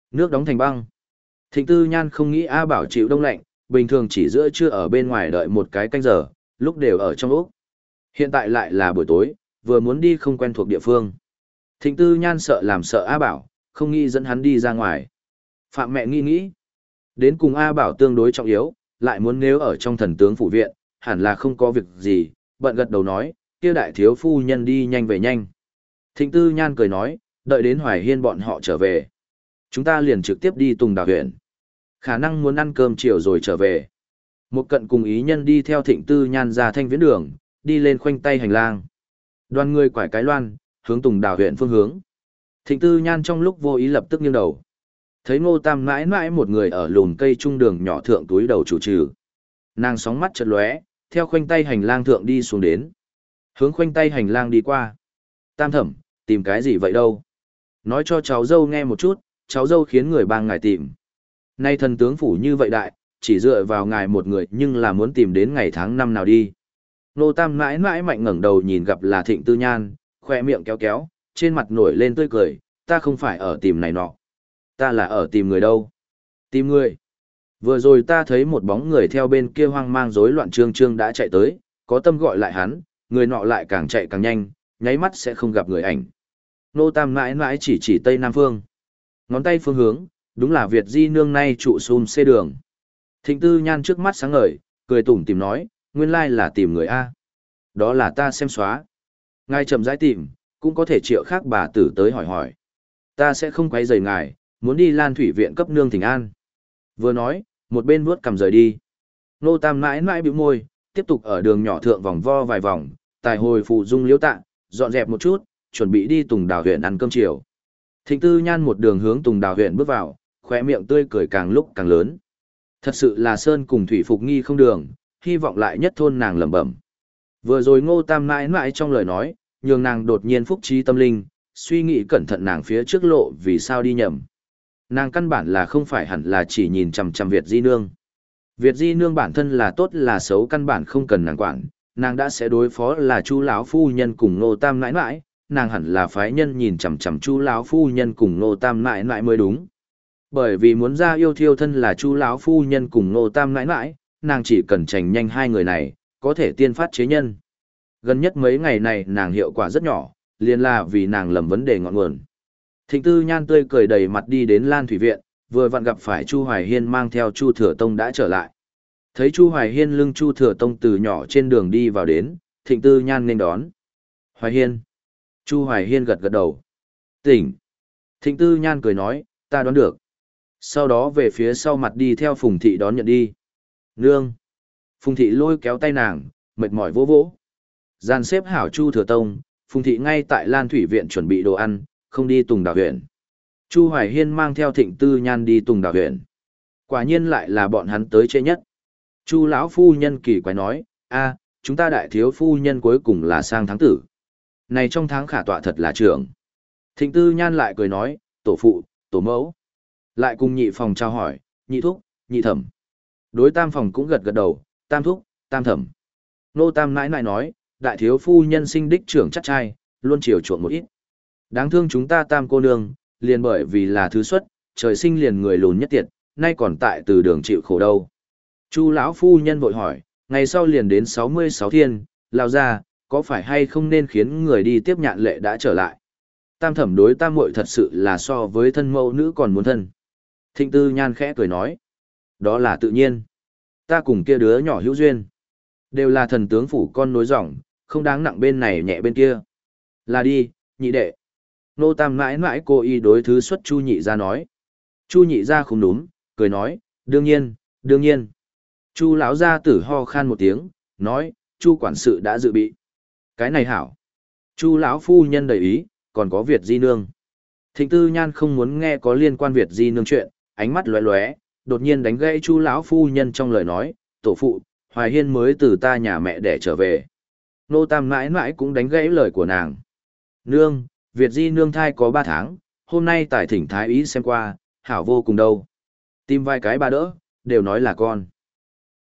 Nước đóng thành băng. Thịnh Tư Nhan không nghĩ A Bảo chịu đông lạnh, bình thường chỉ giữa trưa ở bên ngoài đợi một cái canh giờ, lúc đều ở trong ốc. Hiện tại lại là buổi tối, vừa muốn đi không quen thuộc địa phương. Thịnh Tư Nhan sợ làm sợ A Bảo, không nghĩ dẫn hắn đi ra ngoài. Phạm mẹ nghĩ nghĩ. Đến cùng A Bảo tương đối trọng yếu, lại muốn nếu ở trong thần tướng phủ viện, hẳn là không có việc gì, bận gật đầu nói, kia đại thiếu phu nhân đi nhanh về nhanh. Thịnh Tư Nhan cười nói, đợi đến Hoài Hiên bọn họ trở về. Chúng ta liền trực tiếp đi Tùng Đào huyện. Khả năng muốn ăn cơm chiều rồi trở về. Một cận cùng ý nhân đi theo Thịnh Tư Nhan ra thanh viễn đường, đi lên khoanh tay hành lang. Đoàn người quải cái loan, hướng Tùng Đào huyện phương hướng. Thịnh Tư Nhan trong lúc vô ý lập tức nghiêng đầu. Thấy Ngô Tam mãi mãi một người ở lùn cây trung đường nhỏ thượng túi đầu chủ trừ. Nàng sóng mắt chợt lóe, theo khoanh tay hành lang thượng đi xuống đến. Hướng khoanh tay hành lang đi qua. Tam thẩm, tìm cái gì vậy đâu? Nói cho cháu dâu nghe một chút, cháu dâu khiến người bang ngài tìm. Nay thần tướng phủ như vậy đại, chỉ dựa vào ngài một người nhưng là muốn tìm đến ngày tháng năm nào đi. Nô Tam mãi mãi mạnh ngẩng đầu nhìn gặp là Thịnh Tư Nhan, khoe miệng kéo kéo, trên mặt nổi lên tươi cười, ta không phải ở tìm này nọ. Ta là ở tìm người đâu? Tìm người. Vừa rồi ta thấy một bóng người theo bên kia hoang mang rối loạn trương trương đã chạy tới, có tâm gọi lại hắn, người nọ lại càng chạy càng nhanh, nháy mắt sẽ không gặp người ảnh. Nô Tam mãi mãi chỉ chỉ tây nam phương. Ngón tay phương hướng, đúng là Việt Di nương nay trụ xùm xê đường. Thịnh Tư Nhan trước mắt sáng ngời, cười tủm tìm nói, nguyên lai là tìm người A. Đó là ta xem xóa. Ngài chậm rãi tìm, cũng có thể triệu khác bà tử tới hỏi hỏi. Ta sẽ không quấy rầy ngài, muốn đi Lan Thủy viện cấp nương thỉnh an. Vừa nói, một bên vuốt cầm rời đi. Nô Tam mãi mãi bĩu môi, tiếp tục ở đường nhỏ thượng vòng vo vài vòng, tài hồi phụ dung liễu tạ, dọn dẹp một chút, chuẩn bị đi Tùng Đào huyện ăn cơm chiều. Thịnh Tư Nhan một đường hướng Tùng Đào huyện bước vào, khóe miệng tươi cười càng lúc càng lớn. Thật sự là sơn cùng thủy phục nghi không đường, hy vọng lại nhất thôn nàng lẩm bẩm. Vừa rồi Ngô Tam mãi mãi trong lời nói, nhường nàng đột nhiên phúc trí tâm linh, suy nghĩ cẩn thận nàng phía trước lộ vì sao đi nhầm. Nàng căn bản là không phải hẳn là chỉ nhìn chằm chằm Việt Di nương. Việt Di nương bản thân là tốt là xấu căn bản không cần nàng quản, nàng đã sẽ đối phó là Chu lão phu nhân cùng Ngô Tam mãi mãi, nàng hẳn là phái nhân nhìn chằm chằm Chu lão phu nhân cùng Ngô Tam mãi mãi mới đúng. Bởi vì muốn ra yêu thiêu thân là Chu lão phu nhân cùng Ngô Tam mãi mãi, nàng chỉ cần trành nhanh hai người này, có thể tiên phát chế nhân. Gần nhất mấy ngày này nàng hiệu quả rất nhỏ, liền là vì nàng lầm vấn đề ngọn nguồn. Thịnh Tư Nhan tươi cười đầy mặt đi đến Lan Thủy viện, vừa vặn gặp phải Chu Hoài Hiên mang theo Chu Thừa Tông đã trở lại. Thấy Chu Hoài Hiên lưng Chu Thừa Tông từ nhỏ trên đường đi vào đến, Thịnh Tư Nhan nên đón. Hoài Hiên. Chu Hoài Hiên gật gật đầu. Tỉnh. Thịnh Tư Nhan cười nói, ta đoán được. Sau đó về phía sau mặt đi theo Phùng Thị đón nhận đi. Nương. Phùng Thị lôi kéo tay nàng, mệt mỏi vỗ vỗ. Gian xếp hảo Chu Thừa Tông, Phùng Thị ngay tại Lan Thủy viện chuẩn bị đồ ăn, không đi Tùng Đào huyện. Chu Hoài Hiên mang theo Thịnh Tư Nhan đi Tùng Đào huyện. Quả nhiên lại là bọn hắn tới trễ nhất. Chu lão phu nhân kỳ quái nói, a, chúng ta đại thiếu phu nhân cuối cùng là sang tháng tử. Này trong tháng khả tọa thật là trưởng. Thịnh Tư Nhan lại cười nói, tổ phụ, tổ mẫu. Lại cùng nhị phòng trao hỏi, nhị thúc, nhị thẩm. Đối tam phòng cũng gật gật đầu, tam thúc, tam thẩm. Nô Tam nãi nãi nói, đại thiếu phu nhân sinh đích trưởng chắc trai, luôn chiều chuộng một ít. Đáng thương chúng ta tam cô nương, liền bởi vì là thứ xuất, trời sinh liền người lùn nhất tiệt, nay còn tại từ đường chịu khổ đâu. Chu lão phu nhân vội hỏi, ngày sau liền đến sáu mươi sáu thiên, lao ra, có phải hay không nên khiến người đi tiếp nhạn lệ đã trở lại. Tam thẩm đối tam muội thật sự là so với thân mẫu nữ còn muốn thân. Thịnh Tư Nhan khẽ cười nói, đó là tự nhiên. Ta cùng kia đứa nhỏ hữu duyên. Đều là thần tướng phủ con nối dòng, không đáng nặng bên này nhẹ bên kia. Là đi, nhị đệ. Nô Tam mãi mãi cô y đối thứ xuất Chu nhị ra nói. Chu nhị ra không đúng, cười nói, đương nhiên, đương nhiên. Chu lão gia tử ho khan một tiếng, nói, Chu quản sự đã dự bị. Cái này hảo. Chu lão phu nhân đầy ý, còn có Việt Di nương. Thịnh Tư Nhan không muốn nghe có liên quan Việt Di nương chuyện, ánh mắt lóe lóe, đột nhiên đánh gãy Chu lão phu nhân trong lời nói, tổ phụ, Hoài Hiên mới từ ta nhà mẹ để trở về. Nô Tam mãi mãi cũng đánh gãy lời của nàng. Nương, Việt Di nương thai có ba tháng, hôm nay tại thỉnh thái ý xem qua, hảo vô cùng đâu. Tìm vài cái ba đỡ, đều nói là con.